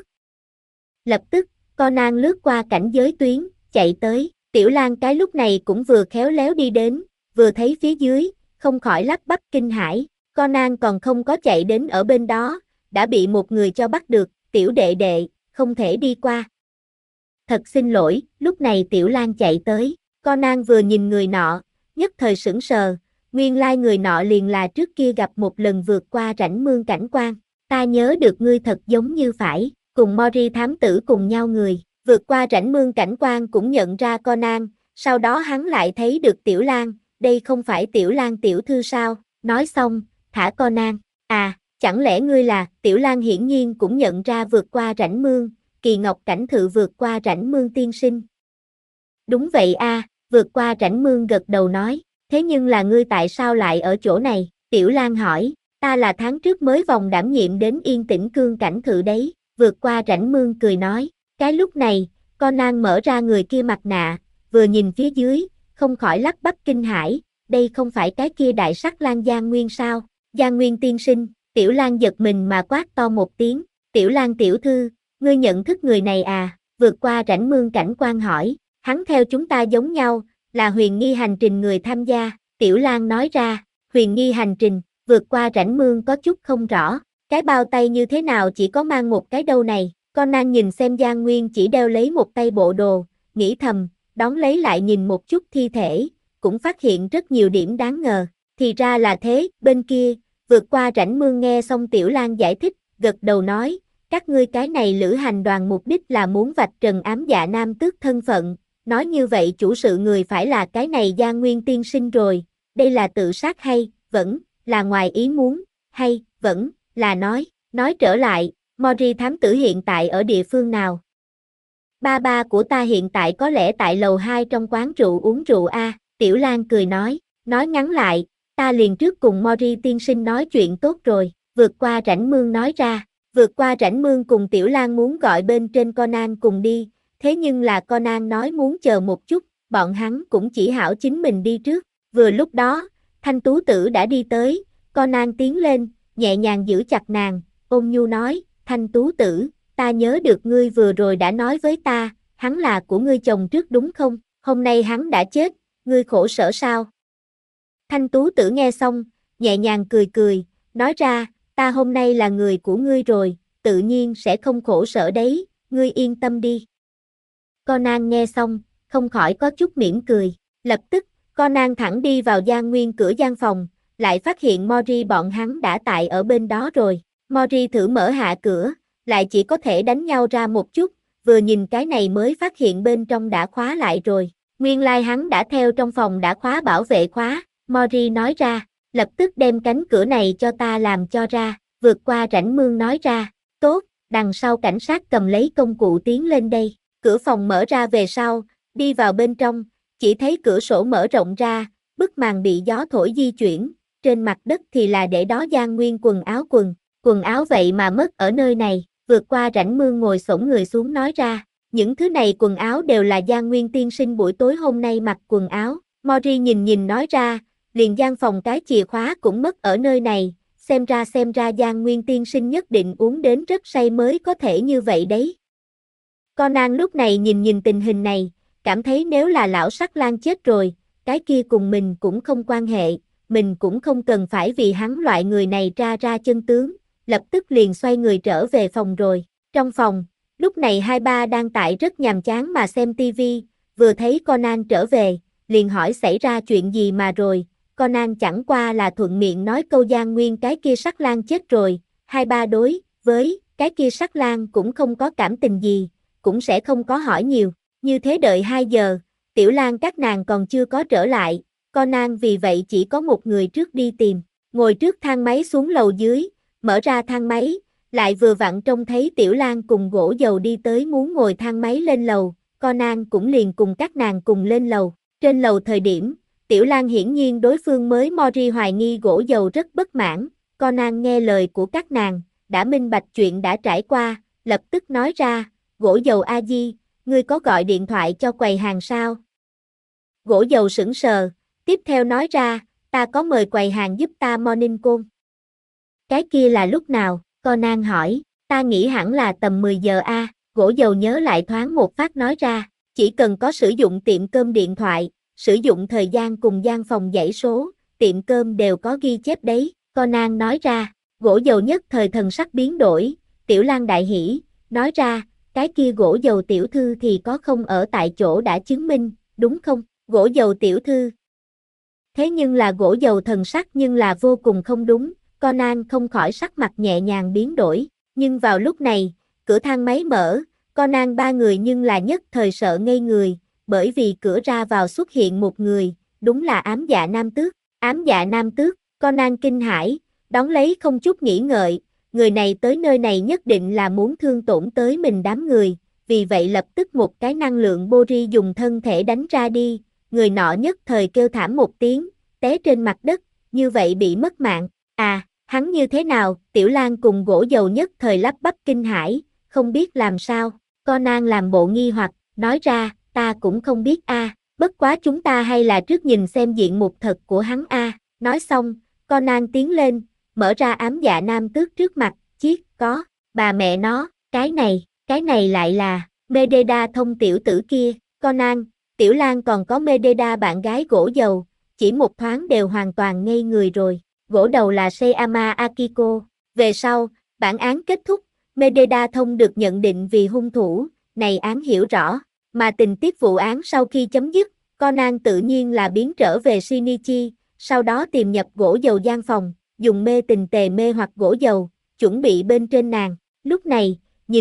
Speaker 1: Lập tức, Conan lướt qua cảnh giới tuyến, chạy tới, Tiểu Lang cái lúc này cũng vừa khéo léo đi đến, vừa thấy phía dưới, không khỏi lắp bắp kinh hãi, Conan còn không có chạy đến ở bên đó, đã bị một người cho bắt được, tiểu đệ đệ, không thể đi qua. Thật xin lỗi, lúc này Tiểu Lang chạy tới, Conan vừa nhìn người nọ, nhất thời sững sờ, nguyên lai người nọ liền là trước kia gặp một lần vượt qua rãnh mương cảnh quan, ta nhớ được ngươi thật giống như phải, cùng Mori thám tử cùng nhau người, vượt qua rãnh mương cảnh quan cũng nhận ra Conan, sau đó hắn lại thấy được Tiểu Lang, đây không phải Tiểu Lang tiểu thư sao, nói xong, thả Conan, à, chẳng lẽ ngươi là, Tiểu Lang hiển nhiên cũng nhận ra vượt qua rãnh mương, Kỳ Ngọc Cảnh Thự vượt qua rãnh mương tiên sinh. Đúng vậy a, vượt qua rãnh mương gật đầu nói, thế nhưng là ngươi tại sao lại ở chỗ này, Tiểu Lang hỏi, ta là tháng trước mới vòng đảm nhiệm đến Yên Tĩnh Cương Cảnh Thự đấy, vượt qua rãnh mương cười nói, cái lúc này, Conan mở ra người kia mặt nạ, vừa nhìn phía dưới, không khỏi lắp bắp kinh hãi, đây không phải cái kia đại sắc lang Giang Nguyên sao, Giang Nguyên tiên sinh, Tiểu Lang giật mình mà quát to một tiếng, Tiểu Lang tiểu thư, ngươi nhận thức người này à, vượt qua rãnh mương cảnh quan hỏi, hắn theo chúng ta giống nhau, là huyền nghi hành trình người tham gia, Tiểu Lang nói ra, huyền nghi hành trình, vượt qua rãnh mương có chút không rõ, cái bao tay như thế nào chỉ có mang một cái đâu này, Conan nhìn xem Giang Nguyên chỉ đeo lấy một tay bộ đồ, nghĩ thầm, đón lấy lại nhìn một chút thi thể, cũng phát hiện rất nhiều điểm đáng ngờ, thì ra là thế, bên kia, vượt qua rãnh mương nghe xong Tiểu Lang giải thích, gật đầu nói, các ngươi cái này lữ hành đoàn mục đích là muốn vạch trần ám dạ nam tước thân phận, nói như vậy chủ sự người phải là cái này Giang Nguyên tiên sinh rồi, đây là tự sát hay, vẫn, là ngoài ý muốn, hay, vẫn, là nói trở lại, Mori thám tử hiện tại ở địa phương nào? Ba ba của ta hiện tại có lẽ tại lầu 2 trong quán rượu uống rượu a, Tiểu Lang cười nói ngắn lại, ta liền trước cùng Mori tiên sinh nói chuyện tốt rồi, vượt qua rãnh mương nói ra, vượt qua rãnh mương cùng Tiểu Lang muốn gọi bên trên Conan cùng đi, thế nhưng là Conan nói muốn chờ một chút, bọn hắn cũng chỉ hảo chính mình đi trước, vừa lúc đó, Thanh Tú Tử đã đi tới, Conan tiến lên, nhẹ nhàng giữ chặt nàng, ôn nhu nói, Thanh Tú Tử, ta nhớ được ngươi vừa rồi đã nói với ta, hắn là của ngươi chồng trước đúng không, hôm nay hắn đã chết, ngươi khổ sở sao? Thanh Tú Tử nghe xong, nhẹ nhàng cười cười, nói ra, ta hôm nay là người của ngươi rồi, tự nhiên sẽ không khổ sở đấy, ngươi yên tâm đi. Conan nghe xong, không khỏi có chút mỉm cười, lập tức, Conan thẳng đi vào Giang Nguyên cửa gian phòng, lại phát hiện Mori bọn hắn đã tại ở bên đó rồi, Mori thử mở hạ cửa, lại chỉ có thể đánh nhau ra một chút, vừa nhìn cái này mới phát hiện bên trong đã khóa lại rồi, nguyên lai hắn đã theo trong phòng đã khóa bảo vệ khóa, Mori nói ra, lập tức đem cánh cửa này cho ta làm cho ra, vượt qua rãnh mương nói ra, tốt, đằng sau cảnh sát cầm lấy công cụ tiến lên đây, cửa phòng mở ra về sau, đi vào bên trong, chỉ thấy cửa sổ mở rộng ra, bức màn bị gió thổi di chuyển, trên mặt đất thì là để đó Giang Nguyên quần áo vậy mà mất ở nơi này, vượt qua rãnh mương ngồi xổm người xuống nói ra, những thứ này quần áo đều là Giang Nguyên tiên sinh buổi tối hôm nay mặc quần áo, Mori nhìn nói ra, liền gian phòng cái chìa khóa cũng mất ở nơi này, xem ra Giang Nguyên tiên sinh nhất định uống đến rất say mới có thể như vậy đấy. Conan lúc này nhìn tình hình này, cảm thấy nếu là lão sắc lang chết rồi, cái kia cùng mình cũng không quan hệ, mình cũng không cần phải vì hắn loại người này ra chân tướng, lập tức liền xoay người trở về phòng rồi. Trong phòng, lúc này hai ba đang tại rất nhàm chán mà xem tivi, vừa thấy Conan trở về, liền hỏi xảy ra chuyện gì mà rồi, Conan chẳng qua là thuận miệng nói câu Giang Nguyên cái kia sắc lang chết rồi, hai ba đối với cái kia sắc lang cũng không có cảm tình gì, cũng sẽ không có hỏi nhiều, như thế đợi 2 giờ, Tiểu Lang các nàng còn chưa có trở lại, Conan vì vậy chỉ có một người trước đi tìm, ngồi trước thang máy xuống lầu dưới, mở ra thang máy, lại vừa vặn trông thấy Tiểu Lan cùng Gỗ Dầu đi tới muốn ngồi thang máy lên lầu, Conan cũng liền cùng các nàng cùng lên lầu. Trên lầu thời điểm, Tiểu Lan hiển nhiên đối phương mới Mori hoài nghi Gỗ Dầu rất bất mãn, Conan nghe lời của các nàng, đã minh bạch chuyện đã trải qua, lập tức nói ra, Gỗ Dầu a di, ngươi có gọi điện thoại cho quầy hàng sao? Gỗ Dầu sững sờ, tiếp theo nói ra, ta có mời quầy hàng giúp ta morning call. Cái kia là lúc nào? Conan hỏi, ta nghĩ hẳn là tầm 10 giờ a. Gỗ Dầu nhớ lại thoáng một phát nói ra, chỉ cần có sử dụng tiệm cơm điện thoại, sử dụng thời gian cùng gian phòng dãy số, tiệm cơm đều có ghi chép đấy. Conan nói ra, Gỗ Dầu nhất thời thần sắc biến đổi, Tiểu Lan đại hỉ, nói ra, cái kia Gỗ Dầu tiểu thư thì có không ở tại chỗ đã chứng minh, đúng không? Gỗ Dầu tiểu thư. Thế nhưng là Gỗ Dầu thần sắc nhưng là vô cùng không đúng, Conan không khỏi sắc mặt nhẹ nhàng biến đổi, nhưng vào lúc này, cửa thang máy mở, Conan ba người nhưng là nhất thời sợ ngây người, bởi vì cửa ra vào xuất hiện một người, đúng là Ám Dạ Nam Tước. Ám Dạ Nam Tước, Conan kinh hãi, đón lấy không chút nghĩ ngợi, người này tới nơi này nhất định là muốn thương tổn tới mình đám người, vì vậy lập tức một cái năng lượng Bori dùng thân thể đánh ra đi, người nọ nhất thời kêu thảm một tiếng, té trên mặt đất, như vậy bị mất mạng. À, hắn như thế nào? Tiểu Lan cùng Gỗ Dầu nhất thời lắp bắp kinh hãi, không biết làm sao. Conan làm bộ nghi hoặc, nói ra, ta cũng không biết a, bất quá chúng ta hay là trước nhìn xem diện mục thật của hắn a. Nói xong, Conan tiến lên, mở ra Ám Dạ Nam Tước trước mặt, chiếc, có, bà mẹ nó, cái này lại là, Mededa thông tiểu tử kia, Conan, Tiểu Lan còn có Mededa bạn gái Gỗ Dầu, chỉ một thoáng đều hoàn toàn ngây người rồi. Gỗ đầu là Seiyama Akiko. Về sau, bản án kết thúc, Mededa Thông được nhận định vì hung thủ, này án hiểu rõ, mà tình tiết vụ án sau khi chấm dứt, Conan tự nhiên là biến trở về Shinichi, sau đó tìm nhập Gỗ Dầu gian phòng, dùng mê tình tề mê hoặc Gỗ Dầu, chuẩn bị bên trên nàng. Lúc này,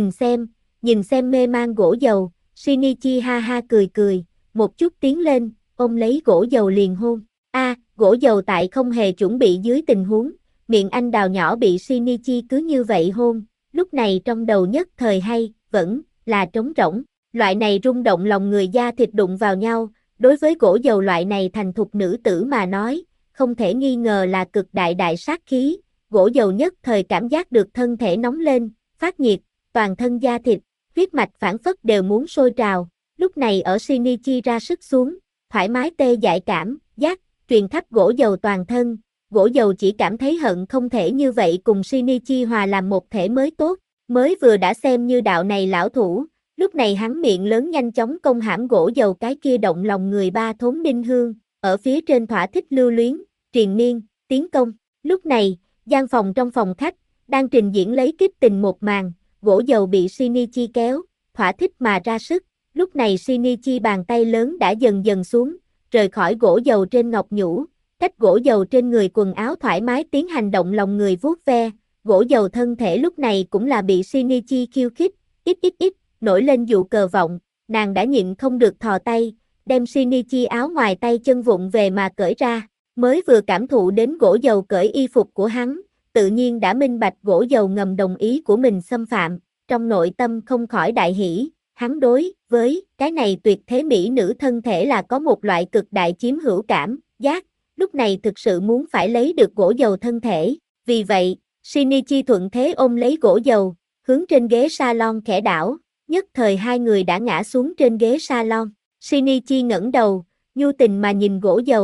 Speaker 1: nhìn xem mê man Gỗ Dầu, Shinichi ha ha cười cười, một chút tiến lên, ôm lấy Gỗ Dầu liền hôn. Gỗ Dầu tại không hề chuẩn bị dưới tình huống, miệng anh đào nhỏ bị Shinichi cứ như vậy hôn, lúc này trong đầu nhất thời hay, vẫn là trống rỗng, loại này rung động lòng người da thịt đụng vào nhau, đối với Gỗ Dầu loại này thành thục nữ tử mà nói, không thể nghi ngờ là cực đại sát khí, Gỗ Dầu nhất thời cảm giác được thân thể nóng lên, phát nhiệt, toàn thân da thịt, huyết mạch phảng phất đều muốn sôi trào, lúc này ở Shinichi ra sức xuống, thoải mái tê dại cảm, giác, truyền khắp Gỗ Dầu toàn thân, Gỗ Dầu chỉ cảm thấy hận không thể như vậy cùng Shinichi hòa làm một thể mới tốt, mới vừa đã xem như đạo này lão thủ, lúc này hắn miệng lớn nhanh chóng công hãm Gỗ Dầu cái kia động lòng người ba thốn đinh hương, ở phía trên thỏa thích lưu luyến, triền miên, tiến công, lúc này, gian phòng trong phòng khách, đang trình diễn lấy kích tình một màn, Gỗ Dầu bị Shinichi kéo, thỏa thích mà ra sức, lúc này Shinichi bàn tay lớn đã dần dần xuống, rời khỏi Gỗ Dầu trên ngọc nhũ, cách Gỗ Dầu trên người quần áo thoải mái tiến hành động lòng người vuốt ve, Gỗ Dầu thân thể lúc này cũng là bị Shinichi khiêu khích, ít, nổi lên dụ cờ vọng, nàng đã nhịn không được thò tay, đem Shinichi áo ngoài tay chân vụng về mà cởi ra, mới vừa cảm thụ đến Gỗ Dầu cởi y phục của hắn, tự nhiên đã minh bạch Gỗ Dầu ngầm đồng ý của mình xâm phạm, trong nội tâm không khỏi đại hỉ. Hắn đối với cái này tuyệt thế mỹ nữ thân thể là có một loại cực đại chiếm hữu cảm, giác, lúc này thực sự muốn phải lấy được Gỗ Dầu thân thể, vì vậy, Shinichi thuận thế ôm lấy Gỗ Dầu, hướng trên ghế salon khẽ đảo, nhất thời hai người đã ngã xuống trên ghế salon, Shinichi ngẩng đầu, nhu tình mà nhìn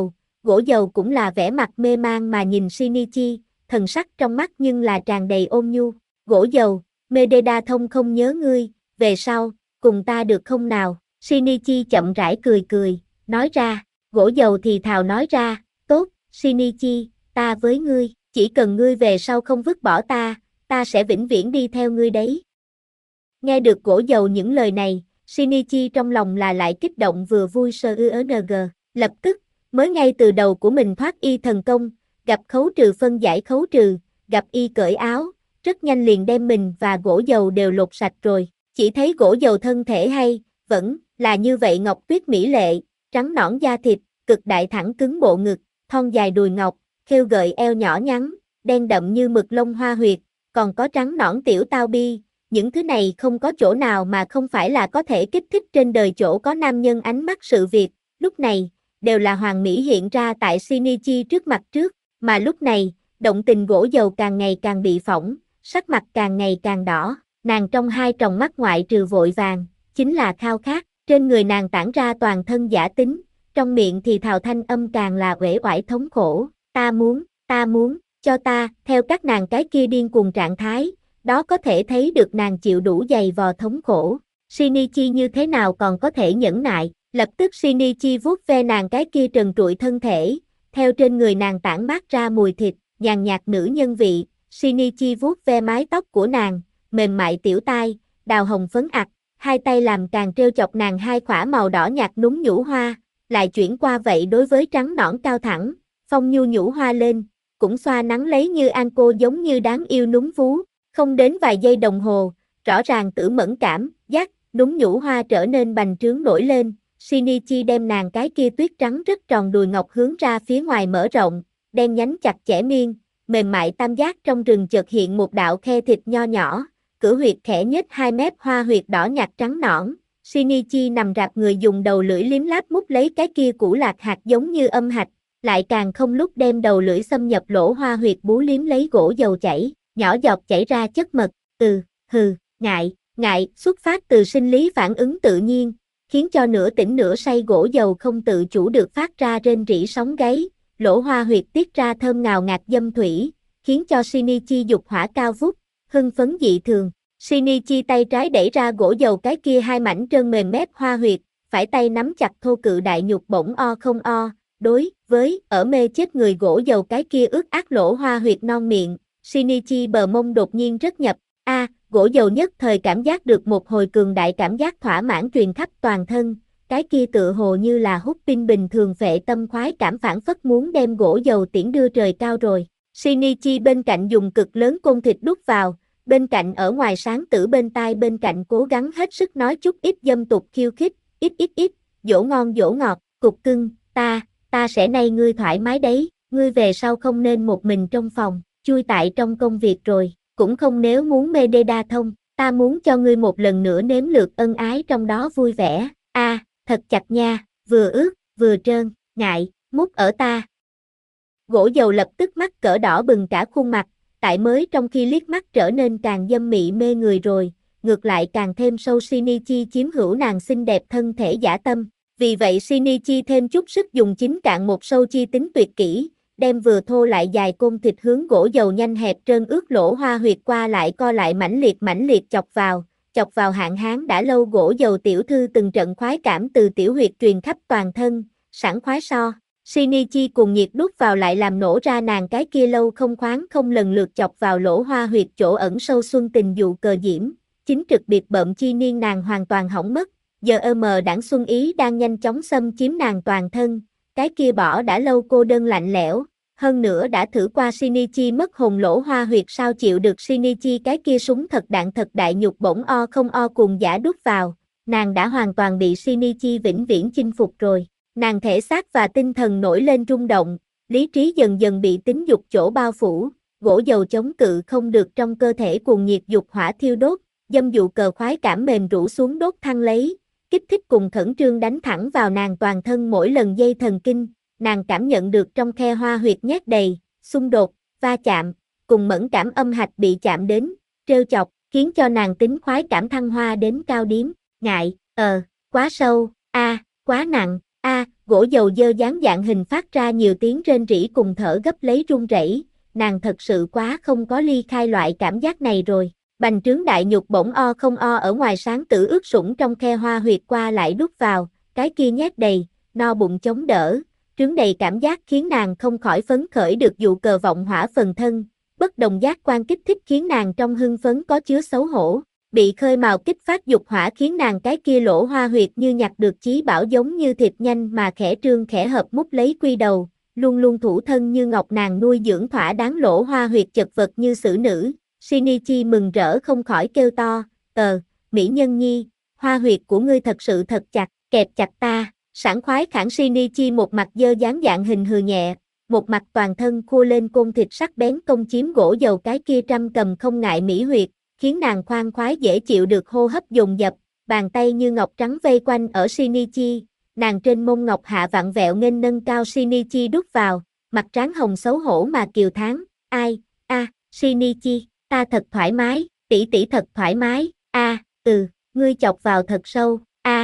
Speaker 1: Gỗ Dầu cũng là vẻ mặt mê man mà nhìn Shinichi, thần sắc trong mắt nhưng là tràn đầy ôn nhu, Gỗ Dầu, Mededa Thông không nhớ ngươi, về sau, cùng ta được không nào? Shinichi chậm rãi cười, nói ra, Gỗ Dầu thì thào nói ra, tốt, Shinichi, ta với ngươi, chỉ cần ngươi về sau không vứt bỏ ta sẽ vĩnh viễn đi theo ngươi đấy. Nghe được Gỗ Dầu những lời này, Shinichi trong lòng là lại kích động vừa vui sơ ư lập tức, mới ngay từ đầu của mình thoát y thần công, gặp khấu trừ phân giải khấu trừ, gặp y cởi áo, rất nhanh liền đem mình và Gỗ Dầu đều lột sạch rồi. Chỉ thấy Gỗ Dầu thân thể hay, vẫn là như vậy ngọc tuyết mỹ lệ, trắng nõn da thịt, cực đại thẳng cứng bộ ngực, thon dài đùi ngọc, khêu gợi eo nhỏ nhắn, đen đậm như mực lông hoa huyệt, còn có trắng nõn tiểu tao bi, những thứ này không có chỗ nào mà không phải là có thể kích thích trên đời chỗ có nam nhân ánh mắt sự việc, lúc này, đều là hoàn mỹ hiện ra tại Shinichi trước mặt trước, mà lúc này, động tình gỗ dầu càng ngày càng bị phỏng, sắc mặt càng ngày càng đỏ, nàng trong hai tròng mắt ngoại trừ vội vàng, chính là khao khát, trên người nàng tản ra toàn thân giả tính, trong miệng thì thào thanh âm càng là uể oải thống khổ, ta muốn, cho ta, theo các nàng cái kia điên cuồng trạng thái, đó có thể thấy được nàng chịu đủ dày vò thống khổ. Shinichi như thế nào còn có thể nhẫn nại, lập tức Shinichi vuốt ve nàng cái kia trần trụi thân thể, theo trên người nàng tản mát ra mùi thịt, nhàn nhạt nữ nhân vị, Shinichi vuốt ve mái tóc của nàng, mềm mại tiểu tai, đào hồng phấn ặt, hai tay làm càng trêu chọc nàng hai khỏa màu đỏ nhạt núm nhũ hoa, lại chuyển qua vậy đối với trắng nõn cao thẳng, phong nhu nhũ hoa lên, cũng xoa nắng lấy như an cô giống như đáng yêu núm vú, không đến vài giây đồng hồ, rõ ràng tử mẫn cảm, giác, núm nhũ hoa trở nên bành trướng nổi lên, Shinichi đem nàng cái kia tuyết trắng rất tròn đùi ngọc hướng ra phía ngoài mở rộng, đen nhánh chặt chẽ miên, mềm mại tam giác trong rừng chợt hiện một đạo khe thịt nho nhỏ, cửa huyệt khẽ nhếch 2 mét hoa huyệt đỏ nhạt trắng nõn, Shinichi nằm rạp người dùng đầu lưỡi liếm láp mút lấy cái kia củ lạc hạt giống như âm hạch, lại càng không lúc đem đầu lưỡi xâm nhập lỗ hoa huyệt bú liếm lấy gỗ dầu chảy, nhỏ giọt chảy ra chất mật, ngại, xuất phát từ sinh lý phản ứng tự nhiên, khiến cho nửa tỉnh nửa say gỗ dầu không tự chủ được phát ra rên rỉ sóng gáy, lỗ hoa huyệt tiết ra thơm ngào ngạt dâm thủy, khiến cho Shinichi dục hỏa cao vút, hưng phấn dị thường. Shinichi tay trái đẩy ra gỗ dầu cái kia hai mảnh trơn mềm mép hoa huyệt, phải tay nắm chặt thô cự đại nhục bổng o không o, đối với ở mê chết người gỗ dầu cái kia ướt át lỗ hoa huyệt non miệng, Shinichi bờ mông đột nhiên rất nhập, gỗ dầu nhất thời cảm giác được một hồi cường đại cảm giác thỏa mãn truyền khắp toàn thân, cái kia tựa hồ như là hút pin bình thường phệ tâm khoái cảm phản phất muốn đem gỗ dầu tiễn đưa trời cao rồi. Shinichi bên cạnh dùng cực lớn côn thịt đút vào, bên cạnh ở ngoài sáng tử bên tai bên cạnh cố gắng hết sức nói chút ít dâm tục khiêu khích, ít, dỗ ngon dỗ ngọt, cục cưng, ta sẽ nay ngươi thoải mái đấy, ngươi về sau không nên một mình trong phòng, chui tại trong công việc rồi, cũng không nếu muốn mê đê đa thông, ta muốn cho ngươi một lần nữa nếm lượt ân ái trong đó vui vẻ, thật chặt nha, vừa ướt, vừa trơn, ngại, mút ở ta. Gỗ dầu lập tức mắt cỡ đỏ bừng cả khuôn mặt, tại mới trong khi liếc mắt trở nên càng dâm mị mê người rồi, ngược lại càng thêm sâu Shinichi chiếm hữu nàng xinh đẹp thân thể dã tâm. Vì vậy Shinichi thêm chút sức dùng chính cạn một sâu chi tính tuyệt kỹ, đem vừa thô lại dài côn thịt hướng gỗ dầu nhanh hẹp trơn ướt lỗ hoa huyệt qua lại co lại mãnh liệt chọc vào hạn hán đã lâu gỗ dầu tiểu thư từng trận khoái cảm từ tiểu huyệt truyền khắp toàn thân, sảng khoái so. Shinichi cùng nhiệt đút vào lại làm nổ ra nàng cái kia lâu không khoáng không lần lượt chọc vào lỗ hoa huyệt chỗ ẩn sâu xuân tình dụ cờ diễm, chính trực biệt bợm chi niên nàng hoàn toàn hỏng mất, giờ đảng xuân ý đang nhanh chóng xâm chiếm nàng toàn thân, cái kia bỏ đã lâu cô đơn lạnh lẽo, hơn nữa đã thử qua Shinichi mất hồn lỗ hoa huyệt sao chịu được Shinichi cái kia súng thật đạn thật đại nhục bổng o không o cùng giả đút vào, nàng đã hoàn toàn bị Shinichi vĩnh viễn chinh phục rồi. Nàng thể xác và tinh thần nổi lên rung động, lý trí dần dần bị tính dục chỗ bao phủ, gỗ dầu chống cự không được trong cơ thể cuồng nhiệt dục hỏa thiêu đốt, dâm dụ cờ khoái cảm mềm rũ xuống đốt thăng lấy, kích thích cùng khẩn trương đánh thẳng vào nàng toàn thân mỗi lần dây thần kinh, nàng cảm nhận được trong khe hoa huyệt nhét đầy, xung đột, va chạm, cùng mẫn cảm âm hạch bị chạm đến, trêu chọc, khiến cho nàng tính khoái cảm thăng hoa đến cao điếm, ngại, quá sâu, quá nặng. Gỗ dầu dơ dáng dạng hình phát ra nhiều tiếng rên rỉ cùng thở gấp lấy run rẩy, nàng thật sự quá không có ly khai loại cảm giác này rồi. Bành trướng đại nhục bổng o không o ở ngoài sáng tử ướt sũng trong khe hoa huyệt qua lại đút vào, cái kia nhét đầy, no bụng chống đỡ, trướng đầy cảm giác khiến nàng không khỏi phấn khởi được dụ cờ vọng hỏa phần thân, bất đồng giác quan kích thích khiến nàng trong hưng phấn có chứa xấu hổ. Bị khơi mào kích phát dục hỏa khiến nàng cái kia lỗ hoa huyệt như nhặt được chí bảo giống như thịt nhanh mà khẽ trương khẽ hợp mút lấy quy đầu, luôn luôn thủ thân như ngọc nàng nuôi dưỡng thỏa đáng lỗ hoa huyệt chật vật như xử nữ, Shinichi mừng rỡ không khỏi kêu to, mỹ nhân nhi, hoa huyệt của ngươi thật sự thật chặt, kẹp chặt ta, sảng khoái khẳng Shinichi một mặt dơ dáng dạng hình hừ nhẹ, một mặt toàn thân khô lên côn thịt sắc bén công chiếm gỗ dầu cái kia trăm cầm không ngại mỹ huyệt, khiến nàng khoan khoái dễ chịu được hô hấp dồn dập, bàn tay như ngọc trắng vây quanh ở Shinichi, nàng trên mông ngọc hạ vặn vẹo nghênh nâng cao Shinichi đút vào, mặt trán hồng xấu hổ mà kiều thán, ai, Shinichi, ta thật thoải mái, tỷ tỷ thật thoải mái, ngươi chọc vào thật sâu,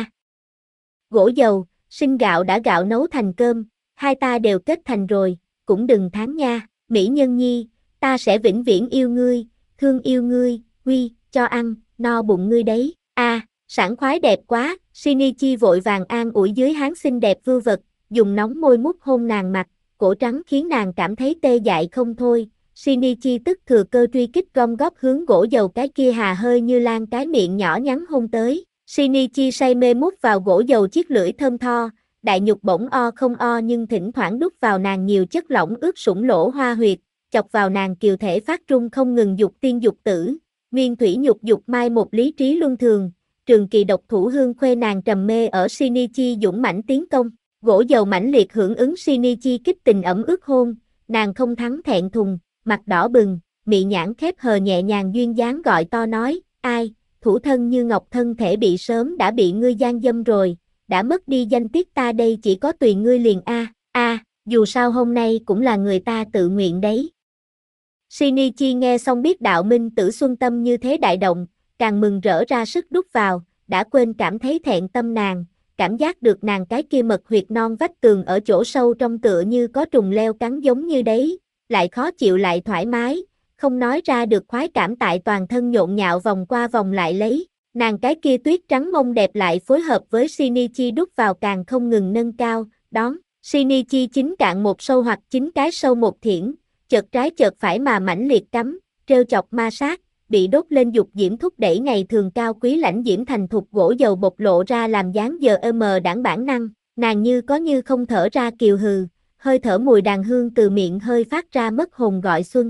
Speaker 1: Gỗ dầu, sinh gạo đã gạo nấu thành cơm, hai ta đều kết thành rồi, cũng đừng thán nha, mỹ nhân nhi, ta sẽ vĩnh viễn yêu ngươi, thương yêu ngươi, huy, cho ăn, no bụng ngươi đấy, sảng khoái đẹp quá, Shinichi vội vàng an ủi dưới háng xinh đẹp vưu vật, dùng nóng môi mút hôn nàng mặt, cổ trắng khiến nàng cảm thấy tê dại không thôi, Shinichi tức thừa cơ truy kích gom góp hướng gỗ dầu cái kia hà hơi như lan cái miệng nhỏ nhắn hôn tới, Shinichi say mê mút vào gỗ dầu chiếc lưỡi thơm tho, đại nhục bỗng o không o nhưng thỉnh thoảng đút vào nàng nhiều chất lỏng ướt sũng lỗ hoa huyệt, chọc vào nàng kiều thể phát trung không ngừng dục tiên dục tử, nguyên thủy nhục dục mai một lý trí luân thường, trường kỳ độc thủ hương khuê nàng trầm mê ở Shinichi dũng mãnh tiến công, gỗ dầu mãnh liệt hưởng ứng Shinichi kích tình ẩm ướt hôn, nàng không thắng thẹn thùng, mặt đỏ bừng, mị nhãn khép hờ nhẹ nhàng duyên dáng gọi to nói, ai, thủ thân như ngọc thân thể bị sớm đã bị ngươi gian dâm rồi, đã mất đi danh tiết ta đây chỉ có tùy ngươi liền dù sao hôm nay cũng là người ta tự nguyện đấy. Shinichi nghe xong biết đạo minh tử xuân tâm như thế đại động, càng mừng rỡ ra sức đút vào, đã quên cảm thấy thẹn tâm nàng, cảm giác được nàng cái kia mật huyệt non vách tường ở chỗ sâu trong tựa như có trùng leo cắn giống như đấy, lại khó chịu lại thoải mái, không nói ra được khoái cảm tại toàn thân nhộn nhạo vòng qua vòng lại lấy, nàng cái kia tuyết trắng mông đẹp lại phối hợp với Shinichi đút vào càng không ngừng nâng cao, đón, Shinichi chính cạn một sâu hoặc chính cái sâu một thiển, chợt trái chợt phải mà mãnh liệt cắm, trêu chọc ma sát, bị đốt lên dục diễm thúc đẩy ngày thường cao quý lãnh diễm thành thục gỗ dầu bộc lộ ra làm dáng giờ đãng bản năng, nàng như có như không thở ra kiều hừ, hơi thở mùi đàn hương từ miệng hơi phát ra mất hồn gọi xuân,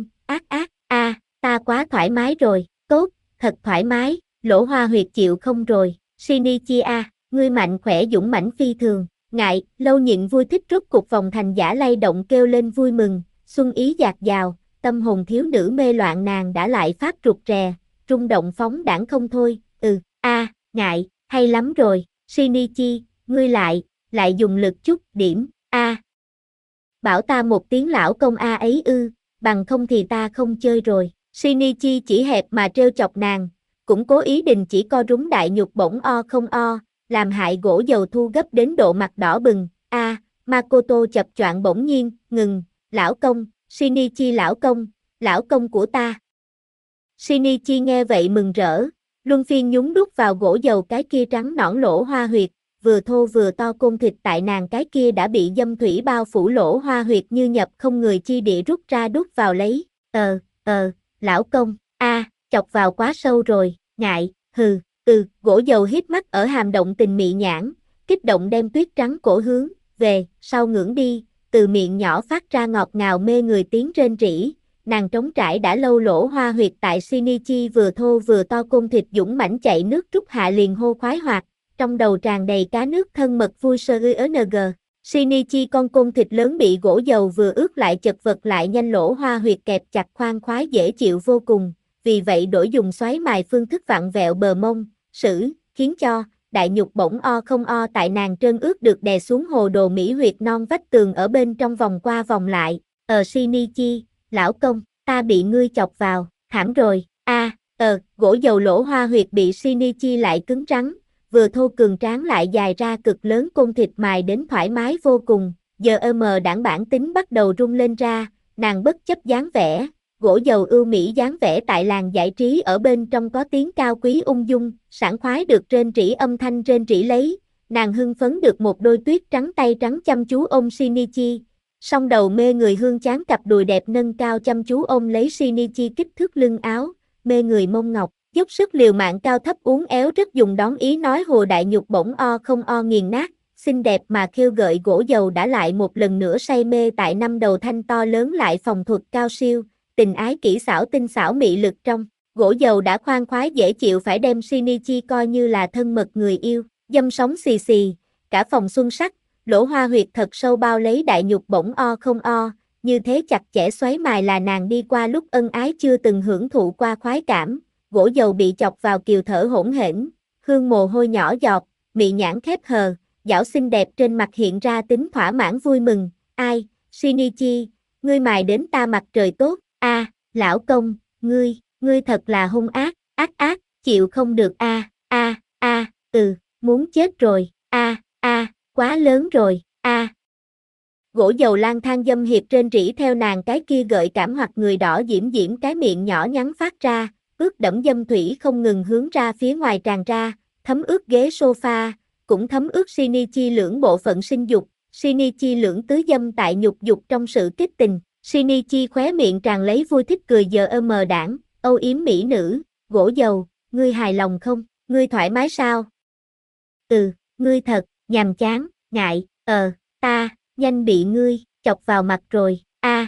Speaker 1: ta quá thoải mái rồi, tốt, thật thoải mái, lỗ hoa huyệt chịu không rồi, Shinichi ngươi mạnh khỏe dũng mãnh phi thường, ngại, lâu nhịn vui thích rút cục vòng thành giả lay động kêu lên vui mừng, xuân ý dạt dào, tâm hồn thiếu nữ mê loạn nàng đã lại phát rụt rè, rung động phóng đãng không thôi, ngại, hay lắm rồi, Shinichi, ngươi lại dùng lực chút điểm, bảo ta một tiếng lão công ấy bằng không thì ta không chơi rồi, Shinichi chỉ hẹp mà trêu chọc nàng, cũng cố ý đình chỉ co rúm đại nhục bỗng o không o, làm hại gỗ dầu thu gấp đến độ mặt đỏ bừng, Makoto chập choạng bỗng nhiên, ngừng, lão công, Shinichi lão công của ta. Shinichi nghe vậy mừng rỡ, luân phiên nhúng đút vào gỗ dầu cái kia trắng nõn lỗ hoa huyệt, vừa thô vừa to côn thịt tại nàng cái kia đã bị dâm thủy bao phủ lỗ hoa huyệt như nhập không người chi địa rút ra đút vào lấy, lão công, chọc vào quá sâu rồi, ngại, gỗ dầu hít mắt ở hàm động tình mị nhãn, kích động đem tuyết trắng cổ hướng, về, sau ngưỡng đi, từ miệng nhỏ phát ra ngọt ngào mê người tiếng rên rỉ, nàng trống trải đã lâu lỗ hoa huyệt tại Shinichi vừa thô vừa to côn thịt dũng mãnh chạy nước rút hạ liền hô khoái hoạt, trong đầu tràn đầy cá nước thân mật vui sơ ng. Shinichi con côn thịt lớn bị gỗ dầu vừa ướt lại chật vật lại nhanh lỗ hoa huyệt kẹp chặt khoan khoái dễ chịu vô cùng, vì vậy đổi dùng xoáy mài phương thức vặn vẹo bờ mông, khiến cho đại nhục bỗng o không o tại nàng trơn ướt được đè xuống hồ đồ mỹ huyệt non vách tường ở bên trong vòng qua vòng lại, Shinichi, lão công, ta bị ngươi chọc vào, thảm rồi, gỗ dầu lỗ hoa huyệt bị Shinichi lại cứng rắn, vừa thô cường tráng lại dài ra cực lớn côn thịt mài đến thoải mái vô cùng, giờ đãng bản tính bắt đầu rung lên ra, nàng bất chấp dáng vẻ, gỗ dầu ưu mỹ dáng vẻ tại làng giải trí ở bên trong có tiếng cao quý ung dung, sảng khoái được rên rỉ âm thanh rên rỉ lấy, nàng hưng phấn được một đôi tuyết trắng tay trắng chăm chú ôm Shinichi, song đầu mê người hương chán cặp đùi đẹp nâng cao chăm chú ôm lấy Shinichi kích thước lưng áo, mê người mông ngọc, dốc sức liều mạng cao thấp uốn éo rất dùng đón ý nói hồ đại nhục bỗng o không o nghiền nát, xinh đẹp mà khêu gợi gỗ dầu đã lại một lần nữa say mê tại năm đầu thanh to lớn lại phòng thuật cao siêu, tình ái kỹ xảo tinh xảo mị lực trong, gỗ dầu đã khoan khoái dễ chịu phải đem Shinichi coi như là thân mật người yêu, dâm sóng xì xì, cả phòng xuân sắc, lỗ hoa huyệt thật sâu bao lấy đại nhục bỗng o không o, như thế chặt chẽ xoáy mài là nàng đi qua lúc ân ái chưa từng hưởng thụ qua khoái cảm, gỗ dầu bị chọc vào kiều thở hỗn hển, hương mồ hôi nhỏ giọt, mị nhãn khép hờ, dảo xinh đẹp trên mặt hiện ra tính thỏa mãn vui mừng, ai, Shinichi, ngươi mài đến ta mặt trời tốt, lão công, ngươi thật là hung ác, ác, chịu không được muốn chết rồi, quá lớn rồi, Gỗ dầu lang thang dâm hiệp trên rỉ theo nàng cái kia gợi cảm hoặc người đỏ diễm diễm cái miệng nhỏ nhắn phát ra, ướt đẫm dâm thủy không ngừng hướng ra phía ngoài tràn ra, thấm ướt ghế sofa, cũng thấm ướt Shinichi lưỡng bộ phận sinh dục, Shinichi lưỡng tứ dâm tại nhục dục trong sự kích tình, Shinichi khóe miệng tràn lấy vui thích cười đảng, âu yếm mỹ nữ, gỗ dầu, ngươi hài lòng không, ngươi thoải mái sao? Ngươi thật, nhàm chán, ngại, ta, nhanh bị ngươi, chọc vào mặt rồi,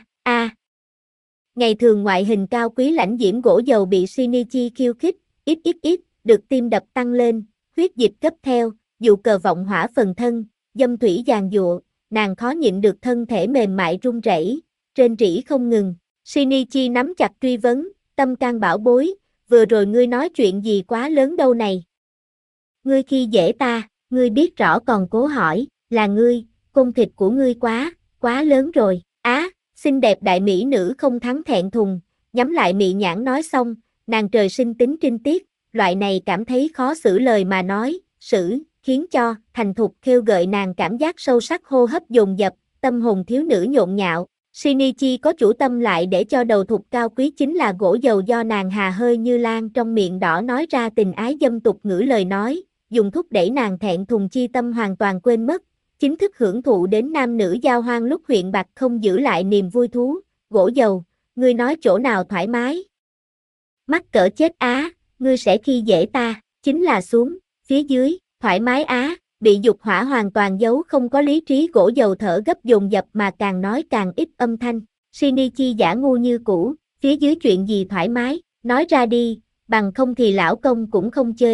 Speaker 1: Ngày thường ngoại hình cao quý lãnh diễm gỗ dầu bị Shinichi khiêu khích, ít, được tim đập tăng lên, huyết dịch cấp theo, dụ cờ vọng hỏa phần thân, dâm thủy giàn giụa, nàng khó nhịn được thân thể mềm mại run rẩy, trên rỉ không ngừng. Shinichi nắm chặt truy vấn, tâm can bảo bối, vừa rồi ngươi nói chuyện gì quá lớn đâu này. Ngươi khi dễ ta, ngươi biết rõ còn cố hỏi, là ngươi, cung thịt của ngươi quá lớn rồi, xinh đẹp đại mỹ nữ không thắng thẹn thùng, nhắm lại mị nhãn nói xong, nàng trời sinh tính trinh tiết, loại này cảm thấy khó xử lời mà nói, khiến cho, thành thục khêu gợi nàng cảm giác sâu sắc hô hấp dồn dập, tâm hồn thiếu nữ nhộn nhạo. Shinichi có chủ tâm lại để cho đầu thục cao quý chính là gỗ dầu do nàng hà hơi như lan trong miệng đỏ nói ra tình ái dâm tục ngữ lời nói, dùng thúc đẩy nàng thẹn thùng chi tâm hoàn toàn quên mất, chính thức hưởng thụ đến nam nữ giao hoan lúc huyện bạc không giữ lại niềm vui thú, gỗ dầu, ngươi nói chỗ nào thoải mái? Mắc cỡ chết ngươi sẽ khi dễ ta, chính là xuống, phía dưới, thoải mái bị dục hỏa hoàn toàn giấu không có lý trí gỗ dầu thở gấp dồn dập mà càng nói càng ít âm thanh, Shinichi giả ngu như cũ, phía dưới chuyện gì thoải mái, nói ra đi, bằng không thì lão công cũng không chơi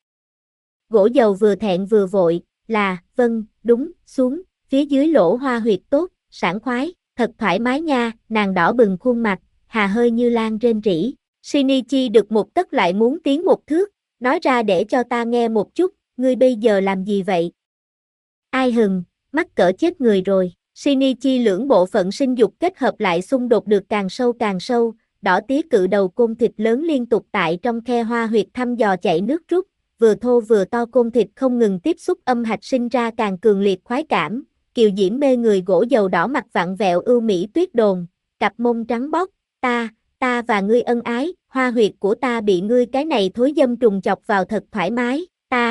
Speaker 1: Gỗ dầu vừa thẹn vừa vội, vâng, đúng, xuống, phía dưới lỗ hoa huyệt tốt, sảng khoái, thật thoải mái nha, nàng đỏ bừng khuôn mặt, hà hơi như lan rên rỉ, Shinichi được một tấc lại muốn tiến một thước, nói ra để cho ta nghe một chút, ngươi bây giờ làm gì vậy? Ai hừng, mắc cỡ chết người rồi, Shinichi lưỡng bộ phận sinh dục kết hợp lại xung đột được càng sâu, đỏ tía cự đầu côn thịt lớn liên tục tại trong khe hoa huyệt thăm dò chảy nước rút, vừa thô vừa to côn thịt không ngừng tiếp xúc âm hạch sinh ra càng cường liệt khoái cảm, kiều diễm mê người gỗ dầu đỏ mặt vặn vẹo ưu mỹ tuyết đồn, cặp mông trắng bóc, ta và ngươi ân ái, hoa huyệt của ta bị ngươi cái này thối dâm trùng chọc vào thật thoải mái,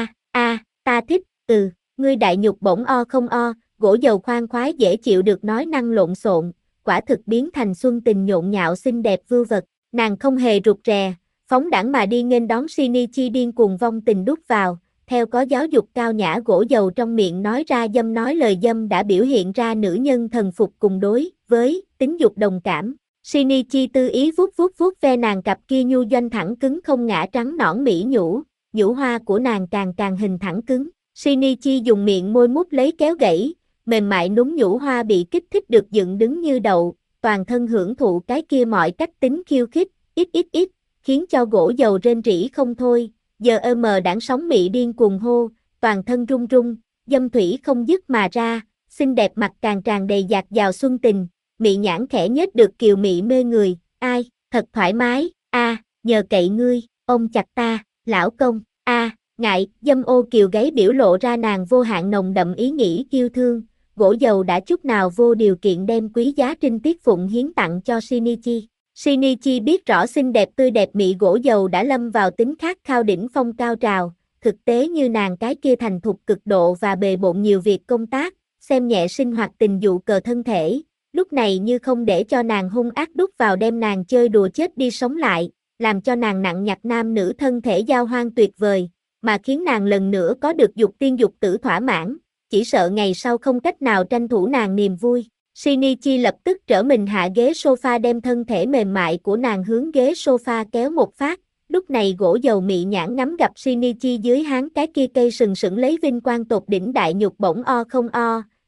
Speaker 1: ta thích, ngươi đại nhục bổng không gỗ dầu khoan khoái dễ chịu được nói năng lộn xộn, quả thực biến thành xuân tình nhộn nhạo xinh đẹp vưu vật, nàng không hề rụt rè, phóng đãng mà đi nghênh đón Shinichi điên cuồng vong tình đút vào, theo có giáo dục cao nhã gỗ dầu trong miệng nói ra dâm nói lời dâm đã biểu hiện ra nữ nhân thần phục cùng đối với tính dục đồng cảm. Shinichi tư ý vuốt ve nàng cặp kia nhu doanh thẳng cứng không ngã trắng nõn mỹ nhũ hoa của nàng càng hình thẳng cứng. Shinichi dùng miệng môi mút lấy kéo gãy, mềm mại núm nhũ hoa bị kích thích được dựng đứng như đậu, toàn thân hưởng thụ cái kia mọi cách tính khiêu khích, ít, khiến cho gỗ dầu rên rỉ không thôi, đảng sóng mị điên cuồng hô, toàn thân run, dâm thủy không dứt mà ra, xinh đẹp mặt càng tràn đầy dạt dào xuân tình, mị nhãn khẽ nhếch được kiều mị mê người, ai, thật thoải mái, nhờ cậy ngươi, ôm chặt ta, lão công, ngại, dâm ô kiều gáy biểu lộ ra nàng vô hạn nồng đậm ý nghĩ yêu thương, gỗ dầu đã chút nào vô điều kiện đem quý giá trinh tiết phụng hiến tặng cho Shinichi. Shinichi biết rõ xinh đẹp tươi đẹp mị gỗ dầu đã lâm vào tính khát khao đỉnh phong cao trào, thực tế như nàng cái kia thành thục cực độ và bề bộn nhiều việc công tác, xem nhẹ sinh hoạt tình dụ cờ thân thể, lúc này như không để cho nàng hung ác đút vào đem nàng chơi đùa chết đi sống lại, làm cho nàng nặng nhặt nam nữ thân thể giao hoan tuyệt vời, mà khiến nàng lần nữa có được dục tiên dục tử thỏa mãn, chỉ sợ ngày sau không cách nào tranh thủ nàng niềm vui. Shinichi lập tức trở mình hạ ghế sofa đem thân thể mềm mại của nàng hướng ghế sofa kéo một phát, lúc này gỗ dầu mị nhãn ngắm gặp Shinichi dưới háng cái kia cây sừng sững lấy vinh quang tột đỉnh đại nhục bổng không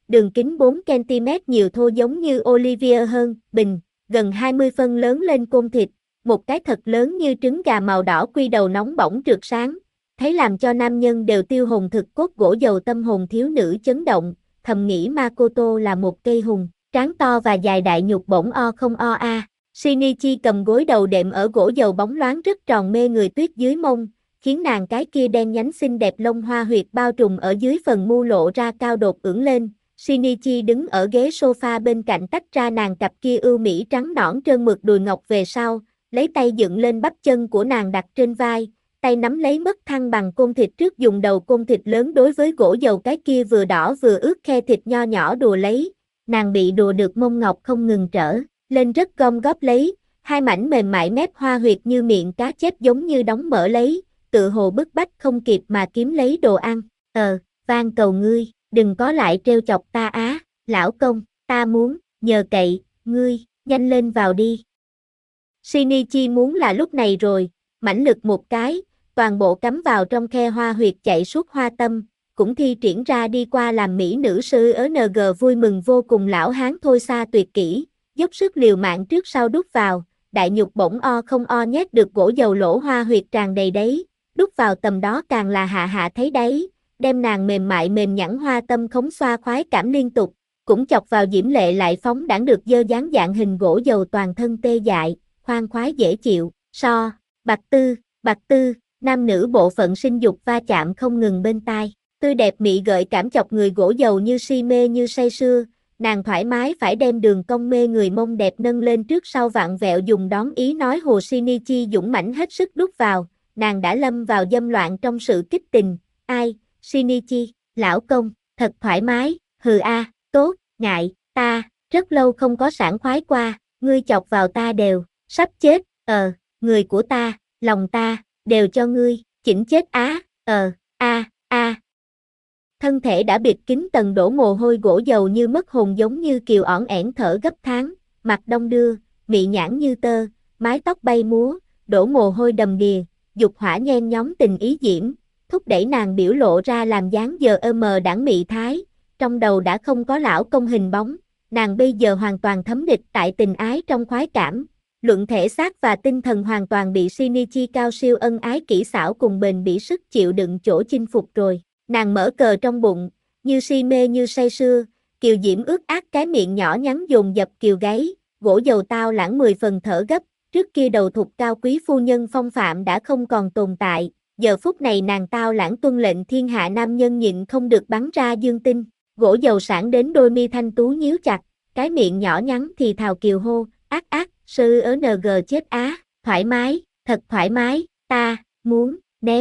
Speaker 1: đường kính 4cm nhiều thô giống như Olivier hơn, bình, gần 20 phân lớn lên côn thịt, một cái thật lớn như trứng gà màu đỏ quy đầu nóng bỏng rực sáng, thấy làm cho nam nhân đều tiêu hồn thực cốt gỗ dầu tâm hồn thiếu nữ chấn động, thầm nghĩ Makoto là một cây hùng, trán to và dài đại nhục bổng o không o a. Shinichi cầm gối đầu đệm ở gỗ dầu bóng loáng rất tròn mê người tuyết dưới mông, khiến nàng cái kia đen nhánh xinh đẹp lông hoa huyệt bao trùm ở dưới phần mu lộ ra cao đột ưỡn lên. Shinichi đứng ở ghế sofa bên cạnh tách ra nàng cặp kia ưu mỹ trắng nõn trơn mượt đùi ngọc về sau, lấy tay dựng lên bắp chân của nàng đặt trên vai, tay nắm lấy mất thăng bằng côn thịt trước dùng đầu côn thịt lớn đối với gỗ dầu cái kia vừa đỏ vừa ướt khe thịt nho nhỏ đùa lấy, nàng bị đùa được mông ngọc không ngừng trở lên rất gom góp lấy, hai mảnh mềm mại mép hoa huyệt như miệng cá chép giống như đóng mở lấy, tự hồ bức bách không kịp mà kiếm lấy đồ ăn, van cầu ngươi, đừng có lại trêu chọc ta á, lão công, ta muốn, nhờ cậy, ngươi, nhanh lên vào đi. Shinichi muốn là lúc này rồi, mãnh lực một cái, toàn bộ cắm vào trong khe hoa huyệt chạy suốt hoa tâm, cũng thi triển ra đi qua làm mỹ nữ sư ở NG vui mừng vô cùng lão hán thôi xa tuyệt kỹ, dốc sức liều mạng trước sau đút vào, đại nhục bổng o không o nhét được gỗ dầu lỗ hoa huyệt tràn đầy đấy, đút vào tầm đó càng là hạ hạ thấy đấy, đem nàng mềm mại mềm nhẵn hoa tâm khống xoa khoái cảm liên tục, cũng chọc vào diễm lệ lại phóng đãng được dơ dáng dạng hình gỗ dầu toàn thân tê dại, khoan khoái dễ chịu, bạc tư, nam nữ bộ phận sinh dục va chạm không ngừng bên tai, tươi đẹp mị gợi cảm chọc người gỗ dầu như si mê như say sưa, nàng thoải mái phải đem đường cong mê người mông đẹp nâng lên trước sau vặn vẹo dùng đón ý nói hồ Shinichi dũng mãnh hết sức đút vào, nàng đã lâm vào dâm loạn trong sự kích tình, ai, Shinichi, lão công, thật thoải mái, hừ a, tốt, ngại, ta, rất lâu không có sảng khoái qua, ngươi chọc vào ta đều, sắp chết, người của ta, lòng ta, đều cho ngươi, chỉnh chết á, Thân thể đã bịt kín tầng đổ mồ hôi gỗ dầu như mất hồn giống như kiều ỏn ẻn thở gấp tháng, mặt đông đưa, mị nhãn như tơ, mái tóc bay múa, đổ mồ hôi đầm đìa, dục hỏa nhen nhóm tình ý diễm, thúc đẩy nàng biểu lộ ra làm dáng đãng mị thái, trong đầu đã không có lão công hình bóng, nàng bây giờ hoàn toàn thấm địch tại tình ái trong khoái cảm, luận thể xác và tinh thần hoàn toàn bị Shinichi cao siêu ân ái kỹ xảo cùng bền bỉ sức chịu đựng chỗ chinh phục rồi. Nàng mở cờ trong bụng, như si mê như say sưa, kiều diễm ướt át cái miệng nhỏ nhắn dồn dập kiều gáy, gỗ dầu tao lãng 10 phần thở gấp, trước kia đầu thục cao quý phu nhân phong phạm đã không còn tồn tại, giờ phút này nàng tao lãng tuân lệnh thiên hạ nam nhân nhịn không được bắn ra dương tinh, gỗ dầu sản đến đôi mi thanh tú nhíu chặt, cái miệng nhỏ nhắn thì thào kiều hô, ác, sư ở NG chết á, thoải mái, thật thoải mái, ta, muốn,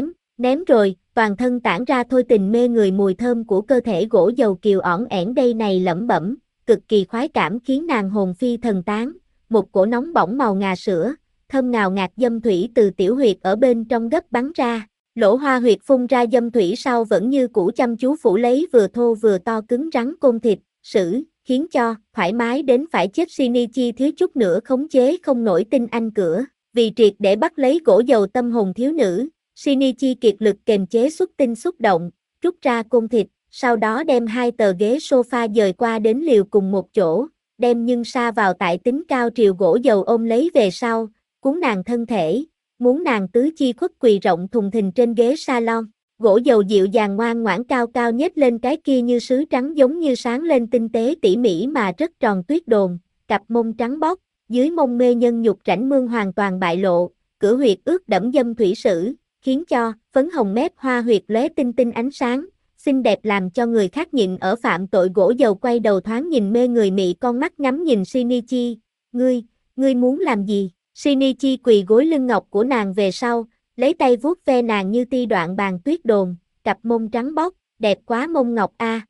Speaker 1: ném rồi, toàn thân tản ra thôi tình mê người mùi thơm của cơ thể gỗ dầu kiều ỏn ẻn đây này lẩm bẩm, cực kỳ khoái cảm khiến nàng hồn phi thần tán, một cổ nóng bỏng màu ngà sữa, thơm ngào ngạt dâm thủy từ tiểu huyệt ở bên trong gấp bắn ra, lỗ hoa huyệt phun ra dâm thủy sau vẫn như cũ chăm chú phủ lấy vừa thô vừa to cứng rắn côn thịt, khiến cho, thoải mái đến phải chết Shinichi thiếu chút nữa khống chế không nổi tinh anh cửa, vì triệt để bắt lấy gỗ dầu tâm hồn thiếu nữ. Shinichi kiệt lực kềm chế xuất tinh xúc động, rút ra côn thịt, sau đó đem hai tờ ghế sofa dời qua đến liều cùng một chỗ, đem nhưng sa vào tại tính cao triều gỗ dầu ôm lấy về sau, cuốn nàng thân thể, muốn nàng tứ chi khuất quỳ rộng thùng thình trên ghế salon. Gỗ dầu dịu dàng ngoan ngoãn cao cao nhếch lên cái kia như sứ trắng giống như sáng lên tinh tế tỉ mỉ mà rất tròn tuyết đồn, cặp mông trắng bóc, dưới mông mê nhân nhục rãnh mương hoàn toàn bại lộ, cửa huyệt ướt đẫm dâm thủy sử, khiến cho phấn hồng mép hoa huyệt lóe tinh tinh ánh sáng, xinh đẹp làm cho người khác nhịn ở phạm tội. Gỗ dầu quay đầu thoáng nhìn mê người mị con mắt ngắm nhìn Shinichi, ngươi muốn làm gì? Shinichi quỳ gối lưng ngọc của nàng về sau, lấy tay vuốt ve nàng như ti đoạn bàn tuyết đồn, cặp mông trắng bóc, đẹp quá mông ngọc a.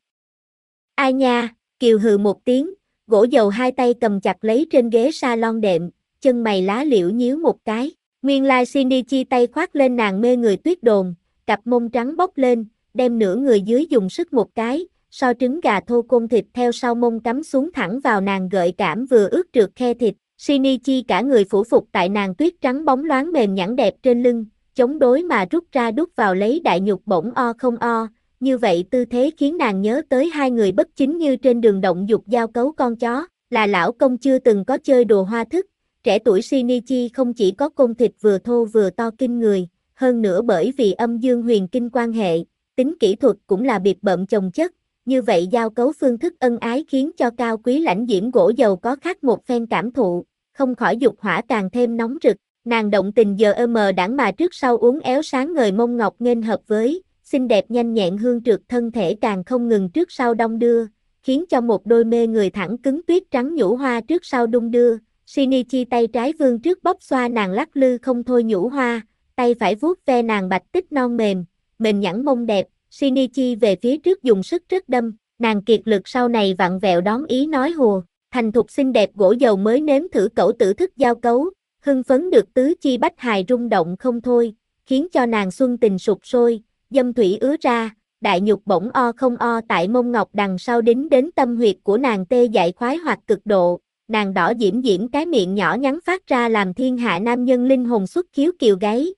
Speaker 1: Ai nha, kiều hừ một tiếng, gỗ dầu hai tay cầm chặt lấy trên ghế salon đệm, chân mày lá liễu nhíu một cái. Nguyên lai Shinichi tay khoác lên nàng mê người tuyết đồn, cặp mông trắng bóc lên, đem nửa người dưới dùng sức một cái, so trứng gà thô côn thịt theo sau mông cắm xuống thẳng vào nàng gợi cảm vừa ướt trượt khe thịt. Shinichi cả người phủ phục tại nàng tuyết trắng bóng loáng mềm nhẵn đẹp trên lưng, chống đối mà rút ra đút vào lấy đại nhục bổng o không o, như vậy tư thế khiến nàng nhớ tới hai người bất chính như trên đường động dục giao cấu con chó, là lão công chưa từng có chơi đùa hoa thức, trẻ tuổi Shinichi không chỉ có côn thịt vừa thô vừa to kinh người, hơn nữa bởi vì âm dương huyền kinh quan hệ, tính kỹ thuật cũng là biệt bợm chồng chất, như vậy giao cấu phương thức ân ái khiến cho cao quý lãnh diễm gỗ dầu có khác một phen cảm thụ, không khỏi dục hỏa càng thêm nóng rực, nàng động tình giờ đãng mà trước sau uốn éo sáng ngời mông ngọc nghênh hợp với, xinh đẹp nhanh nhẹn hương trượt thân thể càng không ngừng trước sau đong đưa, khiến cho một đôi mê người thẳng cứng tuyết trắng nhũ hoa trước sau đung đưa, Shinichi tay trái vươn trước bóp xoa nàng lắc lư không thôi nhũ hoa, tay phải vuốt ve nàng bạch tích non mềm, mềm nhẵn mông đẹp, Shinichi về phía trước dùng sức rất đâm, nàng kiệt lực sau này vặn vẹo đón ý nói hùa, thành thục xinh đẹp gỗ dầu mới nếm thử cẩu tử thức giao cấu, hưng phấn được tứ chi bách hài rung động không thôi, khiến cho nàng xuân tình sục sôi, dâm thủy ứa ra, đại nhục bỗng o không o tại mông ngọc đằng sau đính đến tâm huyệt của nàng tê dại khoái hoặc cực độ, nàng đỏ diễm diễm cái miệng nhỏ nhắn phát ra làm thiên hạ nam nhân linh hồn xuất khiếu kiều gáy,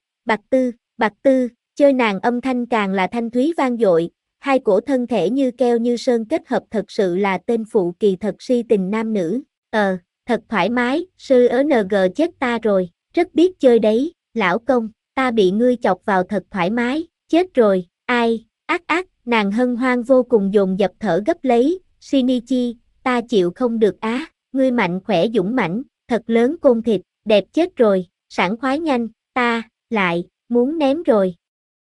Speaker 1: bạc tư, chơi nàng âm thanh càng là thanh thúy vang dội, hai cổ thân thể như keo như sơn kết hợp thật sự là tên phụ kỳ thật si tình nam nữ, thật thoải mái, sư NG chết ta rồi, rất biết chơi đấy, lão công, ta bị ngươi chọc vào thật thoải mái, chết rồi, ai, ác, nàng hân hoan vô cùng dồn dập thở gấp lấy, Shinichi, ta chịu không được á, ngươi mạnh khỏe dũng mãnh, thật lớn côn thịt, đẹp chết rồi, sảng khoái nhanh, ta, lại, muốn ném rồi.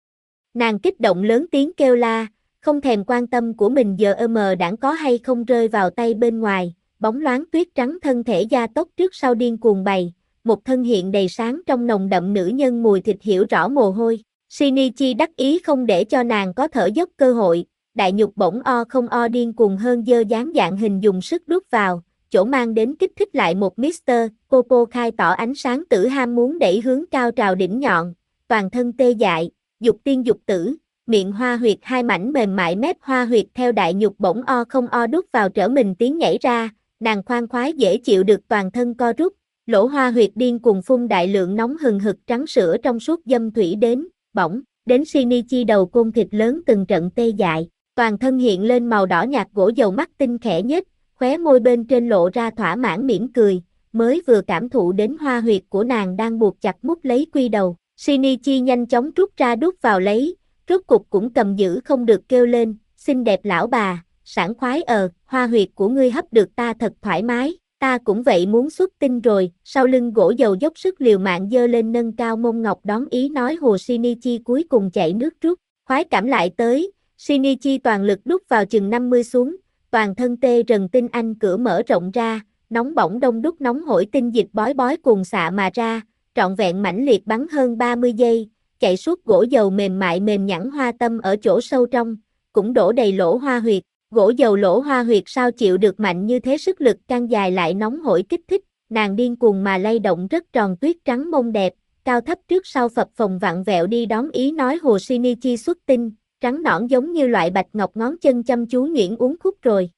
Speaker 1: Nàng kích động lớn tiếng kêu la, không thèm quan tâm của mình giờ đãng có hay không rơi vào tay bên ngoài, bóng loáng tuyết trắng thân thể da tốc trước sau điên cuồng bày, một thân hiện đầy sáng trong nồng đậm nữ nhân mùi thịt hiểu rõ mồ hôi. Shinichi đắc ý không để cho nàng có thở dốc cơ hội, đại nhục bỗng o không o điên cuồng hơn dơ dáng dạng hình dùng sức đút vào, chỗ mang đến kích thích lại một Mr. Popo khai tỏ ánh sáng tử ham muốn đẩy hướng cao trào đỉnh nhọn, toàn thân tê dại, dục tiên dục tử, miệng hoa huyệt hai mảnh mềm mại mép hoa huyệt theo đại nhục bỗng o không o đút vào trở mình tiếng nhảy ra, nàng khoan khoái dễ chịu được toàn thân co rút, lỗ hoa huyệt điên cuồng phun đại lượng nóng hừng hực trắng sữa trong suốt dâm thủy đến, bỗng, đến Shinichi đầu côn thịt lớn từng trận tê dại, toàn thân hiện lên màu đỏ nhạt gỗ dầu mắt tinh khẽ nhếch, khóe môi bên trên lộ ra thỏa mãn mỉm cười, mới vừa cảm thụ đến hoa huyệt của nàng đang buộc chặt mút lấy quy đầu, Shinichi nhanh chóng rút ra đút vào lấy, rốt cục cũng cầm giữ không được kêu lên, xinh đẹp lão bà, sảng khoái hoa huyệt của ngươi hấp được ta thật thoải mái, ta cũng vậy muốn xuất tinh rồi, sau lưng gỗ dầu dốc sức liều mạng dơ lên nâng cao mông ngọc đón ý nói hồ Shinichi cuối cùng chạy nước rút, khoái cảm lại tới, Shinichi toàn lực đút vào chừng 50 xuống, toàn thân tê rần tinh anh cửa mở rộng ra, nóng bỏng đông đúc nóng hổi tinh dịch bói bói cuồn xạ mà ra, trọn vẹn mãnh liệt bắn hơn 30 giây, chạy suốt gỗ dầu mềm mại mềm nhẵn hoa tâm ở chỗ sâu trong, cũng đổ đầy lỗ hoa huyệt, gỗ dầu lỗ hoa huyệt sao chịu được mạnh như thế sức lực căng dài lại nóng hổi kích thích, nàng điên cuồng mà lay động rất tròn tuyết trắng mông đẹp, cao thấp trước sau phập phồng vặn vẹo đi đón ý nói hồ Shinichi xuất tinh, trắng nõn giống như loại bạch ngọc ngón chân chăm chú nhuyễn uốn khúc rồi,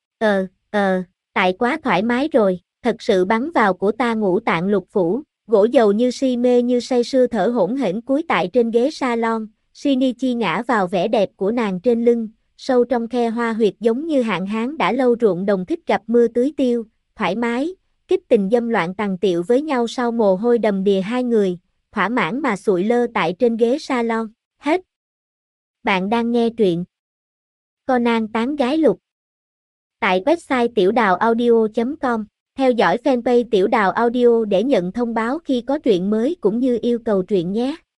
Speaker 1: tại quá thoải mái rồi, thật sự bắn vào của ta ngũ tạng lục phủ. Gỗ dầu như si mê như say sưa thở hổn hển cúi tại trên ghế salon, Shinichi ngã vào vẻ đẹp của nàng trên lưng, sâu trong khe hoa huyệt giống như hạn hán đã lâu ruộng đồng thích gặp mưa tưới tiêu, thoải mái, kích tình dâm loạn tằng tiệu với nhau sau mồ hôi đầm đìa hai người, thỏa mãn mà sụi lơ tại trên ghế salon, hết. Bạn đang nghe truyện Conan tán gái lục tại website tiểu đào audio.com. Theo dõi fanpage Tiểu Đào Audio để nhận thông báo khi có truyện mới cũng như yêu cầu truyện nhé.